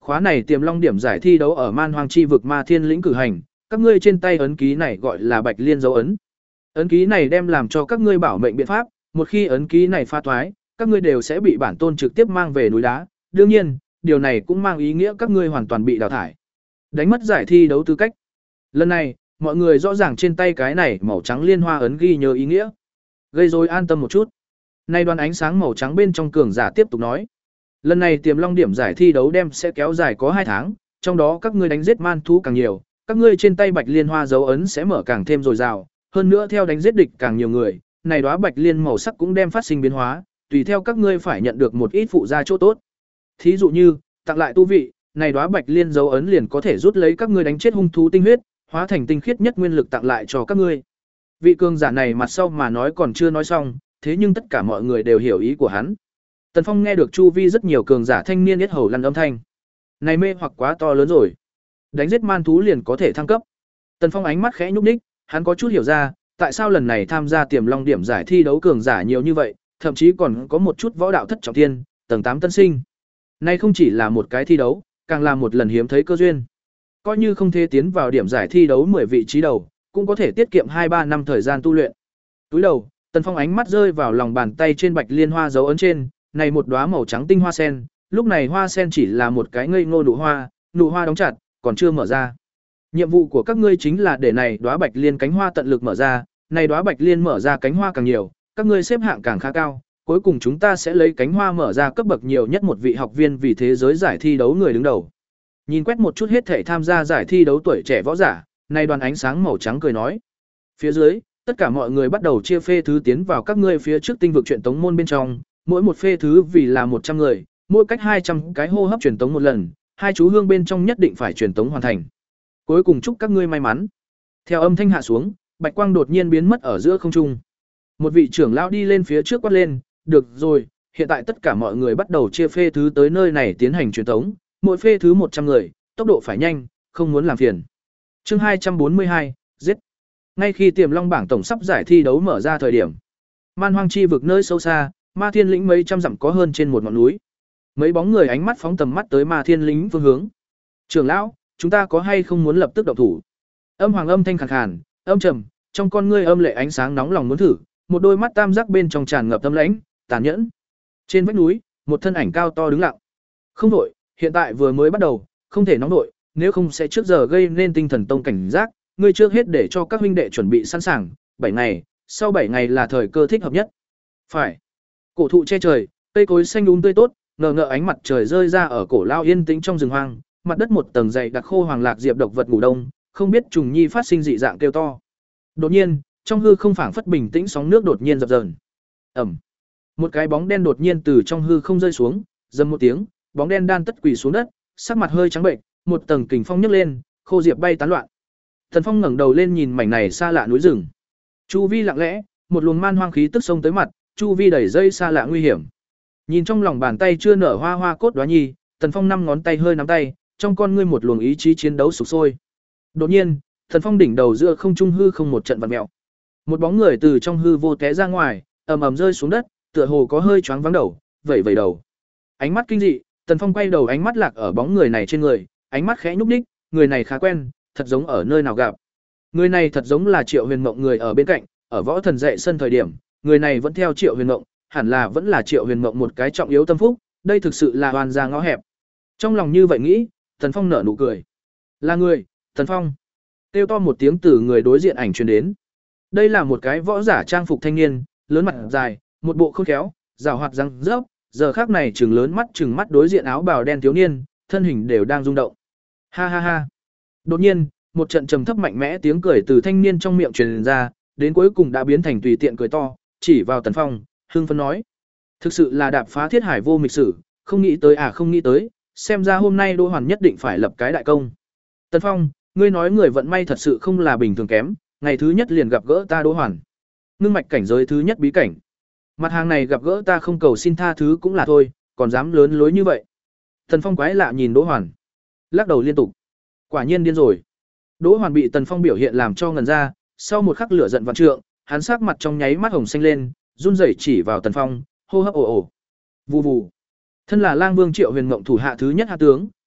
khóa này Tiềm Long điểm giải thi đấu ở Man Hoang chi vực Ma Thiên lĩnh cử hành, các ngươi trên tay ấn ký này gọi là Bạch Liên dấu ấn. Ấn ký này đem làm cho các ngươi bảo mệnh biện pháp, một khi ấn ký này pha toái, các ngươi đều sẽ bị bản tôn trực tiếp mang về núi đá. Đương nhiên, điều này cũng mang ý nghĩa các ngươi hoàn toàn bị đào thải, đánh mất giải thi đấu tư cách. Lần này, mọi người rõ ràng trên tay cái này màu trắng liên hoa ấn ghi nhớ ý nghĩa. Gây rối an tâm một chút. Nay đoàn ánh sáng màu trắng bên trong cường giả tiếp tục nói. Lần này Tiềm Long điểm giải thi đấu đem sẽ kéo dài có hai tháng, trong đó các ngươi đánh giết man thú càng nhiều, các ngươi trên tay Bạch Liên hoa dấu ấn sẽ mở càng thêm dồi dào, hơn nữa theo đánh giết địch càng nhiều người, này đóa Bạch Liên màu sắc cũng đem phát sinh biến hóa, tùy theo các ngươi phải nhận được một ít phụ gia chỗ tốt. Thí dụ như, tặng lại tu vị, này đóa Bạch Liên dấu ấn liền có thể rút lấy các ngươi đánh chết hung thú tinh huyết, hóa thành tinh khiết nhất nguyên lực tặng lại cho các ngươi. Vị cường giả này mặt sau mà nói còn chưa nói xong, thế nhưng tất cả mọi người đều hiểu ý của hắn. Tần Phong nghe được chu vi rất nhiều cường giả thanh niên yết hầu lăn âm thanh. Này mê hoặc quá to lớn rồi. Đánh giết man thú liền có thể thăng cấp. Tần Phong ánh mắt khẽ nhúc nhích, hắn có chút hiểu ra, tại sao lần này tham gia Tiềm Long điểm giải thi đấu cường giả nhiều như vậy, thậm chí còn có một chút võ đạo thất trọng thiên, tầng tám tân sinh. Này không chỉ là một cái thi đấu, càng là một lần hiếm thấy cơ duyên. Coi như không thể tiến vào điểm giải thi đấu mười vị trí đầu, cũng có thể tiết kiệm hai ba năm thời gian tu luyện. Túi đầu, Tần Phong ánh mắt rơi vào lòng bàn tay trên Bạch Liên hoa dấu ấn trên, này một đóa màu trắng tinh hoa sen, lúc này hoa sen chỉ là một cái ngây ngô nụ hoa, nụ hoa đóng chặt, còn chưa mở ra. Nhiệm vụ của các ngươi chính là để này đóa Bạch Liên cánh hoa tận lực mở ra, này đóa Bạch Liên mở ra cánh hoa càng nhiều, các ngươi xếp hạng càng khá cao, cuối cùng chúng ta sẽ lấy cánh hoa mở ra cấp bậc nhiều nhất một vị học viên vì thế giới giải thi đấu người đứng đầu. Nhìn quét một chút hết thể tham gia giải thi đấu tuổi trẻ võ giả, này đoàn ánh sáng màu trắng cười nói. Phía dưới, tất cả mọi người bắt đầu chia phê thứ tiến vào các ngươi phía trước tinh vực truyền tống môn bên trong, mỗi một phê thứ vì là một trăm người, mỗi cách hai trăm cái hô hấp truyền tống một lần, hai chú hương bên trong nhất định phải truyền tống hoàn thành. Cuối cùng chúc các ngươi may mắn. Theo âm thanh hạ xuống, bạch quang đột nhiên biến mất ở giữa không trung. Một vị trưởng lão đi lên phía trước quát lên, "Được rồi, hiện tại tất cả mọi người bắt đầu chia phê thứ tới nơi này tiến hành truyền tống, mỗi phê thứ một trăm người, tốc độ phải nhanh, không muốn làm phiền." Chương hai trăm bốn mươi hai, giết. Ngay khi Tiềm Long bảng tổng sắp giải thi đấu mở ra thời điểm, Man Hoang chi vực nơi sâu xa, Ma Thiên lĩnh mấy trăm dặm có hơn trên một ngọn núi. Mấy bóng người ánh mắt phóng tầm mắt tới Ma Thiên lĩnh phương hướng. "Trưởng lão, chúng ta có hay không muốn lập tức động thủ?" Âm hoàng âm thanh khàn khàn, âm trầm, trong con ngươi âm lệ ánh sáng nóng lòng muốn thử, một đôi mắt tam giác bên trong tràn ngập tâm lãnh, tàn nhẫn. Trên vách núi, một thân ảnh cao to đứng lặng. "Không đổi, hiện tại vừa mới bắt đầu, không thể nóng nổi, nếu không sẽ trước giờ gây nên tinh thần tông cảnh giác, ngươi trước hết để cho các huynh đệ chuẩn bị sẵn sàng, bảy ngày, sau bảy ngày là thời cơ thích hợp nhất." "Phải." Cổ thụ che trời, cây cối xanh um tươi tốt, ngờ ngợ ánh mặt trời rơi ra ở cổ lao yên tĩnh trong rừng hoang, mặt đất một tầng dày đặc khô hoàng lạc diệp độc vật ngủ đông, không biết trùng nhi phát sinh dị dạng kêu to. Đột nhiên, trong hư không phảng phất bình tĩnh sóng nước đột nhiên dập dờn. Ầm. Một cái bóng đen đột nhiên từ trong hư không rơi xuống, rầm một tiếng, bóng đen đan tất quỳ xuống đất, sắc mặt hơi trắng bệnh, một tầng kình phong nhấc lên, khô diệp bay tán loạn. Thần Phong ngẩng đầu lên nhìn mảnh này xa lạ núi rừng. Chu vi lặng lẽ, một luồng man hoang khí tức xông tới mặt, chu vi đầy dây xa lạ nguy hiểm. Nhìn trong lòng bàn tay chưa nở hoa hoa cốt đóa nhi, Tần Phong năm ngón tay hơi nắm tay, trong con ngươi một luồng ý chí chiến đấu sục sôi. Đột nhiên, Thần Phong đỉnh đầu giữa không trung hư không một trận vặn mèo. Một bóng người từ trong hư vô té ra ngoài, ầm ầm rơi xuống đất, tựa hồ có hơi choáng váng đầu, vẩy vẩy đầu. Ánh mắt kinh dị, Tần Phong quay đầu ánh mắt lạc ở bóng người này trên người, ánh mắt khẽ nhúc nhích, người này khá quen, thật giống ở nơi nào gặp. Người này thật giống là Triệu Huyền Mộng người ở bên cạnh, ở võ thần dạy sân thời điểm, người này vẫn theo Triệu Huyền Mộng, hẳn là vẫn là Triệu Huyền Mộng một cái trọng yếu tâm phúc, đây thực sự là hoàn ra ngõ hẹp. Trong lòng như vậy nghĩ, Tần Phong nở nụ cười. Là người, Tần Phong. Kêu to một tiếng từ người đối diện ảnh truyền đến. Đây là một cái võ giả trang phục thanh niên, lớn mặt dài, một bộ khôn khéo, rào hoạt răng rớp, giờ khác này trừng lớn mắt trừng mắt đối diện áo bào đen thiếu niên, thân hình đều đang rung động. Ha ha ha. Đột nhiên, một trận trầm thấp mạnh mẽ tiếng cười từ thanh niên trong miệng truyền ra, đến cuối cùng đã biến thành tùy tiện cười to, chỉ vào Tần Phong, hưng phấn nói: "Thực sự là đạp phá thiết hải vô mịch sử, không nghĩ tới à không nghĩ tới, xem ra hôm nay Đỗ Hoàn nhất định phải lập cái đại công. Tần Phong, ngươi nói người vận may thật sự không là bình thường kém, ngày thứ nhất liền gặp gỡ ta Đỗ Hoàn. Ngưng mạch cảnh giới thứ nhất bí cảnh. Mặt hàng này gặp gỡ ta không cầu xin tha thứ cũng là thôi, còn dám lớn lối như vậy." Tần Phong quái lạ nhìn Đỗ Hoàn, lắc đầu liên tục. Quả nhiên điên rồi. Đỗ Hoàn bị Tần Phong biểu hiện làm cho ngần ra, sau một khắc lửa giận vạn trượng, hắn sắc mặt trong nháy mắt hồng xanh lên, run rẩy chỉ vào Tần Phong, hô hấp ồ ồ. Vù vù. Thân là Lang Vương Triệu Huyền Mộng thủ hạ thứ nhất hạ tướng,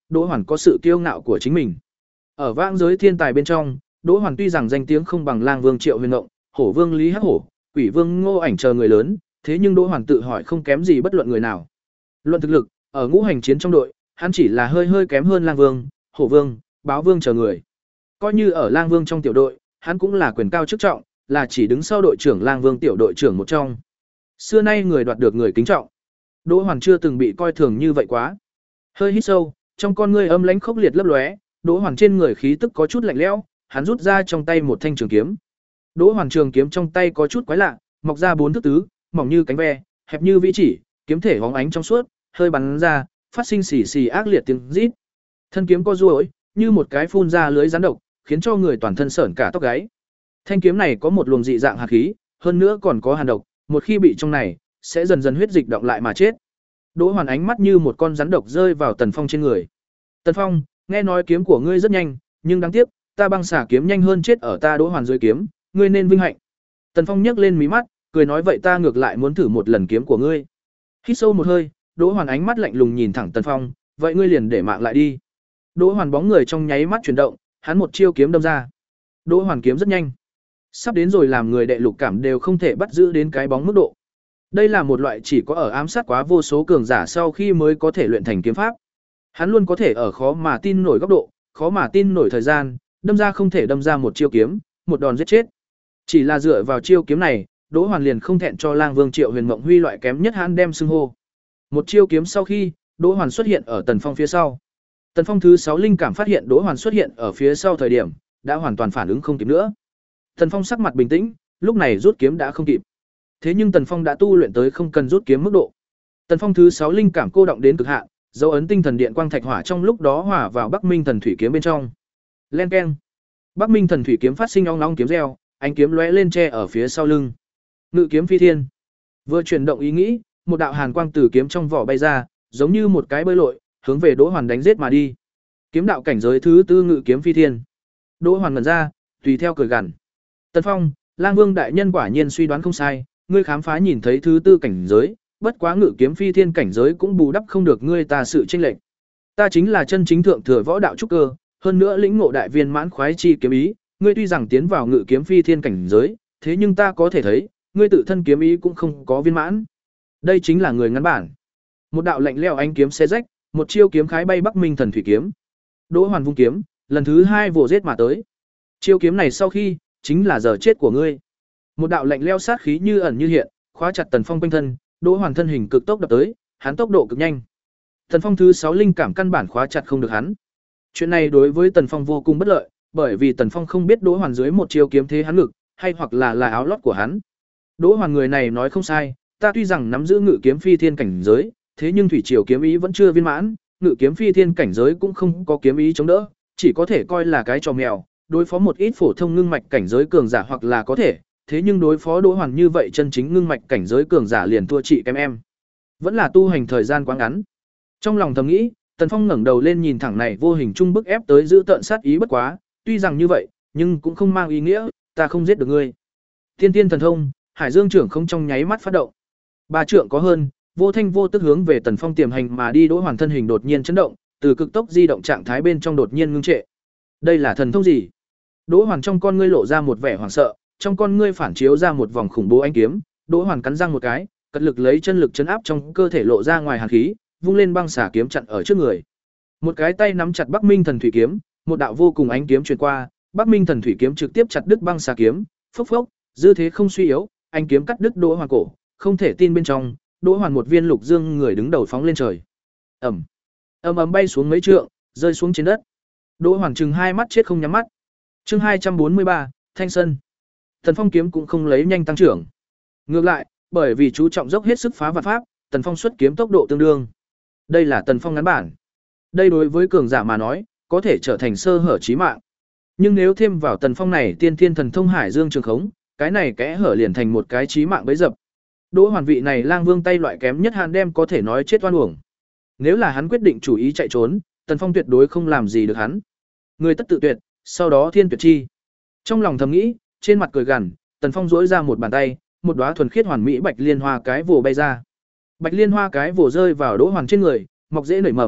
Đỗ Hoàn có sự kiêu ngạo của chính mình. Ở vãng giới thiên tài bên trong, Đỗ Hoàn tuy rằng danh tiếng không bằng Lang Vương Triệu Huyền Ngộng, Hổ Vương Lý Hắc Hổ, Quỷ Vương Ngô Ảnh chờ người lớn, thế nhưng Đỗ Hoàn tự hỏi không kém gì bất luận người nào. Luận thực lực, ở ngũ hành chiến trong đội, hắn chỉ là hơi hơi kém hơn Lang Vương, Hổ Vương, Báo Vương chờ người. Coi như ở Lang Vương trong tiểu đội, hắn cũng là quyền cao chức trọng, là chỉ đứng sau đội trưởng Lang Vương tiểu đội trưởng một trong. Xưa nay người đoạt được người kính trọng. Đỗ Hoàn chưa từng bị coi thường như vậy quá. Hơi hít sâu, trong con ngươi âm lãnh khốc liệt lấp lóe, Đỗ Hoàn trên người khí tức có chút lạnh lẽo, hắn rút ra trong tay một thanh trường kiếm. Đỗ Hoàn trường kiếm trong tay có chút quái lạ, mọc ra bốn thước tứ, mỏng như cánh ve, hẹp như vĩ chỉ, kiếm thể hóng ánh trong suốt, hơi bắn ra, phát sinh xì xì ác liệt tiếng rít. Thân kiếm co duỗi, như một cái phun ra lưới rắn độc, khiến cho người toàn thân sởn cả tóc gáy. Thanh kiếm này có một luồng dị dạng hàn khí, hơn nữa còn có hàn độc, một khi bị trong này, sẽ dần dần huyết dịch động lại mà chết. Đỗ Hoàn ánh mắt như một con rắn độc rơi vào Tần Phong trên người. Tần Phong, nghe nói kiếm của ngươi rất nhanh, nhưng đáng tiếc, ta băng xả kiếm nhanh hơn chết ở ta Đỗ Hoàn dưới kiếm, ngươi nên vinh hạnh. Tần Phong nhấc lên mí mắt, cười nói vậy ta ngược lại muốn thử một lần kiếm của ngươi. Hít sâu một hơi, Đỗ Hoàn ánh mắt lạnh lùng nhìn thẳng Tần Phong, vậy ngươi liền để mạng lại đi. Đỗ Hoàn bóng người trong nháy mắt chuyển động, hắn một chiêu kiếm đâm ra. Đỗ Hoàn kiếm rất nhanh, sắp đến rồi làm người đệ lục cảm đều không thể bắt giữ đến cái bóng mức độ. Đây là một loại chỉ có ở ám sát quá vô số cường giả sau khi mới có thể luyện thành kiếm pháp. Hắn luôn có thể ở khó mà tin nổi góc độ, khó mà tin nổi thời gian, đâm ra không thể đâm ra một chiêu kiếm, một đòn giết chết. Chỉ là dựa vào chiêu kiếm này, Đỗ Hoàn liền không thẹn cho Lang Vương Triệu Huyền Mộng Huy loại kém nhất hắn đem xưng hô. Một chiêu kiếm sau khi, Đỗ Hoàn xuất hiện ở Tần Phong phía sau. Tần Phong thứ sáu linh cảm phát hiện Đỗ Hoàn xuất hiện ở phía sau thời điểm, đã hoàn toàn phản ứng không kịp nữa. Tần Phong sắc mặt bình tĩnh, lúc này rút kiếm đã không kịp. Thế nhưng Tần Phong đã tu luyện tới không cần rút kiếm mức độ. Tần Phong thứ sáu linh cảm cô động đến cực hạn, dấu ấn tinh thần điện quang thạch hỏa trong lúc đó hòa vào Bắc Minh thần thủy kiếm bên trong. Len keng. Bắc Minh thần thủy kiếm phát sinh ong ong kiếm reo, ánh kiếm lóe lên che ở phía sau lưng. Ngự kiếm phi thiên. Vừa chuyển động ý nghĩ, một đạo hàn quang từ kiếm trong vỏ bay ra, giống như một cái bơi lội, hướng về Đỗ Hoàn đánh giết mà đi. Kiếm đạo cảnh giới thứ tư ngự kiếm phi thiên. Đỗ Hoàn ngẩn ra, tùy theo cười gằn. Tần Phong, Lang Vương đại nhân quả nhiên suy đoán không sai, ngươi khám phá nhìn thấy thứ tư cảnh giới, bất quá ngự kiếm phi thiên cảnh giới cũng bù đắp không được ngươi ta sự chênh lệch. Ta chính là chân chính thượng thừa võ đạo trúc cơ, hơn nữa lĩnh ngộ đại viên mãn khoái chi kiếm ý, ngươi tuy rằng tiến vào ngự kiếm phi thiên cảnh giới, thế nhưng ta có thể thấy, ngươi tự thân kiếm ý cũng không có viên mãn. Đây chính là người ngắn bản. Một đạo lạnh lẽo ánh kiếm xé rách, một chiêu kiếm khái bay Bắc Minh thần thủy kiếm. Đỗ Hoàn vung kiếm, lần thứ hai vồ giết mà tới. Chiêu kiếm này sau khi, chính là giờ chết của ngươi. Một đạo lạnh lẽo sát khí như ẩn như hiện, khóa chặt Tần Phong quanh thân, Đỗ Hoàn thân hình cực tốc đập tới, hắn tốc độ cực nhanh. Tần Phong thứ sáu linh cảm căn bản khóa chặt không được hắn. Chuyện này đối với Tần Phong vô cùng bất lợi, bởi vì Tần Phong không biết Đỗ Hoàn dưới một chiêu kiếm thế hắn ngực, hay hoặc là là áo lót của hắn. Đỗ Hoàn người này nói không sai, ta tuy rằng nắm giữ ngự kiếm phi thiên cảnh giới, thế nhưng thủy triều kiếm ý vẫn chưa viên mãn, ngự kiếm phi thiên cảnh giới cũng không có kiếm ý chống đỡ, chỉ có thể coi là cái trò mèo, đối phó một ít phổ thông ngưng mạch cảnh giới cường giả hoặc là có thể, thế nhưng đối phó Đỗ Hoàn như vậy chân chính ngưng mạch cảnh giới cường giả liền thua chị kém em. Vẫn là tu hành thời gian quá ngắn. Trong lòng thầm nghĩ, Tần Phong ngẩng đầu lên nhìn thẳng này vô hình trung bức ép tới giữ tận sát ý bất quá, tuy rằng như vậy, nhưng cũng không mang ý nghĩa ta không giết được ngươi. Tiên tiên thần thông, Hải Dương trưởng không trong nháy mắt phát động. Ba trượng có hơn, vô thanh vô tức hướng về Tần Phong tiềm hành mà đi. Đỗ Hoàn thân hình đột nhiên chấn động, từ cực tốc di động trạng thái bên trong đột nhiên ngưng trệ. Đây là thần thông gì? Đỗ Hoàn trong con ngươi lộ ra một vẻ hoảng sợ, trong con ngươi phản chiếu ra một vòng khủng bố ánh kiếm. Đỗ Hoàn cắn răng một cái, cật lực lấy chân lực chấn áp trong cơ thể lộ ra ngoài hàn khí, vung lên băng xả kiếm chặn ở trước người. Một cái tay nắm chặt Bắc Minh thần thủy kiếm, một đạo vô cùng ánh kiếm truyền qua, Bắc Minh thần thủy kiếm trực tiếp chặt đứt băng xả kiếm, phốc phốc, dư thế không suy yếu, ánh kiếm cắt đứt Đỗ Hoàn cổ, không thể tin bên trong, Đỗ Hoàn một viên lục dương người đứng đầu phóng lên trời. Ầm. Ầm ầm bay xuống mấy trượng, rơi xuống trên đất. Đỗ Hoàn chừng hai mắt chết không nhắm mắt. Chương hai trăm bốn mươi ba, Thanh Sơn. Tần Phong kiếm cũng không lấy nhanh tăng trưởng. Ngược lại, bởi vì chú trọng dốc hết sức phá vạn pháp, Tần Phong xuất kiếm tốc độ tương đương. Đây là Tần Phong ngắn bản. Đây đối với cường giả mà nói, có thể trở thành sơ hở chí mạng. Nhưng nếu thêm vào Tần Phong này tiên thiên thần thông Hải Dương trường khống, cái này kẽ hở liền thành một cái chí mạng bấy dập. Đỗ Hoàn vị này Lang Vương tay loại kém nhất hạn đem có thể nói chết oan uổng. Nếu là hắn quyết định chủ ý chạy trốn, Tần Phong tuyệt đối không làm gì được hắn. Người tất tự tuyệt, sau đó thiên tuyệt chi. Trong lòng thầm nghĩ, trên mặt cười gằn, Tần Phong duỗi ra một bàn tay, một đóa thuần khiết hoàn mỹ bạch liên hoa cái vồ bay ra. Bạch liên hoa cái vồ rơi vào Đỗ Hoàn trên người, mọc rễ nảy mầm,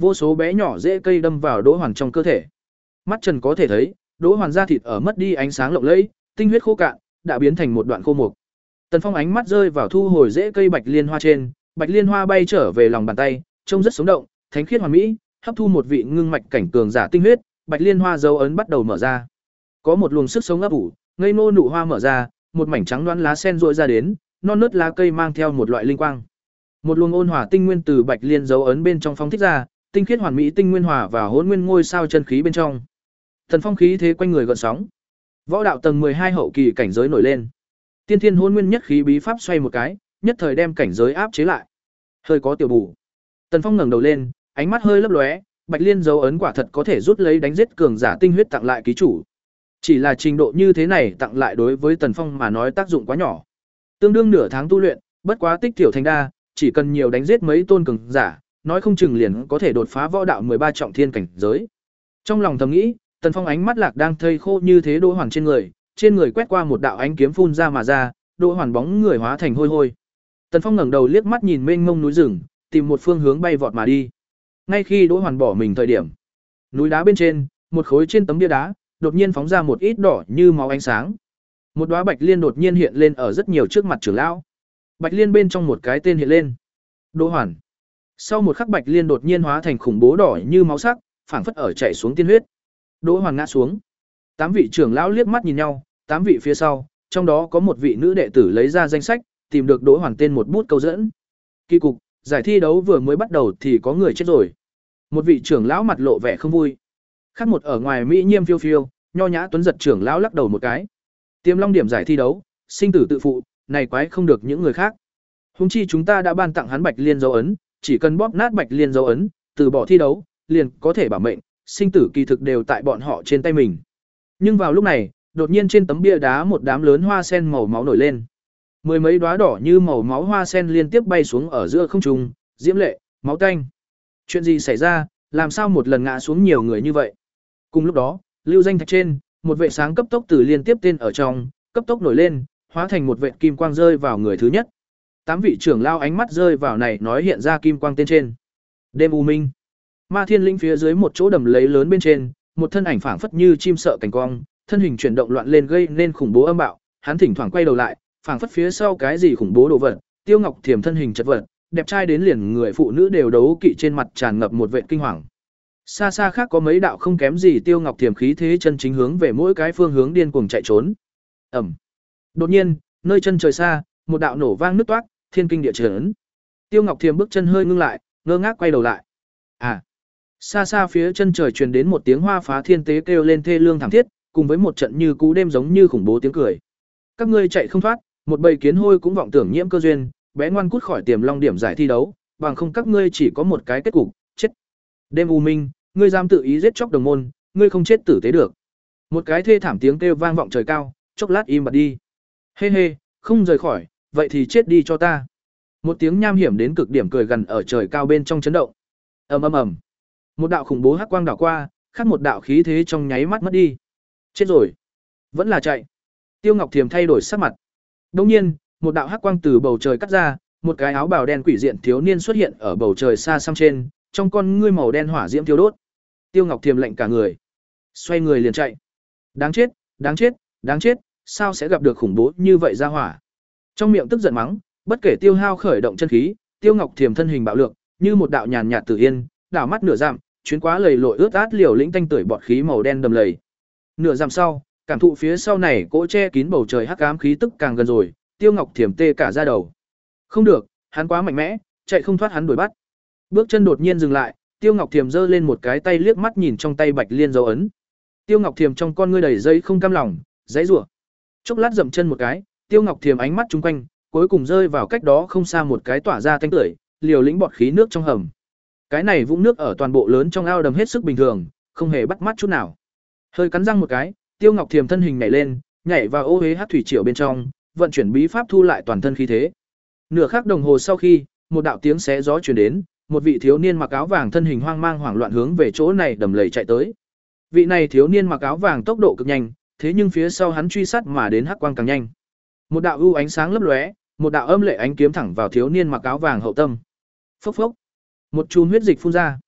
vô số bé nhỏ rễ cây đâm vào Đỗ Hoàn trong cơ thể. Mắt Trần có thể thấy, Đỗ Hoàn da thịt ở mất đi ánh sáng lộng lẫy, tinh huyết khô cạn, đã biến thành một đoạn khô mục. Tần Phong ánh mắt rơi vào thu hồi rễ cây bạch liên hoa trên, bạch liên hoa bay trở về lòng bàn tay, trông rất sống động, thánh khiết hoàn mỹ, hấp thu một vị ngưng mạch cảnh cường giả tinh huyết, bạch liên hoa dấu ấn bắt đầu mở ra. Có một luồng sức sống ấp ủ, ngây ngô nụ hoa mở ra, một mảnh trắng đoán lá sen rọi ra đến, non nớt lá cây mang theo một loại linh quang. Một luồng ôn hòa tinh nguyên từ bạch liên dấu ấn bên trong phóng thích ra, tinh khiết hoàn mỹ tinh nguyên hòa và hỗn nguyên ngôi sao chân khí bên trong. Thần phong khí thế quanh người gợn sóng. Võ đạo tầng mười hai hậu kỳ cảnh giới nổi lên. Tiên thiên hỗn nguyên nhất khí bí pháp xoay một cái, nhất thời đem cảnh giới áp chế lại. Hơi có tiểu bù. Tần Phong ngẩng đầu lên, ánh mắt hơi lấp lóe, bạch liên dấu ấn quả thật có thể rút lấy đánh giết cường giả tinh huyết tặng lại ký chủ. Chỉ là trình độ như thế này tặng lại đối với Tần Phong mà nói tác dụng quá nhỏ. Tương đương nửa tháng tu luyện, bất quá tích tiểu thành đa, chỉ cần nhiều đánh giết mấy tôn cường giả, nói không chừng liền có thể đột phá võ đạo mười ba trọng thiên cảnh giới. Trong lòng thầm nghĩ, Tần Phong ánh mắt lạc đang thây khô như thế Đỗ Hoàn trên người, trên người quét qua một đạo ánh kiếm phun ra mà ra, Đỗ Hoàn bóng người hóa thành hôi hôi. Tần Phong ngẩng đầu liếc mắt nhìn mênh mông núi rừng, tìm một phương hướng bay vọt mà đi. Ngay khi Đỗ Hoàn bỏ mình thời điểm, núi đá bên trên, một khối trên tấm bia đá, đột nhiên phóng ra một ít đỏ như máu ánh sáng. Một đóa bạch liên đột nhiên hiện lên ở rất nhiều trước mặt trưởng lão. Bạch liên bên trong một cái tên hiện lên. Đỗ Hoàn. Sau một khắc bạch liên đột nhiên hóa thành khủng bố đỏ như máu sắc, phảng phất ở chảy xuống tiên huyết. Đỗ Hoàn ngã xuống. Tám vị trưởng lão liếc mắt nhìn nhau, tám vị phía sau, trong đó có một vị nữ đệ tử lấy ra danh sách, tìm được Đỗ Hoàn tên một bút câu dẫn. Kỳ cục, giải thi đấu vừa mới bắt đầu thì có người chết rồi. Một vị trưởng lão mặt lộ vẻ không vui. Khác một ở ngoài mỹ nhiêm phiêu phiêu, nho nhã tuấn giật trưởng lão lắc đầu một cái. Tiềm long điểm giải thi đấu, sinh tử tự phụ, này quái không được những người khác. Huống chi chúng ta đã ban tặng hắn bạch liên dấu ấn, chỉ cần bóp nát bạch liên dấu ấn, từ bỏ thi đấu, liền có thể bảo mệnh, sinh tử kỳ thực đều tại bọn họ trên tay mình. Nhưng vào lúc này, đột nhiên trên tấm bia đá một đám lớn hoa sen màu máu nổi lên. Mười mấy đóa đỏ như màu máu hoa sen liên tiếp bay xuống ở giữa không trung, diễm lệ, máu tanh. Chuyện gì xảy ra, làm sao một lần ngã xuống nhiều người như vậy? Cùng lúc đó, lưu danh thạch trên, một vệ sáng cấp tốc từ liên tiếp tên ở trong, cấp tốc nổi lên, hóa thành một vệt kim quang rơi vào người thứ nhất. Tám vị trưởng lao ánh mắt rơi vào này nói hiện ra kim quang tên trên. Đêm u minh. Ma Thiên Linh phía dưới một chỗ đầm lấy lớn bên trên, một thân ảnh phảng phất như chim sợ cảnh quang, thân hình chuyển động loạn lên gây nên khủng bố âm bạo, hắn thỉnh thoảng quay đầu lại, phảng phất phía sau cái gì khủng bố đồ vật. Tiêu Ngọc Thiềm thân hình chật vật, đẹp trai đến liền người phụ nữ đều đấu kỵ, trên mặt tràn ngập một vệt kinh hoàng. Xa xa khác có mấy đạo không kém gì Tiêu Ngọc Thiềm khí thế chân chính hướng về mỗi cái phương hướng điên cuồng chạy trốn. Ầm. Đột nhiên, nơi chân trời xa, một đạo nổ vang nứt toác, thiên kinh địa chấn. Tiêu Ngọc Thiềm bước chân hơi ngưng lại, ngơ ngác quay đầu lại. À. Xa xa phía chân trời truyền đến một tiếng hoa phá thiên tế kêu lên thê lương thảm thiết, cùng với một trận như cú đêm giống như khủng bố tiếng cười. Các ngươi chạy không thoát, một bầy kiến hôi cũng vọng tưởng nhiễm cơ duyên, bé ngoan cút khỏi tiềm long điểm giải thi đấu, bằng không các ngươi chỉ có một cái kết cục, chết. Đêm u minh, ngươi dám tự ý giết chóc đồng môn, ngươi không chết tử tế được. Một cái thê thảm tiếng kêu vang vọng trời cao, chốc lát im bặt đi. Hê hê, không rời khỏi, vậy thì chết đi cho ta. Một tiếng nham hiểm đến cực điểm cười gần ở trời cao bên trong chấn động. Ầm ầm ầm. Một đạo khủng bố hắc quang đảo qua, khác một đạo khí thế trong nháy mắt mất đi. Chết rồi, vẫn là chạy. Tiêu Ngọc Thiềm thay đổi sắc mặt. Đột nhiên, một đạo hắc quang từ bầu trời cắt ra, một cái áo bào đen quỷ diện thiếu niên xuất hiện ở bầu trời xa xăm trên, trong con ngươi màu đen hỏa diễm thiêu đốt. Tiêu Ngọc Thiềm lạnh cả người, xoay người liền chạy. Đáng chết, đáng chết, đáng chết, sao sẽ gặp được khủng bố như vậy ra hỏa. Trong miệng tức giận mắng, bất kể tiêu hao khởi động chân khí, Tiêu Ngọc Thiềm thân hình bạo lượng, như một đạo nhàn nhạt tử yên, đảo mắt nửa dặm, chuyến quá lầy lội ướt át liều lĩnh tanh tưởi bọt khí màu đen đầm lầy. Nửa dặm sau, cảm thụ phía sau này cỗ che kín bầu trời hắc ám khí tức càng gần rồi, Tiêu Ngọc Thiềm tê cả da đầu. Không được, hắn quá mạnh mẽ, chạy không thoát hắn đuổi bắt. Bước chân đột nhiên dừng lại, Tiêu Ngọc Thiềm giơ lên một cái tay liếc mắt nhìn trong tay bạch liên dấu ấn. Tiêu Ngọc Thiềm trong con ngươi đầy dây không cam lòng, giãy giụa. Chốc lát dậm chân một cái, Tiêu Ngọc Thiềm ánh mắt chung quanh, cuối cùng rơi vào cách đó không xa một cái tỏa ra tanh tưởi, liều lĩnh bọt khí nước trong hầm. Cái này vũng nước ở toàn bộ lớn trong ao đầm hết sức bình thường, không hề bắt mắt chút nào. Hơi cắn răng một cái, Tiêu Ngọc Thiềm thân hình nhảy lên, nhảy vào ô hế hắc thủy triều bên trong, vận chuyển bí pháp thu lại toàn thân khí thế. Nửa khắc đồng hồ sau khi, một đạo tiếng xé gió truyền đến, một vị thiếu niên mặc áo vàng thân hình hoang mang hoảng loạn hướng về chỗ này đầm lầy chạy tới. Vị này thiếu niên mặc áo vàng tốc độ cực nhanh, thế nhưng phía sau hắn truy sát mà đến hắc quang càng nhanh. Một đạo ưu ánh sáng lấp lóe, một đạo âm lệ ánh kiếm thẳng vào thiếu niên mặc áo vàng hậu tâm. Phốc phốc. Một chùm huyết dịch phun ra.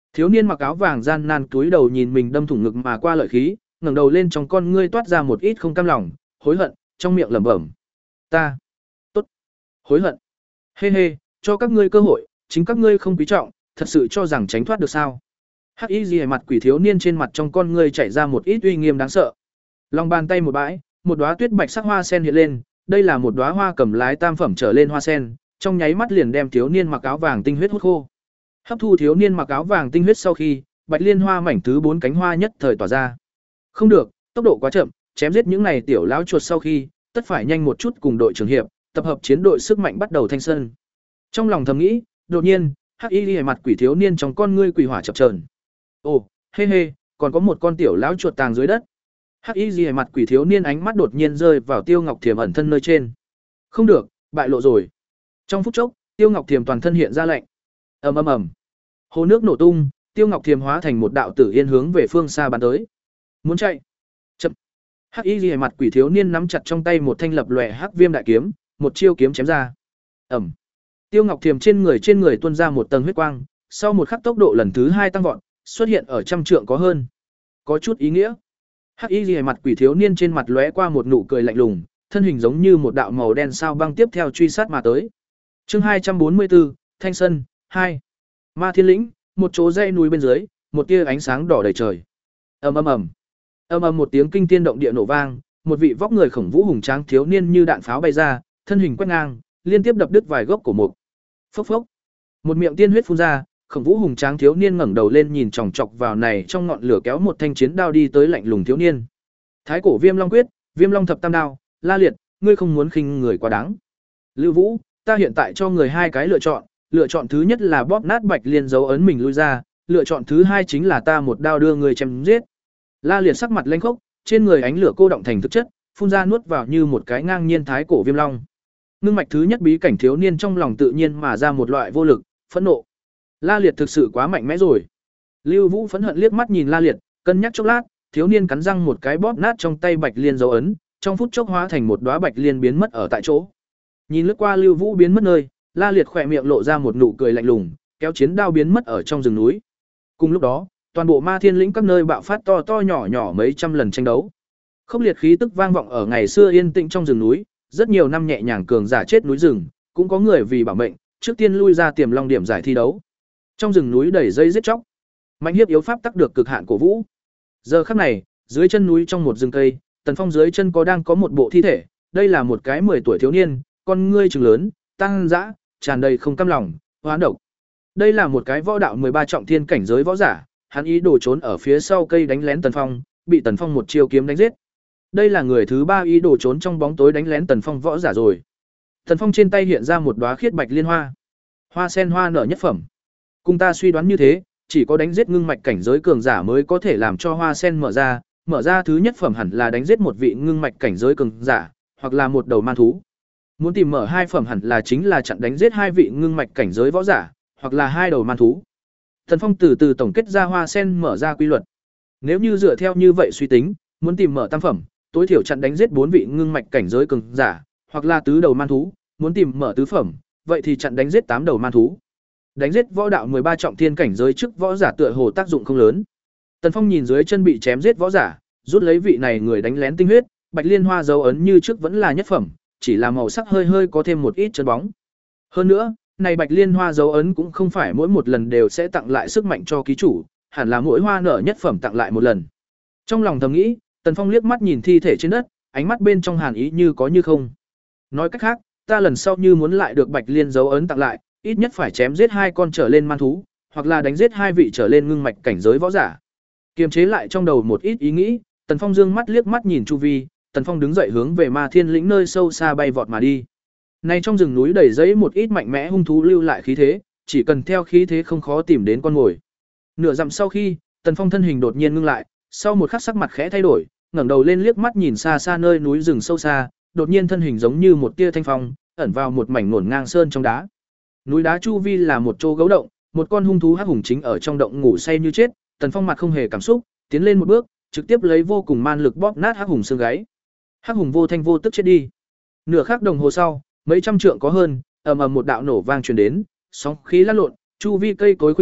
Thiếu niên mặc áo vàng gian nan cúi đầu nhìn mình đâm thủng ngực mà qua lợi khí, ngẩng đầu lên trong con ngươi toát ra một ít không cam lòng, hối hận, trong miệng lẩm bẩm: "Ta, tốt, hối hận. Hê hê, cho các ngươi cơ hội, chính các ngươi không quý trọng, thật sự cho rằng tránh thoát được sao?" Hắc Y Liễu mặt quỷ thiếu niên trên mặt trong con ngươi chảy ra một ít uy nghiêm đáng sợ. Lòng bàn tay một bãi, một đóa tuyết bạch sắc hoa sen hiện lên, đây là một đóa hoa cầm lái tam phẩm trở lên hoa sen, trong nháy mắt liền đem thiếu niên mặc áo vàng tinh huyết hút khô. Hấp thu thiếu niên mặc áo vàng tinh huyết sau khi, bạch liên hoa mảnh thứ bốn cánh hoa nhất thời tỏa ra. Không được, tốc độ quá chậm, chém giết những này tiểu lão chuột sau khi, tất phải nhanh một chút cùng đội trưởng hiệp, tập hợp chiến đội sức mạnh bắt đầu thanh sơn. Trong lòng thầm nghĩ, đột nhiên, Hắc Y Liễu mặt quỷ thiếu niên trong con ngươi quỷ hỏa chập chờn. Ồ, hê hê, còn có một con tiểu lão chuột tàng dưới đất. Hắc Y Liễu mặt quỷ thiếu niên ánh mắt đột nhiên rơi vào Tiêu Ngọc Thiềm ẩn thân nơi trên. Không được, bại lộ rồi. Trong phút chốc, Tiêu Ngọc Thiềm toàn thân hiện ra lạnh. Ầm ầm ầm. Hồ nước nổ tung, Tiêu Ngọc Thiềm hóa thành một đạo tử yên hướng về phương xa bắn tới. Muốn chạy? Chậm. Hắc Y Liễu mặt quỷ thiếu niên nắm chặt trong tay một thanh lập lòe hắc viêm đại kiếm, một chiêu kiếm chém ra. Ầm. Tiêu Ngọc Thiềm trên người trên người tuôn ra một tầng huyết quang, sau một khắc tốc độ lần thứ hai tăng vọt, xuất hiện ở trăm trượng có hơn. Có chút ý nghĩa. Hắc Y Liễu mặt quỷ thiếu niên trên mặt lóe qua một nụ cười lạnh lùng, thân hình giống như một đạo màu đen sao băng tiếp theo truy sát mà tới. Chương hai trăm bốn mươi tư, Thanh Sơn hai. Ma Thiên Lĩnh, một chỗ dãy núi bên dưới, một tia ánh sáng đỏ đầy trời. Ầm ầm ầm. Ầm ầm một tiếng kinh thiên động địa nổ vang, một vị vóc người khổng vũ hùng tráng thiếu niên như đạn pháo bay ra, thân hình quét ngang, liên tiếp đập đứt vài gốc cổ mục. Phốc phốc. Một miệng tiên huyết phun ra, khổng vũ hùng tráng thiếu niên ngẩng đầu lên nhìn chòng chọc vào này trong ngọn lửa kéo một thanh chiến đao đi tới lạnh lùng thiếu niên. Thái cổ Viêm Long quyết, Viêm Long thập tam đao, La Liệt, ngươi không muốn khinh người quá đáng. Lưu Vũ, ta hiện tại cho người hai cái lựa chọn, lựa chọn thứ nhất là bóp nát Bạch Liên dấu ấn mình lui ra, lựa chọn thứ hai chính là ta một đao đưa người chém giết. La Liệt sắc mặt lênh khốc, trên người ánh lửa cô động thành thực chất, phun ra nuốt vào như một cái ngang nhiên thái cổ viêm long. Ngưng mạch thứ nhất bí cảnh thiếu niên trong lòng tự nhiên mà ra một loại vô lực, phẫn nộ. La Liệt thực sự quá mạnh mẽ rồi. Lưu Vũ phẫn hận liếc mắt nhìn La Liệt, cân nhắc chốc lát, thiếu niên cắn răng một cái bóp nát trong tay Bạch Liên dấu ấn, trong phút chốc hóa thành một đóa bạch liên biến mất ở tại chỗ. Nhìn lướt qua Lưu Vũ biến mất nơi, La Liệt khỏe miệng lộ ra một nụ cười lạnh lùng, kéo chiến đao biến mất ở trong rừng núi. Cùng lúc đó, toàn bộ Ma Thiên Lĩnh các nơi bạo phát to to nhỏ nhỏ mấy trăm lần tranh đấu. Khốc liệt khí tức vang vọng ở ngày xưa yên tĩnh trong rừng núi, rất nhiều năm nhẹ nhàng cường giả chết núi rừng, cũng có người vì bảo mệnh, trước tiên lui ra tiềm long điểm giải thi đấu. Trong rừng núi đầy dây giết chóc, mạnh hiếp yếu pháp tắc được cực hạn cổ vũ. Giờ khắc này, dưới chân núi trong một rừng cây, Tần Phong dưới chân có đang có một bộ thi thể, đây là một cái mười tuổi thiếu niên, con ngươi trừng lớn, tăng dã, tràn đầy không cam lòng, hoán độc. Đây là một cái võ đạo mười ba trọng thiên cảnh giới võ giả, hắn ý đồ trốn ở phía sau cây đánh lén Tần Phong, bị Tần Phong một chiêu kiếm đánh giết. Đây là người thứ ba ý đồ trốn trong bóng tối đánh lén Tần Phong võ giả rồi. Tần Phong trên tay hiện ra một đóa khiết bạch liên hoa. Hoa sen hoa nở nhất phẩm. Cùng ta suy đoán như thế, chỉ có đánh giết ngưng mạch cảnh giới cường giả mới có thể làm cho hoa sen mở ra, mở ra thứ nhất phẩm hẳn là đánh giết một vị ngưng mạch cảnh giới cường giả, hoặc là một đầu man thú. Muốn tìm mở hai phẩm hẳn là chính là chặn đánh giết hai vị ngưng mạch cảnh giới võ giả, hoặc là hai đầu man thú. Tần Phong từ từ tổng kết ra hoa sen mở ra quy luật. Nếu như dựa theo như vậy suy tính, muốn tìm mở tam phẩm, tối thiểu chặn đánh giết bốn vị ngưng mạch cảnh giới cường giả, hoặc là tứ đầu man thú, muốn tìm mở tứ phẩm, vậy thì chặn đánh giết tám đầu man thú. Đánh giết võ đạo mười ba trọng thiên cảnh giới trước võ giả tựa hồ tác dụng không lớn. Tần Phong nhìn dưới chân bị chém giết võ giả, rút lấy vị này người đánh lén tinh huyết, bạch liên hoa dấu ấn như trước vẫn là nhất phẩm, chỉ là màu sắc hơi hơi có thêm một ít chân bóng. Hơn nữa, này bạch liên hoa dấu ấn cũng không phải mỗi một lần đều sẽ tặng lại sức mạnh cho ký chủ, hẳn là mỗi hoa nở nhất phẩm tặng lại một lần. Trong lòng thầm nghĩ, Tần Phong liếc mắt nhìn thi thể trên đất, ánh mắt bên trong hàn ý như có như không. Nói cách khác, ta lần sau như muốn lại được bạch liên dấu ấn tặng lại, ít nhất phải chém giết hai con trở lên man thú, hoặc là đánh giết hai vị trở lên ngưng mạch cảnh giới võ giả. Kiềm chế lại trong đầu một ít ý nghĩ, Tần Phong dương mắt liếc mắt nhìn chu vi, Tần Phong đứng dậy hướng về Ma Thiên Lĩnh nơi sâu xa bay vọt mà đi. Này trong rừng núi đầy giấy một ít mạnh mẽ hung thú lưu lại khí thế, chỉ cần theo khí thế không khó tìm đến con mồi. Nửa dặm sau khi, Tần Phong thân hình đột nhiên ngưng lại, sau một khắc sắc mặt khẽ thay đổi, ngẩng đầu lên liếc mắt nhìn xa xa nơi núi rừng sâu xa, đột nhiên thân hình giống như một tia thanh phong, ẩn vào một mảnh ngổn ngang sơn trong đá. Núi đá chu vi là một chỗ gấu động, một con hung thú hắc hùng chính ở trong động ngủ say như chết, Tần Phong mặt không hề cảm xúc, tiến lên một bước, trực tiếp lấy vô cùng man lực bóp nát hắc hùng xương gáy. Hắc hùng vô thanh vô tức chết đi. Nửa khắc đồng hồ sau, mấy trăm trượng có hơn, ầm ầm một đạo nổ vang truyền đến, sóng khí lăn lộn, chu vi cây cối khuynh chiết,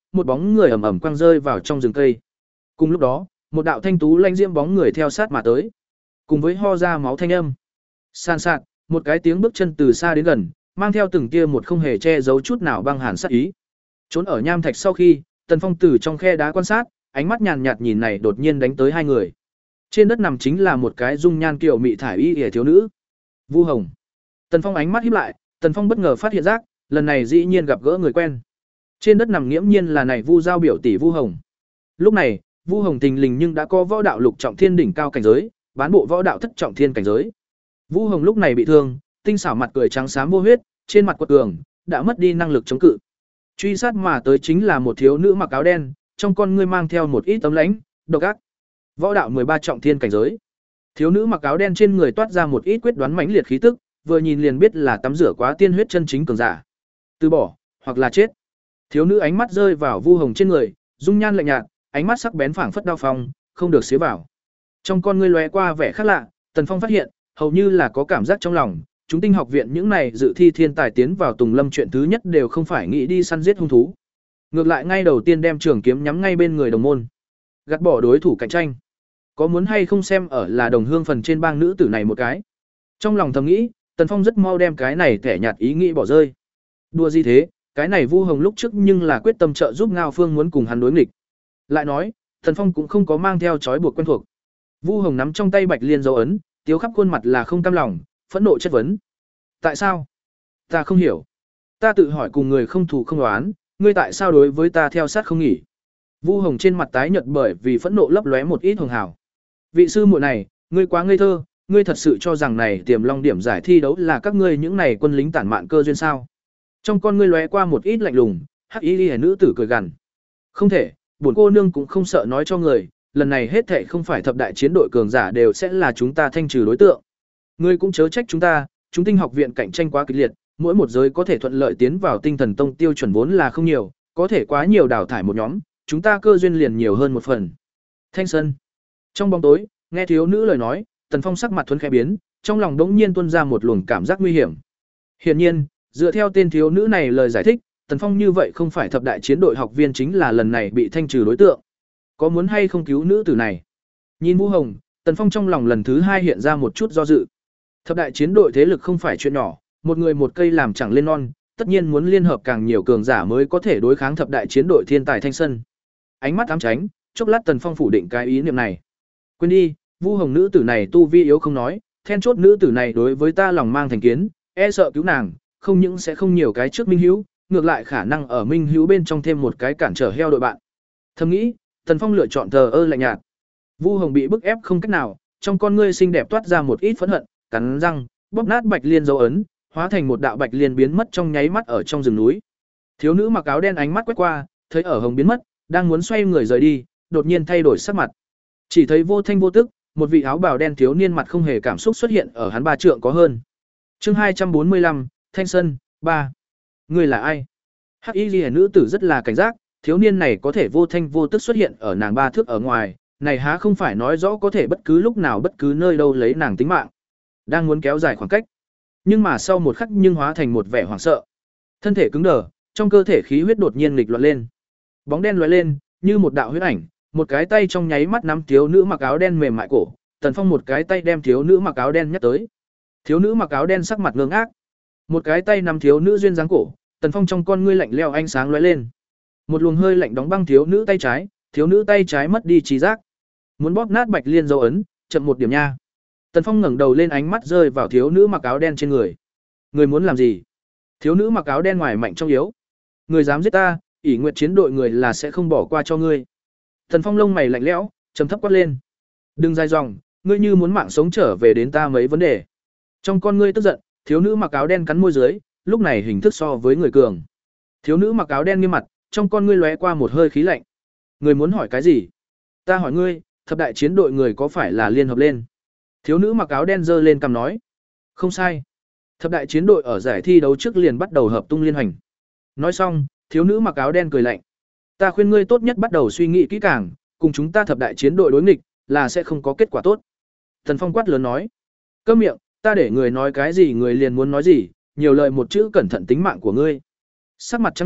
một bóng người ầm ầm quăng rơi vào trong rừng cây. Cùng lúc đó, một đạo thanh tú lanh diễm bóng người theo sát mà tới, cùng với ho ra máu thanh âm. San sạt, một cái tiếng bước chân từ xa đến gần, mang theo từng tia một không hề che giấu chút nào băng hàn sát ý. Trốn ở nham thạch sau khi, Tần Phong từ trong khe đá quan sát, ánh mắt nhàn nhạt nhìn này đột nhiên đánh tới hai người. Trên đất nằm chính là một cái dung nhan kiều mị thải y y thiếu nữ, Vu Hồng. Tần Phong ánh mắt híp lại, Tần Phong bất ngờ phát hiện giác, lần này dĩ nhiên gặp gỡ người quen. Trên đất nằm nghiễm nhiên là này Vu Giao biểu tỷ Vu Hồng. Lúc này, Vu Hồng tình lình nhưng đã có võ đạo lục trọng thiên đỉnh cao cảnh giới, bán bộ võ đạo thất trọng thiên cảnh giới. Vu Hồng lúc này bị thương, tinh xảo mặt cười trắng xám vô huyết, trên mặt quật cường, đã mất đi năng lực chống cự. Truy sát mà tới chính là một thiếu nữ mặc áo đen, trong con ngươi mang theo một ít tấm lãnh, độc ác. Võ đạo mười ba trọng thiên cảnh giới. Thiếu nữ mặc áo đen trên người toát ra một ít quyết đoán mãnh liệt khí tức, vừa nhìn liền biết là tắm rửa quá tiên huyết chân chính cường giả. Từ bỏ, hoặc là chết. Thiếu nữ ánh mắt rơi vào Vu Hồng trên người, dung nhan lạnh nhạt, ánh mắt sắc bén phảng phất đao phong, không được xía vào. Trong con ngươi lóe qua vẻ khác lạ, Tần Phong phát hiện, hầu như là có cảm giác trong lòng, chúng tinh học viện những này dự thi thiên tài tiến vào Tùng Lâm chuyện thứ nhất đều không phải nghĩ đi săn giết hung thú. Ngược lại ngay đầu tiên đem trường kiếm nhắm ngay bên người đồng môn, gạt bỏ đối thủ cạnh tranh. Có muốn hay không xem ở là đồng hương phần trên bang nữ tử này một cái. Trong lòng thầm nghĩ, Tần Phong rất mau đem cái này thẻ nhạt ý nghĩ bỏ rơi. Đùa gì thế, cái này Vu Hồng lúc trước nhưng là quyết tâm trợ giúp Ngao Phương muốn cùng hắn đối nghịch. Lại nói, Tần Phong cũng không có mang theo trói buộc quen thuộc. Vu Hồng nắm trong tay bạch liên dấu ấn, tiếu khắp khuôn mặt là không cam lòng, phẫn nộ chất vấn. Tại sao? Ta không hiểu. Ta tự hỏi cùng người không thù không đoán, ngươi tại sao đối với ta theo sát không nghỉ? Vu Hồng trên mặt tái nhợt bởi vì phẫn nộ lấp lóe một ít hường hào. Vị sư muội này, ngươi quá ngây thơ, ngươi thật sự cho rằng này Tiềm Long điểm giải thi đấu là các ngươi những này quân lính tản mạn cơ duyên sao? Trong con ngươi lóe qua một ít lạnh lùng, hắc y liễu nữ tử cười gằn. Không thể, bổn cô nương cũng không sợ nói cho người, lần này hết thảy không phải thập đại chiến đội cường giả đều sẽ là chúng ta thanh trừ đối tượng. Ngươi cũng chớ trách chúng ta, chúng tinh học viện cạnh tranh quá kịch liệt, mỗi một giới có thể thuận lợi tiến vào Tinh Thần Tông tiêu chuẩn vốn là không nhiều, có thể quá nhiều đào thải một nhóm, chúng ta cơ duyên liền nhiều hơn một phần. Thanh Sơn. Trong bóng tối, nghe thiếu nữ lời nói, Tần Phong sắc mặt thuần khẽ biến, trong lòng đống nhiên tuôn ra một luồng cảm giác nguy hiểm. Hiển nhiên, dựa theo tên thiếu nữ này lời giải thích, Tần Phong như vậy không phải thập đại chiến đội học viên chính là lần này bị thanh trừ đối tượng. Có muốn hay không cứu nữ tử này? Nhìn Vu Hồng, Tần Phong trong lòng lần thứ hai hiện ra một chút do dự. Thập đại chiến đội thế lực không phải chuyện nhỏ, một người một cây làm chẳng lên non, tất nhiên muốn liên hợp càng nhiều cường giả mới có thể đối kháng thập đại chiến đội thiên tài Thanh Sơn. Ánh mắt ám tránh, chốc lát Tần Phong phủ định cái ý niệm này. Quên đi, Vu Hồng nữ tử này tu vi yếu không nói, then chốt nữ tử này đối với ta lòng mang thành kiến, e sợ cứu nàng, không những sẽ không nhiều cái trước Minh Hữu, ngược lại khả năng ở Minh Hữu bên trong thêm một cái cản trở heo đội bạn. Thầm nghĩ, Tần Phong lựa chọn thờ ơ lạnh nhạt. Vu Hồng bị bức ép không cách nào, trong con ngươi xinh đẹp toát ra một ít phẫn hận, cắn răng, bóp nát bạch liên dấu ấn, hóa thành một đạo bạch liên biến mất trong nháy mắt ở trong rừng núi. Thiếu nữ mặc áo đen ánh mắt quét qua, thấy ở Hồng biến mất, đang muốn xoay người rời đi, đột nhiên thay đổi sắc mặt. Chỉ thấy vô thanh vô tức, một vị áo bào đen thiếu niên mặt không hề cảm xúc xuất hiện ở hắn ba trượng có hơn. Chương hai trăm bốn mươi lăm, Thanh Sơn, ba. Người là ai? Hắc Y Liễu nữ tử rất là cảnh giác, thiếu niên này có thể vô thanh vô tức xuất hiện ở nàng ba thước ở ngoài, này há không phải nói rõ có thể bất cứ lúc nào bất cứ nơi đâu lấy nàng tính mạng. Đang muốn kéo dài khoảng cách, nhưng mà sau một khắc nhưng hóa thành một vẻ hoảng sợ. Thân thể cứng đờ, trong cơ thể khí huyết đột nhiên nghịch loạn lên. Bóng đen lóe lên, như một đạo huyết ảnh, một cái tay trong nháy mắt nắm thiếu nữ mặc áo đen mềm mại cổ, Tần Phong một cái tay đem thiếu nữ mặc áo đen nhắc tới. Thiếu nữ mặc áo đen sắc mặt ngơ ngác, một cái tay nắm thiếu nữ duyên dáng cổ, Tần Phong trong con ngươi lạnh lẽo ánh sáng lóe lên. Một luồng hơi lạnh đóng băng thiếu nữ tay trái, thiếu nữ tay trái mất đi trí giác. Muốn bóp nát bạch liên dấu ấn, chậm một điểm nha. Tần Phong ngẩng đầu lên, ánh mắt rơi vào thiếu nữ mặc áo đen trên người. Người muốn làm gì? Thiếu nữ mặc áo đen ngoài mạnh trong yếu. Người dám giết ta, ỷ nguyệt chiến đội người là sẽ không bỏ qua cho ngươi. Tần Phong lông mày lạnh lẽo, trầm thấp quát lên. Đừng dài dòng, ngươi như muốn mạng sống trở về đến ta mấy vấn đề. Trong con ngươi tức giận, thiếu nữ mặc áo đen cắn môi dưới, lúc này hình thức so với người cường. Thiếu nữ mặc áo đen nghiêm mặt, trong con ngươi lóe qua một hơi khí lạnh. Người muốn hỏi cái gì? Ta hỏi ngươi, thập đại chiến đội người có phải là liên hợp lên? Thiếu nữ mặc áo đen giơ lên cằm nói. Không sai. Thập đại chiến đội ở giải thi đấu trước liền bắt đầu hợp tung liên hành. Nói xong, thiếu nữ mặc áo đen cười lạnh. Ta khuyên ngươi tốt nhất bắt đầu suy nghĩ kỹ càng, cùng chúng ta thập đại chiến đội đối nghịch, là sẽ không có kết quả tốt. Tần Phong quát lớn nói. Câm miệng, ta để người nói cái gì người liền muốn nói gì, nhiều lời một chữ cẩn thận tính mạng của ngươi. Sắc mặt trắng nhợt,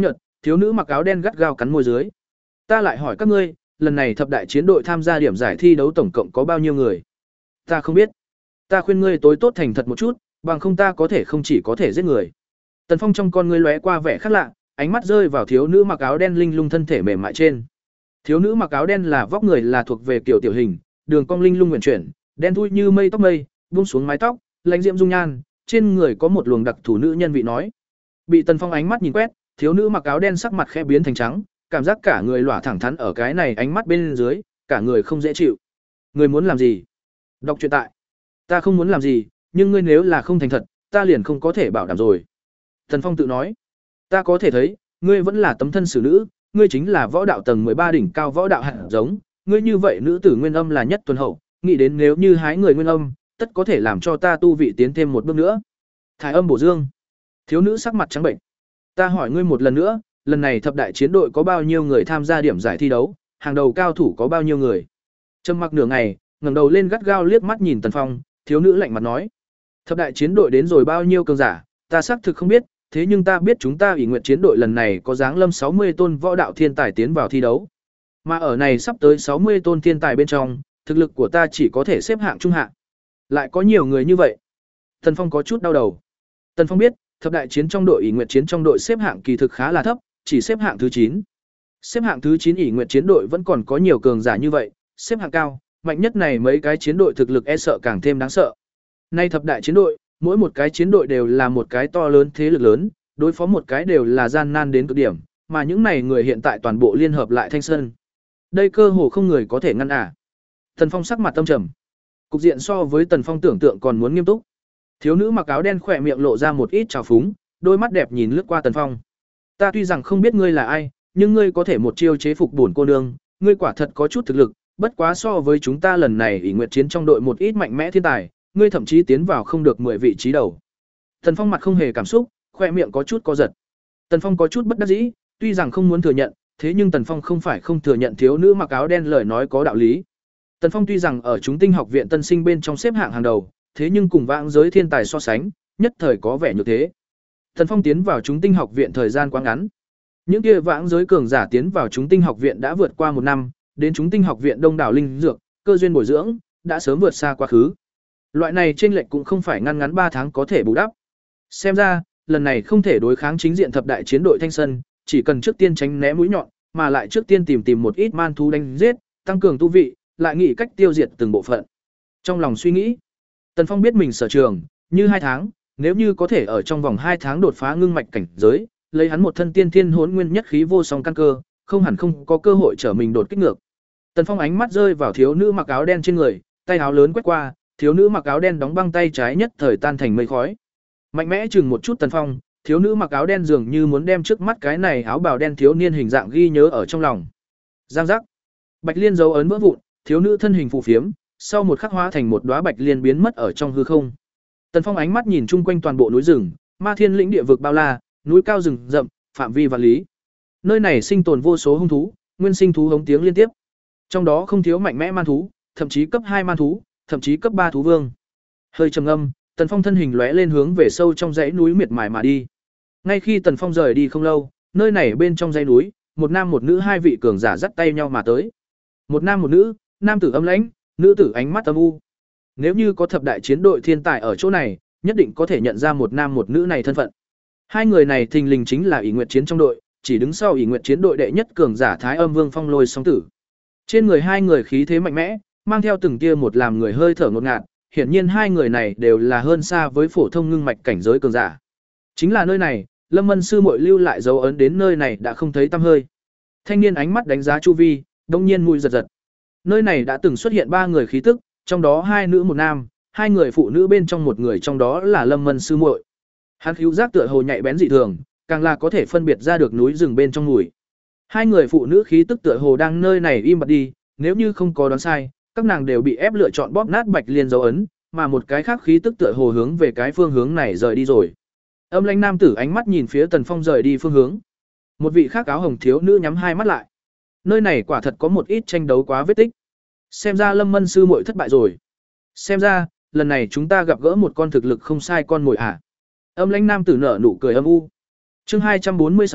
Thiếu nữ mặc áo đen gắt gao cắn môi dưới. Ta lại hỏi các ngươi, lần này thập đại chiến đội tham gia điểm giải thi đấu tổng cộng có bao nhiêu người? Ta không biết. Ta khuyên ngươi tối tốt thành thật một chút, bằng không ta có thể không chỉ có thể giết người. Tần Phong trong con ngươi lóe qua vẻ khác lạ, ánh mắt rơi vào thiếu nữ mặc áo đen linh lung thân thể mềm mại trên. Thiếu nữ mặc áo đen là vóc người là thuộc về kiểu tiểu hình, đường cong linh lung nguyện chuyển, đen thui như mây tóc mây, buông xuống mái tóc, lãnh diễm dung nhan, trên người có một luồng đặc thủ nữ nhân vị nói. Bị Tần Phong ánh mắt nhìn quét, thiếu nữ mặc áo đen sắc mặt khẽ biến thành trắng, cảm giác cả người lỏa thẳng thắn ở cái này ánh mắt bên dưới, cả người không dễ chịu. Người muốn làm gì? Đọc truyện tại. Ta không muốn làm gì, nhưng ngươi nếu là không thành thật, ta liền không có thể bảo đảm rồi. Tần Phong tự nói. Ta có thể thấy, ngươi vẫn là tấm thân xử nữ, ngươi chính là võ đạo tầng mười ba đỉnh cao võ đạo hạt giống, ngươi như vậy nữ tử nguyên âm là nhất tuần hậu, nghĩ đến nếu như hái người nguyên âm, tất có thể làm cho ta tu vị tiến thêm một bước nữa. Thải âm bổ dương. Thiếu nữ sắc mặt trắng bệnh. Ta hỏi ngươi một lần nữa, lần này thập đại chiến đội có bao nhiêu người tham gia điểm giải thi đấu, hàng đầu cao thủ có bao nhiêu người? Trầm mặc nửa ngày, ngẩng đầu lên gắt gao liếc mắt nhìn Tần Phong, thiếu nữ lạnh mặt nói: "Thập đại chiến đội đến rồi bao nhiêu cường giả, ta xác thực không biết, thế nhưng ta biết chúng ta ủy nguyện chiến đội lần này có dáng lâm sáu mươi tôn võ đạo thiên tài tiến vào thi đấu. Mà ở này sắp tới sáu mươi tôn thiên tài bên trong, thực lực của ta chỉ có thể xếp hạng trung hạng. Lại có nhiều người như vậy." Tần Phong có chút đau đầu. Tần Phong biết, thập đại chiến trong đội ủy nguyện chiến trong đội xếp hạng kỳ thực khá là thấp, chỉ xếp hạng thứ chín. Xếp hạng thứ chín ủy nguyện chiến đội vẫn còn có nhiều cường giả như vậy, xếp hạng cao, mạnh nhất này mấy cái chiến đội thực lực e sợ càng thêm đáng sợ. Nay thập đại chiến đội, mỗi một cái chiến đội đều là một cái to lớn thế lực lớn, đối phó một cái đều là gian nan đến cực điểm, mà những này người hiện tại toàn bộ liên hợp lại thanh sơn. Đây cơ hồ không người có thể ngăn à. Tần Phong sắc mặt tâm trầm. Cục diện so với Tần Phong tưởng tượng còn muốn nghiêm túc. Thiếu nữ mặc áo đen khỏe miệng lộ ra một ít trào phúng, đôi mắt đẹp nhìn lướt qua Tần Phong. Ta tuy rằng không biết ngươi là ai, nhưng ngươi có thể một chiêu chế phục bổn cô nương, ngươi quả thật có chút thực lực, bất quá so với chúng ta lần này ủy nguyện chiến trong đội một ít mạnh mẽ thiên tài, ngươi thậm chí tiến vào không được mười vị trí đầu. Tần Phong mặt không hề cảm xúc, khoe miệng có chút co giật. Tần Phong có chút bất đắc dĩ, tuy rằng không muốn thừa nhận, thế nhưng Tần Phong không phải không thừa nhận thiếu nữ mặc áo đen lời nói có đạo lý. Tần Phong tuy rằng ở chúng tinh học viện tân sinh bên trong xếp hạng hàng đầu, thế nhưng cùng vãng giới thiên tài so sánh, nhất thời có vẻ như thế. Tần Phong tiến vào chúng tinh học viện thời gian quá ngắn. Những kia vãng giới cường giả tiến vào chúng tinh học viện đã vượt qua một năm, đến chúng tinh học viện đông đảo linh dược, cơ duyên bồi dưỡng, đã sớm vượt xa quá khứ. Loại này chênh lệch cũng không phải ngăn ngắn ba tháng có thể bù đắp. Xem ra, lần này không thể đối kháng chính diện thập đại chiến đội Thanh Sơn, chỉ cần trước tiên tránh né mũi nhọn, mà lại trước tiên tìm tìm một ít man thú đánh giết, tăng cường tu vị, lại nghĩ cách tiêu diệt từng bộ phận. Trong lòng suy nghĩ, Tần Phong biết mình sở trường, như hai tháng, nếu như có thể ở trong vòng hai tháng đột phá ngưng mạch cảnh giới, lấy hắn một thân tiên thiên hỗn nguyên nhất khí vô song căn cơ, không hẳn không có cơ hội trở mình đột kích ngược. Tần Phong ánh mắt rơi vào thiếu nữ mặc áo đen trên người, tay áo lớn quét qua, thiếu nữ mặc áo đen đóng băng tay trái nhất thời tan thành mây khói. Mạnh mẽ chừng một chút Tần Phong, thiếu nữ mặc áo đen dường như muốn đem trước mắt cái này áo bào đen thiếu niên hình dạng ghi nhớ ở trong lòng. Giang giác. Bạch liên dấu ấn vỡ vụn, thiếu nữ thân hình phù phiếm, sau một khắc hóa thành một đóa bạch liên biến mất ở trong hư không. Tần Phong ánh mắt nhìn chung quanh toàn bộ núi rừng, Ma Thiên lĩnh địa vực bao la, núi cao rừng rậm, phạm vi vạn lý. Nơi này sinh tồn vô số hung thú, nguyên sinh thú hống tiếng liên tiếp. Trong đó không thiếu mạnh mẽ man thú, thậm chí cấp hai man thú, thậm chí cấp ba thú vương. Hơi trầm ngâm, Tần Phong thân hình lóe lên hướng về sâu trong dãy núi miệt mài mà đi. Ngay khi Tần Phong rời đi không lâu, nơi này bên trong dãy núi, một nam một nữ hai vị cường giả dắt tay nhau mà tới. Một nam một nữ, nam tử âm lãnh, nữ tử ánh mắt âm u. Nếu như có thập đại chiến đội thiên tài ở chỗ này, nhất định có thể nhận ra một nam một nữ này thân phận. Hai người này thình lình chính là ỷ nguyệt chiến trong đội, chỉ đứng sau ỷ nguyệt chiến đội đệ nhất cường giả Thái Âm Vương Phong Lôi song tử. Trên người hai người khí thế mạnh mẽ, mang theo từng tia một làm người hơi thở ngột ngạt, hiển nhiên hai người này đều là hơn xa với phổ thông ngưng mạch cảnh giới cường giả. Chính là nơi này, Lâm Mân sư muội lưu lại dấu ấn đến nơi này đã không thấy tăm hơi. Thanh niên ánh mắt đánh giá chu vi, đông nhiên mũi giật giật. Nơi này đã từng xuất hiện ba người khí tức, trong đó hai nữ một nam, hai người phụ nữ bên trong một người trong đó là Lâm Mân sư muội. Hắn khứu giác tựa hồ nhạy bén dị thường, càng là có thể phân biệt ra được núi rừng bên trong mùi. Hai người phụ nữ khí tức tựa hồ đang nơi này im bặt đi, nếu như không có đoán sai, các nàng đều bị ép lựa chọn bóp nát bạch liên dấu ấn, mà một cái khác khí tức tựa hồ hướng về cái phương hướng này rời đi rồi. Âm lãnh nam tử ánh mắt nhìn phía Tần Phong rời đi phương hướng. Một vị khác áo hồng thiếu nữ nhắm hai mắt lại. Nơi này quả thật có một ít tranh đấu quá vết tích. Xem ra Lâm Mân sư muội thất bại rồi. Xem ra, lần này chúng ta gặp gỡ một con thực lực không sai con mồi à. Âm lãnh nam tử nở nụ cười âm u. Chương hai trăm bốn mươi sáu,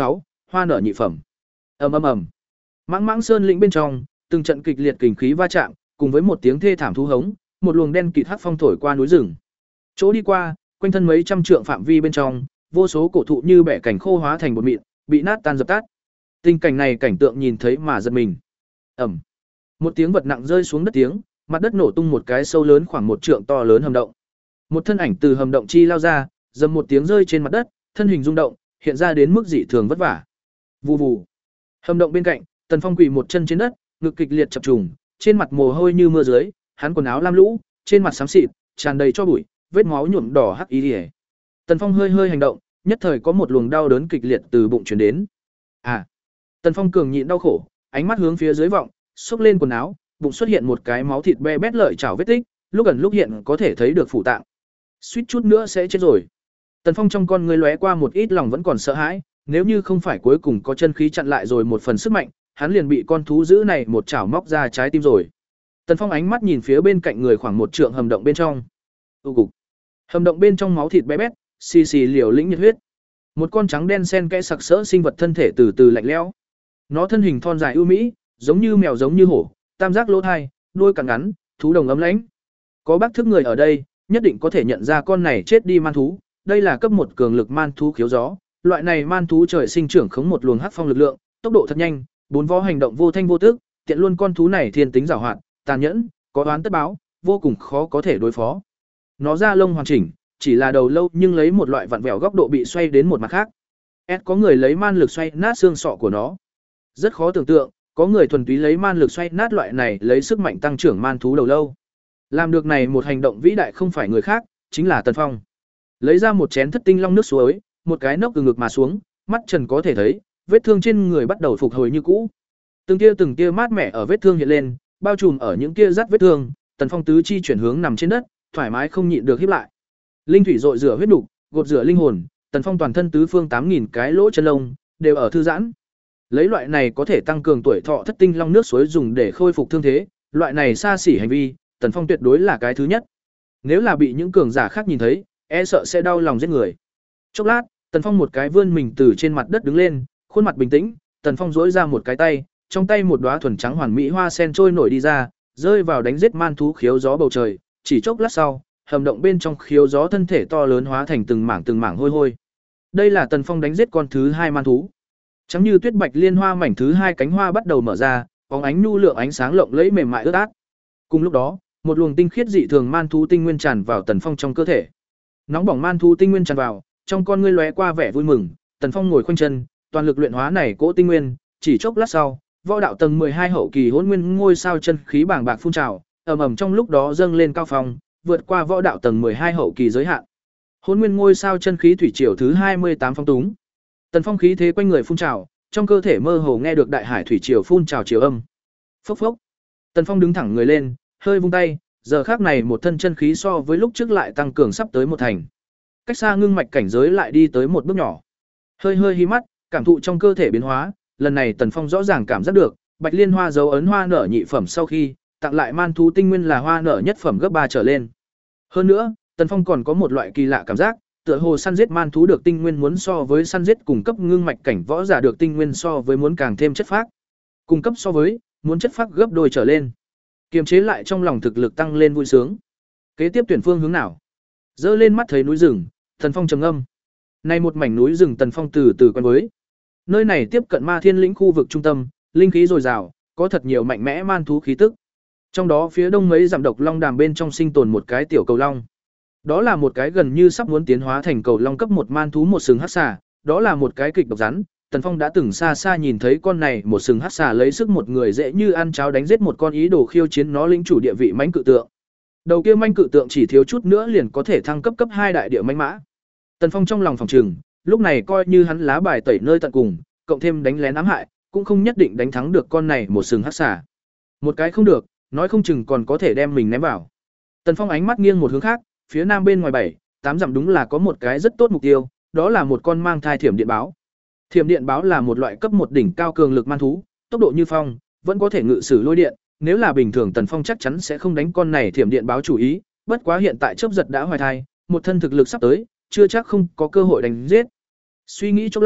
hoa nở nhị phẩm. Ầm ầm ầm. Mãng Mãng Sơn lĩnh bên trong, từng trận kịch liệt kình khí va chạm, cùng với một tiếng thê thảm thú hống, một luồng đen kịt hắc phong thổi qua núi rừng. Chỗ đi qua, quanh thân mấy trăm trượng phạm vi bên trong, vô số cổ thụ như bẻ cảnh khô hóa thành bột mịn, bị nát tan dập tắt. Tình cảnh này cảnh tượng nhìn thấy mà giật mình. Ầm. Một tiếng vật nặng rơi xuống đất tiếng, mặt đất nổ tung một cái sâu lớn khoảng một trượng to lớn hầm động. Một thân ảnh từ hầm động chi lao ra, dầm một tiếng rơi trên mặt đất, thân hình rung động, hiện ra đến mức dị thường vất vả. Vù vù. Hầm động bên cạnh, Tần Phong quỳ một chân trên đất, ngực kịch liệt chập trùng, trên mặt mồ hôi như mưa dưới, hắn quần áo lam lũ, trên mặt xám xịt, tràn đầy cho bụi, vết máu nhuộm đỏ hắc y liễu. Tần Phong hơi hơi hành động, nhất thời có một luồng đau đớn kịch liệt từ bụng truyền đến. À. Tần Phong cường nhịn đau khổ, ánh mắt hướng phía dưới vọng, xốc lên quần áo, bụng xuất hiện một cái máu thịt be bét lợi chảo vết tích, lúc gần lúc hiện có thể thấy được phủ tạng. Suýt chút nữa sẽ chết rồi. Tần Phong trong con ngươi lóe qua một ít lòng vẫn còn sợ hãi, nếu như không phải cuối cùng có chân khí chặn lại rồi một phần sức mạnh, hắn liền bị con thú dữ này một chảo móc ra trái tim rồi. Tần Phong ánh mắt nhìn phía bên cạnh người khoảng một trượng hầm động bên trong. U cục. Hầm động bên trong máu thịt bé bét, xì xì liều lĩnh nhiệt huyết. Một con trắng đen xen kẽ sặc sỡ sinh vật thân thể từ từ lạnh lẽo. Nó thân hình thon dài ưu mỹ, giống như mèo giống như hổ, tam giác lỗ thai, đuôi càng ngắn, thú đồng ấm lãnh. Có bác thức người ở đây, nhất định có thể nhận ra con này chết đi man thú, đây là cấp một cường lực man thú khiếu gió, loại này man thú trời sinh trưởng khống một luồng hắc phong lực lượng, tốc độ thật nhanh, bốn vó hành động vô thanh vô tức, tiện luôn con thú này thiên tính giàu hoạt, tàn nhẫn, có oán tất báo, vô cùng khó có thể đối phó. Nó da lông hoàn chỉnh, chỉ là đầu lâu nhưng lấy một loại vặn vẹo góc độ bị xoay đến một mặt khác. S có người lấy man lực xoay nát xương sọ của nó. Rất khó tưởng tượng, có người thuần túy lấy man lực xoay nát loại này lấy sức mạnh tăng trưởng man thú đầu lâu. Làm được này một hành động vĩ đại không phải người khác, chính là Tần Phong. Lấy ra một chén thất tinh long nước suối, một cái nốc từ ngực mà xuống, mắt trần có thể thấy, vết thương trên người bắt đầu phục hồi như cũ. Từng tia từng tia mát mẻ ở vết thương hiện lên, bao trùm ở những tia rát vết thương, Tần Phong tứ chi chuyển hướng nằm trên đất, thoải mái không nhịn được híp lại. Linh thủy rội rửa huyết nục, gột rửa linh hồn, Tần Phong toàn thân tứ phương tám nghìn cái lỗ chân lông đều ở thư giãn. Lấy loại này có thể tăng cường tuổi thọ thất tinh long nước suối dùng để khôi phục thương thế, loại này xa xỉ hành vi, Tần Phong tuyệt đối là cái thứ nhất. Nếu là bị những cường giả khác nhìn thấy, e sợ sẽ đau lòng giết người. Chốc lát, Tần Phong một cái vươn mình từ trên mặt đất đứng lên, khuôn mặt bình tĩnh, Tần Phong duỗi ra một cái tay, trong tay một đóa thuần trắng hoàn mỹ hoa sen trôi nổi đi ra, rơi vào đánh giết man thú khiếu gió bầu trời, chỉ chốc lát sau, hầm động bên trong khiếu gió thân thể to lớn hóa thành từng mảng từng mảng hôi hôi. Đây là Tần Phong đánh giết con thứ hai man thú. Trắng như tuyết bạch liên hoa mảnh thứ hai cánh hoa bắt đầu mở ra, bóng ánh nhu lượng ánh sáng lộng lẫy mềm mại ướt át. Cùng lúc đó, một luồng tinh khiết dị thường man thú tinh nguyên tràn vào Tần Phong trong cơ thể. Nóng bỏng man thú tinh nguyên tràn vào, trong con ngươi lóe qua vẻ vui mừng, Tần Phong ngồi khoanh chân, toàn lực luyện hóa này cỗ tinh nguyên, chỉ chốc lát sau, võ đạo tầng mười hai hậu kỳ hỗn nguyên ngôi sao chân khí bảng bạc phun trào, ầm ầm trong lúc đó dâng lên cao phong, vượt qua võ đạo tầng mười hai hậu kỳ giới hạn. Hỗn nguyên ngôi sao chân khí thủy triều thứ hai mươi tám phong túng. Tần Phong khí thế quanh người phun trào, trong cơ thể mơ hồ nghe được đại hải thủy triều phun trào chiều âm. Phốc phốc. Tần Phong đứng thẳng người lên, hơi vung tay, giờ khắc này một thân chân khí so với lúc trước lại tăng cường sắp tới một thành. Cách xa ngưng mạch cảnh giới lại đi tới một bước nhỏ. Hơi hơi hí mắt, cảm thụ trong cơ thể biến hóa, lần này Tần Phong rõ ràng cảm giác được, Bạch Liên Hoa dấu ấn hoa nở nhị phẩm sau khi, tặng lại man thú tinh nguyên là hoa nở nhất phẩm gấp ba trở lên. Hơn nữa, Tần Phong còn có một loại kỳ lạ cảm giác, tựa hồ săn giết man thú được tinh nguyên muốn so với săn giết cùng cấp ngưng mạch cảnh võ giả được tinh nguyên so với muốn càng thêm chất phác. Cùng cấp so với, muốn chất phác gấp đôi trở lên. Kiềm chế lại trong lòng thực lực tăng lên vui sướng. Kế tiếp tuyển phương hướng nào? Dơ lên mắt thấy núi rừng, Tần Phong trầm ngâm. Này một mảnh núi rừng Tần Phong từ từ quen với. Nơi này tiếp cận Ma Thiên lĩnh khu vực trung tâm, linh khí dồi dào, có thật nhiều mạnh mẽ man thú khí tức. Trong đó phía đông mấy dặm độc long đàm bên trong sinh tồn một cái tiểu cầu long. Đó là một cái gần như sắp muốn tiến hóa thành cầu long cấp một man thú một sừng hắc xà, đó là một cái kịch độc rắn. Tần Phong đã từng xa xa nhìn thấy con này một sừng hắc xà lấy sức một người dễ như ăn cháo đánh giết một con ý đồ khiêu chiến nó lĩnh chủ địa vị mãnh cự tượng. Đầu kia mãnh cự tượng chỉ thiếu chút nữa liền có thể thăng cấp cấp hai đại địa mãnh mã. Tần Phong trong lòng phòng trừng, lúc này coi như hắn lá bài tẩy nơi tận cùng, cộng thêm đánh lén ám hại, cũng không nhất định đánh thắng được con này một sừng hắc xà. Một cái không được, nói không chừng còn có thể đem mình ném vào. Tần Phong ánh mắt nghiêng một hướng khác, phía nam bên ngoài bảy, tám dặm đúng là có một cái rất tốt mục tiêu, đó là một con mang thai thiểm điện báo. Thiểm điện báo là một loại cấp một đỉnh cao cường lực man thú, tốc độ như phong, vẫn có thể ngự sử lôi điện, nếu là bình thường Tần Phong chắc chắn sẽ không đánh con này thiểm điện báo chủ ý, bất quá hiện tại chớp giật đã hoài thai, một thân thực lực sắp tới, chưa chắc không có cơ hội đánh giết. Suy nghĩ chốc lát,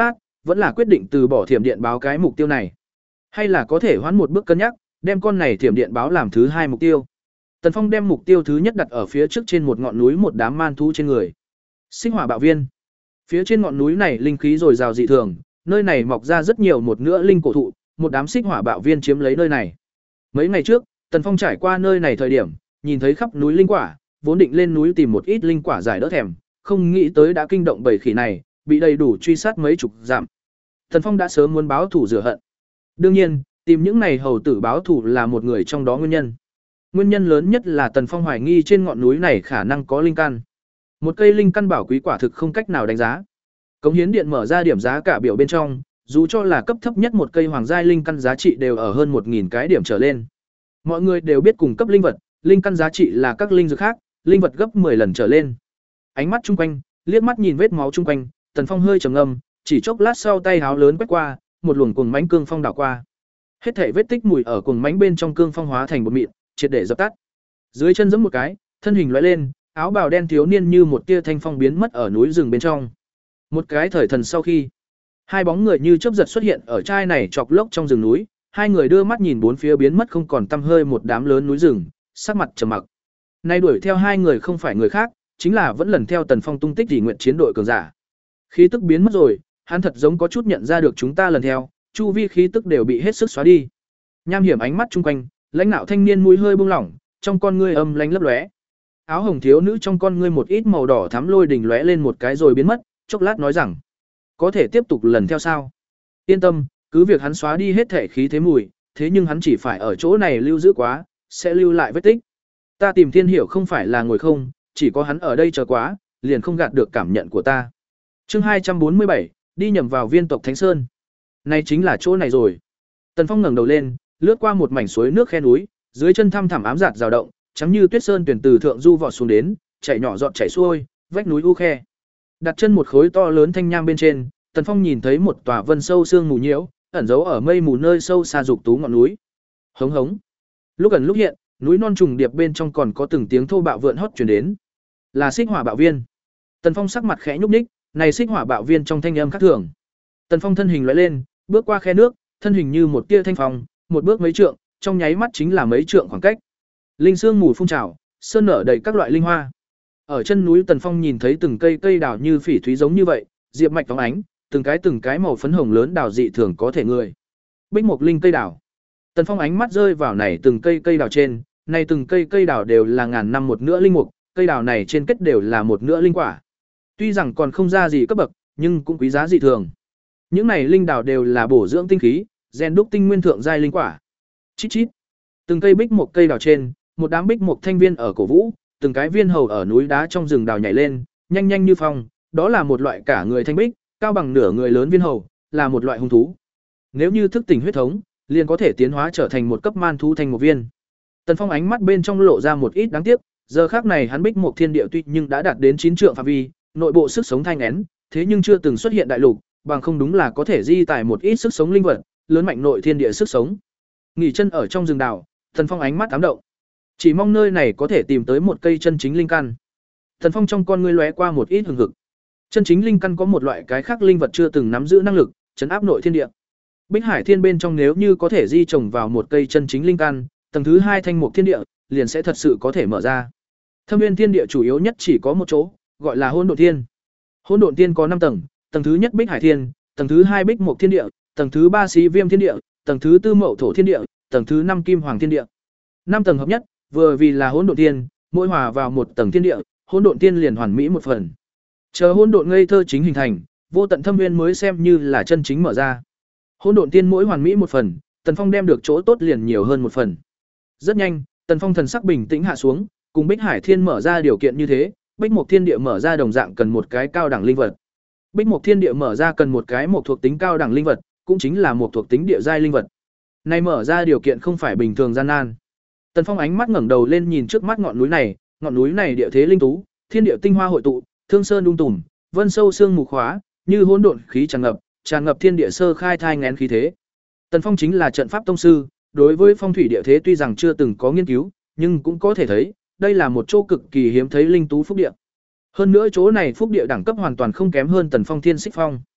vẫn là quyết định từ bỏ thiểm điện báo cái mục tiêu này. Hay là có thể hoãn một bước cân nhắc, đem con này thiểm điện báo làm thứ hai mục tiêu. Tần Phong đem mục tiêu thứ nhất đặt ở phía trước trên một ngọn núi một đám man thú trên người. Sinh hỏa bạo viên. Phía trên ngọn núi này linh khí dồi dào dị thường, nơi này mọc ra rất nhiều một nữa linh cổ thụ, một đám xích hỏa bạo viên chiếm lấy nơi này. Mấy ngày trước, Tần Phong trải qua nơi này thời điểm, nhìn thấy khắp núi linh quả, vốn định lên núi tìm một ít linh quả giải đỡ thèm, không nghĩ tới đã kinh động bầy khỉ này, bị đầy đủ truy sát mấy chục dặm. Tần Phong đã sớm muốn báo thủ rửa hận. Đương nhiên, tìm những này hầu tử báo thủ là một người trong đó nguyên nhân. Nguyên nhân lớn nhất là Tần Phong hoài nghi trên ngọn núi này khả năng có linh căn. Một cây linh căn bảo quý quả thực không cách nào đánh giá. Cống hiến điện mở ra điểm giá cả biểu bên trong, dù cho là cấp thấp nhất một cây hoàng giai linh căn giá trị đều ở hơn một nghìn cái điểm trở lên. Mọi người đều biết cùng cấp linh vật, linh căn giá trị là các linh dược khác, linh vật gấp mười lần trở lên. Ánh mắt chung quanh, liếc mắt nhìn vết máu chung quanh, Tần Phong hơi trầm ngâm, chỉ chốc lát sau tay háo lớn quét qua, một luồng cuồng mãnh cương phong đảo qua. Hết thảy vết tích mùi ở cuồng mãnh bên trong cương phong hóa thành bột mịn, triệt để dập tắt. Dưới chân giẫm một cái, thân hình lóe lên, áo bào đen thiếu niên như một tia thanh phong biến mất ở núi rừng bên trong. Một cái thời thần sau khi, hai bóng người như chớp giật xuất hiện ở trai này chọc lốc trong rừng núi, hai người đưa mắt nhìn bốn phía biến mất không còn tăm hơi một đám lớn núi rừng, sắc mặt trầm mặc. Nay đuổi theo hai người không phải người khác, chính là vẫn lần theo Tần Phong tung tích Dị Nguyện chiến đội cường giả. Khí tức biến mất rồi, hắn thật giống có chút nhận ra được chúng ta lần theo, chu vi khí tức đều bị hết sức xóa đi. Nham hiểm ánh mắt chung quanh, lãnh nạo thanh niên mũi hơi buông lỏng, trong con ngươi âm lánh lấp lóe. Áo hồng thiếu nữ trong con ngươi một ít màu đỏ thắm lôi đỉnh lóe lên một cái rồi biến mất, chốc lát nói rằng: "Có thể tiếp tục lần theo sao?" Yên tâm, cứ việc hắn xóa đi hết thể khí thế mùi, thế nhưng hắn chỉ phải ở chỗ này lưu giữ quá, sẽ lưu lại vết tích. Ta tìm Thiên Hiểu không phải là ngồi không, chỉ có hắn ở đây chờ quá, liền không gạt được cảm nhận của ta. Chương hai trăm bốn mươi bảy, đi nhầm vào viên tộc Thánh Sơn. Này chính là chỗ này rồi. Tần Phong ngẩng đầu lên, lướt qua một mảnh suối nước khe núi, dưới chân thăm thẳm ám dạt rào động, trắng như tuyết sơn tuyển từ thượng du vọt xuống đến, chảy nhỏ giọt chảy xuôi, vách núi u khe. Đặt chân một khối to lớn thanh nham bên trên, Tần Phong nhìn thấy một tòa vân sâu sương mù nhiễu, ẩn giấu ở mây mù nơi sâu xa dục tú ngọn núi. Hống hống. Lúc gần lúc hiện, núi non trùng điệp bên trong còn có từng tiếng thô bạo vượn hót truyền đến. Là xích hỏa bạo viên. Tần Phong sắc mặt khẽ nhúc nhích, này xích hỏa bạo viên trong thanh âm khác thường. Tần Phong thân hình lóe lên, bước qua khe nước, thân hình như một tia thanh phong, một bước mấy trượng, trong nháy mắt chính là mấy trượng khoảng cách. Linh sương mù phun trào, sơn nở đầy các loại linh hoa. Ở chân núi Tần Phong nhìn thấy từng cây cây đào như phỉ thúy giống như vậy, diệp mạch phóng ánh, từng cái từng cái màu phấn hồng lớn đào dị thường có thể người. Bích mục linh cây đào. Tần Phong ánh mắt rơi vào này từng cây cây đào trên, này từng cây cây đào đều là ngàn năm một nửa linh mục, cây đào này trên kết đều là một nửa linh quả. Tuy rằng còn không ra gì cấp bậc, nhưng cũng quý giá dị thường. Những này linh đào đều là bổ dưỡng tinh khí, rèn đúc tinh nguyên thượng giai linh quả. Chít chít. Từng cây bích mục cây đào trên, một đám bích mục thanh viên ở cổ vũ, từng cái viên hầu ở núi đá trong rừng đào nhảy lên, nhanh nhanh như phong, đó là một loại cả người thanh bích, cao bằng nửa người lớn viên hầu, là một loại hung thú. Nếu như thức tỉnh huyết thống, liền có thể tiến hóa trở thành một cấp man thú thành một viên. Tần Phong ánh mắt bên trong lộ ra một ít đáng tiếc, giờ khắc này hắn bích mục thiên địa tuy nhưng đã đạt đến chín trượng phạm vi, nội bộ sức sống thanh én, thế nhưng chưa từng xuất hiện đại lục, bằng không đúng là có thể di tải một ít sức sống linh vật, lớn mạnh nội thiên địa sức sống. Nghỉ chân ở trong rừng đào, Tần Phong ánh mắt ám động. Chỉ mong nơi này có thể tìm tới một cây chân chính linh căn. Tần Phong trong con ngươi lóe qua một ít hừng hực. Chân chính linh căn có một loại cái khác linh vật chưa từng nắm giữ năng lực, trấn áp nội thiên địa. Bích Hải Thiên bên trong nếu như có thể di trồng vào một cây chân chính linh căn, tầng thứ hai thanh mục thiên địa liền sẽ thật sự có thể mở ra. Thâm Nguyên Thiên địa chủ yếu nhất chỉ có một chỗ, gọi là Hỗn Độn Thiên. Hỗn Độn Thiên có năm tầng, tầng thứ nhất Bích Hải Thiên, tầng thứ hai Bích Mục Thiên địa, tầng thứ ba Xí Viêm Thiên địa, tầng thứ tư Mậu Thổ Thiên địa, tầng thứ năm Kim Hoàng Thiên địa. Năm tầng hợp nhất, vừa vì là Hỗn Độn Thiên, mỗi hòa vào một tầng thiên địa, Hỗn Độn Thiên liền hoàn mỹ một phần. Chờ hỗn độn ngây thơ chính hình thành, vô tận thâm nguyên mới xem như là chân chính mở ra. Hỗn độn tiên mỗi hoàn mỹ một phần, Tần Phong đem được chỗ tốt liền nhiều hơn một phần. Rất nhanh, Tần Phong thần sắc bình tĩnh hạ xuống, cùng Bích Hải Thiên mở ra điều kiện như thế, Bích Mộc Thiên Địa mở ra đồng dạng cần một cái cao đẳng linh vật. Bích Mộc Thiên Địa mở ra cần một cái một thuộc tính cao đẳng linh vật, cũng chính là một thuộc tính địa giai linh vật. Này mở ra điều kiện không phải bình thường gian nan. Tần Phong ánh mắt ngẩng đầu lên nhìn trước mắt ngọn núi này, ngọn núi này địa thế linh tú, thiên địa tinh hoa hội tụ, thương sơn đung tùm, vân sâu sương mù khóa, như hỗn độn khí tràn ngập, tràn ngập thiên địa sơ khai thai nghén khí thế. Tần Phong chính là trận pháp tông sư, đối với phong thủy địa thế tuy rằng chưa từng có nghiên cứu, nhưng cũng có thể thấy, đây là một chỗ cực kỳ hiếm thấy linh tú phúc địa. Hơn nữa chỗ này phúc địa đẳng cấp hoàn toàn không kém hơn Tần Phong Thiên Xích Phong.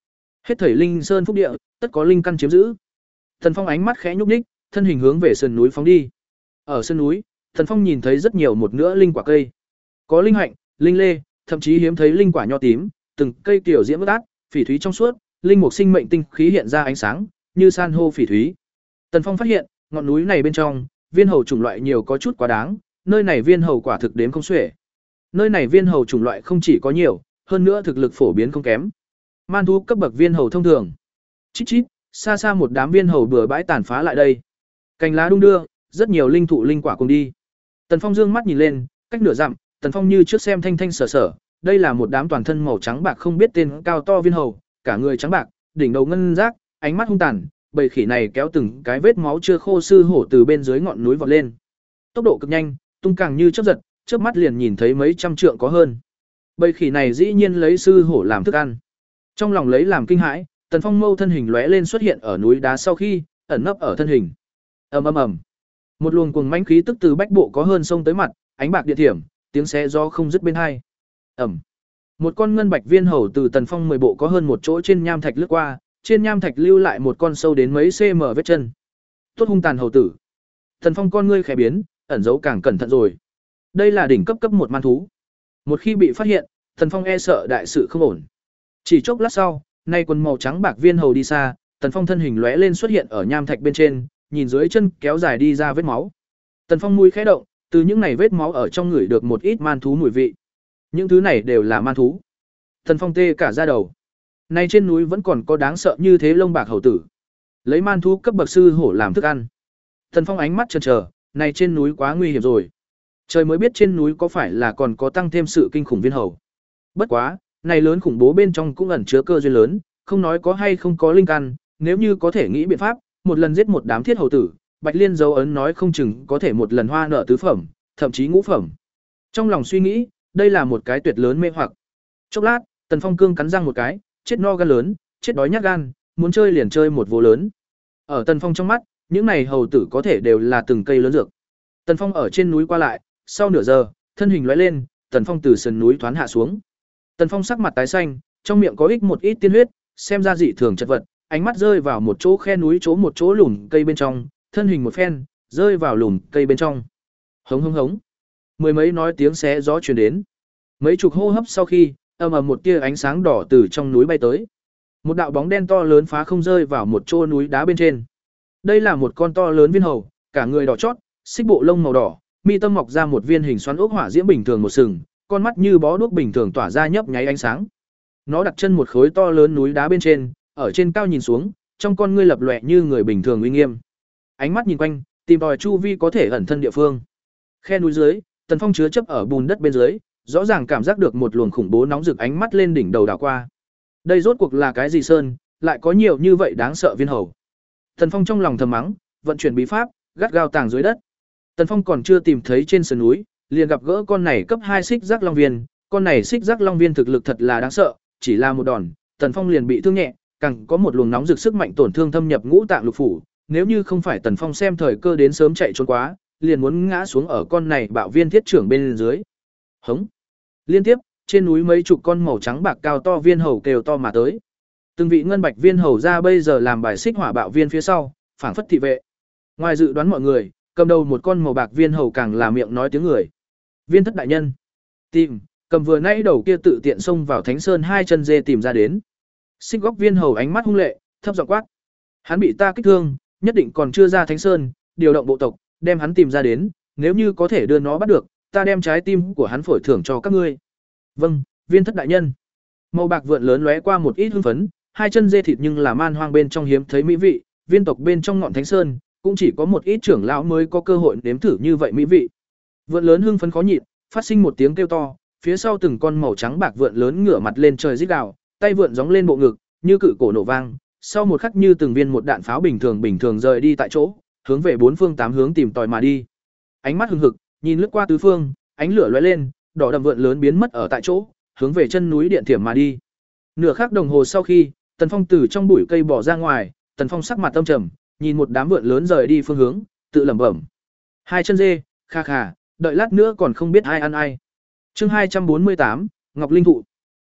Hết thảy linh sơn phúc địa, tất có linh căn chiếm giữ. Tần Phong ánh mắt khẽ nhúc nhích, thân hình hướng về sườn núi phóng đi. Ở sườn núi, Tần Phong nhìn thấy rất nhiều một nữa linh quả cây. Có linh hạnh, linh lê, thậm chí hiếm thấy linh quả nho tím, từng cây tiểu diễm ướt át, phỉ thúy trong suốt, linh mục sinh mệnh tinh khí hiện ra ánh sáng, như san hô phỉ thúy. Tần Phong phát hiện, ngọn núi này bên trong, viên hầu chủng loại nhiều có chút quá đáng, nơi này viên hầu quả thực đếm không xuể. Nơi này viên hầu chủng loại không chỉ có nhiều, hơn nữa thực lực phổ biến không kém. Man thú cấp bậc viên hầu thông thường. Chít chít, xa xa một đám viên hầu bừa bãi tàn phá lại đây. Cành lá đung đưa, rất nhiều linh thụ linh quả cùng đi. Tần Phong dương mắt nhìn lên, cách nửa dặm, Tần Phong như trước xem thanh thanh sở sở, đây là một đám toàn thân màu trắng bạc không biết tên cao to viên hầu, cả người trắng bạc, đỉnh đầu ngân rác, ánh mắt hung tàn, bầy khỉ này kéo từng cái vết máu chưa khô sư hổ từ bên dưới ngọn núi vọt lên. Tốc độ cực nhanh, tung càng như chớp giật, chớp mắt liền nhìn thấy mấy trăm trượng có hơn. Bầy khỉ này dĩ nhiên lấy sư hổ làm thức ăn. Trong lòng lấy làm kinh hãi, Tần Phong mâu thân hình lóe lên xuất hiện ở núi đá sau khi ẩn nấp ở thân hình. Ầm ầm ầm. Một luồng cuồng mãnh khí tức từ bách bộ có hơn sông tới mặt, ánh bạc điện thiểm, tiếng xé gió không dứt bên hai. Ầm. Một con ngân bạch viên hầu từ Tần Phong mười bộ có hơn một chỗ trên nham thạch lướt qua, trên nham thạch lưu lại một con sâu đến mấy cm vết chân. Tốt hung tàn hầu tử. Tần Phong con ngươi khẽ biến, ẩn giấu càng cẩn thận rồi. Đây là đỉnh cấp cấp một man thú. Một khi bị phát hiện, Tần Phong e sợ đại sự không ổn. Chỉ chốc lát sau, nay quần màu trắng bạc viên hầu đi xa, Tần Phong thân hình lóe lên xuất hiện ở nham thạch bên trên, nhìn dưới chân kéo dài đi ra vết máu. Tần Phong mũi khẽ động, từ những này vết máu ở trong người được một ít man thú mùi vị. Những thứ này đều là man thú. Tần Phong tê cả da đầu. Nay trên núi vẫn còn có đáng sợ như thế lông bạc hầu tử. Lấy man thú cấp bậc sư hổ làm thức ăn. Tần Phong ánh mắt chần chờ, này trên núi quá nguy hiểm rồi. Trời mới biết trên núi có phải là còn có tăng thêm sự kinh khủng viên hầu. Bất quá, này lớn khủng bố bên trong cũng ẩn chứa cơ duyên lớn, không nói có hay không có linh căn, nếu như có thể nghĩ biện pháp, một lần giết một đám thiết hầu tử, Bạch Liên dấu ấn nói không chừng có thể một lần hoa nợ tứ phẩm, thậm chí ngũ phẩm. Trong lòng suy nghĩ, đây là một cái tuyệt lớn mê hoặc. Chốc lát, Tần Phong cương cắn răng một cái, chết no gan lớn, chết đói nhát gan, muốn chơi liền chơi một vô lớn. Ở Tần Phong trong mắt, những này hầu tử có thể đều là từng cây lớn dược. Tần Phong ở trên núi qua lại, sau nửa giờ, thân hình lóe lên, Tần Phong từ sườn núi thoán hạ xuống. Tần Phong sắc mặt tái xanh, trong miệng có ích một ít tiên huyết, xem ra dị thường chật vật, ánh mắt rơi vào một chỗ khe núi chỗ một chỗ lùm cây bên trong, thân hình một phen, rơi vào lùm cây bên trong. Hống hống hống. Mười mấy nói tiếng xé gió truyền đến. Mấy chục hô hấp sau khi, ầm ầm một tia ánh sáng đỏ từ trong núi bay tới. Một đạo bóng đen to lớn phá không rơi vào một chỗ núi đá bên trên. Đây là một con to lớn viên hầu, cả người đỏ chót, xích bộ lông màu đỏ, mi tâm mọc ra một viên hình xoắn ốc hỏa diễm bình thường một sừng, con mắt như bó đuốc bình thường tỏa ra nhấp nháy ánh sáng. Nó đặt chân một khối to lớn núi đá bên trên, ở trên cao nhìn xuống, trong con ngươi lập lòe như người bình thường uy nghiêm. Ánh mắt nhìn quanh, tìm tòi chu vi có thể ẩn thân địa phương. Khe núi dưới, Tần Phong chứa chấp ở bùn đất bên dưới, rõ ràng cảm giác được một luồng khủng bố nóng rực ánh mắt lên đỉnh đầu đảo qua. Đây rốt cuộc là cái gì sơn, lại có nhiều như vậy đáng sợ viên hầu. Tần Phong trong lòng thầm mắng, vận chuyển bí pháp, gắt gao tàng dưới đất. Tần Phong còn chưa tìm thấy trên sườn núi, liền gặp gỡ con này cấp hai xích giác long viên, con này xích giác long viên thực lực thật là đáng sợ, chỉ là một đòn, Tần Phong liền bị thương nhẹ, càng có một luồng nóng rực sức mạnh tổn thương thâm nhập ngũ tạng lục phủ, nếu như không phải Tần Phong xem thời cơ đến sớm chạy trốn quá, liền muốn ngã xuống ở con này bạo viên thiết trưởng bên dưới. Hống. Liên tiếp, trên núi mấy chục con màu trắng bạc cao to viên hầu kêu to mà tới. Từng vị ngân bạch viên hầu ra bây giờ làm bài xích hỏa bạo viên phía sau, phảng phất thị vệ. Ngoài dự đoán mọi người, cầm đầu một con màu bạc viên hầu càng là miệng nói tiếng người. Viên thất đại nhân. Tìm, cầm vừa nãy đầu kia tự tiện xông vào Thánh Sơn hai chân dê tìm ra đến. Xích góc viên hầu ánh mắt hung lệ, thấp giọng quát. Hắn bị ta kích thương, nhất định còn chưa ra Thánh Sơn, điều động bộ tộc, đem hắn tìm ra đến, nếu như có thể đưa nó bắt được, ta đem trái tim của hắn phổi thưởng cho các ngươi. Vâng, viên thất đại nhân. Màu bạc vượn lớn lóe qua một ít hưng phấn, hai chân dê thịt nhưng là man hoang bên trong hiếm thấy mỹ vị, viên tộc bên trong ngọn Thánh Sơn, cũng chỉ có một ít trưởng lão mới có cơ hội nếm thử như vậy mỹ vị. Vượn lớn hưng phấn khó nhịn, phát sinh một tiếng kêu to, phía sau từng con màu trắng bạc vượn lớn ngửa mặt lên trời rít gào, tay vượn gióng lên bộ ngực, như cự cổ nổ vang, sau một khắc như từng viên một đạn pháo bình thường bình thường rời đi tại chỗ, hướng về bốn phương tám hướng tìm tòi mà đi. Ánh mắt hừng hực, nhìn lướt qua tứ phương, ánh lửa lóe lên, đỏ đậm vượn lớn biến mất ở tại chỗ, hướng về chân núi điện thiểm mà đi. Nửa khắc đồng hồ sau khi, Tần Phong từ trong bụi cây bỏ ra ngoài, Tần Phong sắc mặt tâm trầm, nhìn một đám vượn lớn rời đi phương hướng, tự lẩm bẩm: hai chân dê, kha kha, đợi lát nữa còn không biết ai ăn ai. Chương hai trăm bốn mươi tám, Ngọc Linh thụ.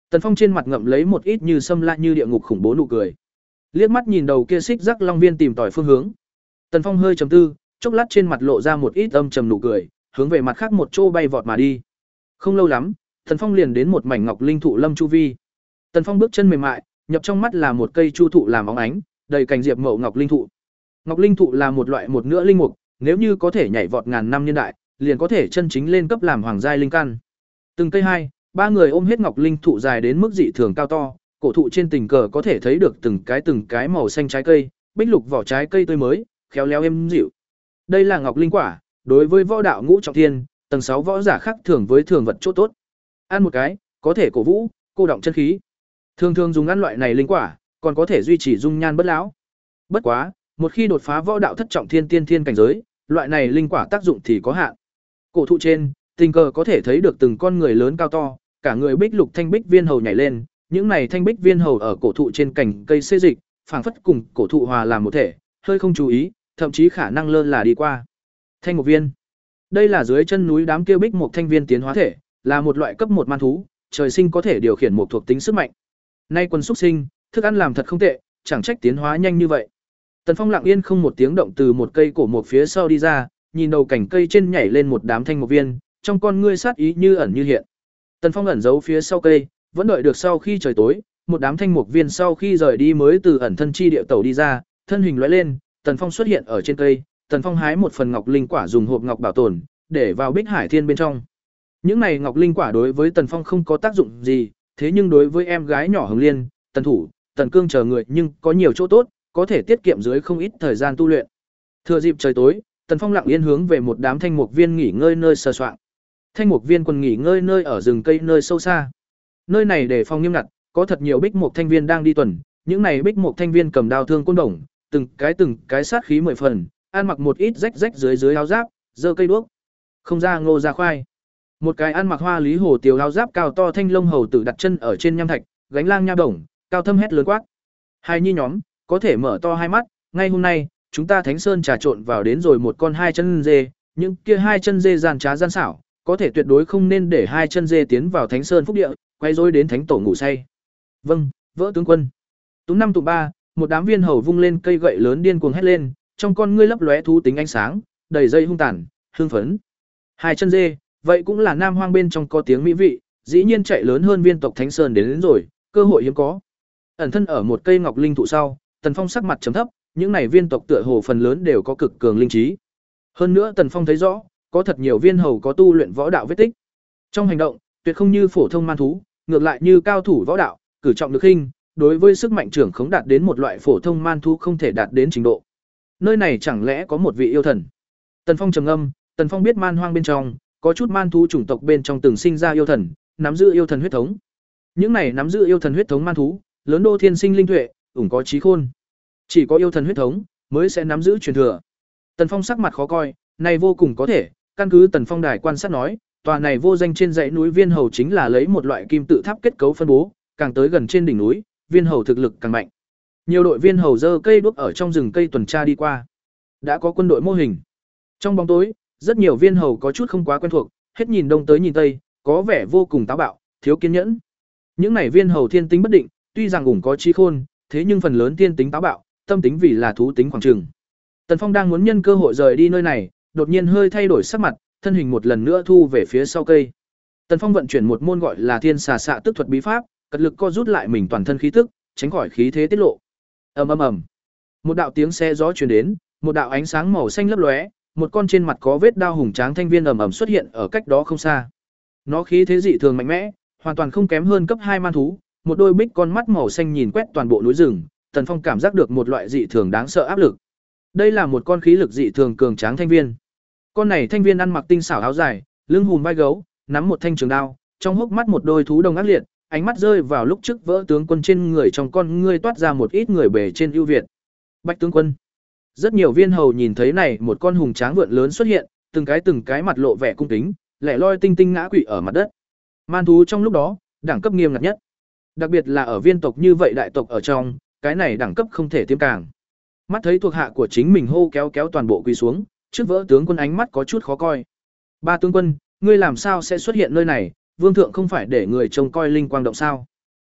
Tần Phong trên mặt ngậm lấy một ít như sâm la như địa ngục khủng bố nụ cười. Liếc mắt nhìn đầu kia xích rắc long viên tìm tòi phương hướng. Tần Phong hơi trầm tư, chốc lát trên mặt lộ ra một ít âm trầm nụ cười, hướng về mặt khác một chỗ bay vọt mà đi. Không lâu lắm, Tần Phong liền đến một mảnh ngọc linh thụ lâm chu vi. Tần Phong bước chân mềm mại, nhập trong mắt là một cây chu thụ làm óng ánh, đầy cành diệp mậu ngọc linh thụ. Ngọc linh thụ là một loại một nửa linh mục, nếu như có thể nhảy vọt ngàn năm niên đại, liền có thể chân chính lên cấp làm hoàng giai linh căn. Từng cây hai, ba người ôm hết ngọc linh thụ dài đến mức dị thường cao to, cổ thụ trên tình cờ có thể thấy được từng cái từng cái màu xanh trái cây, bích lục vỏ trái cây tươi mới, khéo léo êm dịu. Đây là ngọc linh quả, đối với võ đạo ngũ trọng thiên, tầng sáu võ giả khác thường với thường vật chỗ tốt. Ăn một cái, có thể cổ vũ, cô động chân khí. Thường thường dùng ăn loại này linh quả, còn có thể duy trì dung nhan bất lão. Bất quá, một khi đột phá võ đạo thất trọng thiên tiên thiên cảnh giới, loại này linh quả tác dụng thì có hạn. Cổ thụ trên, tình cờ có thể thấy được từng con người lớn cao to, cả người bích lục thanh bích viên hầu nhảy lên, những này thanh bích viên hầu ở cổ thụ trên cành cây xê dịch, phảng phất cùng cổ thụ hòa làm một thể, hơi không chú ý, thậm chí khả năng lơ là đi qua. Thanh mục viên. Đây là dưới chân núi đám kia bích mục thanh viên tiến hóa thể, là một loại cấp một man thú, trời sinh có thể điều khiển một thuộc tính sức mạnh. Nay quần xúc sinh, thức ăn làm thật không tệ, chẳng trách tiến hóa nhanh như vậy. Tần Phong lặng yên không một tiếng động từ một cây cổ một phía sau đi ra, nhìn đầu cảnh cây trên nhảy lên một đám thanh mục viên, trong con ngươi sát ý như ẩn như hiện. Tần Phong ẩn giấu phía sau cây, vẫn đợi được sau khi trời tối, một đám thanh mục viên sau khi rời đi mới từ ẩn thân chi địa tẩu đi ra, thân hình lóe lên, Tần Phong xuất hiện ở trên cây, Tần Phong hái một phần ngọc linh quả dùng hộp ngọc bảo tồn, để vào Bích Hải Thiên bên trong. Những này ngọc linh quả đối với Tần Phong không có tác dụng gì, thế nhưng đối với em gái nhỏ Hồng Liên, Tần Thủ, Tần Cương chờ người nhưng có nhiều chỗ tốt, có thể tiết kiệm dưới không ít thời gian tu luyện. Thừa dịp trời tối, Tần Phong lặng yên hướng về một đám thanh mục viên nghỉ ngơi nơi sờ soạng. Thanh mục viên quần nghỉ ngơi nơi ở rừng cây nơi sâu xa. Nơi này để phòng nghiêm ngặt, có thật nhiều bích mục thanh viên đang đi tuần, những này bích mục thanh viên cầm đao thương côn đồng, từng cái từng cái sát khí mười phần, ăn mặc một ít rách rách dưới dưới áo giáp, giơ cây đuốc. Không ra ngô ra khoai. Một cái ăn mặc hoa lý hồ tiểu áo giáp cao to thanh lông hầu tử đặt chân ở trên nham thạch, gánh lang nha bổng, cao thâm hét lớn quát. Hai nhi nhóm, có thể mở to hai mắt, ngay hôm nay, chúng ta Thánh Sơn trà trộn vào đến rồi một con hai chân dê, những kia hai chân dê gian trá gian xảo, có thể tuyệt đối không nên để hai chân dê tiến vào Thánh Sơn phúc địa, quay rối đến thánh tổ ngủ say. Vâng, vỡ tướng quân. Tú năm tụ ba, một đám viên hầu vung lên cây gậy lớn điên cuồng hét lên, trong con ngươi lấp lóe thú tính ánh sáng, đầy dây hung tàn, hương phấn. Hai chân dê, vậy cũng là nam hoang bên trong có tiếng mỹ vị, dĩ nhiên chạy lớn hơn viên tộc Thánh Sơn đến, đến rồi, cơ hội hiếm có. Ẩn thân ở một cây ngọc linh thụ sau, Tần Phong sắc mặt trầm thấp, những này viên tộc tựa hồ phần lớn đều có cực cường linh trí. Hơn nữa Tần Phong thấy rõ, có thật nhiều viên hầu có tu luyện võ đạo vết tích. Trong hành động, tuyệt không như phổ thông man thú, ngược lại như cao thủ võ đạo, cử trọng được khinh, đối với sức mạnh trưởng khống đạt đến một loại phổ thông man thú không thể đạt đến trình độ. Nơi này chẳng lẽ có một vị yêu thần? Tần Phong trầm ngâm, Tần Phong biết man hoang bên trong, có chút man thú chủng tộc bên trong từng sinh ra yêu thần, nắm giữ yêu thần huyết thống. Những này nắm giữ yêu thần huyết thống man thú, lớn đô thiên sinh linh tuệ, ủng có trí khôn. Chỉ có yêu thần huyết thống mới sẽ nắm giữ truyền thừa. Tần Phong sắc mặt khó coi, này vô cùng có thể, căn cứ Tần Phong đài quan sát nói, tòa này vô danh trên dãy núi viên hầu chính là lấy một loại kim tự tháp kết cấu phân bố, càng tới gần trên đỉnh núi, viên hầu thực lực càng mạnh. Nhiều đội viên hầu giơ cây đuốc ở trong rừng cây tuần tra đi qua. Đã có quân đội mô hình. Trong bóng tối, rất nhiều viên hầu có chút không quá quen thuộc, hết nhìn đông tới nhìn tây, có vẻ vô cùng táo bạo, thiếu kiên nhẫn. Những này viên hầu thiên tính bất định, tuy rằng cũng có trí khôn, thế nhưng phần lớn thiên tính táo bạo, tâm tính vì là thú tính khoảng trường. Tần Phong đang muốn nhân cơ hội rời đi nơi này, đột nhiên hơi thay đổi sắc mặt, thân hình một lần nữa thu về phía sau cây. Tần Phong vận chuyển một môn gọi là Thiên Xà Xạ Tức thuật bí pháp, cật lực co rút lại mình toàn thân khí tức, tránh khỏi khí thế tiết lộ. Ầm ầm ầm. Một đạo tiếng xe gió truyền đến, một đạo ánh sáng màu xanh lấp lóe, một con trên mặt có vết đao hùng tráng thanh viên ầm ầm xuất hiện ở cách đó không xa. Nó khí thế dị thường mạnh mẽ, hoàn toàn không kém hơn cấp hai man thú, một đôi bích con mắt màu xanh nhìn quét toàn bộ núi rừng, Tần Phong cảm giác được một loại dị thường đáng sợ áp lực. Đây là một con khí lực dị thường cường tráng thanh viên. Con này thanh viên ăn mặc tinh xảo áo dài, lưng hùm vai gấu, nắm một thanh trường đao, trong hốc mắt một đôi thú đồng ác liệt, ánh mắt rơi vào lúc trước vỡ tướng quân trên người, trong con ngươi toát ra một ít người bề trên ưu việt. Bạch tướng quân. Rất nhiều viên hầu nhìn thấy này một con hùng tráng vượn lớn xuất hiện, từng cái từng cái mặt lộ vẻ cung kính, lẻ loi tinh tinh ngã quỵ ở mặt đất. Man thú trong lúc đó, đẳng cấp nghiêm ngặt nhất. Đặc biệt là ở viên tộc như vậy đại tộc ở trong, cái này đẳng cấp không thể tiêm càng. Mắt thấy thuộc hạ của chính mình hô kéo kéo toàn bộ quỳ xuống, trước vỡ tướng quân ánh mắt có chút khó coi. Ba tướng quân, ngươi làm sao sẽ xuất hiện nơi này, vương thượng không phải để người trông coi linh quang động sao?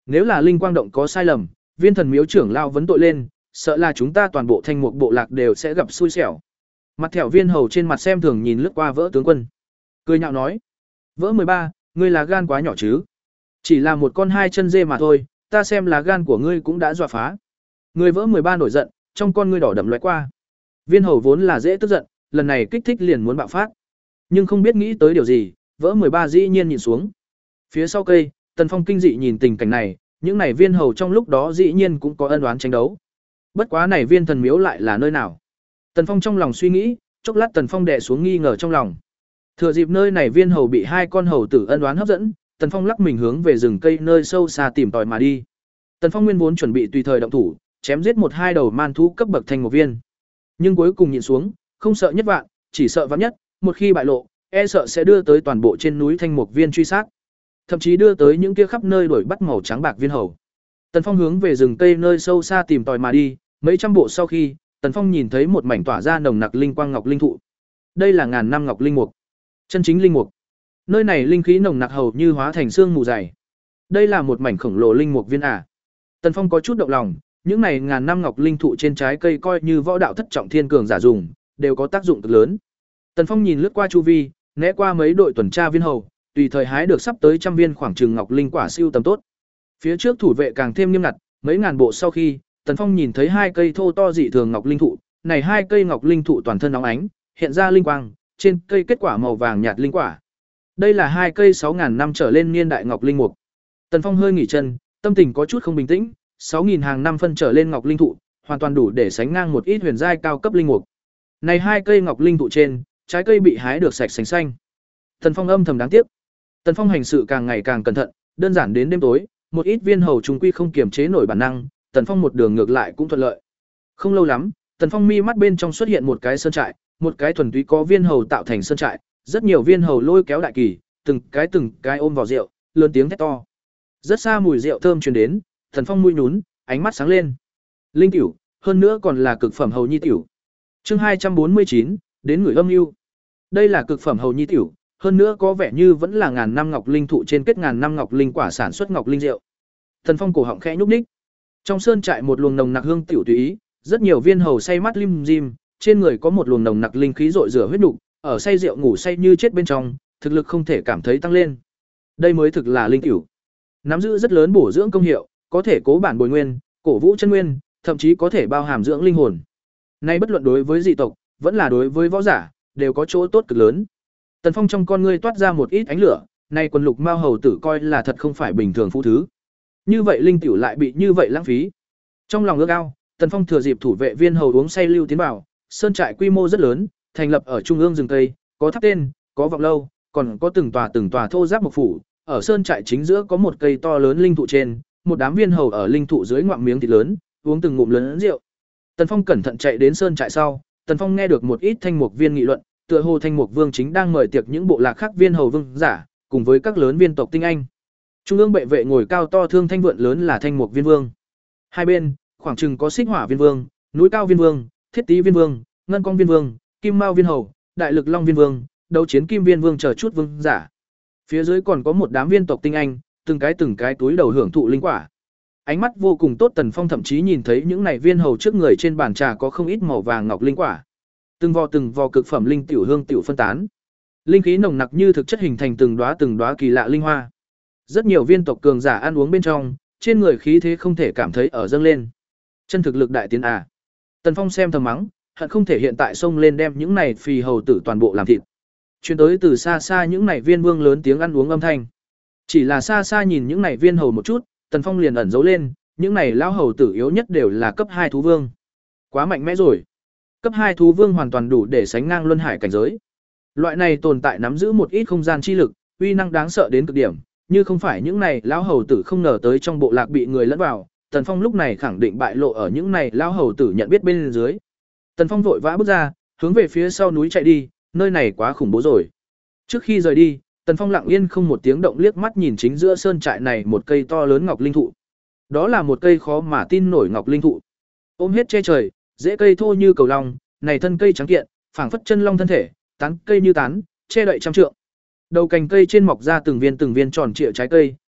nếu là linh quang động có sai lầm, Viên Thần Miếu trưởng lao vấn tội lên, sợ là chúng ta toàn bộ Thanh Mục bộ lạc đều sẽ gặp xui xẻo. Mặt thẻo Viên Hầu trên mặt xem thường nhìn lướt qua Vỡ tướng quân, cười nhạo nói: "Vỡ mười ba, ngươi là gan quá nhỏ chứ? Chỉ là một con hai chân dê mà thôi, ta xem là gan của ngươi cũng đã dọa phá." Người Vỡ mười ba nổi giận, trong con ngươi đỏ đậm lóe qua. Viên Hầu vốn là dễ tức giận, lần này kích thích liền muốn bạo phát, nhưng không biết nghĩ tới điều gì, Vỡ mười ba dĩ nhiên nhìn xuống. Phía sau cây, Tần Phong kinh dị nhìn tình cảnh này, những này viên hầu trong lúc đó dĩ nhiên cũng có ân oán tranh đấu. Bất quá này Viên Thần Miếu lại là nơi nào? Tần Phong trong lòng suy nghĩ, chốc lát Tần Phong đè xuống nghi ngờ trong lòng. Thừa dịp nơi này viên hầu bị hai con hầu tử ân oán hấp dẫn, Tần Phong lắc mình hướng về rừng cây nơi sâu xa tìm tòi mà đi. Tần Phong nguyên vốn chuẩn bị tùy thời động thủ, chém giết một hai đầu man thú cấp bậc thành một viên. Nhưng cuối cùng nhịn xuống, không sợ nhất vạn, chỉ sợ vạn nhất, một khi bại lộ, e sợ sẽ đưa tới toàn bộ trên núi thanh mục viên truy sát, thậm chí đưa tới những kia khắp nơi đuổi bắt màu trắng bạc viên hầu. Tần Phong hướng về rừng cây nơi sâu xa tìm tòi mà đi, mấy trăm bộ sau khi, Tần Phong nhìn thấy một mảnh tỏa ra nồng nặc linh quang ngọc linh thụ. Đây là ngàn năm ngọc linh mục, chân chính linh mục. Nơi này linh khí nồng nặc hầu như hóa thành xương mù dày. Đây là một mảnh khổng lồ linh mục viên à? Tần Phong có chút động lòng, những này ngàn năm ngọc linh thụ trên trái cây coi như võ đạo thất trọng thiên cường giả dùng, đều có tác dụng cực lớn. Tần Phong nhìn lướt qua chu vi, né qua mấy đội tuần tra viên hầu, tùy thời hái được sắp tới trăm viên khoảng trừng ngọc linh quả siêu tầm tốt. Phía trước thủ vệ càng thêm nghiêm ngặt, mấy ngàn bộ sau khi, Tần Phong nhìn thấy hai cây thô to dị thường ngọc linh thụ, này hai cây ngọc linh thụ toàn thân óng ánh, hiện ra linh quang, trên cây kết quả màu vàng nhạt linh quả. Đây là hai cây sáu nghìn năm trở lên niên đại ngọc linh mục. Tần Phong hơi nghỉ chân, tâm tình có chút không bình tĩnh, sáu nghìn hàng năm phân trở lên ngọc linh thụ, hoàn toàn đủ để sánh ngang một ít huyền giai cao cấp linh mục. Này hai cây ngọc linh thụ trên, trái cây bị hái được sạch sành xanh. Tần Phong âm thầm đáng tiếc. Tần Phong hành sự càng ngày càng cẩn thận, đơn giản đến đêm tối, một ít viên hầu trùng quy không kiềm chế nổi bản năng, Tần Phong một đường ngược lại cũng thuận lợi. Không lâu lắm, Tần Phong mi mắt bên trong xuất hiện một cái sơn trại, một cái thuần túy có viên hầu tạo thành sơn trại, rất nhiều viên hầu lôi kéo đại kỳ, từng cái từng cái ôm vào rượu, lớn tiếng thét to. Rất xa mùi rượu thơm truyền đến, Tần Phong mũi nhún, ánh mắt sáng lên. Linh tiểu, hơn nữa còn là cực phẩm hầu nhi tiểu. Chương hai trăm bốn mươi chín, đến người âm u. Đây là cực phẩm hầu nhi tiểu, hơn nữa có vẻ như vẫn là ngàn năm ngọc linh thụ trên kết ngàn năm ngọc linh quả sản xuất ngọc linh rượu. Tần Phong cổ họng khẽ nhúc nhích. Trong sơn trại một luồng nồng nặc hương tiểu tùy ý, rất nhiều viên hầu say mắt lim dim, trên người có một luồng nồng nặc linh khí rọi rửa huyết nục, ở say rượu ngủ say như chết bên trong, thực lực không thể cảm thấy tăng lên. Đây mới thực là linh tiểu. Nắm giữ rất lớn bổ dưỡng công hiệu, có thể cố bản bồi nguyên, cổ vũ chân nguyên, thậm chí có thể bao hàm dưỡng linh hồn. Nay bất luận đối với dị tộc, vẫn là đối với võ giả, đều có chỗ tốt cực lớn. Tần Phong trong con ngươi toát ra một ít ánh lửa, nay quần lục mao hầu tử coi là thật không phải bình thường phú thứ. Như vậy linh tiểu lại bị như vậy lãng phí. Trong lòng ước ao, Tần Phong thừa dịp thủ vệ viên hầu uống say lưu tiến vào, sơn trại quy mô rất lớn, thành lập ở trung ương rừng tây, có tháp tên, có vọng lâu, còn có từng tòa từng tòa thô giáp mộc phủ, ở sơn trại chính giữa có một cây to lớn linh thụ trên, một đám viên hầu ở linh thụ dưới ngoạm miếng thịt lớn, uống từng ngụm lớn rượu. Tần Phong cẩn thận chạy đến sơn trại sau, Tần Phong nghe được một ít thanh mục viên nghị luận, tựa hồ thanh mục vương chính đang mời tiệc những bộ lạc khác viên hầu vương giả, cùng với các lớn viên tộc tinh anh. Trung ương bệ vệ ngồi cao to thương thanh vượn lớn là thanh mục viên vương. Hai bên, khoảng chừng có xích hỏa viên vương, núi cao viên vương, thiết tý viên vương, ngân quang viên vương, kim mao viên hầu, đại lực long viên vương, đấu chiến kim viên vương chờ chút vương giả. Phía dưới còn có một đám viên tộc tinh anh, từng cái từng cái túi đầu hưởng thụ linh quả. Ánh mắt vô cùng tốt, Tần Phong thậm chí nhìn thấy những này viên hầu trước người trên bàn trà có không ít màu vàng ngọc linh quả. Từng vò từng vò cực phẩm linh tiểu hương tiểu phân tán. Linh khí nồng nặc như thực chất hình thành từng đóa từng đóa kỳ lạ linh hoa. Rất nhiều viên tộc cường giả ăn uống bên trong, trên người khí thế không thể cảm thấy ở dâng lên. Chân thực lực đại tiến à? Tần Phong xem thầm mắng, hận không thể hiện tại xông lên đem những này phì hầu tử toàn bộ làm thịt. Truyền tới từ xa xa những này viên vương lớn tiếng ăn uống âm thanh. Chỉ là xa xa nhìn những này viên hầu một chút, Tần Phong liền ẩn giấu lên, những này lão hầu tử yếu nhất đều là cấp hai thú vương. Quá mạnh mẽ rồi. Cấp hai thú vương hoàn toàn đủ để sánh ngang luân hải cảnh giới. Loại này tồn tại nắm giữ một ít không gian chi lực, uy năng đáng sợ đến cực điểm, như không phải những này lão hầu tử không ngờ tới trong bộ lạc bị người lẫn vào, Tần Phong lúc này khẳng định bại lộ ở những này lão hầu tử nhận biết bên dưới. Tần Phong vội vã bước ra, hướng về phía sau núi chạy đi, nơi này quá khủng bố rồi. Trước khi rời đi, Tần Phong lặng yên không một tiếng động liếc mắt nhìn chính giữa sơn trại này một cây to lớn ngọc linh thụ. Đó là một cây khó mà tin nổi ngọc linh thụ. Ôm hết che trời, rễ cây thô như cầu long, này thân cây trắng kiện, phảng phất chân long thân thể, tán cây như tán, che đậy trăm trượng. Đầu cành cây trên mọc ra từng viên từng viên tròn trịa trái cây,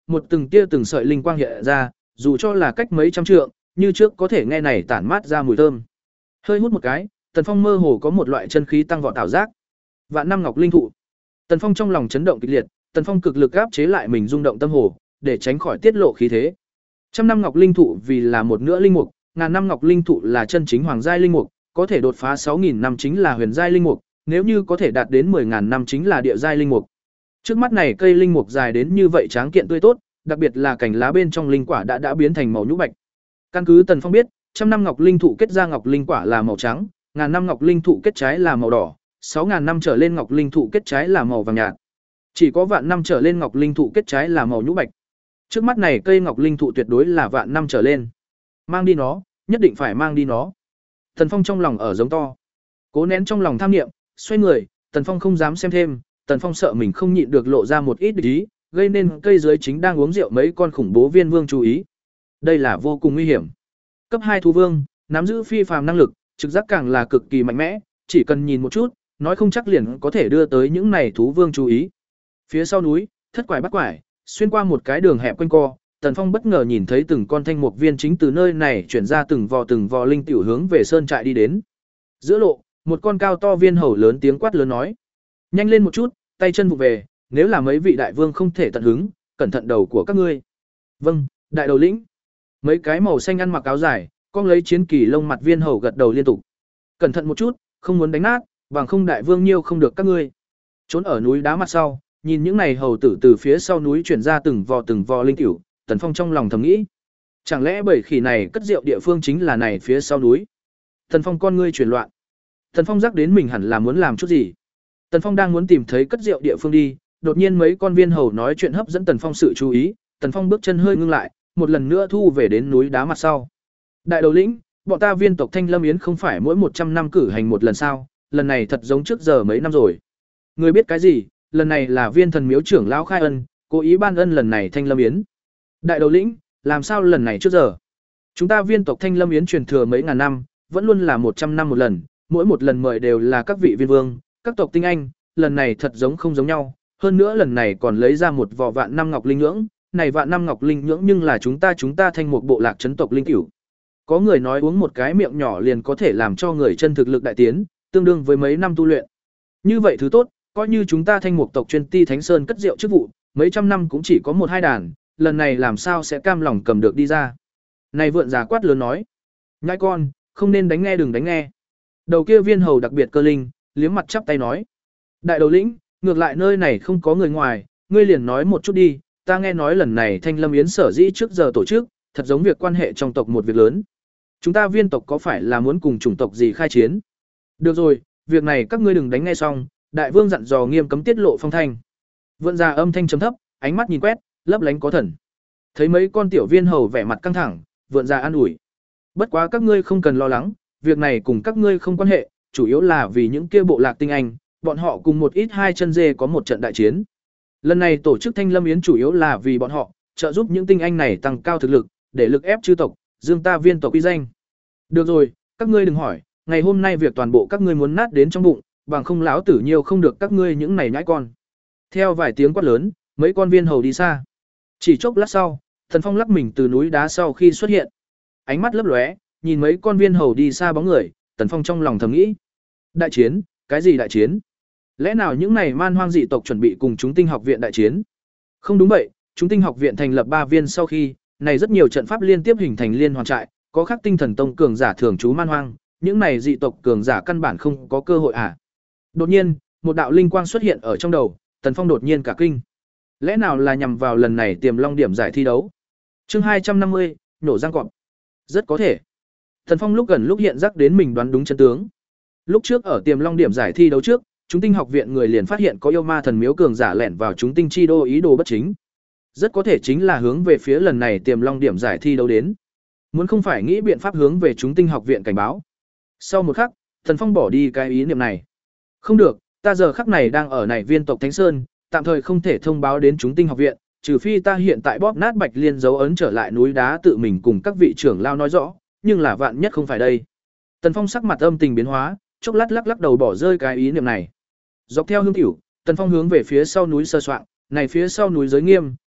một từng tia từng sợi linh quang hiện ra, dù cho là cách mấy trăm trượng, như trước có thể nghe này tản mát ra mùi thơm. Hơi hút một cái, Tần Phong mơ hồ có một loại chân khí tăng vọt ảo giác. Vạn năm ngọc linh thụ. Tần Phong trong lòng chấn động kịch liệt, Tần Phong cực lực áp chế lại mình rung động tâm hồ, để tránh khỏi tiết lộ khí thế. Trăm năm ngọc linh thụ vì là một nửa linh mục, ngàn năm ngọc linh thụ là chân chính hoàng giai linh mục, có thể đột phá sáu nghìn năm chính là huyền giai linh mục, nếu như có thể đạt đến mười ngàn năm chính là địa giai linh mục. Trước mắt này cây linh mục dài đến như vậy tráng kiện tươi tốt, đặc biệt là cành lá bên trong linh quả đã đã biến thành màu nhũ bạch. Căn cứ Tần Phong biết, trăm năm ngọc linh thụ kết ra ngọc linh quả là màu trắng, ngàn năm ngọc linh thụ kết trái là màu đỏ, sáu ngàn năm trở lên ngọc linh thụ kết trái là màu vàng nhạt. Chỉ có vạn năm trở lên ngọc linh thụ kết trái là màu nhũ bạch. Trước mắt này cây ngọc linh thụ tuyệt đối là vạn năm trở lên. Mang đi nó, nhất định phải mang đi nó. Tần Phong trong lòng ở giống to. Cố nén trong lòng tham niệm, xoay người, Tần Phong không dám xem thêm, Tần Phong sợ mình không nhịn được lộ ra một ít địch ý, gây nên cây dưới chính đang uống rượu mấy con khủng bố viên vương chú ý. Đây là vô cùng nguy hiểm. Cấp hai thú vương, nắm giữ phi phàm năng lực, trực giác càng là cực kỳ mạnh mẽ, chỉ cần nhìn một chút, nói không chắc liền có thể đưa tới những này thú vương chú ý. Phía sau núi, thất quải bắt quải, xuyên qua một cái đường hẹp quanh co, Tần Phong bất ngờ nhìn thấy từng con thanh mục viên chính từ nơi này chuyển ra từng vò từng vò linh tiểu hướng về sơn trại đi đến. Giữa lộ, một con cao to viên hầu lớn tiếng quát lớn nói: "Nhanh lên một chút, tay chân vụ về, nếu là mấy vị đại vương không thể tận hứng, cẩn thận đầu của các ngươi." "Vâng, đại đầu lĩnh." Mấy cái màu xanh ăn mặc áo dài, con lấy chiến kỳ lông mặt viên hầu gật đầu liên tục. "Cẩn thận một chút, không muốn đánh nát, bằng không đại vương nhiêu không được các ngươi." Trốn ở núi đá mặt sau, nhìn những này hầu tử từ phía sau núi chuyển ra từng vò từng vò linh tiểu, Tần Phong trong lòng thầm nghĩ, chẳng lẽ bởi khỉ này cất rượu địa phương chính là này phía sau núi? Tần Phong con ngươi chuyển loạn. Tần Phong giác đến mình hẳn là muốn làm chút gì. Tần Phong đang muốn tìm thấy cất rượu địa phương đi, đột nhiên mấy con viên hầu nói chuyện hấp dẫn Tần Phong sự chú ý, Tần Phong bước chân hơi ngưng lại, một lần nữa thu về đến núi đá mặt sau. Đại đầu lĩnh, bọn ta viên tộc Thanh Lâm Yến không phải mỗi một trăm năm cử hành một lần sao? Lần này thật giống trước giờ mấy năm rồi. Người biết cái gì? Lần này là viên thần miếu trưởng lão khai ân, cố ý ban ân lần này Thanh Lâm Yến. Đại đầu lĩnh, làm sao lần này trước giờ? Chúng ta viên tộc Thanh Lâm Yến truyền thừa mấy ngàn năm, vẫn luôn là một trăm năm một lần, mỗi một lần mời đều là các vị viên vương, các tộc tinh anh, lần này thật giống không giống nhau, hơn nữa lần này còn lấy ra một vỏ vạn năm ngọc linh nhưỡng, này vạn năm ngọc linh nhưỡng nhưng là chúng ta chúng ta thanh một bộ lạc trấn tộc linh cửu. Có người nói uống một cái miệng nhỏ liền có thể làm cho người chân thực lực đại tiến, tương đương với mấy năm tu luyện. Như vậy thứ tốt, coi như chúng ta thanh mục tộc chuyên ti Thánh Sơn cất rượu chức vụ, mấy trăm năm cũng chỉ có một hai đàn, lần này làm sao sẽ cam lòng cầm được đi ra. Này vượn già quát lớn nói: "Nhãi con, không nên đánh nghe đừng đánh nghe." Đầu kia viên hầu đặc biệt cơ linh, liếm mặt chắp tay nói: "Đại đầu lĩnh, ngược lại nơi này không có người ngoài, ngươi liền nói một chút đi, ta nghe nói lần này Thanh Lâm Yến sở dĩ trước giờ tổ chức, thật giống việc quan hệ trong tộc một việc lớn. Chúng ta viên tộc có phải là muốn cùng chủng tộc gì khai chiến?" "Được rồi, việc này các ngươi đừng đánh nghe xong, đại vương dặn dò nghiêm cấm tiết lộ phong thanh." Vượn già âm thanh trầm thấp, ánh mắt nhìn quét, lấp lánh có thần. Thấy mấy con tiểu viên hầu vẻ mặt căng thẳng, vượn già an ủi: "Bất quá các ngươi không cần lo lắng, việc này cùng các ngươi không quan hệ, chủ yếu là vì những kia bộ lạc tinh anh, bọn họ cùng một ít hai chân dê có một trận đại chiến. Lần này tổ chức Thanh Lâm Yến chủ yếu là vì bọn họ, trợ giúp những tinh anh này tăng cao thực lực, để lực ép chư tộc, dương ta viên tộc uy danh. Được rồi, các ngươi đừng hỏi, ngày hôm nay việc toàn bộ các ngươi muốn nát đến trong bụng, bằng không lão tử nhiều không được các ngươi những này nhãi con." Theo vài tiếng quát lớn, mấy con viên hầu đi xa. Chỉ chốc lát sau, Thần Phong lắc mình từ núi đá sau khi xuất hiện. Ánh mắt lấp lóe, nhìn mấy con viên hầu đi xa bóng người, Tần Phong trong lòng thầm nghĩ: đại chiến, cái gì đại chiến? Lẽ nào những này man hoang dị tộc chuẩn bị cùng chúng tinh học viện đại chiến? Không đúng vậy, chúng tinh học viện thành lập ba viên sau khi, này rất nhiều trận pháp liên tiếp hình thành liên hoàn trại, có khắc tinh thần tông cường giả thường trú man hoang, những này dị tộc cường giả căn bản không có cơ hội à? Đột nhiên, một đạo linh quang xuất hiện ở trong đầu, Tần Phong đột nhiên cả kinh. Lẽ nào là nhằm vào lần này Tiềm Long điểm giải thi đấu? Chương hai trăm năm mươi, nổ răng cọp. Rất có thể. Tần Phong lúc gần lúc hiện giác đến mình đoán đúng chân tướng. Lúc trước ở Tiềm Long điểm giải thi đấu trước, chúng tinh học viện người liền phát hiện có yêu ma thần miếu cường giả lẻn vào chúng tinh chi đô ý đồ bất chính. Rất có thể chính là hướng về phía lần này Tiềm Long điểm giải thi đấu đến. Muốn không phải nghĩ biện pháp hướng về chúng tinh học viện cảnh báo. Sau một khắc, Tần Phong bỏ đi cái ý niệm này. Không được, ta giờ khắc này đang ở này viên tộc Thánh Sơn, tạm thời không thể thông báo đến chúng tinh học viện, trừ phi ta hiện tại bóp nát Bạch Liên dấu ấn trở lại núi đá tự mình cùng các vị trưởng lao nói rõ, nhưng là vạn nhất không phải đây. Tần Phong sắc mặt âm tình biến hóa, chốc lát lắc lắc đầu bỏ rơi cái ý niệm này. Dọc theo hương tiểu, Tần Phong hướng về phía sau núi sơ soạn, này phía sau núi giới nghiêm,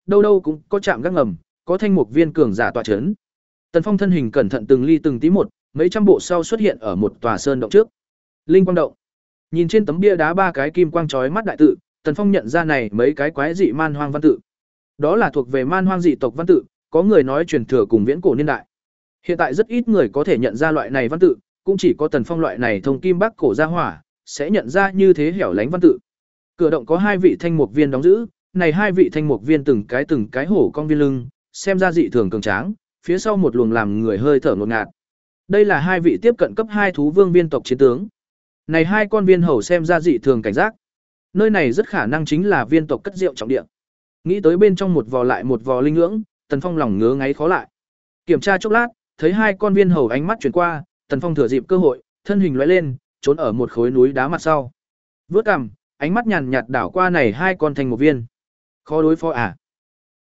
đâu đâu cũng có trạm gác ngầm, có thanh mục viên cường giả tọa chấn. Tần Phong thân hình cẩn thận từng ly từng tí một, mấy trăm bộ sau xuất hiện ở một tòa sơn động trước. Linh quang động. Nhìn trên tấm bia đá ba cái kim quang chói mắt đại tự, Tần Phong nhận ra này mấy cái quái dị man hoang văn tự. Đó là thuộc về man hoang dị tộc văn tự, có người nói truyền thừa cùng viễn cổ niên đại. Hiện tại rất ít người có thể nhận ra loại này văn tự, cũng chỉ có Tần Phong loại này thông kim bắc cổ gia hỏa sẽ nhận ra như thế hẻo lánh văn tự. Cửa động có hai vị thanh mục viên đóng giữ, này hai vị thanh mục viên từng cái từng cái hổ cong viên lưng, xem ra dị thường cường tráng, phía sau một luồng làm người hơi thở ngột ngạt. Đây là hai vị tiếp cận cấp hai thú vương viên tộc chiến tướng. Này hai con viên hầu xem ra dị thường cảnh giác. Nơi này rất khả năng chính là viên tộc cất rượu trọng địa. Nghĩ tới bên trong một vò lại một vò linh ngưỡng, Tần Phong lòng ngứa ngáy khó lại. Kiểm tra chốc lát, thấy hai con viên hầu ánh mắt chuyển qua, Tần Phong thừa dịp cơ hội, thân hình lóe lên, trốn ở một khối núi đá mặt sau. Vớt cằm, ánh mắt nhàn nhạt đảo qua này hai con thành một viên. Khó đối phó à?